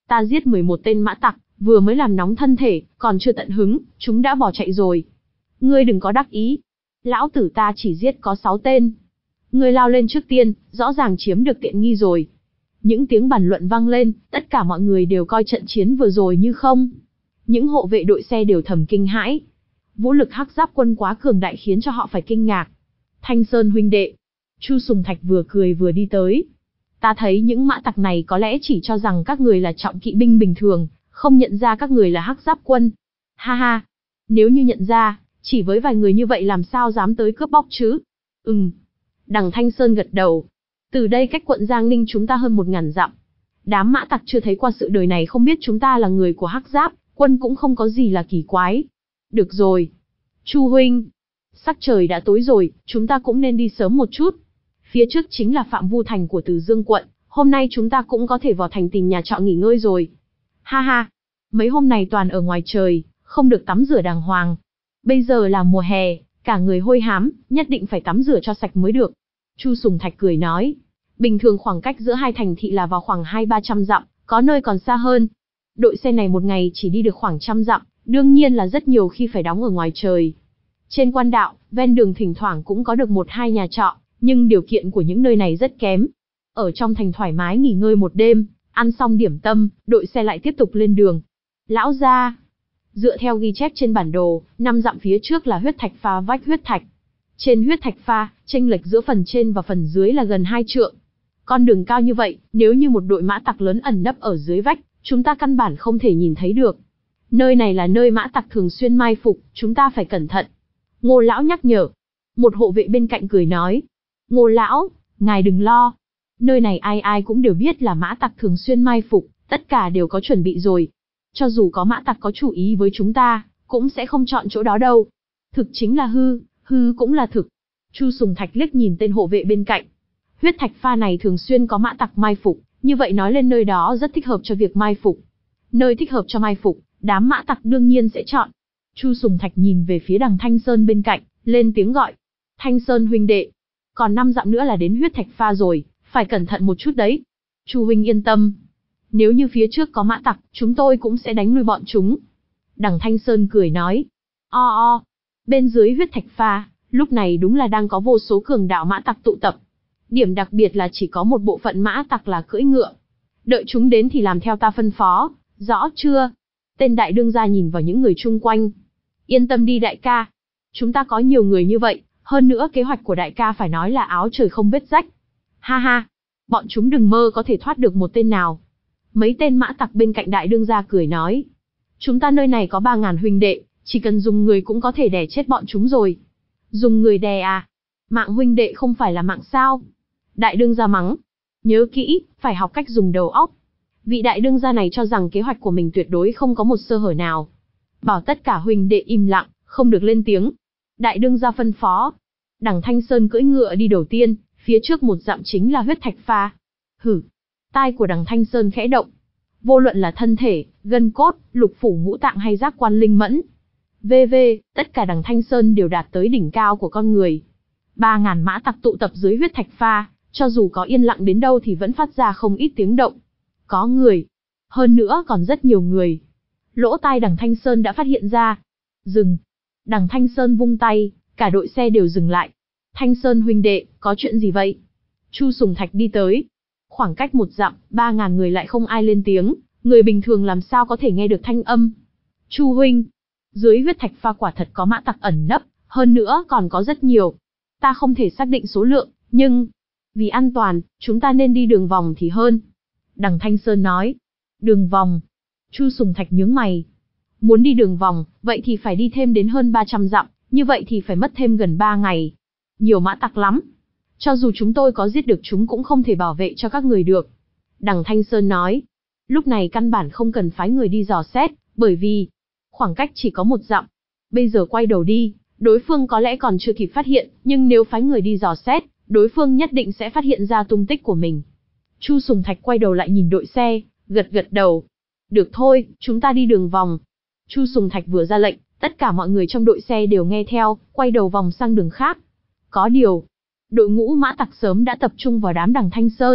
Ta giết mười một tên mã tặc, vừa mới làm nóng thân thể, còn chưa tận hứng, chúng đã bỏ chạy rồi. Ngươi đừng có đắc ý. Lão tử ta chỉ giết có sáu tên. Ngươi lao lên trước tiên, rõ ràng chiếm được tiện nghi rồi. Những tiếng bàn luận vang lên, tất cả mọi người đều coi trận chiến vừa rồi như không. Những hộ vệ đội xe đều thầm kinh hãi. Vũ lực Hắc Giáp quân quá cường đại khiến cho họ phải kinh ngạc. Thanh Sơn huynh đệ. Chu Sùng Thạch vừa cười vừa đi tới. Ta thấy những mã tặc này có lẽ chỉ cho rằng các người là trọng kỵ binh bình thường, không nhận ra các người là Hắc Giáp quân. Ha ha. Nếu như nhận ra, chỉ với vài người như vậy làm sao dám tới cướp bóc chứ? Ừm. Đằng Thanh Sơn gật đầu. Từ đây cách quận Giang Ninh chúng ta hơn một ngàn dặm. Đám mã tặc chưa thấy qua sự đời này không biết chúng ta là người của Hắc Giáp quân cũng không có gì là kỳ quái. Được rồi. Chu huynh. Sắc trời đã tối rồi, chúng ta cũng nên đi sớm một chút. Phía trước chính là Phạm Vu Thành của Từ Dương quận, hôm nay chúng ta cũng có thể vào thành tìm nhà trọ nghỉ ngơi rồi. Ha ha. Mấy hôm này toàn ở ngoài trời, không được tắm rửa đàng hoàng. Bây giờ là mùa hè, cả người hôi hám, nhất định phải tắm rửa cho sạch mới được. Chu Sùng Thạch cười nói. Bình thường khoảng cách giữa hai thành thị là vào khoảng hai ba trăm dặm, có nơi còn xa hơn. Đội xe này một ngày chỉ đi được khoảng trăm dặm, đương nhiên là rất nhiều khi phải đóng ở ngoài trời. Trên quan đạo, ven đường thỉnh thoảng cũng có được một hai nhà trọ, nhưng điều kiện của những nơi này rất kém. Ở trong thành thoải mái nghỉ ngơi một đêm, ăn xong điểm tâm, đội xe lại tiếp tục lên đường. Lão gia, dựa theo ghi chép trên bản đồ, năm dặm phía trước là huyết thạch pha vách huyết thạch. Trên huyết thạch pha, chênh lệch giữa phần trên và phần dưới là gần hai trượng. Con đường cao như vậy, nếu như một đội mã tặc lớn ẩn nấp ở dưới vách, chúng ta căn bản không thể nhìn thấy được. Nơi này là nơi mã tặc thường xuyên mai phục, chúng ta phải cẩn thận. Ngô lão nhắc nhở. Một hộ vệ bên cạnh cười nói. Ngô lão, ngài đừng lo. Nơi này ai ai cũng đều biết là mã tặc thường xuyên mai phục, tất cả đều có chuẩn bị rồi. Cho dù có mã tặc có chủ ý với chúng ta, cũng sẽ không chọn chỗ đó đâu. Thực chính là hư, hư cũng là thực. Chu Sùng Thạch liếc nhìn tên hộ vệ bên cạnh. Huyết thạch pha này thường xuyên có mã tặc mai phục, như vậy nói lên nơi đó rất thích hợp cho việc mai phục. Nơi thích hợp cho mai phục, đám mã tặc đương nhiên sẽ chọn. Chu Sùng Thạch nhìn về phía đằng Thanh Sơn bên cạnh, lên tiếng gọi. Thanh Sơn huynh đệ, còn năm dặm nữa là đến huyết thạch pha rồi, phải cẩn thận một chút đấy. Chu huynh yên tâm. Nếu như phía trước có mã tặc, chúng tôi cũng sẽ đánh lui bọn chúng. Đằng Thanh Sơn cười nói. O o, bên dưới huyết thạch pha, lúc này đúng là đang có vô số cường đạo mã tặc tụ tập. Điểm đặc biệt là chỉ có một bộ phận mã tặc là cưỡi ngựa. Đợi chúng đến thì làm theo ta phân phó, rõ chưa? Tên đại đương gia nhìn vào những người chung quanh. Yên tâm đi đại ca. Chúng ta có nhiều người như vậy, hơn nữa kế hoạch của đại ca phải nói là áo trời không vết rách. Ha ha, bọn chúng đừng mơ có thể thoát được một tên nào. Mấy tên mã tặc bên cạnh đại đương gia cười nói. Chúng ta nơi này có ba ngàn huynh đệ, chỉ cần dùng người cũng có thể đè chết bọn chúng rồi. Dùng người đè à? Mạng huynh đệ không phải là mạng sao? Đại đương gia mắng. Nhớ kỹ, phải học cách dùng đầu óc. Vị đại đương gia này cho rằng kế hoạch của mình tuyệt đối không có một sơ hở nào. Bảo tất cả huynh đệ im lặng, không được lên tiếng. Đại đương gia phân phó. Đằng Thanh Sơn cưỡi ngựa đi đầu tiên, phía trước một dặm chính là huyết thạch pha. Hử. Tai của đằng Thanh Sơn khẽ động. Vô luận là thân thể, gân cốt, lục phủ ngũ tạng hay giác quan linh mẫn. vê vê, tất cả đằng Thanh Sơn đều đạt tới đỉnh cao của con người. Ba ngàn mã tặc tụ tập dưới huyết thạch pha, cho dù có yên lặng đến đâu thì vẫn phát ra không ít tiếng động. Có người. Hơn nữa còn rất nhiều người. Lỗ tai đằng Thanh Sơn đã phát hiện ra. Dừng. Đằng Thanh Sơn vung tay, cả đội xe đều dừng lại. Thanh Sơn huynh đệ, có chuyện gì vậy? Chu Sùng Thạch đi tới. Khoảng cách một dặm, ba ngàn người lại không ai lên tiếng, người bình thường làm sao có thể nghe được thanh âm. Chu huynh, dưới huyết thạch pha quả thật có mã tặc ẩn nấp, hơn nữa còn có rất nhiều. Ta không thể xác định số lượng, nhưng vì an toàn, chúng ta nên đi đường vòng thì hơn. Đằng Thanh Sơn nói. Đường vòng. Chu Sùng Thạch nhướng mày. Muốn đi đường vòng, vậy thì phải đi thêm đến hơn ba trăm dặm, như vậy thì phải mất thêm gần ba ngày. Nhiều mã tặc lắm. Cho dù chúng tôi có giết được chúng cũng không thể bảo vệ cho các người được. Đằng Thanh Sơn nói. Lúc này căn bản không cần phái người đi dò xét, bởi vì khoảng cách chỉ có một dặm. Bây giờ quay đầu đi, đối phương có lẽ còn chưa kịp phát hiện, nhưng nếu phái người đi dò xét, đối phương nhất định sẽ phát hiện ra tung tích của mình. Chu Sùng Thạch quay đầu lại nhìn đội xe, gật gật đầu. Được thôi, chúng ta đi đường vòng. Chu Sùng Thạch vừa ra lệnh, tất cả mọi người trong đội xe đều nghe theo, quay đầu vòng sang đường khác. Có điều, đội ngũ mã tặc sớm đã tập trung vào đám đằng Thanh Sơn,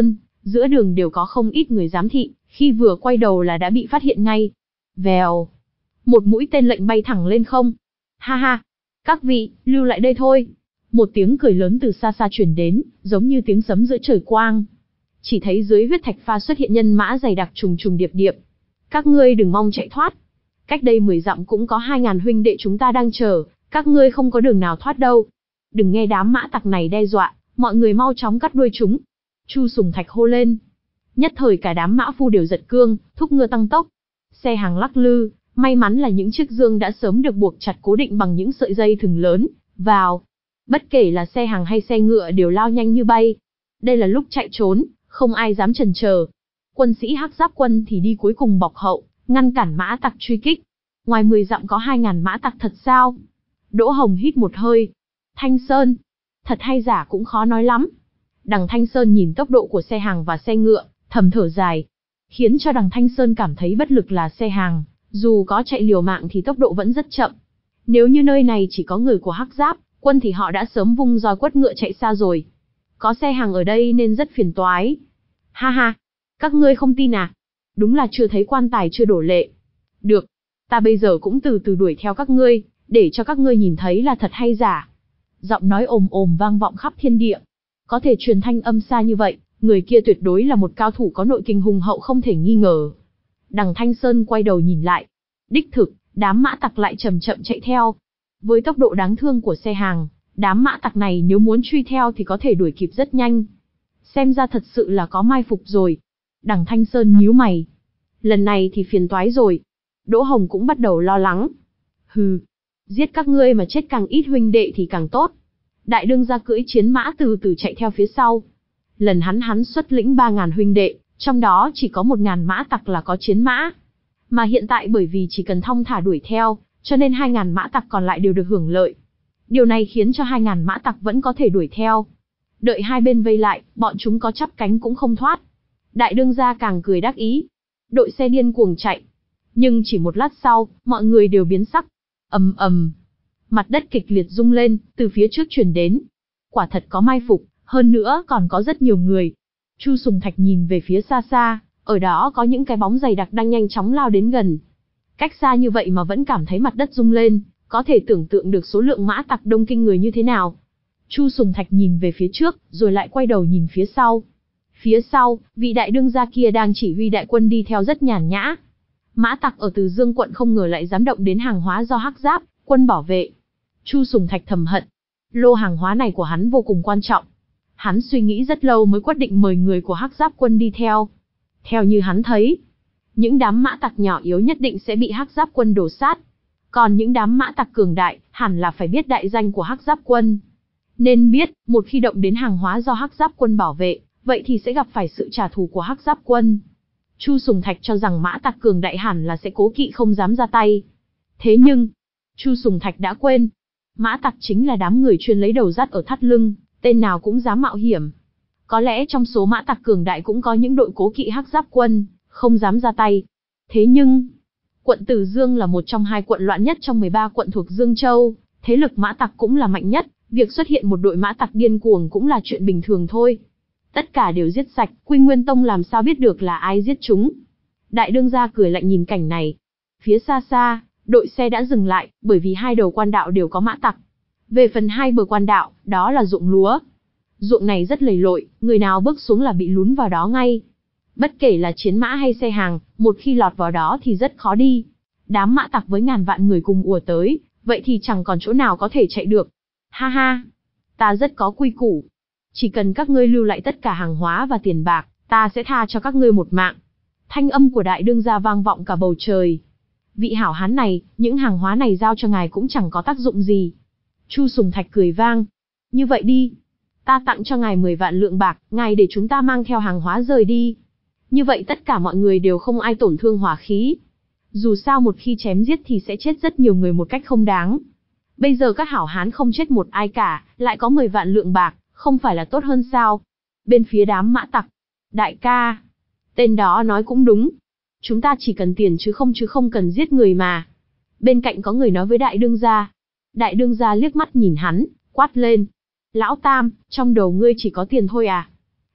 giữa đường đều có không ít người giám thị, khi vừa quay đầu là đã bị phát hiện ngay. Vèo, một mũi tên lệnh bay thẳng lên không. Ha ha, các vị, lưu lại đây thôi. Một tiếng cười lớn từ xa xa truyền đến, giống như tiếng sấm giữa trời quang. Chỉ thấy dưới huyết thạch pha xuất hiện nhân mã dày đặc trùng trùng điệp điệp. Các ngươi đừng mong chạy thoát. Cách đây mười dặm cũng có hai ngàn huynh đệ chúng ta đang chờ, các ngươi không có đường nào thoát đâu. Đừng nghe đám mã tặc này đe dọa, mọi người mau chóng cắt đuôi chúng. Chu Sùng Thạch hô lên. Nhất thời cả đám mã phu đều giật cương, thúc ngựa tăng tốc. Xe hàng lắc lư, may mắn là những chiếc dương đã sớm được buộc chặt cố định bằng những sợi dây thừng lớn. Vào. Bất kể là xe hàng hay xe ngựa đều lao nhanh như bay. Đây là lúc chạy trốn, không ai dám chần chờ. Quân sĩ Hắc Giáp quân thì đi cuối cùng bọc hậu, ngăn cản mã tặc truy kích. Ngoài mười dặm có hai ngàn mã tặc thật sao? Đỗ Hồng hít một hơi. Thanh Sơn, thật hay giả cũng khó nói lắm. Đằng Thanh Sơn nhìn tốc độ của xe hàng và xe ngựa, thầm thở dài. Khiến cho đằng Thanh Sơn cảm thấy bất lực là xe hàng, dù có chạy liều mạng thì tốc độ vẫn rất chậm. Nếu như nơi này chỉ có người của Hắc Giáp quân thì họ đã sớm vung roi quất ngựa chạy xa rồi. Có xe hàng ở đây nên rất phiền toái. Ha ha, các ngươi không tin à? Đúng là chưa thấy quan tài chưa đổ lệ. Được, ta bây giờ cũng từ từ đuổi theo các ngươi, để cho các ngươi nhìn thấy là thật hay giả. Giọng nói ồm ồm vang vọng khắp thiên địa. Có thể truyền thanh âm xa như vậy, người kia tuyệt đối là một cao thủ có nội kinh hùng hậu không thể nghi ngờ. Đằng Thanh Sơn quay đầu nhìn lại. Đích thực, đám mã tặc lại chậm chậm chạy theo. Với tốc độ đáng thương của xe hàng, đám mã tặc này nếu muốn truy theo thì có thể đuổi kịp rất nhanh. Xem ra thật sự là có mai phục rồi. Đằng Thanh Sơn nhíu mày. Lần này thì phiền toái rồi. Đỗ Hồng cũng bắt đầu lo lắng. Hừ, giết các ngươi mà chết càng ít huynh đệ thì càng tốt. Đại đương gia cưỡi chiến mã từ từ chạy theo phía sau. Lần hắn hắn xuất lĩnh ba ngàn huynh đệ, trong đó chỉ có một ngàn mã tặc là có chiến mã. Mà hiện tại bởi vì chỉ cần thong thả đuổi theo, cho nên hai ngàn mã tặc còn lại đều được hưởng lợi. Điều này khiến cho hai ngàn mã tặc vẫn có thể đuổi theo. Đợi hai bên vây lại, bọn chúng có chắp cánh cũng không thoát. Đại đương gia càng cười đắc ý. Đội xe điên cuồng chạy. Nhưng chỉ một lát sau, mọi người đều biến sắc. Ầm ầm. Mặt đất kịch liệt rung lên, từ phía trước truyền đến. Quả thật có mai phục, hơn nữa còn có rất nhiều người. Chu Sùng Thạch nhìn về phía xa xa, ở đó có những cái bóng dày đặc đang nhanh chóng lao đến gần. Cách xa như vậy mà vẫn cảm thấy mặt đất rung lên, có thể tưởng tượng được số lượng mã tặc đông kinh người như thế nào. Chu Sùng Thạch nhìn về phía trước, rồi lại quay đầu nhìn phía sau. Phía sau, vị đại đương gia kia đang chỉ huy đại quân đi theo rất nhàn nhã. Mã tặc ở Từ Dương quận không ngờ lại dám động đến hàng hóa do Hắc Giáp quân bảo vệ. Chu Sùng Thạch thầm hận. Lô hàng hóa này của hắn vô cùng quan trọng. Hắn suy nghĩ rất lâu mới quyết định mời người của Hắc Giáp quân đi theo. Theo như hắn thấy, những đám mã tặc nhỏ yếu nhất định sẽ bị Hắc Giáp quân đổ sát. Còn những đám mã tặc cường đại, hẳn là phải biết đại danh của Hắc Giáp quân. Nên biết, một khi động đến hàng hóa do Hắc Giáp quân bảo vệ, vậy thì sẽ gặp phải sự trả thù của Hắc Giáp quân. Chu Sùng Thạch cho rằng mã tặc cường đại hẳn là sẽ cố kỵ không dám ra tay. Thế nhưng, Chu Sùng Thạch đã quên, mã tặc chính là đám người chuyên lấy đầu dắt ở thắt lưng, tên nào cũng dám mạo hiểm. Có lẽ trong số mã tặc cường đại cũng có những đội cố kỵ Hắc Giáp quân, không dám ra tay. Thế nhưng, quận Từ Dương là một trong hai quận loạn nhất trong mười ba quận thuộc Dương Châu, thế lực mã tặc cũng là mạnh nhất, việc xuất hiện một đội mã tặc điên cuồng cũng là chuyện bình thường thôi. Tất cả đều giết sạch, Quy Nguyên Tông làm sao biết được là ai giết chúng. Đại đương gia cười lạnh nhìn cảnh này. Phía xa xa, đội xe đã dừng lại, bởi vì hai đầu quan đạo đều có mã tặc. Về phần hai bờ quan đạo, đó là ruộng lúa. Ruộng này rất lầy lội, người nào bước xuống là bị lún vào đó ngay. Bất kể là chiến mã hay xe hàng, một khi lọt vào đó thì rất khó đi. Đám mã tặc với ngàn vạn người cùng ùa tới, vậy thì chẳng còn chỗ nào có thể chạy được. Ha ha, ta rất có quy củ. Chỉ cần các ngươi lưu lại tất cả hàng hóa và tiền bạc, ta sẽ tha cho các ngươi một mạng. Thanh âm của đại đương gia vang vọng cả bầu trời. Vị hảo hán này, những hàng hóa này giao cho ngài cũng chẳng có tác dụng gì. Chu Sùng Thạch cười vang. Như vậy đi, ta tặng cho ngài mười vạn lượng bạc, ngài để chúng ta mang theo hàng hóa rời đi. Như vậy tất cả mọi người đều không ai tổn thương hỏa khí. Dù sao một khi chém giết thì sẽ chết rất nhiều người một cách không đáng. Bây giờ các hảo hán không chết một ai cả, lại có mười vạn lượng bạc, không phải là tốt hơn sao? Bên phía đám mã tặc, đại ca, tên đó nói cũng đúng. Chúng ta chỉ cần tiền chứ không chứ không cần giết người mà. Bên cạnh có người nói với đại đương gia. Đại đương gia liếc mắt nhìn hắn, quát lên. Lão Tam, trong đầu ngươi chỉ có tiền thôi à?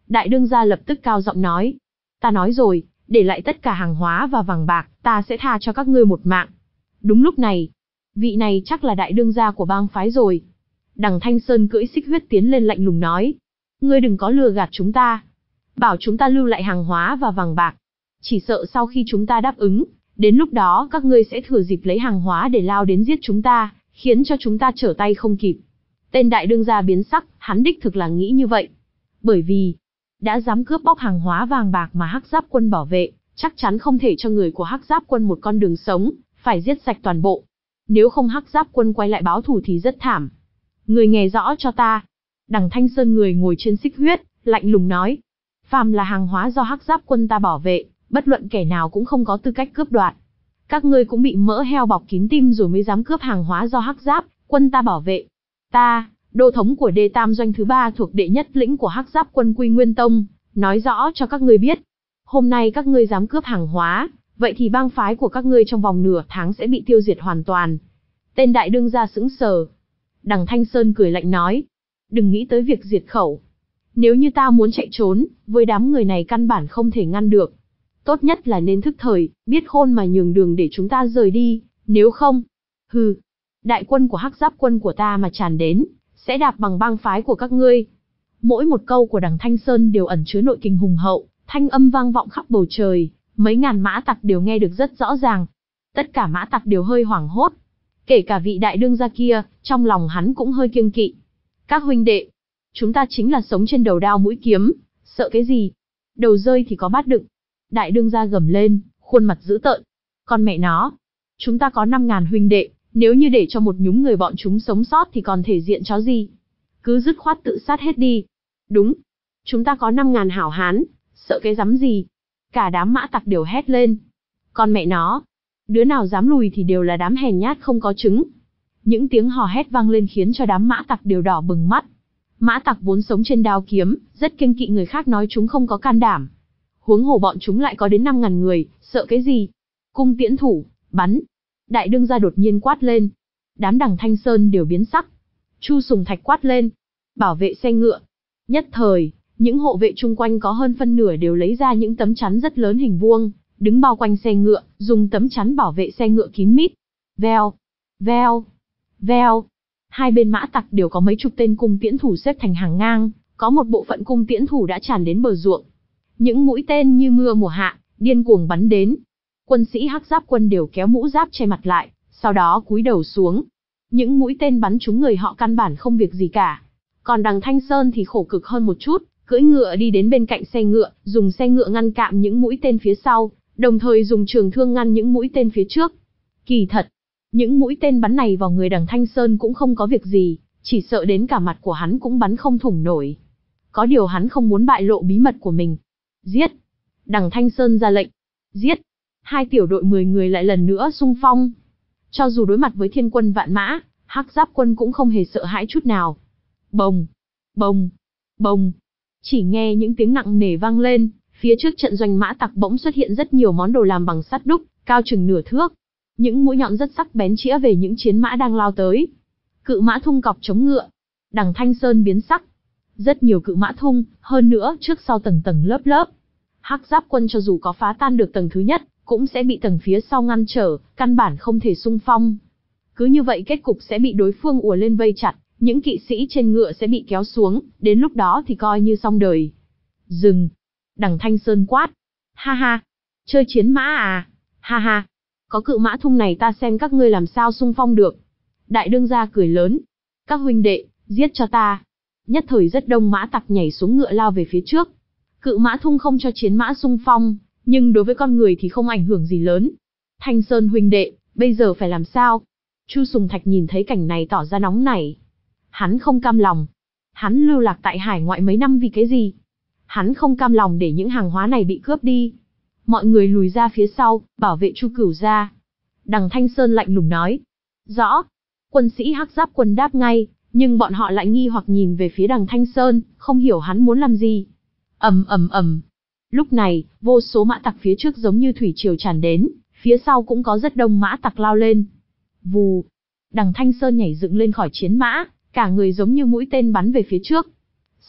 Đại đương gia lập tức cao giọng nói. Ta nói rồi, để lại tất cả hàng hóa và vàng bạc, ta sẽ tha cho các ngươi một mạng. Đúng lúc này, vị này chắc là đại đương gia của bang phái rồi. Đằng Thanh Sơn cưỡi xích huyết tiến lên lạnh lùng nói. Ngươi đừng có lừa gạt chúng ta. Bảo chúng ta lưu lại hàng hóa và vàng bạc. Chỉ sợ sau khi chúng ta đáp ứng, đến lúc đó các ngươi sẽ thừa dịp lấy hàng hóa để lao đến giết chúng ta, khiến cho chúng ta trở tay không kịp. Tên đại đương gia biến sắc, hắn đích thực là nghĩ như vậy. Bởi vì, đã dám cướp bóc hàng hóa vàng bạc mà Hắc Giáp Quân bảo vệ, chắc chắn không thể cho người của Hắc Giáp Quân một con đường sống, phải giết sạch toàn bộ. Nếu không Hắc Giáp Quân quay lại báo thù thì rất thảm. Người nghe rõ cho ta. Đằng Thanh Sơn người ngồi trên xích huyết, lạnh lùng nói. Phàm là hàng hóa do Hắc Giáp Quân ta bảo vệ, bất luận kẻ nào cũng không có tư cách cướp đoạt. Các ngươi cũng bị mỡ heo bọc kín tim rồi mới dám cướp hàng hóa do Hắc Giáp Quân ta bảo vệ. Ta, đô thống của Đê Tam doanh thứ ba thuộc đệ nhất lĩnh của Hắc Giáp Quân Quy Nguyên Tông, nói rõ cho các ngươi biết. Hôm nay các ngươi dám cướp hàng hóa, vậy thì bang phái của các ngươi trong vòng nửa tháng sẽ bị tiêu diệt hoàn toàn. Tên đại đương gia sững sờ. Đằng Thanh Sơn cười lạnh nói. Đừng nghĩ tới việc diệt khẩu. Nếu như ta muốn chạy trốn, với đám người này căn bản không thể ngăn được. Tốt nhất là nên thức thời, biết khôn mà nhường đường để chúng ta rời đi, nếu không. Hừ, đại quân của Hắc Giáp Quân của ta mà tràn đến, sẽ đạp bằng bang phái của các ngươi. Mỗi một câu của đằng Thanh Sơn đều ẩn chứa nội kình hùng hậu, thanh âm vang vọng khắp bầu trời, mấy ngàn mã tặc đều nghe được rất rõ ràng. Tất cả mã tặc đều hơi hoảng hốt. Kể cả vị đại đương gia kia, trong lòng hắn cũng hơi kiêng kỵ. Các huynh đệ, chúng ta chính là sống trên đầu đao mũi kiếm, sợ cái gì? Đầu rơi thì có bát đựng. Đại đương gia gầm lên, khuôn mặt dữ tợn. Con mẹ nó, chúng ta có năm ngàn huynh đệ, nếu như để cho một nhúm người bọn chúng sống sót thì còn thể diện chó gì? Cứ dứt khoát tự sát hết đi. Đúng, chúng ta có năm ngàn hảo hán, sợ cái rắm gì? Cả đám mã tặc đều hét lên. Con mẹ nó, đứa nào dám lùi thì đều là đám hèn nhát không có trứng. Những tiếng hò hét vang lên khiến cho đám mã tặc đều đỏ bừng mắt. Mã tặc vốn sống trên đao kiếm, rất kiêng kỵ người khác nói chúng không có can đảm. Huống hồ bọn chúng lại có đến năm ngàn người, sợ cái gì? Cung tiễn thủ, bắn. Đại đương gia đột nhiên quát lên. Đám đằng Thanh Sơn đều biến sắc. Chu Sùng Thạch quát lên. Bảo vệ xe ngựa. Nhất thời, những hộ vệ chung quanh có hơn phân nửa đều lấy ra những tấm chắn rất lớn hình vuông, đứng bao quanh xe ngựa, dùng tấm chắn bảo vệ xe ngựa kín mít. Veo, veo, veo. Hai bên mã tặc đều có mấy chục tên cung tiễn thủ xếp thành hàng ngang, có một bộ phận cung tiễn thủ đã tràn đến bờ ruộng. Những mũi tên như mưa mùa hạ, điên cuồng bắn đến. Quân sĩ Hắc Giáp Quân đều kéo mũ giáp che mặt lại, sau đó cúi đầu xuống. Những mũi tên bắn trúng người họ căn bản không việc gì cả. Còn đằng Thanh Sơn thì khổ cực hơn một chút, cưỡi ngựa đi đến bên cạnh xe ngựa, dùng xe ngựa ngăn cạm những mũi tên phía sau, đồng thời dùng trường thương ngăn những mũi tên phía trước. Kỳ thật, những mũi tên bắn này vào người đằng Thanh Sơn cũng không có việc gì, chỉ sợ đến cả mặt của hắn cũng bắn không thủng nổi. Có điều hắn không muốn bại lộ bí mật của mình. Giết! Đằng Thanh Sơn ra lệnh. Giết! Hai tiểu đội mười người lại lần nữa xung phong. Cho dù đối mặt với thiên quân vạn mã, Hắc Giáp Quân cũng không hề sợ hãi chút nào. Bồng! Bồng! Bồng! Chỉ nghe những tiếng nặng nề vang lên, phía trước trận doanh mã tặc bỗng xuất hiện rất nhiều món đồ làm bằng sắt đúc, cao chừng nửa thước. Những mũi nhọn rất sắc bén chĩa về những chiến mã đang lao tới. Cự mã thung cọc chống ngựa. Đằng Thanh Sơn biến sắc. Rất nhiều cự mã thung, hơn nữa trước sau tầng tầng lớp lớp. Hắc Giáp Quân cho dù có phá tan được tầng thứ nhất, cũng sẽ bị tầng phía sau ngăn trở, căn bản không thể xung phong. Cứ như vậy kết cục sẽ bị đối phương ùa lên vây chặt, những kỵ sĩ trên ngựa sẽ bị kéo xuống, đến lúc đó thì coi như xong đời. Dừng! Đằng Thanh Sơn quát. Ha ha! Chơi chiến mã à? Ha ha! Có cự mã thung này ta xem các ngươi làm sao xung phong được. Đại đương gia cười lớn. Các huynh đệ, giết cho ta. Nhất thời rất đông mã tặc nhảy xuống ngựa lao về phía trước. Cự mã thung không cho chiến mã xung phong, nhưng đối với con người thì không ảnh hưởng gì lớn. Thanh Sơn huynh đệ, bây giờ phải làm sao? Chu Sùng Thạch nhìn thấy cảnh này tỏ ra nóng nảy. Hắn không cam lòng. Hắn lưu lạc tại hải ngoại mấy năm vì cái gì? Hắn không cam lòng để những hàng hóa này bị cướp đi. Mọi người lùi ra phía sau, bảo vệ Chu Cửu gia. Đằng Thanh Sơn lạnh lùng nói. Rõ. Quân sĩ Hắc Giáp Quân đáp ngay, nhưng bọn họ lại nghi hoặc nhìn về phía đằng Thanh Sơn, không hiểu hắn muốn làm gì. Ầm ầm ầm. Lúc này, vô số mã tặc phía trước giống như thủy triều tràn đến, phía sau cũng có rất đông mã tặc lao lên. Vù. Đằng Thanh Sơn nhảy dựng lên khỏi chiến mã, cả người giống như mũi tên bắn về phía trước.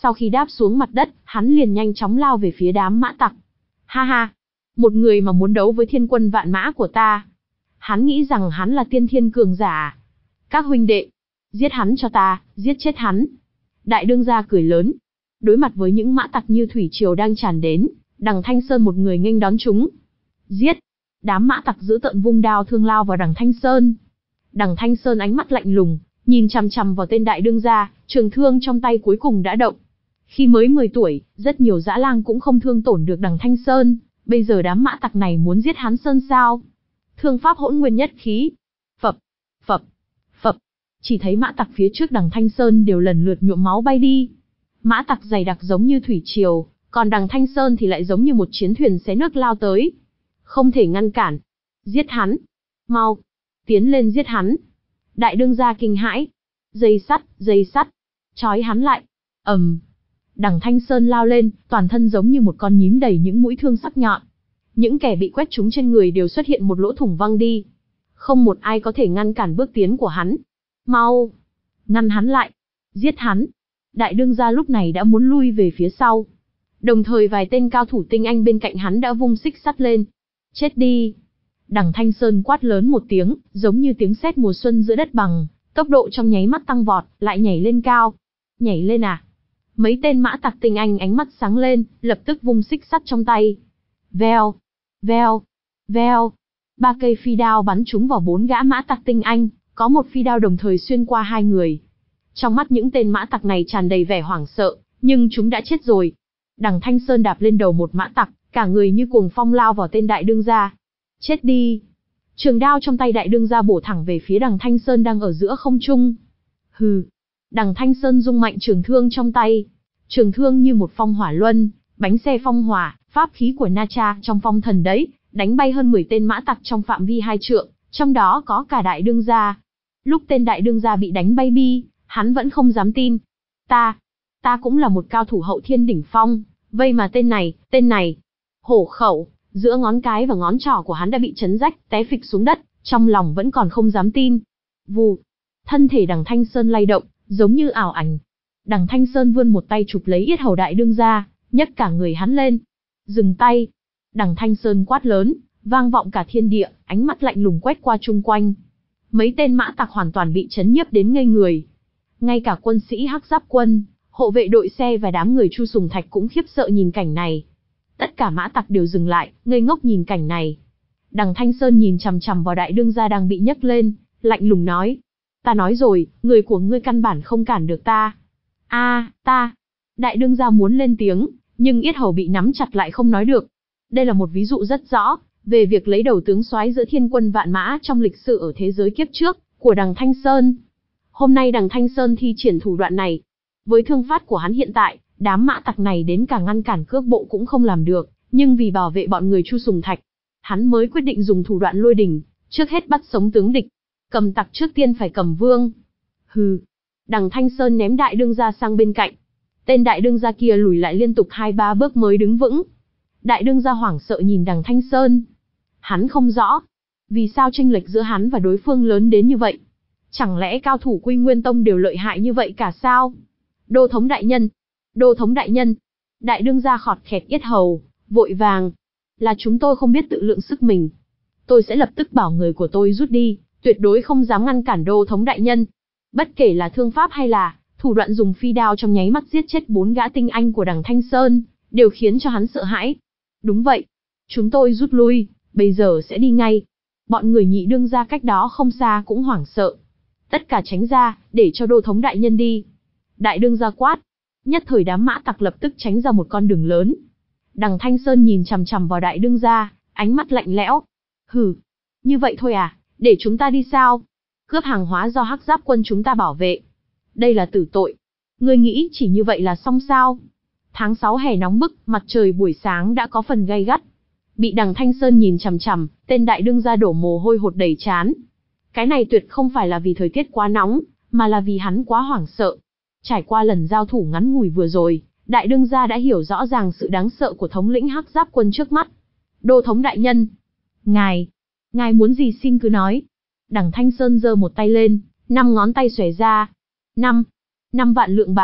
Sau khi đáp xuống mặt đất, hắn liền nhanh chóng lao về phía đám mã tặc. Ha ha, một người mà muốn đấu với thiên quân vạn mã của ta. Hắn nghĩ rằng hắn là tiên thiên cường giả. Các huynh đệ, giết hắn cho ta, giết chết hắn. Đại đương gia cười lớn. Đối mặt với những mã tặc như thủy triều đang tràn đến, Đằng Thanh Sơn một người nghênh đón chúng. Giết! Đám mã tặc dữ tợn vung đao thương lao vào Đằng Thanh Sơn. Đằng Thanh Sơn ánh mắt lạnh lùng, nhìn chằm chằm vào tên đại đương gia, trường thương trong tay cuối cùng đã động. Khi mới mười tuổi, rất nhiều dã lang cũng không thương tổn được Đằng Thanh Sơn, bây giờ đám mã tặc này muốn giết hắn Sơn sao? Thương pháp hỗn nguyên nhất khí. Phập, phập, phập. Chỉ thấy mã tặc phía trước Đằng Thanh Sơn đều lần lượt nhuộm máu bay đi. Mã tặc dày đặc giống như thủy triều, còn Đằng Thanh Sơn thì lại giống như một chiến thuyền xé nước lao tới. Không thể ngăn cản. Giết hắn. Mau. Tiến lên giết hắn. Đại đương gia kinh hãi. Dây sắt, dây sắt. Trói hắn lại. ầm. Um. Đằng Thanh Sơn lao lên, toàn thân giống như một con nhím đầy những mũi thương sắc nhọn. Những kẻ bị quét trúng trên người đều xuất hiện một lỗ thủng văng đi. Không một ai có thể ngăn cản bước tiến của hắn. Mau. Ngăn hắn lại. Giết hắn. Đại đương gia lúc này đã muốn lui về phía sau. Đồng thời vài tên cao thủ tinh anh bên cạnh hắn đã vung xích sắt lên. Chết đi. Đằng Thanh Sơn quát lớn một tiếng, giống như tiếng sét mùa xuân giữa đất bằng, tốc độ trong nháy mắt tăng vọt, lại nhảy lên cao. Nhảy lên à? Mấy tên mã tặc tinh anh ánh mắt sáng lên, lập tức vung xích sắt trong tay. Veo, veo, veo. Ba cây phi đao bắn trúng vào bốn gã mã tặc tinh anh, có một phi đao đồng thời xuyên qua hai người. Trong mắt những tên mã tặc này tràn đầy vẻ hoảng sợ, nhưng chúng đã chết rồi. Đằng Thanh Sơn đạp lên đầu một mã tặc, cả người như cuồng phong lao vào tên đại đương gia. Chết đi. Trường đao trong tay đại đương gia bổ thẳng về phía Đằng Thanh Sơn đang ở giữa không trung. Hừ. Đằng Thanh Sơn rung mạnh trường thương trong tay. Trường thương như một phong hỏa luân, bánh xe phong hỏa, pháp khí của Na Cha trong phong thần đấy, đánh bay hơn mười tên mã tặc trong phạm vi hai trượng, trong đó có cả đại đương gia. Lúc tên đại đương gia bị đánh bay đi, hắn vẫn không dám tin. Ta, ta cũng là một cao thủ hậu thiên đỉnh phong, vây mà tên này, tên này. Hổ khẩu, giữa ngón cái và ngón trỏ của hắn đã bị chấn rách, té phịch xuống đất, trong lòng vẫn còn không dám tin. Vù, thân thể Đằng Thanh Sơn lay động, giống như ảo ảnh. Đằng Thanh Sơn vươn một tay chụp lấy yết hầu đại đương gia, nhấc cả người hắn lên. Dừng tay. Đằng Thanh Sơn quát lớn, vang vọng cả thiên địa, ánh mắt lạnh lùng quét qua chung quanh. Mấy tên mã tặc hoàn toàn bị chấn nhiếp đến ngây người. Ngay cả quân sĩ Hắc Giáp quân, hộ vệ đội xe và đám người Chu Sùng Thạch cũng khiếp sợ nhìn cảnh này. Tất cả mã tặc đều dừng lại, ngây ngốc nhìn cảnh này. Đằng Thanh Sơn nhìn chằm chằm vào đại đương gia đang bị nhấc lên, lạnh lùng nói. Ta nói rồi, người của ngươi căn bản không cản được ta. A, à, ta. Đại đương gia muốn lên tiếng, nhưng yết hầu bị nắm chặt lại không nói được. Đây là một ví dụ rất rõ, về việc lấy đầu tướng soái giữa thiên quân vạn mã trong lịch sử ở thế giới kiếp trước, của Đằng Thanh Sơn. Hôm nay Đằng Thanh Sơn thi triển thủ đoạn này. Với thương pháp của hắn hiện tại, đám mã tặc này đến cả ngăn cản cước bộ cũng không làm được, nhưng vì bảo vệ bọn người Chu Sùng Thạch, hắn mới quyết định dùng thủ đoạn lôi đình, trước hết bắt sống tướng địch. Cầm tặc trước tiên phải cầm vương. Hừ. Đằng Thanh Sơn ném đại đương gia sang bên cạnh. Tên đại đương gia kia lùi lại liên tục hai ba bước mới đứng vững. Đại đương gia hoảng sợ nhìn Đằng Thanh Sơn. Hắn không rõ, vì sao chênh lệch giữa hắn và đối phương lớn đến như vậy. Chẳng lẽ cao thủ Quy Nguyên Tông đều lợi hại như vậy cả sao? Đô thống đại nhân, đô thống đại nhân. Đại đương gia khọt khẹt yết hầu, vội vàng. Là chúng tôi không biết tự lượng sức mình. Tôi sẽ lập tức bảo người của tôi rút đi, tuyệt đối không dám ngăn cản đô thống đại nhân. Bất kể là thương pháp hay là thủ đoạn dùng phi đao trong nháy mắt giết chết bốn gã tinh anh của Đằng Thanh Sơn, đều khiến cho hắn sợ hãi. Đúng vậy, chúng tôi rút lui, bây giờ sẽ đi ngay. Bọn người nhị đương gia cách đó không xa cũng hoảng sợ. Tất cả tránh ra, để cho đô thống đại nhân đi. Đại đương gia quát. Nhất thời đám mã tặc lập tức tránh ra một con đường lớn. Đằng Thanh Sơn nhìn chằm chằm vào đại đương gia, ánh mắt lạnh lẽo. Hừ, như vậy thôi à, để chúng ta đi sao? Cướp hàng hóa do Hắc Giáp quân chúng ta bảo vệ. Đây là tử tội. Ngươi nghĩ chỉ như vậy là xong sao? Tháng sáu hè nóng bức, mặt trời buổi sáng đã có phần gay gắt. Bị Đằng Thanh Sơn nhìn chằm chằm, tên đại đương gia đổ mồ hôi hột đầy trán. Cái này tuyệt không phải là vì thời tiết quá nóng, mà là vì hắn quá hoảng sợ. Trải qua lần giao thủ ngắn ngủi vừa rồi, đại đương gia đã hiểu rõ ràng sự đáng sợ của thống lĩnh Hắc Giáp quân trước mắt. Đô thống đại nhân, ngài, ngài muốn gì xin cứ nói. Đằng Thanh Sơn giơ một tay lên, năm ngón tay xòe ra. Năm, năm vạn lượng bạc.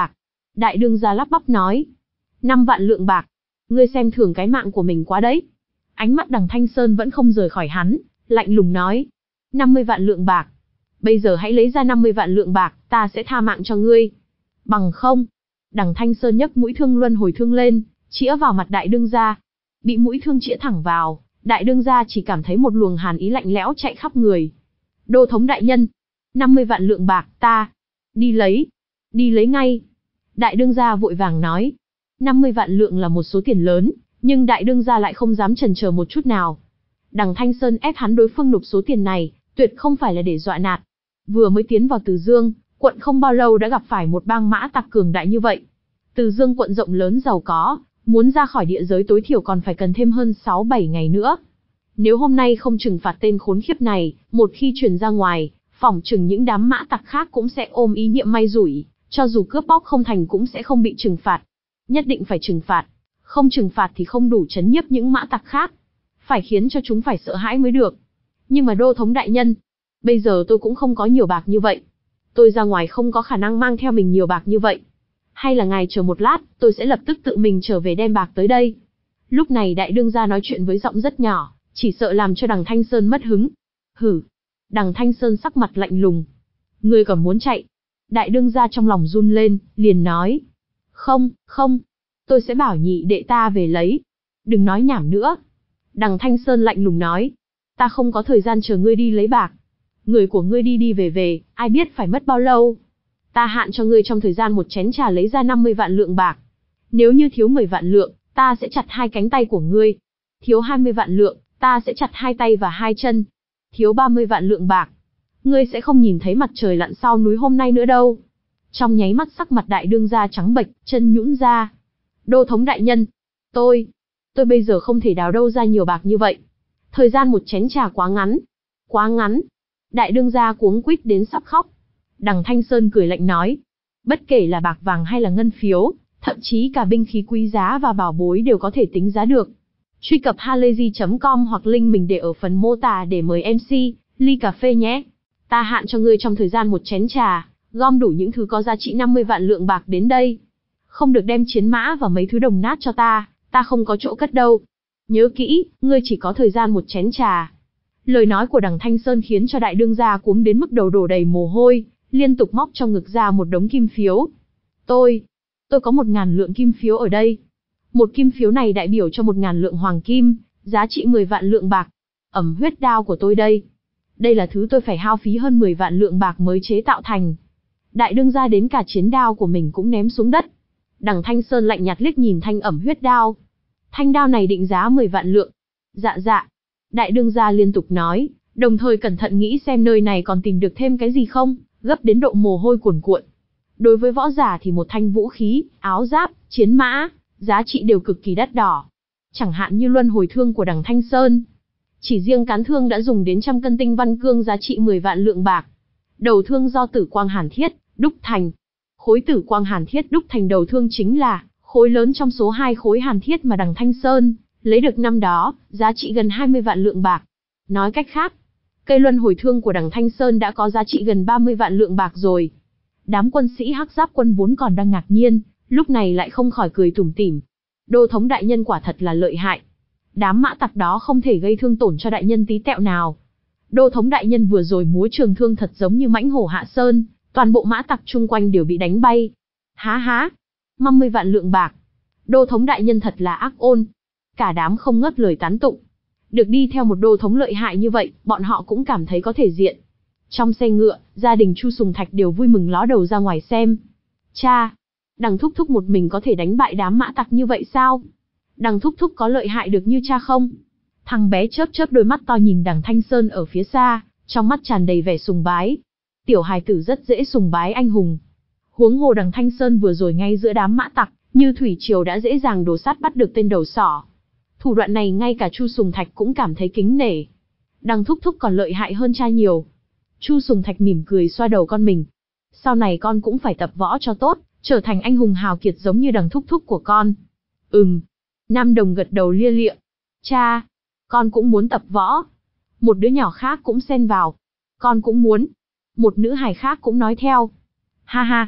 Đại đương gia lắp bắp nói. Năm vạn lượng bạc. Ngươi xem thường cái mạng của mình quá đấy. Ánh mắt đằng Thanh Sơn vẫn không rời khỏi hắn, lạnh lùng nói. năm mươi vạn lượng bạc. Bây giờ hãy lấy ra năm mươi vạn lượng bạc, ta sẽ tha mạng cho ngươi. Bằng không. Đằng Thanh Sơn nhấc mũi thương luân hồi thương lên, chĩa vào mặt đại đương gia. Bị mũi thương chĩa thẳng vào, đại đương gia chỉ cảm thấy một luồng hàn ý lạnh lẽo chạy khắp người. Đô thống đại nhân. năm mươi vạn lượng bạc, ta. Đi lấy. Đi lấy ngay. Đại đương gia vội vàng nói. năm mươi vạn lượng là một số tiền lớn, nhưng đại đương gia lại không dám chần chờ một chút nào. Đằng Thanh Sơn ép hắn đối phương nộp số tiền này, tuyệt không phải là để dọa nạt. Vừa mới tiến vào Từ Dương quận không bao lâu đã gặp phải một bang mã tặc cường đại như vậy. Từ Dương quận rộng lớn giàu có, muốn ra khỏi địa giới tối thiểu còn phải cần thêm hơn sáu bảy ngày nữa. Nếu hôm nay không trừng phạt tên khốn khiếp này, một khi truyền ra ngoài, phỏng chừng những đám mã tặc khác cũng sẽ ôm ý niệm may rủi, cho dù cướp bóc không thành cũng sẽ không bị trừng phạt. Nhất định phải trừng phạt, không trừng phạt thì không đủ chấn nhiếp những mã tặc khác. Phải khiến cho chúng phải sợ hãi mới được. Nhưng mà đô thống đại nhân, bây giờ tôi cũng không có nhiều bạc như vậy. Tôi ra ngoài không có khả năng mang theo mình nhiều bạc như vậy. Hay là ngài chờ một lát, tôi sẽ lập tức tự mình trở về đem bạc tới đây. Lúc này đại đương gia nói chuyện với giọng rất nhỏ, chỉ sợ làm cho đằng Thanh Sơn mất hứng. Hử. Đằng Thanh Sơn sắc mặt lạnh lùng. Ngươi còn muốn chạy? Đại đương gia trong lòng run lên, liền nói. Không, không. Tôi sẽ bảo nhị đệ ta về lấy. Đừng nói nhảm nữa. Đằng Thanh Sơn lạnh lùng nói. Ta không có thời gian chờ ngươi đi lấy bạc. Người của ngươi đi đi về về, ai biết phải mất bao lâu. Ta hạn cho ngươi trong thời gian một chén trà lấy ra năm mươi vạn lượng bạc. Nếu như thiếu mười vạn lượng, ta sẽ chặt hai cánh tay của ngươi. Thiếu hai mươi vạn lượng, ta sẽ chặt hai tay và hai chân. Thiếu ba mươi vạn lượng bạc, ngươi sẽ không nhìn thấy mặt trời lặn sau núi hôm nay nữa đâu. Trong nháy mắt sắc mặt đại đương gia trắng bệch, chân nhũn ra. Đô thống đại nhân, tôi, tôi bây giờ không thể đào đâu ra nhiều bạc như vậy. Thời gian một chén trà quá ngắn, quá ngắn. Đại đương gia cuống quýt đến sắp khóc. Đằng Thanh Sơn cười lạnh nói, bất kể là bạc vàng hay là ngân phiếu, thậm chí cả binh khí quý giá và bảo bối đều có thể tính giá được. Truy cập halayzi chấm com hoặc link mình để ở phần mô tả để mời em xê, ly cà phê nhé. Ta hạn cho ngươi trong thời gian một chén trà, gom đủ những thứ có giá trị năm mươi vạn lượng bạc đến đây. Không được đem chiến mã và mấy thứ đồng nát cho ta, ta không có chỗ cất đâu. Nhớ kỹ, ngươi chỉ có thời gian một chén trà. Lời nói của đằng Thanh Sơn khiến cho đại đương gia cuống đến mức đầu đổ đầy mồ hôi, liên tục móc trong ngực ra một đống kim phiếu. Tôi, tôi có một ngàn lượng kim phiếu ở đây. Một kim phiếu này đại biểu cho một ngàn lượng hoàng kim, giá trị mười vạn lượng bạc. Ẩm huyết đao của tôi đây. Đây là thứ tôi phải hao phí hơn mười vạn lượng bạc mới chế tạo thành. Đại đương gia đến cả chiến đao của mình cũng ném xuống đất. Đằng Thanh Sơn lạnh nhạt liếc nhìn thanh ẩm huyết đao. Thanh đao này định giá mười vạn lượng. Dạ dạ. Đại đương gia liên tục nói, đồng thời cẩn thận nghĩ xem nơi này còn tìm được thêm cái gì không, gấp đến độ mồ hôi cuồn cuộn. Đối với võ giả thì một thanh vũ khí, áo giáp, chiến mã, giá trị đều cực kỳ đắt đỏ. Chẳng hạn như luân hồi thương của đằng Thanh Sơn. Chỉ riêng cán thương đã dùng đến trăm cân tinh văn cương giá trị mười vạn lượng bạc. Đầu thương do tử quang hàn thiết, đúc thành. Khối tử quang hàn thiết đúc thành đầu thương chính là khối lớn trong số hai khối hàn thiết mà đằng Thanh Sơn lấy được năm đó, giá trị gần hai mươi vạn lượng bạc. Nói cách khác, cây luân hồi thương của đằng Thanh Sơn đã có giá trị gần ba mươi vạn lượng bạc rồi. Đám quân sĩ Hắc Giáp quân vốn còn đang ngạc nhiên, lúc này lại không khỏi cười tủm tỉm. Đô thống đại nhân quả thật là lợi hại. Đám mã tặc đó không thể gây thương tổn cho đại nhân tí tẹo nào. Đô thống đại nhân vừa rồi múa trường thương thật giống như mãnh hổ hạ sơn, toàn bộ mã tặc chung quanh đều bị đánh bay. Há há, năm mươi vạn lượng bạc. Đô thống đại nhân thật là ác ôn. Cả đám không ngớt lời tán tụng. Được đi theo một đô thống lợi hại như vậy, bọn họ cũng cảm thấy có thể diện. Trong xe ngựa, gia đình Chu Sùng Thạch đều vui mừng ló đầu ra ngoài xem. Cha, đằng thúc thúc một mình có thể đánh bại đám mã tặc như vậy sao? Đằng thúc thúc có lợi hại được như cha không? Thằng bé chớp chớp đôi mắt to nhìn đằng Thanh Sơn ở phía xa, trong mắt tràn đầy vẻ sùng bái. Tiểu hài tử rất dễ sùng bái anh hùng. Huống hồ đằng Thanh Sơn vừa rồi ngay giữa đám mã tặc, như thủy triều đã dễ dàng đổ sát bắt được tên đầu sỏ. Thủ đoạn này ngay cả Chu Sùng Thạch cũng cảm thấy kính nể. Đằng thúc thúc còn lợi hại hơn cha nhiều. Chu Sùng Thạch mỉm cười xoa đầu con mình. Sau này con cũng phải tập võ cho tốt, trở thành anh hùng hào kiệt giống như đằng thúc thúc của con. Ừm. Nam Đồng gật đầu lia lịa. Cha, con cũng muốn tập võ. Một đứa nhỏ khác cũng xen vào. Con cũng muốn. Một nữ hài khác cũng nói theo. Ha ha.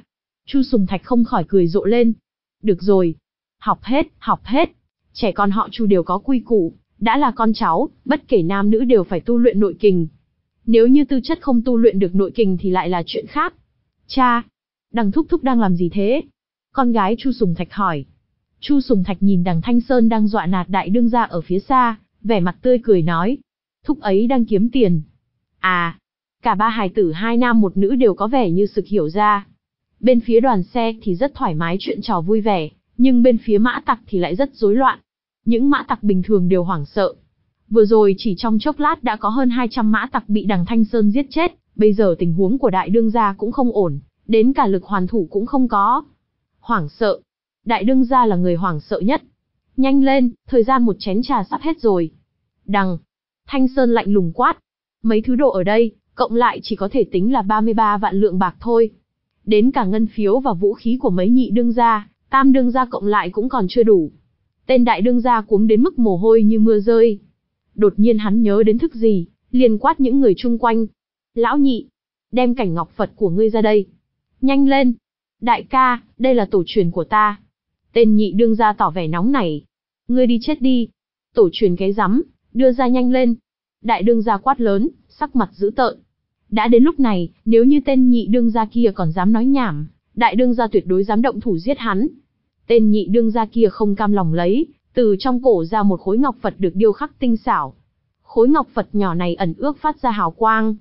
Chu Sùng Thạch không khỏi cười rộ lên. Được rồi. Học hết, học hết. Trẻ con họ Chu đều có quy củ, đã là con cháu, bất kể nam nữ đều phải tu luyện nội kình. Nếu như tư chất không tu luyện được nội kình thì lại là chuyện khác. Cha, Đằng thúc thúc đang làm gì thế? Con gái Chu Sùng Thạch hỏi. Chu Sùng Thạch nhìn Đằng Thanh Sơn đang dọa nạt đại đương gia ở phía xa, vẻ mặt tươi cười nói. Thúc ấy đang kiếm tiền. À, cả ba hài tử hai nam một nữ đều có vẻ như sực hiểu ra. Bên phía đoàn xe thì rất thoải mái chuyện trò vui vẻ, nhưng bên phía mã tặc thì lại rất rối loạn. Những mã tặc bình thường đều hoảng sợ. Vừa rồi chỉ trong chốc lát đã có hơn hai trăm mã tặc bị Đằng Thanh Sơn giết chết, bây giờ tình huống của đại đương gia cũng không ổn, đến cả lực hoàn thủ cũng không có. Hoảng sợ. Đại đương gia là người hoảng sợ nhất. Nhanh lên, thời gian một chén trà sắp hết rồi. Đằng Thanh Sơn lạnh lùng quát. Mấy thứ đồ ở đây, cộng lại chỉ có thể tính là ba mươi ba vạn lượng bạc thôi. Đến cả ngân phiếu và vũ khí của mấy nhị đương gia, tam đương gia cộng lại cũng còn chưa đủ. Tên đại đương gia cuống đến mức mồ hôi như mưa rơi. Đột nhiên hắn nhớ đến thức gì, liền quát những người chung quanh. Lão nhị, đem cảnh ngọc Phật của ngươi ra đây. Nhanh lên. Đại ca, đây là tổ truyền của ta. Tên nhị đương gia tỏ vẻ nóng nảy. Ngươi đi chết đi. Tổ truyền cái rắm, đưa ra nhanh lên. Đại đương gia quát lớn, sắc mặt dữ tợn. Đã đến lúc này, nếu như tên nhị đương gia kia còn dám nói nhảm, đại đương gia tuyệt đối dám động thủ giết hắn. Tên nhị đương gia kia không cam lòng lấy, từ trong cổ ra một khối ngọc Phật được điêu khắc tinh xảo. Khối ngọc Phật nhỏ này ẩn ước phát ra hào quang.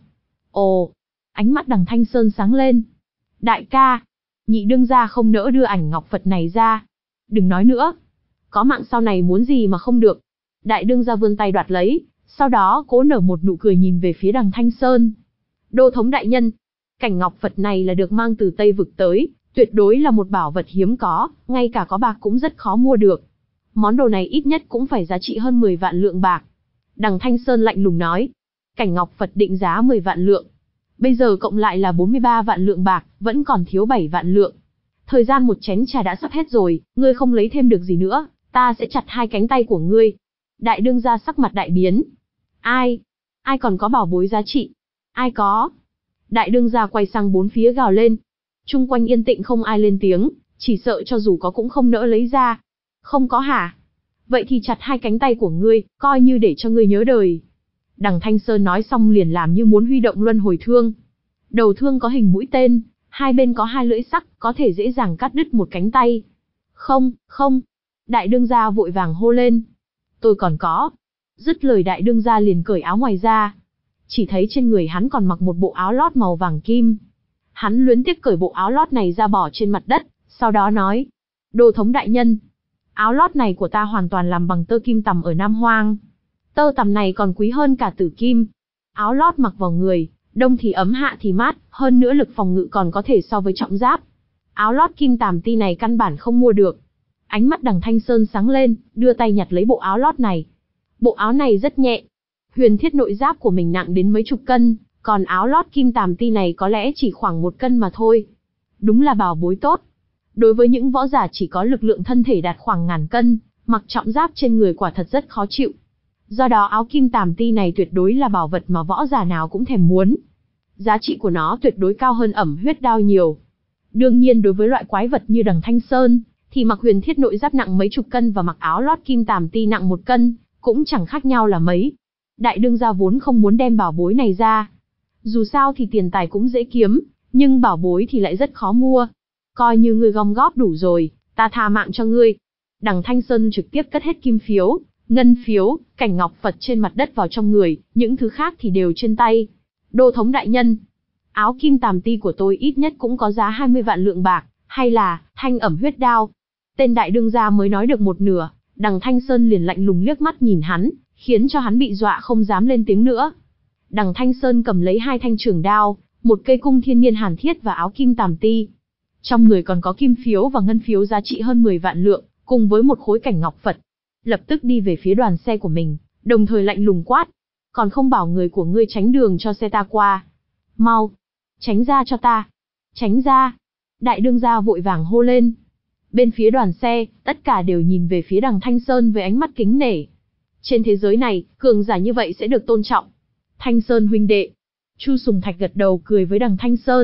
Ồ, ánh mắt Đằng Thanh Sơn sáng lên. Đại ca, nhị đương gia không nỡ đưa ảnh ngọc Phật này ra. Đừng nói nữa. Có mạng sau này muốn gì mà không được. Đại đương gia vươn tay đoạt lấy, sau đó cố nở một nụ cười nhìn về phía Đằng Thanh Sơn. Đô thống đại nhân, cảnh ngọc Phật này là được mang từ Tây Vực tới, tuyệt đối là một bảo vật hiếm có, ngay cả có bạc cũng rất khó mua được. Món đồ này ít nhất cũng phải giá trị hơn mười vạn lượng bạc. Đằng Thanh Sơn lạnh lùng nói. Cảnh ngọc Phật định giá mười vạn lượng. Bây giờ cộng lại là bốn mươi ba vạn lượng bạc, vẫn còn thiếu bảy vạn lượng. Thời gian một chén trà đã sắp hết rồi, ngươi không lấy thêm được gì nữa, ta sẽ chặt hai cánh tay của ngươi. Đại đương gia sắc mặt đại biến. Ai? Ai còn có bảo bối giá trị? Ai có? Đại đương gia quay sang bốn phía gào lên. Chung quanh yên tĩnh không ai lên tiếng, chỉ sợ cho dù có cũng không nỡ lấy ra. Không có hả? Vậy thì chặt hai cánh tay của ngươi, coi như để cho ngươi nhớ đời. Đằng Thanh Sơn nói xong liền làm như muốn huy động luân hồi thương. Đầu thương có hình mũi tên, hai bên có hai lưỡi sắc, có thể dễ dàng cắt đứt một cánh tay. Không, không. Đại đương gia vội vàng hô lên. Tôi còn có. Dứt lời đại đương gia liền cởi áo ngoài ra. Chỉ thấy trên người hắn còn mặc một bộ áo lót màu vàng kim. Hắn luyến tiếc cởi bộ áo lót này ra bỏ trên mặt đất, sau đó nói. Đô thống đại nhân, áo lót này của ta hoàn toàn làm bằng tơ kim tằm ở Nam Hoang. Tơ tằm này còn quý hơn cả tử kim. Áo lót mặc vào người, đông thì ấm hạ thì mát, hơn nữa lực phòng ngự còn có thể so với trọng giáp. Áo lót kim tằm ti này căn bản không mua được. Ánh mắt Đằng Thanh Sơn sáng lên, đưa tay nhặt lấy bộ áo lót này. Bộ áo này rất nhẹ. Huyền thiết nội giáp của mình nặng đến mấy chục cân, còn áo lót kim tằm ti này có lẽ chỉ khoảng một cân mà thôi. Đúng là bảo bối tốt. Đối với những võ giả chỉ có lực lượng thân thể đạt khoảng ngàn cân, mặc trọng giáp trên người quả thật rất khó chịu. Do đó áo kim tằm ti này tuyệt đối là bảo vật mà võ giả nào cũng thèm muốn. Giá trị của nó tuyệt đối cao hơn ẩm huyết đao nhiều. Đương nhiên đối với loại quái vật như Đằng Thanh Sơn, thì mặc huyền thiết nội giáp nặng mấy chục cân và mặc áo lót kim tằm ti nặng một cân, cũng chẳng khác nhau là mấy. Đại đương gia vốn không muốn đem bảo bối này ra. Dù sao thì tiền tài cũng dễ kiếm, nhưng bảo bối thì lại rất khó mua. Coi như ngươi gom góp đủ rồi, ta tha mạng cho ngươi. Đằng Thanh Sơn trực tiếp cất hết kim phiếu, ngân phiếu, cảnh ngọc Phật trên mặt đất vào trong người, những thứ khác thì đều trên tay. Đô thống đại nhân, áo kim tằm ti của tôi ít nhất cũng có giá hai mươi vạn lượng bạc, hay là thanh ẩm huyết đao. Tên đại đương gia mới nói được một nửa, Đằng Thanh Sơn liền lạnh lùng liếc mắt nhìn hắn, khiến cho hắn bị dọa không dám lên tiếng nữa. Đằng Thanh Sơn cầm lấy hai thanh trường đao, một cây cung thiên niên hàn thiết và áo kim tằm ti. Trong người còn có kim phiếu và ngân phiếu giá trị hơn mười vạn lượng, cùng với một khối cảnh ngọc Phật. Lập tức đi về phía đoàn xe của mình, đồng thời lạnh lùng quát. Còn không bảo người của ngươi tránh đường cho xe ta qua. Mau, tránh ra cho ta. Tránh ra. Đại đương gia vội vàng hô lên. Bên phía đoàn xe, tất cả đều nhìn về phía Đằng Thanh Sơn với ánh mắt kính nể. Trên thế giới này, cường giả như vậy sẽ được tôn trọng. Thanh Sơn huynh đệ. Chu Sùng Thạch gật đầu cười với Đằng Thanh Sơn,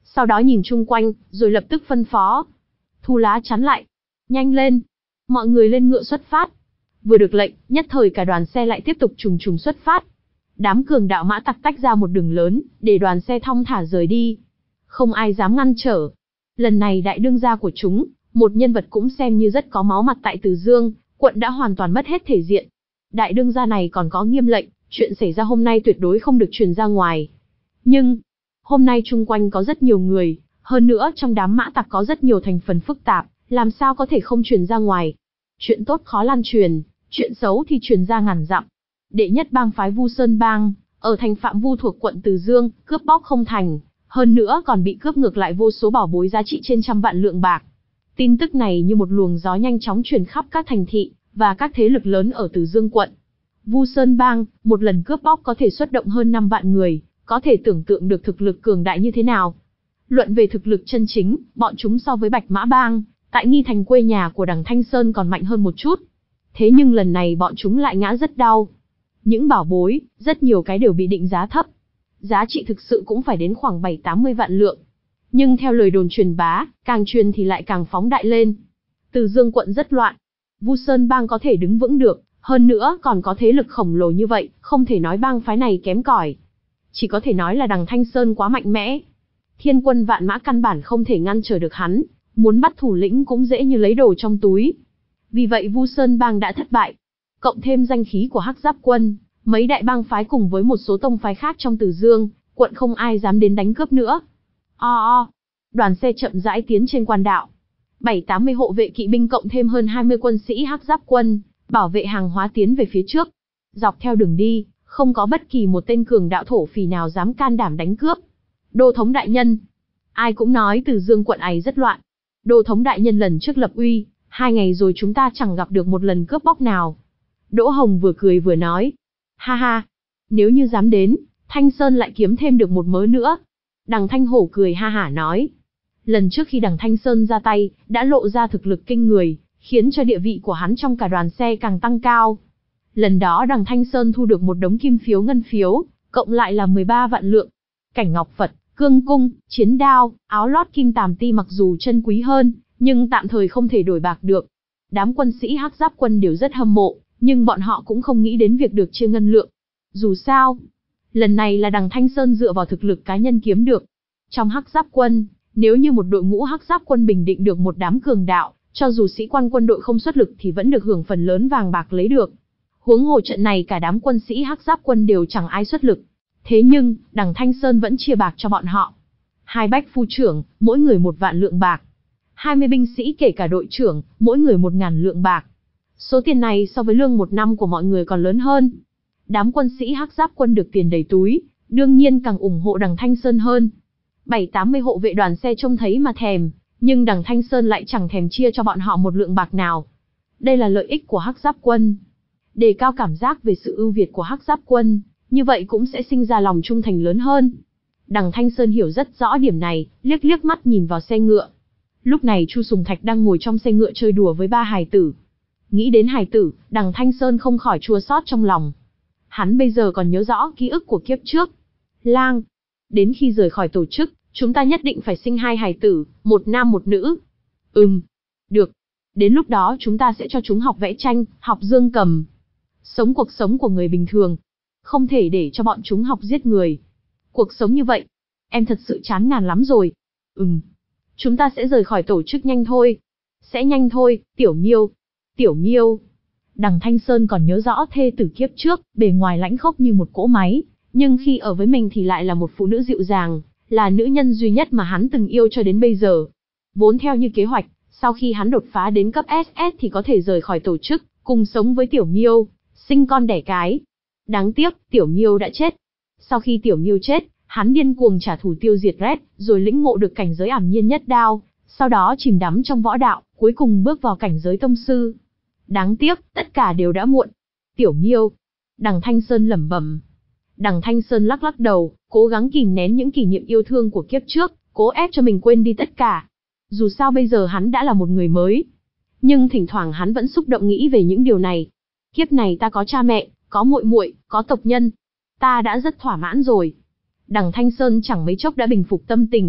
Sau đó nhìn chung quanh, rồi lập tức phân phó. Thu lá chắn lại. Nhanh lên. Mọi người lên ngựa xuất phát. Vừa được lệnh, nhất thời cả đoàn xe lại tiếp tục trùng trùng xuất phát. Đám cường đạo mã tặc tách ra một đường lớn, để đoàn xe thong thả rời đi. Không ai dám ngăn trở. Lần này đại đương gia của chúng, một nhân vật cũng xem như rất có máu mặt tại Từ Dương, quận đã hoàn toàn mất hết thể diện. Đại đương gia này còn có nghiêm lệnh, chuyện xảy ra hôm nay tuyệt đối không được truyền ra ngoài. Nhưng, hôm nay chung quanh có rất nhiều người, hơn nữa trong đám mã tặc có rất nhiều thành phần phức tạp, làm sao có thể không truyền ra ngoài. Chuyện tốt khó lan truyền, chuyện xấu thì truyền ra ngàn dặm. Đệ nhất bang phái Vu Sơn Bang, ở thành Phạm Vu thuộc quận Từ Dương, cướp bóc không thành, hơn nữa còn bị cướp ngược lại vô số bảo bối giá trị trên trăm vạn lượng bạc. Tin tức này như một luồng gió nhanh chóng truyền khắp các thành thị và các thế lực lớn ở Từ Dương quận. Vu Sơn Bang, một lần cướp bóc có thể xuất động hơn năm vạn người, có thể tưởng tượng được thực lực cường đại như thế nào. Luận về thực lực chân chính, bọn chúng so với Bạch Mã Bang, tại Nghi Thành quê nhà của Đằng Thanh Sơn còn mạnh hơn một chút. Thế nhưng lần này bọn chúng lại ngã rất đau. Những bảo bối, rất nhiều cái đều bị định giá thấp. Giá trị thực sự cũng phải đến khoảng bảy tám mươi vạn lượng. Nhưng theo lời đồn truyền bá, càng truyền thì lại càng phóng đại lên. Từ Dương quận rất loạn. Vu Sơn Bang có thể đứng vững được, hơn nữa còn có thế lực khổng lồ như vậy, không thể nói bang phái này kém cỏi. Chỉ có thể nói là Đằng Thanh Sơn quá mạnh mẽ. Thiên quân vạn mã căn bản không thể ngăn trở được hắn, muốn bắt thủ lĩnh cũng dễ như lấy đồ trong túi. Vì vậy Vu Sơn Bang đã thất bại. Cộng thêm danh khí của Hắc Giáp Quân, mấy đại bang phái cùng với một số tông phái khác trong Từ Dương, quận không ai dám đến đánh cướp nữa. O o, đoàn xe chậm rãi tiến trên quan đạo. Bảy tám mươi hộ vệ kỵ binh cộng thêm hơn hai mươi quân sĩ Hắc Giáp Quân, bảo vệ hàng hóa tiến về phía trước. Dọc theo đường đi, không có bất kỳ một tên cường đạo thổ phỉ nào dám can đảm đánh cướp. Đô thống đại nhân. Ai cũng nói Từ Dương quận ấy rất loạn. Đô thống đại nhân lần trước lập uy, hai ngày rồi chúng ta chẳng gặp được một lần cướp bóc nào. Đỗ Hồng vừa cười vừa nói. Ha ha, nếu như dám đến, Thanh Sơn lại kiếm thêm được một mớ nữa. Đằng Thanh Hổ cười ha hả nói. Lần trước khi đằng Thanh Sơn ra tay, đã lộ ra thực lực kinh người, khiến cho địa vị của hắn trong cả đoàn xe càng tăng cao. Lần đó đằng Thanh Sơn thu được một đống kim phiếu ngân phiếu, cộng lại là mười ba vạn lượng. Cảnh ngọc Phật, cương cung, chiến đao, áo lót kim tàm ti mặc dù chân quý hơn, nhưng tạm thời không thể đổi bạc được. Đám quân sĩ Hắc Giáp Quân đều rất hâm mộ, nhưng bọn họ cũng không nghĩ đến việc được chia ngân lượng. Dù sao, lần này là đằng Thanh Sơn dựa vào thực lực cá nhân kiếm được. Trong Hắc Giáp Quân, nếu như một đội ngũ Hắc Giáp Quân bình định được một đám cường đạo, cho dù sĩ quan quân đội không xuất lực thì vẫn được hưởng phần lớn vàng bạc lấy được. Huống hồ trận này cả đám quân sĩ Hắc Giáp Quân đều chẳng ai xuất lực. Thế nhưng, đằng Thanh Sơn vẫn chia bạc cho bọn họ. Hai bách phu trưởng, mỗi người một vạn lượng bạc. hai mươi binh sĩ kể cả đội trưởng, mỗi người một ngàn lượng bạc. Số tiền này so với lương một năm của mọi người còn lớn hơn. Đám quân sĩ Hắc Giáp Quân được tiền đầy túi, đương nhiên càng ủng hộ đằng Thanh Sơn hơn. Bảy tám mươi hộ vệ đoàn xe trông thấy mà thèm, nhưng đằng Thanh Sơn lại chẳng thèm chia cho bọn họ một lượng bạc nào. Đây là lợi ích của Hắc Giáp Quân. Đề cao cảm giác về sự ưu việt của Hắc Giáp Quân, như vậy cũng sẽ sinh ra lòng trung thành lớn hơn. Đằng Thanh Sơn hiểu rất rõ điểm này, liếc liếc mắt nhìn vào xe ngựa. Lúc này Chu Sùng Thạch đang ngồi trong xe ngựa chơi đùa với ba hài tử. Nghĩ đến hài tử, đằng Thanh Sơn không khỏi chua xót trong lòng. Hắn bây giờ còn nhớ rõ ký ức của kiếp trước. Lang, đến khi rời khỏi tổ chức, chúng ta nhất định phải sinh hai hài tử, một nam một nữ. Ừm, được. Đến lúc đó chúng ta sẽ cho chúng học vẽ tranh, học dương cầm. Sống cuộc sống của người bình thường. Không thể để cho bọn chúng học giết người. Cuộc sống như vậy, em thật sự chán ngàn lắm rồi. Ừm, chúng ta sẽ rời khỏi tổ chức nhanh thôi. Sẽ nhanh thôi, Tiểu Miêu. Tiểu Miêu. Đằng Thanh Sơn còn nhớ rõ thê tử kiếp trước, bề ngoài lãnh khốc như một cỗ máy, nhưng khi ở với mình thì lại là một phụ nữ dịu dàng, là nữ nhân duy nhất mà hắn từng yêu cho đến bây giờ. Vốn theo như kế hoạch, sau khi hắn đột phá đến cấp ét ét thì có thể rời khỏi tổ chức, cùng sống với Tiểu Miêu, sinh con đẻ cái. Đáng tiếc, Tiểu Miêu đã chết. Sau khi Tiểu Miêu chết, hắn điên cuồng trả thù tiêu diệt Red, rồi lĩnh ngộ được cảnh giới ảm nhiên nhất đao, sau đó chìm đắm trong võ đạo, cuối cùng bước vào cảnh giới tông sư. Đáng tiếc, tất cả đều đã muộn. Tiểu Miêu. Đằng Thanh Sơn lẩm bẩm. Đằng Thanh Sơn lắc lắc đầu, cố gắng kìm nén những kỷ niệm yêu thương của kiếp trước, cố ép cho mình quên đi tất cả. Dù sao bây giờ hắn đã là một người mới. Nhưng thỉnh thoảng hắn vẫn xúc động nghĩ về những điều này. Kiếp này ta có cha mẹ, có muội muội, có tộc nhân. Ta đã rất thỏa mãn rồi. Đằng Thanh Sơn chẳng mấy chốc đã bình phục tâm tình.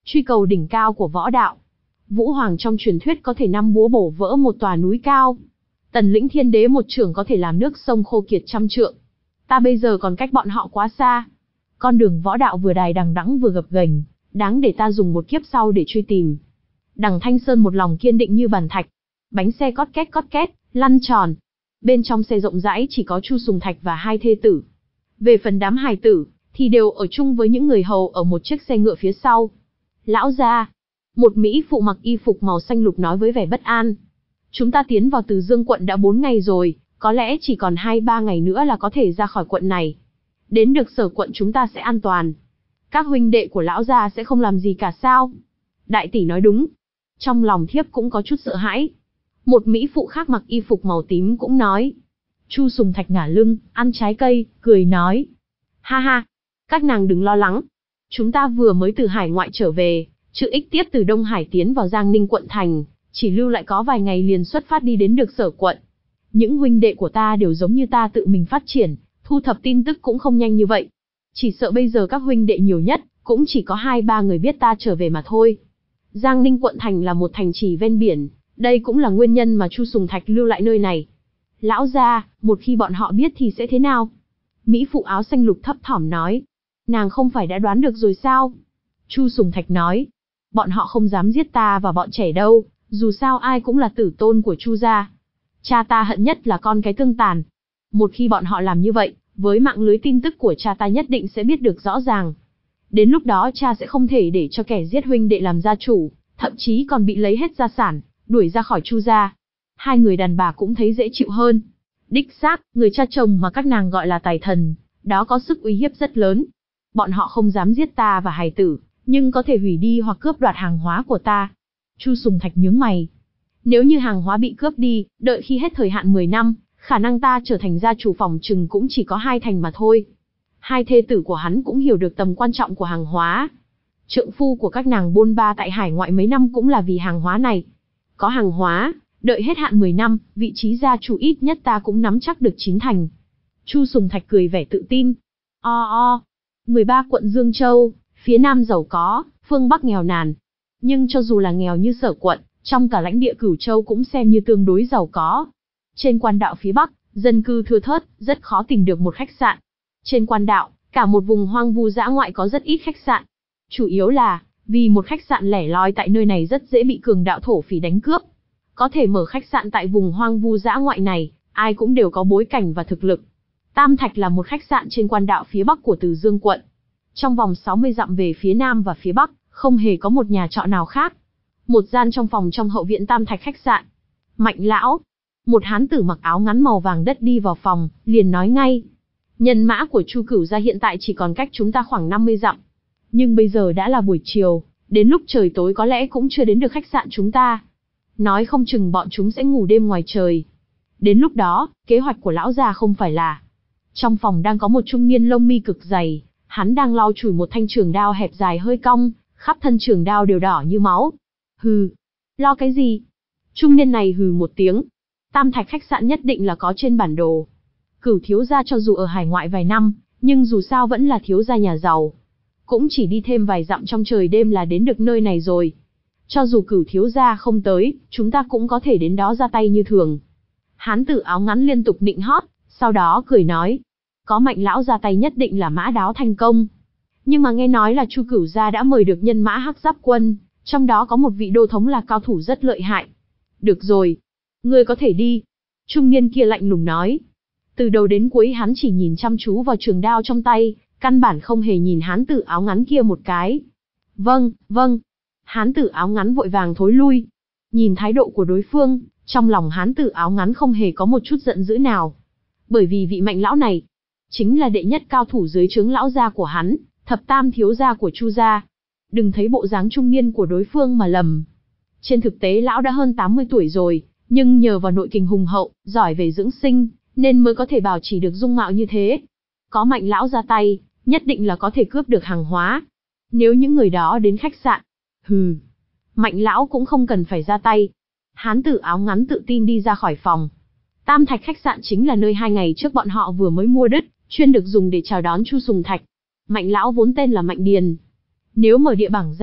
Truy cầu đỉnh cao của võ đạo. Vũ Hoàng trong truyền thuyết có thể năm búa bổ vỡ một tòa núi cao. Tần lĩnh thiên đế một chưởng có thể làm nước sông khô kiệt trăm trượng. Ta bây giờ còn cách bọn họ quá xa. Con đường võ đạo vừa đài đằng đẵng vừa gập ghềnh, đáng để ta dùng một kiếp sau để truy tìm. Đằng Thanh Sơn một lòng kiên định như bàn thạch. Bánh xe cót két cót két, lăn tròn. Bên trong xe rộng rãi chỉ có Chu Sùng Thạch và hai thê tử. Về phần đám hài tử, thì đều ở chung với những người hầu ở một chiếc xe ngựa phía sau. Lão gia, một mỹ phụ mặc y phục màu xanh lục nói với vẻ bất an. Chúng ta tiến vào Từ Dương quận đã bốn ngày rồi, có lẽ chỉ còn hai ba ngày nữa là có thể ra khỏi quận này. Đến được Sở quận chúng ta sẽ an toàn. Các huynh đệ của lão gia sẽ không làm gì cả sao? Đại tỷ nói đúng. Trong lòng thiếp cũng có chút sợ hãi. Một mỹ phụ khác mặc y phục màu tím cũng nói. Chu Sùng Thạch ngả lưng, ăn trái cây, cười nói. Ha ha, các nàng đừng lo lắng. Chúng ta vừa mới từ hải ngoại trở về, chữ ích tiếp từ Đông Hải tiến vào Giang Ninh quận thành, chỉ lưu lại có vài ngày liền xuất phát đi đến được Sở quận. Những huynh đệ của ta đều giống như ta tự mình phát triển, thu thập tin tức cũng không nhanh như vậy. Chỉ sợ bây giờ các huynh đệ nhiều nhất, cũng chỉ có hai ba người biết ta trở về mà thôi. Giang Ninh quận thành là một thành trì ven biển, đây cũng là nguyên nhân mà Chu Sùng Thạch lưu lại nơi này. Lão gia, một khi bọn họ biết thì sẽ thế nào? Mỹ phụ áo xanh lục thấp thỏm nói. Nàng không phải đã đoán được rồi sao? Chu Sùng Thạch nói. Bọn họ không dám giết ta và bọn trẻ đâu, dù sao ai cũng là tử tôn của Chu gia. Cha ta hận nhất là con cái tương tàn. Một khi bọn họ làm như vậy, với mạng lưới tin tức của cha ta nhất định sẽ biết được rõ ràng. Đến lúc đó cha sẽ không thể để cho kẻ giết huynh đệ làm gia chủ, thậm chí còn bị lấy hết gia sản, đuổi ra khỏi Chu gia. Hai người đàn bà cũng thấy dễ chịu hơn. Đích xác, người cha chồng mà các nàng gọi là tài thần, đó có sức uy hiếp rất lớn. Bọn họ không dám giết ta và hài tử, nhưng có thể hủy đi hoặc cướp đoạt hàng hóa của ta. Chu Sùng Thạch nhướng mày. Nếu như hàng hóa bị cướp đi, đợi khi hết thời hạn mười năm, khả năng ta trở thành gia chủ phòng trừng cũng chỉ có hai thành mà thôi. Hai thê tử của hắn cũng hiểu được tầm quan trọng của hàng hóa. Trượng phu của các nàng bôn ba tại hải ngoại mấy năm cũng là vì hàng hóa này. Có hàng hóa, đợi hết hạn mười năm, vị trí gia chủ ít nhất ta cũng nắm chắc được chín thành. Chu Sùng Thạch cười vẻ tự tin. O o, mười ba quận Dương Châu, phía Nam giàu có, phương Bắc nghèo nàn. Nhưng cho dù là nghèo như Sở quận, trong cả lãnh địa Cửu Châu cũng xem như tương đối giàu có. Trên quan đạo phía Bắc, dân cư thưa thớt, rất khó tìm được một khách sạn. Trên quan đạo, cả một vùng hoang vu dã ngoại có rất ít khách sạn. Chủ yếu là, vì một khách sạn lẻ loi tại nơi này rất dễ bị cường đạo thổ phỉ đánh cướp. Có thể mở khách sạn tại vùng hoang vu dã ngoại này, ai cũng đều có bối cảnh và thực lực. Tam Thạch là một khách sạn trên quan đạo phía Bắc của Từ Dương quận. Trong vòng sáu mươi dặm về phía Nam và phía Bắc, không hề có một nhà trọ nào khác. Một gian trong phòng trong hậu viện Tam Thạch khách sạn. Mạnh lão, một hán tử mặc áo ngắn màu vàng đất đi vào phòng, liền nói ngay. Nhân mã của Chu Cửu gia hiện tại chỉ còn cách chúng ta khoảng năm mươi dặm. Nhưng bây giờ đã là buổi chiều, đến lúc trời tối có lẽ cũng chưa đến được khách sạn chúng ta. Nói không chừng bọn chúng sẽ ngủ đêm ngoài trời. Đến lúc đó, kế hoạch của lão già không phải là... Trong phòng đang có một trung niên lông mi cực dày, hắn đang lau chùi một thanh trường đao hẹp dài hơi cong, khắp thân trường đao đều đỏ như máu. Hừ, lo cái gì? Trung niên này hừ một tiếng. Tam Thạch khách sạn nhất định là có trên bản đồ. Cửu thiếu gia cho dù ở hải ngoại vài năm, nhưng dù sao vẫn là thiếu gia nhà giàu. Cũng chỉ đi thêm vài dặm trong trời đêm là đến được nơi này rồi. Cho dù Cửu thiếu gia không tới, chúng ta cũng có thể đến đó ra tay như thường. Hán tử áo ngắn liên tục nịnh hót, sau đó cười nói. Có Mạnh lão ra tay nhất định là mã đáo thành công. Nhưng mà nghe nói là Chu Cửu gia đã mời được nhân mã Hắc Giáp quân, trong đó có một vị đô thống là cao thủ rất lợi hại. Được rồi, ngươi có thể đi. Trung niên kia lạnh lùng nói. Từ đầu đến cuối hắn chỉ nhìn chăm chú vào trường đao trong tay, căn bản không hề nhìn hán tử áo ngắn kia một cái. Vâng, vâng. Hán tử áo ngắn vội vàng thối lui. Nhìn thái độ của đối phương, trong lòng hán tử áo ngắn không hề có một chút giận dữ nào. Bởi vì vị Mạnh lão này, chính là đệ nhất cao thủ dưới trướng lão gia của hắn, thập tam thiếu gia của Chu gia. Đừng thấy bộ dáng trung niên của đối phương mà lầm. Trên thực tế lão đã hơn tám mươi tuổi rồi, nhưng nhờ vào nội kình hùng hậu, giỏi về dưỡng sinh, nên mới có thể bảo trì được dung mạo như thế. Có Mạnh lão ra tay, nhất định là có thể cướp được hàng hóa. Nếu những người đó đến khách sạn, hừ, Mạnh lão cũng không cần phải ra tay. Hán tử áo ngắn tự tin đi ra khỏi phòng. Tam Thạch khách sạn chính là nơi hai ngày trước bọn họ vừa mới mua đất, chuyên được dùng để chào đón Chu Sùng Thạch. Mạnh lão vốn tên là Mạnh Điền. Nếu mở địa bảng ra,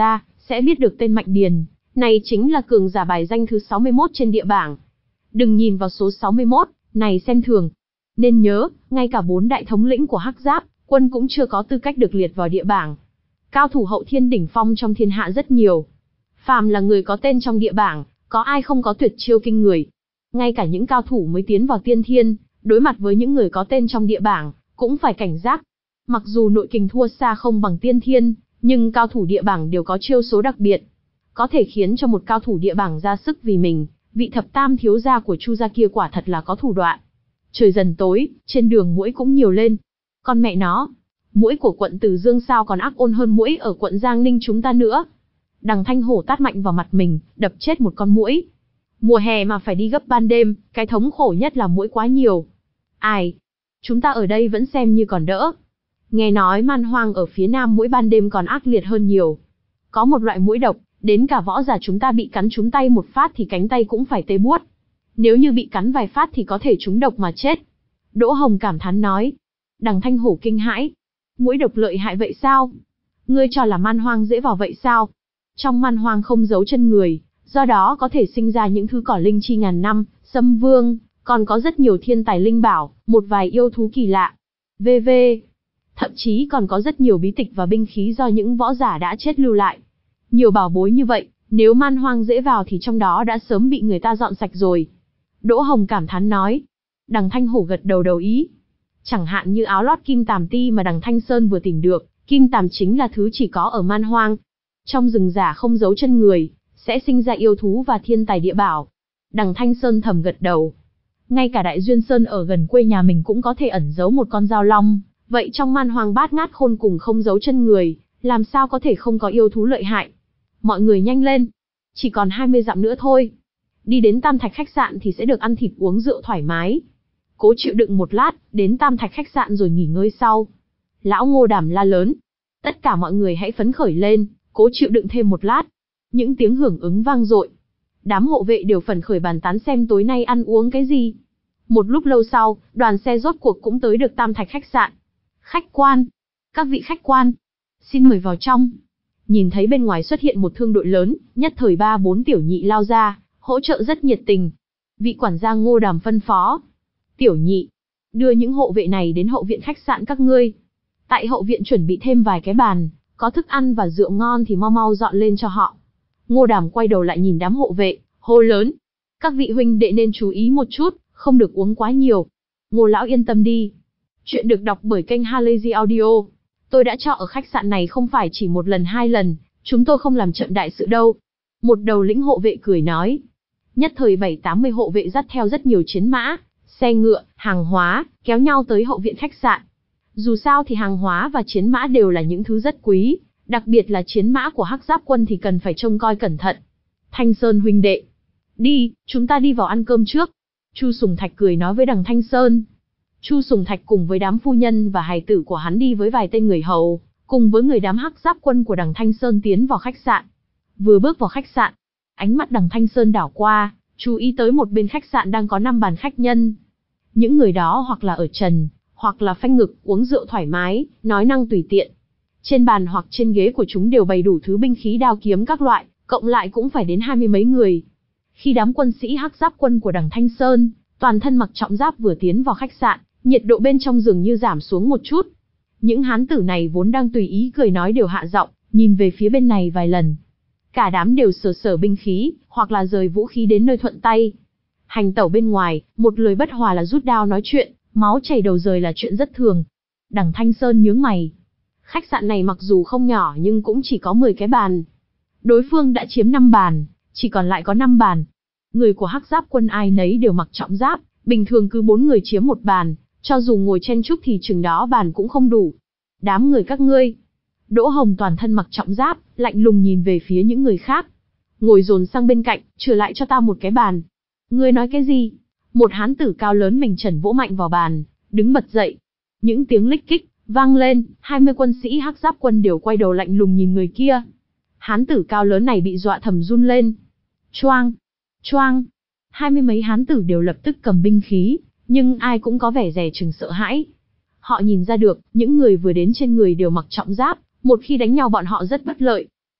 sẽ biết được tên Mạnh Điền. Này chính là cường giả bài danh thứ sáu mươi mốt trên địa bảng. Đừng nhìn vào số sáu mươi mốt, này xem thường. Nên nhớ, ngay cả bốn đại thống lĩnh của Hắc Giáp quân cũng chưa có tư cách được liệt vào địa bảng. Cao thủ hậu thiên đỉnh phong trong thiên hạ rất nhiều. Phàm là người có tên trong địa bảng, có ai không có tuyệt chiêu kinh người. Ngay cả những cao thủ mới tiến vào tiên thiên, đối mặt với những người có tên trong địa bảng, cũng phải cảnh giác. Mặc dù nội kình thua xa không bằng tiên thiên, nhưng cao thủ địa bảng đều có chiêu số đặc biệt. Có thể khiến cho một cao thủ địa bảng ra sức vì mình, vị thập tam thiếu gia của Chu gia kia quả thật là có thủ đoạn. Trời dần tối, trên đường muỗi cũng nhiều lên. Con mẹ nó, muỗi của quận Từ Dương sao còn ác ôn hơn muỗi ở quận Giang Ninh chúng ta nữa. Đằng Thanh Hổ tát mạnh vào mặt mình, đập chết một con muỗi. Mùa hè mà phải đi gấp ban đêm, cái thống khổ nhất là muỗi quá nhiều. Ai? Chúng ta ở đây vẫn xem như còn đỡ. Nghe nói man hoang ở phía nam muỗi ban đêm còn ác liệt hơn nhiều. Có một loại muỗi độc, đến cả võ giả chúng ta bị cắn trúng tay một phát thì cánh tay cũng phải tê buốt. Nếu như bị cắn vài phát thì có thể trúng độc mà chết. Đỗ Hồng cảm thán nói. Đằng Thanh Hổ kinh hãi. Muỗi độc lợi hại vậy sao? Ngươi cho là man hoang dễ vào vậy sao? Trong man hoang không giấu chân người, do đó có thể sinh ra những thứ cỏ linh chi ngàn năm, sâm vương, còn có rất nhiều thiên tài linh bảo, một vài yêu thú kỳ lạ. vê vê. Thậm chí còn có rất nhiều bí tịch và binh khí do những võ giả đã chết lưu lại. Nhiều bảo bối như vậy, nếu man hoang dễ vào thì trong đó đã sớm bị người ta dọn sạch rồi. Đỗ Hồng cảm thán nói. Đằng Thanh Hổ gật đầu đầu ý. Chẳng hạn như áo lót kim tàm ti mà đằng Thanh Sơn vừa tìm được, kim tàm chính là thứ chỉ có ở man hoang. Trong rừng già không giấu chân người, sẽ sinh ra yêu thú và thiên tài địa bảo. Đằng Thanh Sơn thầm gật đầu. Ngay cả Đại Duyên Sơn ở gần quê nhà mình cũng có thể ẩn giấu một con dao long, vậy trong man hoang bát ngát khôn cùng không giấu chân người, làm sao có thể không có yêu thú lợi hại. Mọi người nhanh lên, chỉ còn hai mươi dặm nữa thôi. Đi đến Tam Thạch khách sạn thì sẽ được ăn thịt uống rượu thoải mái. Cố chịu đựng một lát, đến Tam Thạch khách sạn rồi nghỉ ngơi sau. Lão Ngô Đàm la lớn. Tất cả mọi người hãy phấn khởi lên, cố chịu đựng thêm một lát. Những tiếng hưởng ứng vang dội. Đám hộ vệ đều phấn khởi bàn tán xem tối nay ăn uống cái gì. Một lúc lâu sau, đoàn xe rốt cuộc cũng tới được Tam Thạch khách sạn. Khách quan, các vị khách quan, xin mời vào trong. Nhìn thấy bên ngoài xuất hiện một thương đội lớn, nhất thời ba bốn tiểu nhị lao ra, hỗ trợ rất nhiệt tình. Vị quản gia Ngô Đàm phân phó. Tiểu nhị, đưa những hộ vệ này đến hậu viện khách sạn các ngươi. Tại hậu viện chuẩn bị thêm vài cái bàn, có thức ăn và rượu ngon thì mau mau dọn lên cho họ. Ngô Đàm quay đầu lại nhìn đám hộ vệ, hô lớn. Các vị huynh đệ nên chú ý một chút, không được uống quá nhiều. Ngô lão yên tâm đi. Chuyện được đọc bởi kênh Halazy Audio. Tôi đã trọ ở khách sạn này không phải chỉ một lần hai lần, chúng tôi không làm chậm đại sự đâu. Một đầu lĩnh hộ vệ cười nói. Nhất thời bảy tám mươi hộ vệ dắt theo rất nhiều chiến mã, xe ngựa, hàng hóa, kéo nhau tới hậu viện khách sạn. Dù sao thì hàng hóa và chiến mã đều là những thứ rất quý, đặc biệt là chiến mã của Hắc Giáp quân thì cần phải trông coi cẩn thận. Thanh Sơn huynh đệ, đi, chúng ta đi vào ăn cơm trước. Chu Sùng Thạch cười nói với đằng Thanh Sơn. Chu Sùng Thạch cùng với đám phu nhân và hài tử của hắn đi với vài tên người hầu, cùng với người đám Hắc Giáp quân của đằng Thanh Sơn tiến vào khách sạn. Vừa bước vào khách sạn, ánh mắt đằng Thanh Sơn đảo qua, chú ý tới một bên khách sạn đang có năm bàn khách nhân. Những người đó hoặc là ở trần, hoặc là phanh ngực, uống rượu thoải mái, nói năng tùy tiện. Trên bàn hoặc trên ghế của chúng đều bày đủ thứ binh khí đao kiếm các loại, cộng lại cũng phải đến hai mươi mấy người. Khi đám quân sĩ Hắc Giáp quân của đằng Thanh Sơn, toàn thân mặc trọng giáp vừa tiến vào khách sạn, nhiệt độ bên trong dường như giảm xuống một chút. Những hán tử này vốn đang tùy ý cười nói đều hạ giọng, nhìn về phía bên này vài lần. Cả đám đều sờ sờ binh khí, hoặc là rời vũ khí đến nơi thuận tay. Hành tẩu bên ngoài, một lời bất hòa là rút đao nói chuyện, máu chảy đầu rời là chuyện rất thường. Đằng Thanh Sơn nhướng mày. Khách sạn này mặc dù không nhỏ nhưng cũng chỉ có mười cái bàn. Đối phương đã chiếm năm bàn, chỉ còn lại có năm bàn. Người của Hắc Giáp quân ai nấy đều mặc trọng giáp, bình thường cứ bốn người chiếm một bàn, cho dù ngồi chen chúc thì chừng đó bàn cũng không đủ. Đám người các ngươi. Đỗ Hồng toàn thân mặc trọng giáp, lạnh lùng nhìn về phía những người khác. Ngồi dồn sang bên cạnh, trở lại cho ta một cái bàn. Ngươi nói cái gì? Một hán tử cao lớn mình trần vỗ mạnh vào bàn, đứng bật dậy. Những tiếng lích kích vang lên, hai mươi quân sĩ Hắc Giáp quân đều quay đầu lạnh lùng nhìn người kia. Hán tử cao lớn này bị dọa thầm run lên. Choang, choang. Hai mươi mấy hán tử đều lập tức cầm binh khí, nhưng ai cũng có vẻ dè chừng sợ hãi. Họ nhìn ra được, những người vừa đến trên người đều mặc trọng giáp, một khi đánh nhau bọn họ rất bất lợi.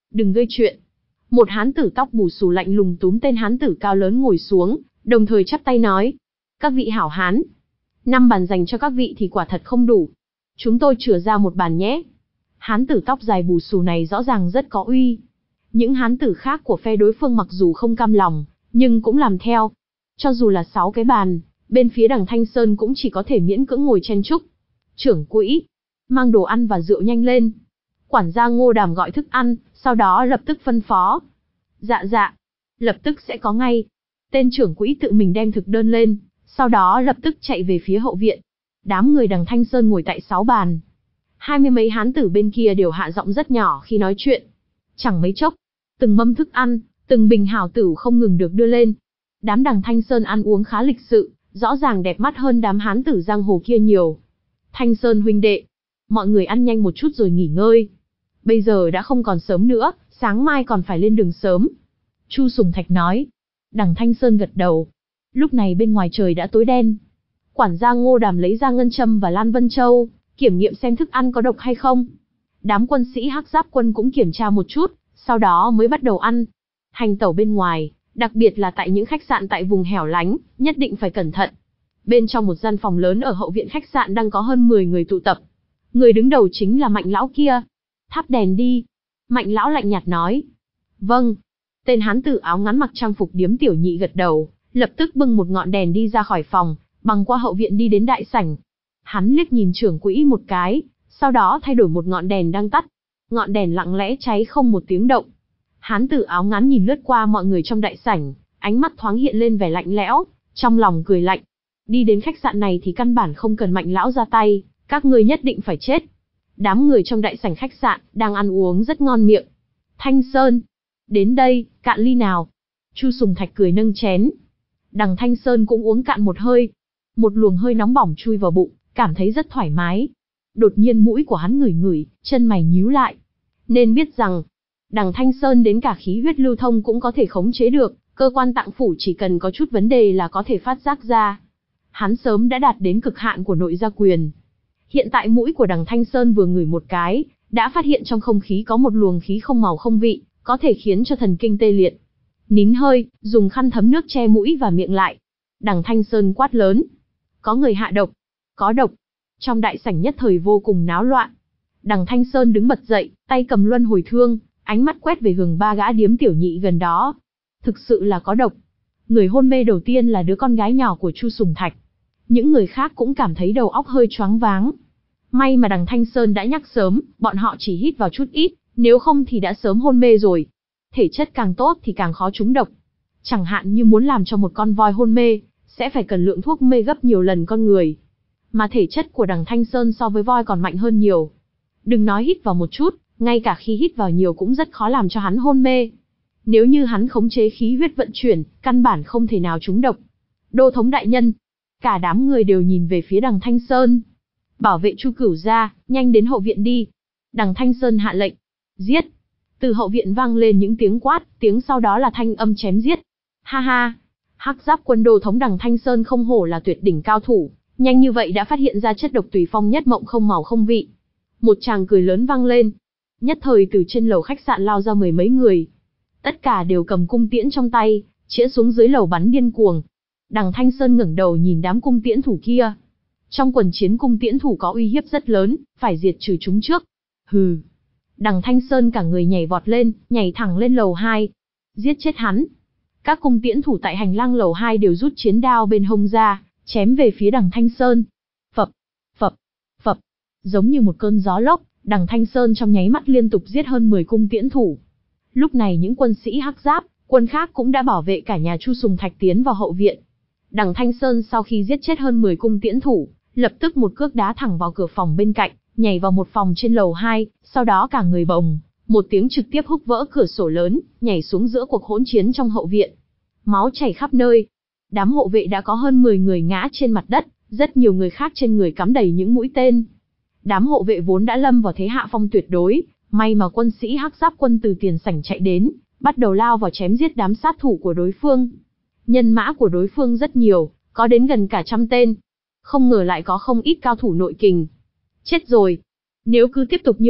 đừng gây chuyện. Một hán tử tóc bù xù lạnh lùng túm tên hán tử cao lớn ngồi xuống, đồng thời chắp tay nói. Các vị hảo hán, năm bàn dành cho các vị thì quả thật không đủ. Chúng tôi chừa ra một bàn nhé. Hán tử tóc dài bù xù này rõ ràng rất có uy. Những hán tử khác của phe đối phương mặc dù không cam lòng, nhưng cũng làm theo. Cho dù là sáu cái bàn, bên phía đằng Thanh Sơn cũng chỉ có thể miễn cưỡng ngồi chen chúc. Trưởng quỹ, mang đồ ăn và rượu nhanh lên. Quản gia Ngô Đàm gọi thức ăn, sau đó lập tức phân phó. Dạ dạ, lập tức sẽ có ngay. Tên trưởng quỹ tự mình đem thực đơn lên, sau đó lập tức chạy về phía hậu viện. Đám người đằng Thanh Sơn ngồi tại sáu bàn. Hai mươi mấy hán tử bên kia đều hạ giọng rất nhỏ khi nói chuyện. Chẳng mấy chốc, từng mâm thức ăn, từng bình hảo tửu không ngừng được đưa lên. Đám đằng Thanh Sơn ăn uống khá lịch sự, rõ ràng đẹp mắt hơn đám hán tử giang hồ kia nhiều. Thanh Sơn huynh đệ, mọi người ăn nhanh một chút rồi nghỉ ngơi. Bây giờ đã không còn sớm nữa, sáng mai còn phải lên đường sớm. Chu Sùng Thạch nói. Đằng Thanh Sơn gật đầu. Lúc này bên ngoài trời đã tối đen. Quản gia Ngô Đàm lấy ra ngân châm và Lan Vân Châu, kiểm nghiệm xem thức ăn có độc hay không. Đám quân sĩ Hắc Giáp quân cũng kiểm tra một chút, sau đó mới bắt đầu ăn. Hành tẩu bên ngoài, đặc biệt là tại những khách sạn tại vùng hẻo lánh, nhất định phải cẩn thận. Bên trong một gian phòng lớn ở hậu viện khách sạn đang có hơn mười người tụ tập. Người đứng đầu chính là Mạnh lão kia. Thắp đèn đi. Mạnh lão lạnh nhạt nói. Vâng. Tên hán tử áo ngắn mặc trang phục điếm tiểu nhị gật đầu, lập tức bưng một ngọn đèn đi ra khỏi phòng, băng qua hậu viện đi đến đại sảnh. Hắn liếc nhìn trưởng quỹ một cái, sau đó thay đổi một ngọn đèn đang tắt. Ngọn đèn lặng lẽ cháy không một tiếng động. Hán tử áo ngắn nhìn lướt qua mọi người trong đại sảnh, ánh mắt thoáng hiện lên vẻ lạnh lẽo, trong lòng cười lạnh. Đi đến khách sạn này thì căn bản không cần Mạnh lão ra tay, các ngươi nhất định phải chết. Đám người trong đại sảnh khách sạn đang ăn uống rất ngon miệng. Thanh Sơn, đến đây, cạn ly nào. Chu Sùng Thạch cười nâng chén. Đằng Thanh Sơn cũng uống cạn một hơi. Một luồng hơi nóng bỏng chui vào bụng, cảm thấy rất thoải mái. Đột nhiên mũi của hắn ngửi ngửi, chân mày nhíu lại. Nên biết rằng, đằng Thanh Sơn đến cả khí huyết lưu thông cũng có thể khống chế được, cơ quan tạng phủ chỉ cần có chút vấn đề là có thể phát giác ra. Hắn sớm đã đạt đến cực hạn của nội gia quyền. Hiện tại mũi của đằng Thanh Sơn vừa ngửi một cái, đã phát hiện trong không khí có một luồng khí không màu không vị, có thể khiến cho thần kinh tê liệt. Nín hơi, dùng khăn thấm nước che mũi và miệng lại. Đằng Thanh Sơn quát lớn. Có người hạ độc. Có độc. Trong đại sảnh nhất thời vô cùng náo loạn. Đằng Thanh Sơn đứng bật dậy, tay cầm luân hồi thương, ánh mắt quét về hướng ba gã điếm tiểu nhị gần đó. Thực sự là có độc. Người hôn mê đầu tiên là đứa con gái nhỏ của Chu Sùng Thạch. Những người khác cũng cảm thấy đầu óc hơi choáng váng. May mà đằng Thanh Sơn đã nhắc sớm, bọn họ chỉ hít vào chút ít, nếu không thì đã sớm hôn mê rồi. Thể chất càng tốt thì càng khó trúng độc. Chẳng hạn như muốn làm cho một con voi hôn mê, sẽ phải cần lượng thuốc mê gấp nhiều lần con người. Mà thể chất của đằng Thanh Sơn so với voi còn mạnh hơn nhiều. Đừng nói hít vào một chút, ngay cả khi hít vào nhiều cũng rất khó làm cho hắn hôn mê. Nếu như hắn khống chế khí huyết vận chuyển, căn bản không thể nào trúng độc. Đô thống đại nhân, cả đám người đều nhìn về phía đằng Thanh Sơn. Bảo vệ Chu Cửu gia, nhanh đến hậu viện đi. Đằng Thanh Sơn hạ lệnh. Giết. Từ hậu viện vang lên những tiếng quát, tiếng sau đó là thanh âm chém giết. Ha ha. Hắc Giáp quân đô thống đằng Thanh Sơn không hổ là tuyệt đỉnh cao thủ, nhanh như vậy đã phát hiện ra chất độc tùy phong nhất mộng không màu không vị. Một tràng cười lớn vang lên. Nhất thời từ trên lầu khách sạn lao ra mười mấy người. Tất cả đều cầm cung tiễn trong tay, chĩa xuống dưới lầu bắn điên cuồng. Đằng Thanh Sơn ngẩng đầu nhìn đám cung tiễn thủ kia. Trong quần chiến cung tiễn thủ có uy hiếp rất lớn, phải diệt trừ chúng trước. Hừ. Đằng Thanh Sơn cả người nhảy vọt lên, nhảy thẳng lên lầu hai. Giết chết hắn. Các cung tiễn thủ tại hành lang lầu hai đều rút chiến đao bên hông ra, chém về phía đằng Thanh Sơn. Phập, phập, phập. Giống như một cơn gió lốc, đằng Thanh Sơn trong nháy mắt liên tục giết hơn mười cung tiễn thủ. Lúc này những quân sĩ Hắc Giáp, quân khác cũng đã bảo vệ cả nhà Chu Sùng Thạch tiến vào hậu viện. Đằng Thanh Sơn sau khi giết chết hơn mười cung tiễn thủ, lập tức một cước đá thẳng vào cửa phòng bên cạnh, nhảy vào một phòng trên lầu hai, sau đó cả người bồng, một tiếng trực tiếp húc vỡ cửa sổ lớn, nhảy xuống giữa cuộc hỗn chiến trong hậu viện. Máu chảy khắp nơi. Đám hộ vệ đã có hơn mười người ngã trên mặt đất, rất nhiều người khác trên người cắm đầy những mũi tên. Đám hộ vệ vốn đã lâm vào thế hạ phong tuyệt đối, may mà quân sĩ Hắc Giáp quân từ tiền sảnh chạy đến, bắt đầu lao vào chém giết đám sát thủ của đối phương. Nhân mã của đối phương rất nhiều, có đến gần cả trăm tên. Không ngờ lại có không ít cao thủ nội kình. Chết rồi. Nếu cứ tiếp tục như vậy,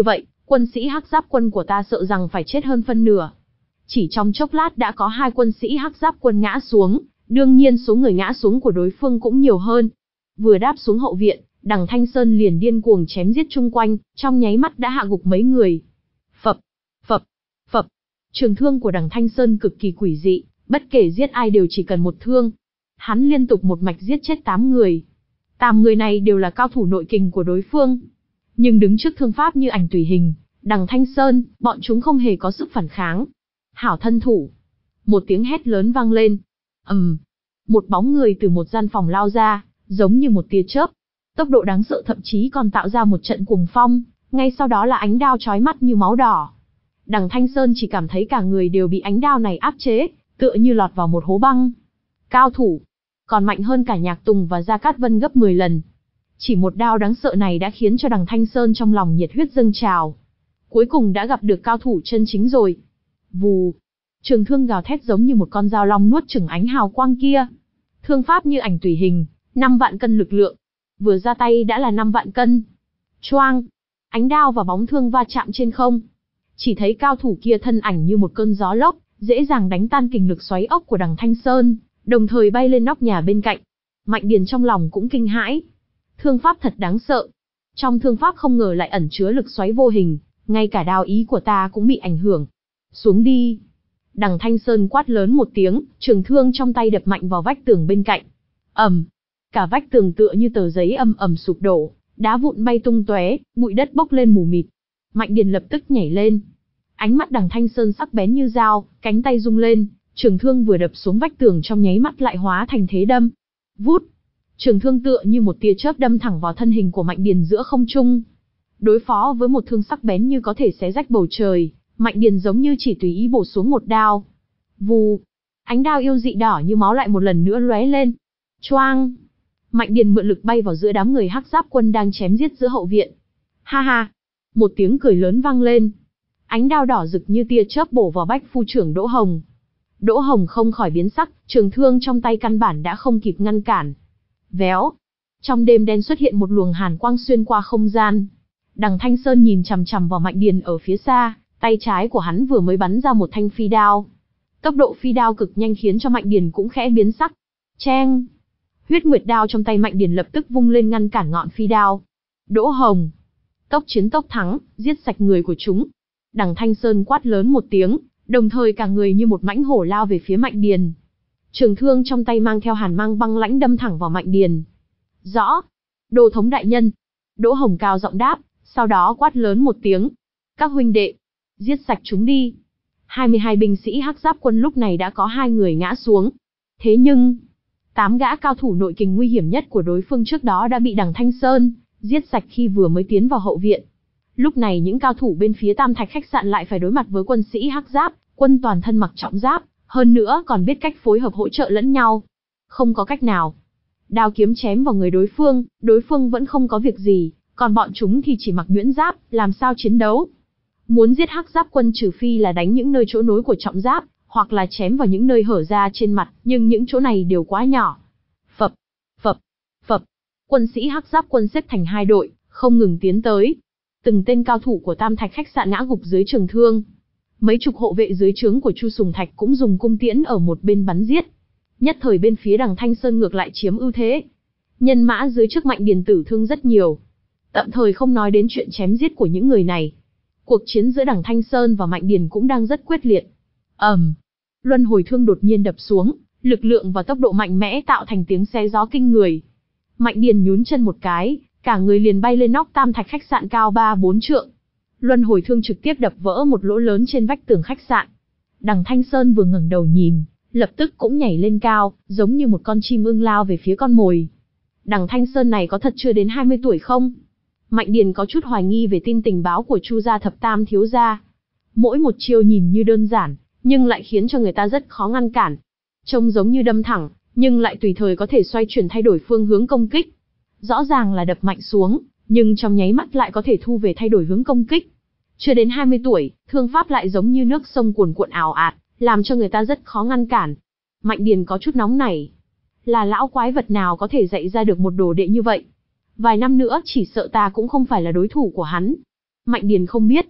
Quân sĩ hắc giáp quân của ta sợ rằng phải chết hơn phân nửa. Chỉ trong chốc lát đã có hai quân sĩ hắc giáp quân ngã xuống, đương nhiên số người ngã xuống của đối phương cũng nhiều hơn. Vừa đáp xuống hậu viện, Đằng Thanh Sơn liền điên cuồng chém giết chung quanh, trong nháy mắt đã hạ gục mấy người. Phập, phập, phập. Trường thương của Đằng Thanh Sơn cực kỳ quỷ dị, bất kể giết ai đều chỉ cần một thương. Hắn liên tục một mạch giết chết tám người. Tám người này đều là cao thủ nội kình của đối phương. Nhưng đứng trước thương pháp như ảnh tùy hình, Đằng Thanh Sơn, bọn chúng không hề có sức phản kháng. Hảo thân thủ. Một tiếng hét lớn vang lên. ầm, um, một bóng người từ một gian phòng lao ra, giống như một tia chớp. Tốc độ đáng sợ thậm chí còn tạo ra một trận cuồng phong, ngay sau đó là ánh đao chói mắt như máu đỏ. Đằng Thanh Sơn chỉ cảm thấy cả người đều bị ánh đao này áp chế, tựa như lọt vào một hố băng. Cao thủ, còn mạnh hơn cả Nhạc Tùng và Gia Cát Vân gấp mười lần. Chỉ một đao đáng sợ này đã khiến cho Đằng Thanh Sơn trong lòng nhiệt huyết dâng trào. Cuối cùng đã gặp được cao thủ chân chính rồi. Vù, trường thương gào thét giống như một con dao long nuốt chửng ánh hào quang kia. Thương pháp như ảnh tùy hình, năm vạn cân lực lượng. Vừa ra tay đã là năm vạn cân. Choang, ánh đao và bóng thương va chạm trên không. Chỉ thấy cao thủ kia thân ảnh như một cơn gió lốc, dễ dàng đánh tan kình lực xoáy ốc của Đằng Thanh Sơn, đồng thời bay lên nóc nhà bên cạnh. Mạnh Điền trong lòng cũng kinh hãi. Thương pháp thật đáng sợ. Trong thương pháp không ngờ lại ẩn chứa lực xoáy vô hình, ngay cả đao ý của ta cũng bị ảnh hưởng. Xuống đi. Đằng Thanh Sơn quát lớn một tiếng, trường thương trong tay đập mạnh vào vách tường bên cạnh. ầm, cả vách tường tựa như tờ giấy ầm ầm sụp đổ, đá vụn bay tung tóe, bụi đất bốc lên mù mịt. Mạnh Điền lập tức nhảy lên. Ánh mắt Đằng Thanh Sơn sắc bén như dao, cánh tay rung lên, trường thương vừa đập xuống vách tường trong nháy mắt lại hóa thành thế đâm. Vút, trường thương tựa như một tia chớp đâm thẳng vào thân hình của Mạnh Điền giữa không trung. Đối phó với một thương sắc bén như có thể xé rách bầu trời, Mạnh Điền giống như chỉ tùy ý bổ xuống một đao. Vù, ánh đao yêu dị đỏ như máu lại một lần nữa lóe lên. Choang, Mạnh Điền mượn lực bay vào giữa đám người hắc giáp quân đang chém giết giữa hậu viện. Ha ha, một tiếng cười lớn vang lên. Ánh đao đỏ rực như tia chớp bổ vào bách phu trưởng Đỗ Hồng. Đỗ Hồng không khỏi biến sắc, trường thương trong tay căn bản đã không kịp ngăn cản. Véo, trong đêm đen xuất hiện một luồng hàn quang xuyên qua không gian. Đằng Thanh Sơn nhìn chằm chằm vào Mạnh Điền ở phía xa, tay trái của hắn vừa mới bắn ra một thanh phi đao. Tốc độ phi đao cực nhanh khiến cho Mạnh Điền cũng khẽ biến sắc. Cheng, huyết nguyệt đao trong tay Mạnh Điền lập tức vung lên ngăn cản ngọn phi đao. Đỗ Hồng, tốc chiến tốc thắng, giết sạch người của chúng. Đằng Thanh Sơn quát lớn một tiếng, đồng thời cả người như một mãnh hổ lao về phía Mạnh Điền. Trường thương trong tay mang theo hàn mang băng lãnh đâm thẳng vào Mạnh Điền. Rõ, Đô thống đại nhân. Đỗ Hồng cao giọng đáp, sau đó quát lớn một tiếng. Các huynh đệ, giết sạch chúng đi. hai mươi hai binh sĩ hắc giáp quân lúc này đã có hai người ngã xuống. Thế nhưng, tám gã cao thủ nội kình nguy hiểm nhất của đối phương trước đó đã bị Đằng Thanh Sơn giết sạch khi vừa mới tiến vào hậu viện. Lúc này những cao thủ bên phía Tam Thạch khách sạn lại phải đối mặt với quân sĩ hắc giáp, quân toàn thân mặc trọng giáp, hơn nữa còn biết cách phối hợp hỗ trợ lẫn nhau. Không có cách nào. Đao kiếm chém vào người đối phương, đối phương vẫn không có việc gì, còn bọn chúng thì chỉ mặc nhuyễn giáp, làm sao chiến đấu. Muốn giết hắc giáp quân trừ phi là đánh những nơi chỗ nối của trọng giáp, hoặc là chém vào những nơi hở ra trên mặt, nhưng những chỗ này đều quá nhỏ. Phập, phập, phập, quân sĩ hắc giáp quân xếp thành hai đội, không ngừng tiến tới. Từng tên cao thủ của Tam Thạch khách sạn ngã gục dưới trường thương. Mấy chục hộ vệ dưới trướng của Chu Sùng Thạch cũng dùng cung tiễn ở một bên bắn giết. Nhất thời bên phía Đằng Thanh Sơn ngược lại chiếm ưu thế. Nhân mã dưới trước Mạnh Điền tử thương rất nhiều. Tạm thời không nói đến chuyện chém giết của những người này. Cuộc chiến giữa Đằng Thanh Sơn và Mạnh Điền cũng đang rất quyết liệt. ầm, um, luân hồi thương đột nhiên đập xuống, lực lượng và tốc độ mạnh mẽ tạo thành tiếng xé gió kinh người. Mạnh Điền nhún chân một cái, cả người liền bay lên nóc Tam Thạch khách sạn cao ba bốn trượng. Luân hồi thương trực tiếp đập vỡ một lỗ lớn trên vách tường khách sạn. Đằng Thanh Sơn vừa ngẩng đầu nhìn, lập tức cũng nhảy lên cao, giống như một con chim ưng lao về phía con mồi. Đằng Thanh Sơn này có thật chưa đến hai mươi tuổi không? Mạnh Điền có chút hoài nghi về tin tình báo của Chu gia thập tam thiếu gia. Mỗi một chiêu nhìn như đơn giản, nhưng lại khiến cho người ta rất khó ngăn cản. Trông giống như đâm thẳng, nhưng lại tùy thời có thể xoay chuyển thay đổi phương hướng công kích. Rõ ràng là đập mạnh xuống, nhưng trong nháy mắt lại có thể thu về thay đổi hướng công kích. Chưa đến hai mươi tuổi, thương pháp lại giống như nước sông cuồn cuộn ào ạt, làm cho người ta rất khó ngăn cản. Mạnh Điền có chút nóng nảy. Là lão quái vật nào có thể dạy ra được một đồ đệ như vậy? Vài năm nữa chỉ sợ ta cũng không phải là đối thủ của hắn. Mạnh Điền không biết,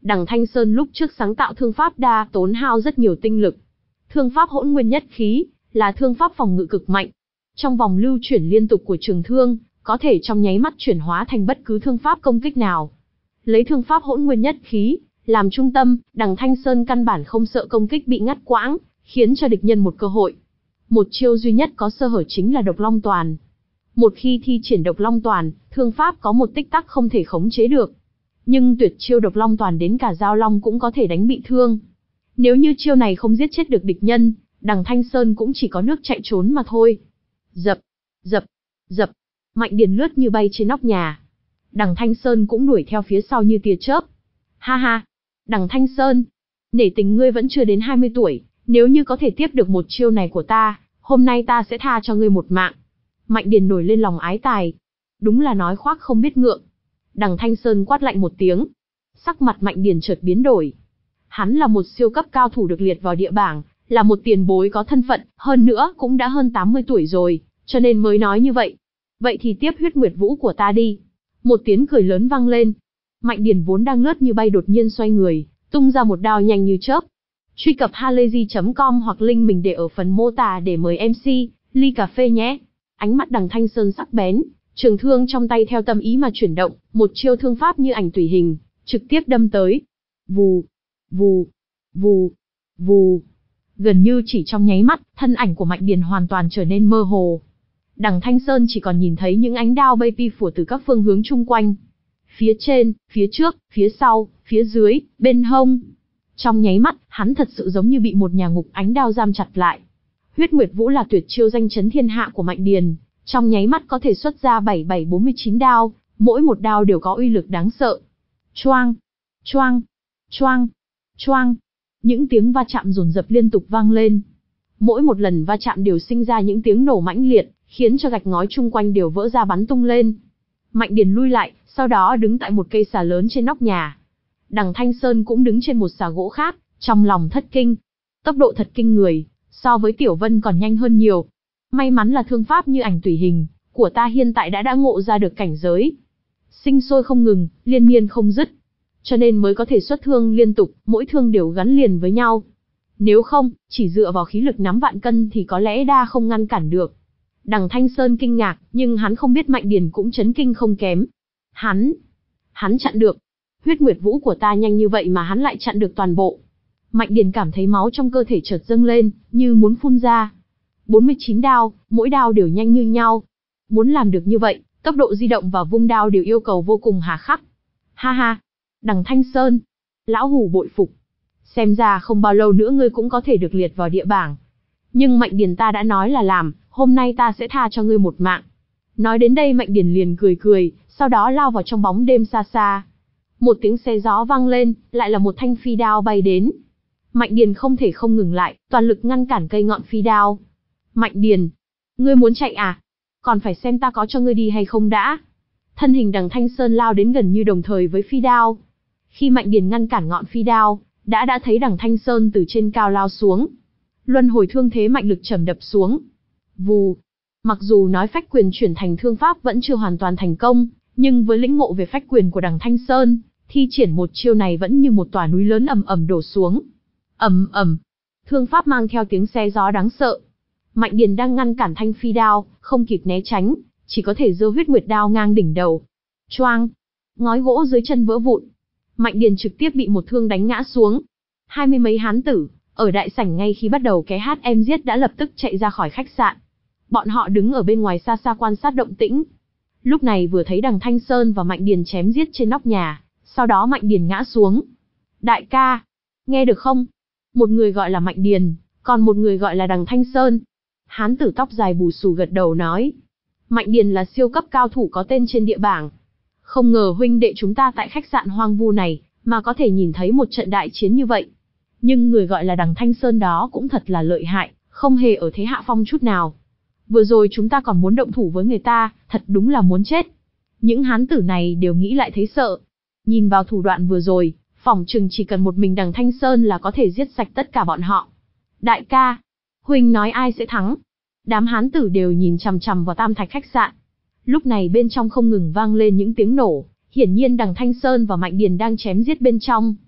Đằng Thanh Sơn lúc trước sáng tạo thương pháp đa tốn hao rất nhiều tinh lực. Thương pháp hỗn nguyên nhất khí, là thương pháp phòng ngự cực mạnh. Trong vòng lưu chuyển liên tục của trường thương, có thể trong nháy mắt chuyển hóa thành bất cứ thương pháp công kích nào. Lấy thương pháp hỗn nguyên nhất khí, làm trung tâm, đằng Thanh Sơn căn bản không sợ công kích bị ngắt quãng, khiến cho địch nhân một cơ hội. Một chiêu duy nhất có sơ hở chính là độc long toàn. Một khi thi triển độc long toàn, thương pháp có một tích tắc không thể khống chế được. Nhưng tuyệt chiêu độc long toàn đến cả giao long cũng có thể đánh bị thương. Nếu như chiêu này không giết chết được địch nhân, đằng Thanh Sơn cũng chỉ có nước chạy trốn mà thôi. Dập, dập, dập, Mạnh Điền lướt như bay trên nóc nhà. Đằng Thanh Sơn cũng đuổi theo phía sau như tia chớp. Ha ha, đằng Thanh Sơn, nể tình ngươi vẫn chưa đến hai mươi tuổi, nếu như có thể tiếp được một chiêu này của ta, hôm nay ta sẽ tha cho ngươi một mạng. Mạnh Điền nổi lên lòng ái tài. Đúng là nói khoác không biết ngượng. Đằng Thanh Sơn quát lạnh một tiếng. Sắc mặt Mạnh Điền chợt biến đổi. Hắn là một siêu cấp cao thủ được liệt vào địa bảng, là một tiền bối có thân phận, hơn nữa cũng đã hơn tám mươi tuổi rồi, cho nên mới nói như vậy. Vậy thì tiếp huyết nguyệt vũ của ta đi. Một tiếng cười lớn vang lên. Mạnh Điền vốn đang lướt như bay đột nhiên xoay người, tung ra một đao nhanh như chớp. Truy cập halayzi chấm com hoặc link mình để ở phần mô tả để mời em xê, ly cà phê nhé. Ánh mắt đằng Thanh Sơn sắc bén, trường thương trong tay theo tâm ý mà chuyển động, một chiêu thương pháp như ảnh tùy hình, trực tiếp đâm tới. Vù, vù, vù, vù. Gần như chỉ trong nháy mắt, thân ảnh của Mạnh Điền hoàn toàn trở nên mơ hồ. Đằng Thanh Sơn chỉ còn nhìn thấy những ánh đao bay pi phủa từ các phương hướng chung quanh. Phía trên, phía trước, phía sau, phía dưới, bên hông. Trong nháy mắt, hắn thật sự giống như bị một nhà ngục ánh đao giam chặt lại. Huyết Nguyệt Vũ là tuyệt chiêu danh chấn thiên hạ của Mạnh Điền, trong nháy mắt có thể xuất ra bảy bảy bốn mươi chín đao, mỗi một đao đều có uy lực đáng sợ. Choang, choang, choang, choang. Những tiếng va chạm dồn dập liên tục vang lên. Mỗi một lần va chạm đều sinh ra những tiếng nổ mãnh liệt, khiến cho gạch ngói chung quanh đều vỡ ra bắn tung lên. Mạnh Điền lui lại, sau đó đứng tại một cây xà lớn trên nóc nhà. Đằng Thanh Sơn cũng đứng trên một xà gỗ khác, trong lòng thất kinh. Tốc độ thật kinh người, so với Tiểu Vân còn nhanh hơn nhiều. May mắn là thương pháp như ảnh tùy hình của ta hiện tại đã đã ngộ ra được cảnh giới. Sinh sôi không ngừng, liên miên không dứt. Cho nên mới có thể xuất thương liên tục, mỗi thương đều gắn liền với nhau. Nếu không, chỉ dựa vào khí lực nắm vạn cân thì có lẽ đa không ngăn cản được. Đằng Thanh Sơn kinh ngạc, nhưng hắn không biết Mạnh Điền cũng chấn kinh không kém. Hắn, hắn chặn được. Huyết Nguyệt Vũ của ta nhanh như vậy mà hắn lại chặn được toàn bộ. Mạnh Điền cảm thấy máu trong cơ thể chợt dâng lên, như muốn phun ra. bốn mươi chín đao, mỗi đao đều nhanh như nhau. Muốn làm được như vậy, tốc độ di động và vung đao đều yêu cầu vô cùng hà khắc. Ha ha, đằng Thanh Sơn, lão hủ bội phục. Xem ra không bao lâu nữa ngươi cũng có thể được liệt vào địa bảng. Nhưng Mạnh Điền ta đã nói là làm, hôm nay ta sẽ tha cho ngươi một mạng. Nói đến đây Mạnh Điền liền cười cười, sau đó lao vào trong bóng đêm xa xa. Một tiếng xe gió vang lên, lại là một thanh phi đao bay đến. Mạnh Điền không thể không ngừng lại, toàn lực ngăn cản cây ngọn phi đao. Mạnh Điền, ngươi muốn chạy à? Còn phải xem ta có cho ngươi đi hay không đã. Thân hình đằng Thanh Sơn lao đến gần như đồng thời với phi đao. Khi Mạnh Điền ngăn cản ngọn phi đao, đã đã thấy đằng Thanh Sơn từ trên cao lao xuống. Luân hồi thương thế mạnh lực trầm đập xuống. Vù. Mặc dù nói phách quyền chuyển thành thương pháp vẫn chưa hoàn toàn thành công, nhưng với lĩnh ngộ về phách quyền của đằng Thanh Sơn, thi triển một chiêu này vẫn như một tòa núi lớn ầm ầm đổ xuống. Ầm ầm. Thương pháp mang theo tiếng xe gió đáng sợ. Mạnh Điền đang ngăn cản thanh phi đao, không kịp né tránh, chỉ có thể giơ huyết nguyệt đao ngang đỉnh đầu. Choang. Ngói gỗ dưới chân vỡ vụn. Mạnh Điền trực tiếp bị một thương đánh ngã xuống. Hai mươi mấy hán tử, ở đại sảnh ngay khi bắt đầu cái hát em giết đã lập tức chạy ra khỏi khách sạn. Bọn họ đứng ở bên ngoài xa xa quan sát động tĩnh. Lúc này vừa thấy đằng Thanh Sơn và Mạnh Điền chém giết trên nóc nhà, sau đó Mạnh Điền ngã xuống. Đại ca, nghe được không? Một người gọi là Mạnh Điền, còn một người gọi là đằng Thanh Sơn. Hán tử tóc dài bù xù gật đầu nói. Mạnh Điền là siêu cấp cao thủ có tên trên địa bảng. Không ngờ huynh đệ chúng ta tại khách sạn hoang vu này, mà có thể nhìn thấy một trận đại chiến như vậy. Nhưng người gọi là đằng Thanh Sơn đó cũng thật là lợi hại, không hề ở thế hạ phong chút nào. Vừa rồi chúng ta còn muốn động thủ với người ta, thật đúng là muốn chết. Những hán tử này đều nghĩ lại thấy sợ. Nhìn vào thủ đoạn vừa rồi, phỏng chừng chỉ cần một mình đằng Thanh Sơn là có thể giết sạch tất cả bọn họ. Đại ca, huynh nói ai sẽ thắng? Đám hán tử đều nhìn chằm chằm vào Tam Thạch khách sạn. Lúc này bên trong không ngừng vang lên những tiếng nổ, hiển nhiên đằng Thanh Sơn và Mạnh Điền đang chém giết bên trong.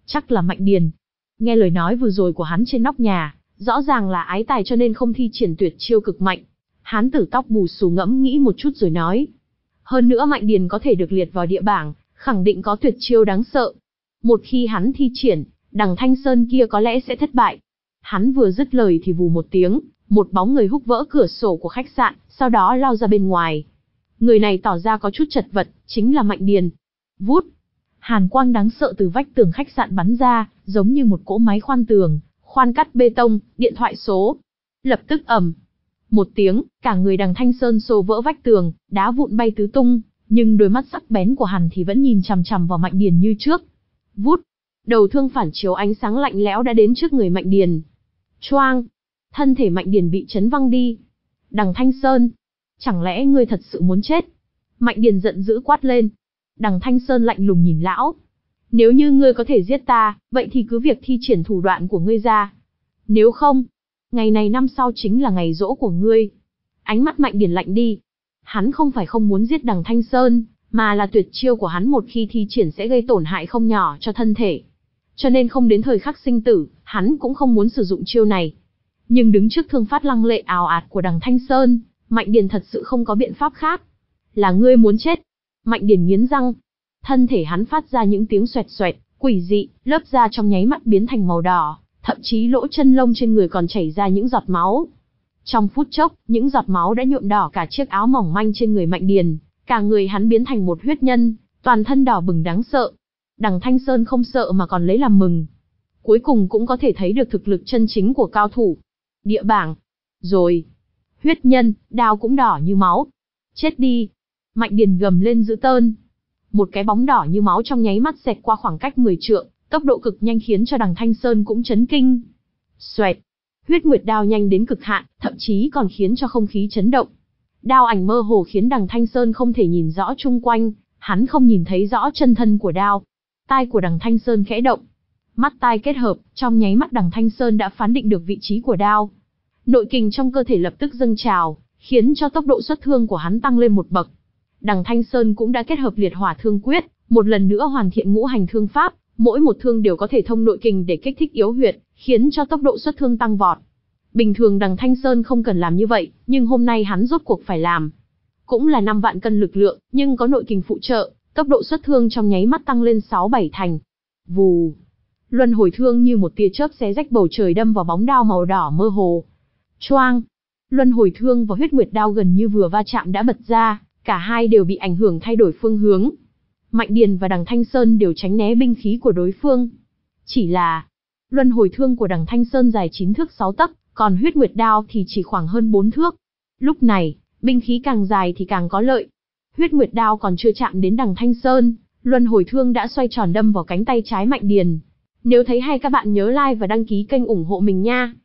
Chắc là Mạnh Điền. Nghe lời nói vừa rồi của hắn trên nóc nhà, rõ ràng là ái tài cho nên không thi triển tuyệt chiêu cực mạnh. Hán tử tóc bù xù ngẫm nghĩ một chút rồi nói. Hơn nữa Mạnh Điền có thể được liệt vào địa bảng, khẳng định có tuyệt chiêu đáng sợ. Một khi hắn thi triển, đằng Thanh Sơn kia có lẽ sẽ thất bại. Hắn vừa dứt lời thì vù một tiếng, một bóng người húc vỡ cửa sổ của khách sạn, sau đó lao ra bên ngoài. Người này tỏ ra có chút chật vật, chính là Mạnh Điền. Vút! Hàn quang đáng sợ từ vách tường khách sạn bắn ra, giống như một cỗ máy khoan tường, khoan cắt bê tông, điện thoại số. Lập tức ầm. Một tiếng, cả người đằng Thanh Sơn xô vỡ vách tường, đá vụn bay tứ tung, nhưng đôi mắt sắc bén của hắn thì vẫn nhìn chằm chằm vào Mạnh Điền như trước. Vút! Đầu thương phản chiếu ánh sáng lạnh lẽo đã đến trước người Mạnh Điền. Choang! Thân thể Mạnh Điền bị chấn văng đi. Đằng Thanh Sơn! Chẳng lẽ ngươi thật sự muốn chết? Mạnh Điền giận dữ quát lên. Đằng Thanh Sơn lạnh lùng nhìn lão. Nếu như ngươi có thể giết ta, vậy thì cứ việc thi triển thủ đoạn của ngươi ra. Nếu không, ngày này năm sau chính là ngày giỗ của ngươi. Ánh mắt Mạnh Điền lạnh đi. Hắn không phải không muốn giết đằng Thanh Sơn, mà là tuyệt chiêu của hắn một khi thi triển sẽ gây tổn hại không nhỏ cho thân thể. Cho nên không đến thời khắc sinh tử, hắn cũng không muốn sử dụng chiêu này. Nhưng đứng trước thương phát lăng lệ ào ạt của đằng Thanh Sơn, Mạnh Điền thật sự không có biện pháp khác. Là ngươi muốn chết. Mạnh Điền nghiến răng. Thân thể hắn phát ra những tiếng xoẹt xoẹt, quỷ dị, lớp da trong nháy mắt biến thành màu đỏ, thậm chí lỗ chân lông trên người còn chảy ra những giọt máu. Trong phút chốc, những giọt máu đã nhuộm đỏ cả chiếc áo mỏng manh trên người Mạnh Điền, cả người hắn biến thành một huyết nhân, toàn thân đỏ bừng đáng sợ. Đằng Thanh Sơn không sợ mà còn lấy làm mừng. Cuối cùng cũng có thể thấy được thực lực chân chính của cao thủ. Địa bảng. Rồi. Huyết nhân, đao cũng đỏ như máu. Chết đi. Mạnh Điền gầm lên dữ tợn. Một cái bóng đỏ như máu trong nháy mắt xẹt qua khoảng cách mười trượng, tốc độ cực nhanh khiến cho đằng Thanh Sơn cũng chấn kinh. Xoẹt. Huyết nguyệt đao nhanh đến cực hạn, thậm chí còn khiến cho không khí chấn động. Đao ảnh mơ hồ khiến đằng Thanh Sơn không thể nhìn rõ chung quanh, hắn không nhìn thấy rõ chân thân của đao. Tai của đằng Thanh Sơn khẽ động. Mắt tai kết hợp, trong nháy mắt đằng Thanh Sơn đã phán định được vị trí của đao. Nội kình trong cơ thể lập tức dâng trào, khiến cho tốc độ xuất thương của hắn tăng lên một bậc. Đằng Thanh Sơn cũng đã kết hợp liệt hỏa thương quyết, một lần nữa hoàn thiện ngũ hành thương pháp, mỗi một thương đều có thể thông nội kình để kích thích yếu huyệt, khiến cho tốc độ xuất thương tăng vọt. Bình thường đằng Thanh Sơn không cần làm như vậy, nhưng hôm nay hắn rốt cuộc phải làm. Cũng là năm vạn cân lực lượng, nhưng có nội kình phụ trợ, tốc độ xuất thương trong nháy mắt tăng lên sáu bảy thành. Vù. Luân hồi thương như một tia chớp xé rách bầu trời đâm vào bóng đao màu đỏ mơ hồ. Choang. Luân hồi thương và huyết nguyệt đao gần như vừa va chạm đã bật ra, cả hai đều bị ảnh hưởng thay đổi phương hướng. Mạnh Điền và đằng Thanh Sơn đều tránh né binh khí của đối phương. Chỉ là, luân hồi thương của đằng Thanh Sơn dài chín thước sáu tấc, còn huyết nguyệt đao thì chỉ khoảng hơn bốn thước. Lúc này, binh khí càng dài thì càng có lợi. Huyết nguyệt đao còn chưa chạm đến đằng Thanh Sơn, luân hồi thương đã xoay tròn đâm vào cánh tay trái Mạnh Điền. Nếu thấy hay các bạn nhớ like và đăng ký kênh ủng hộ mình nha.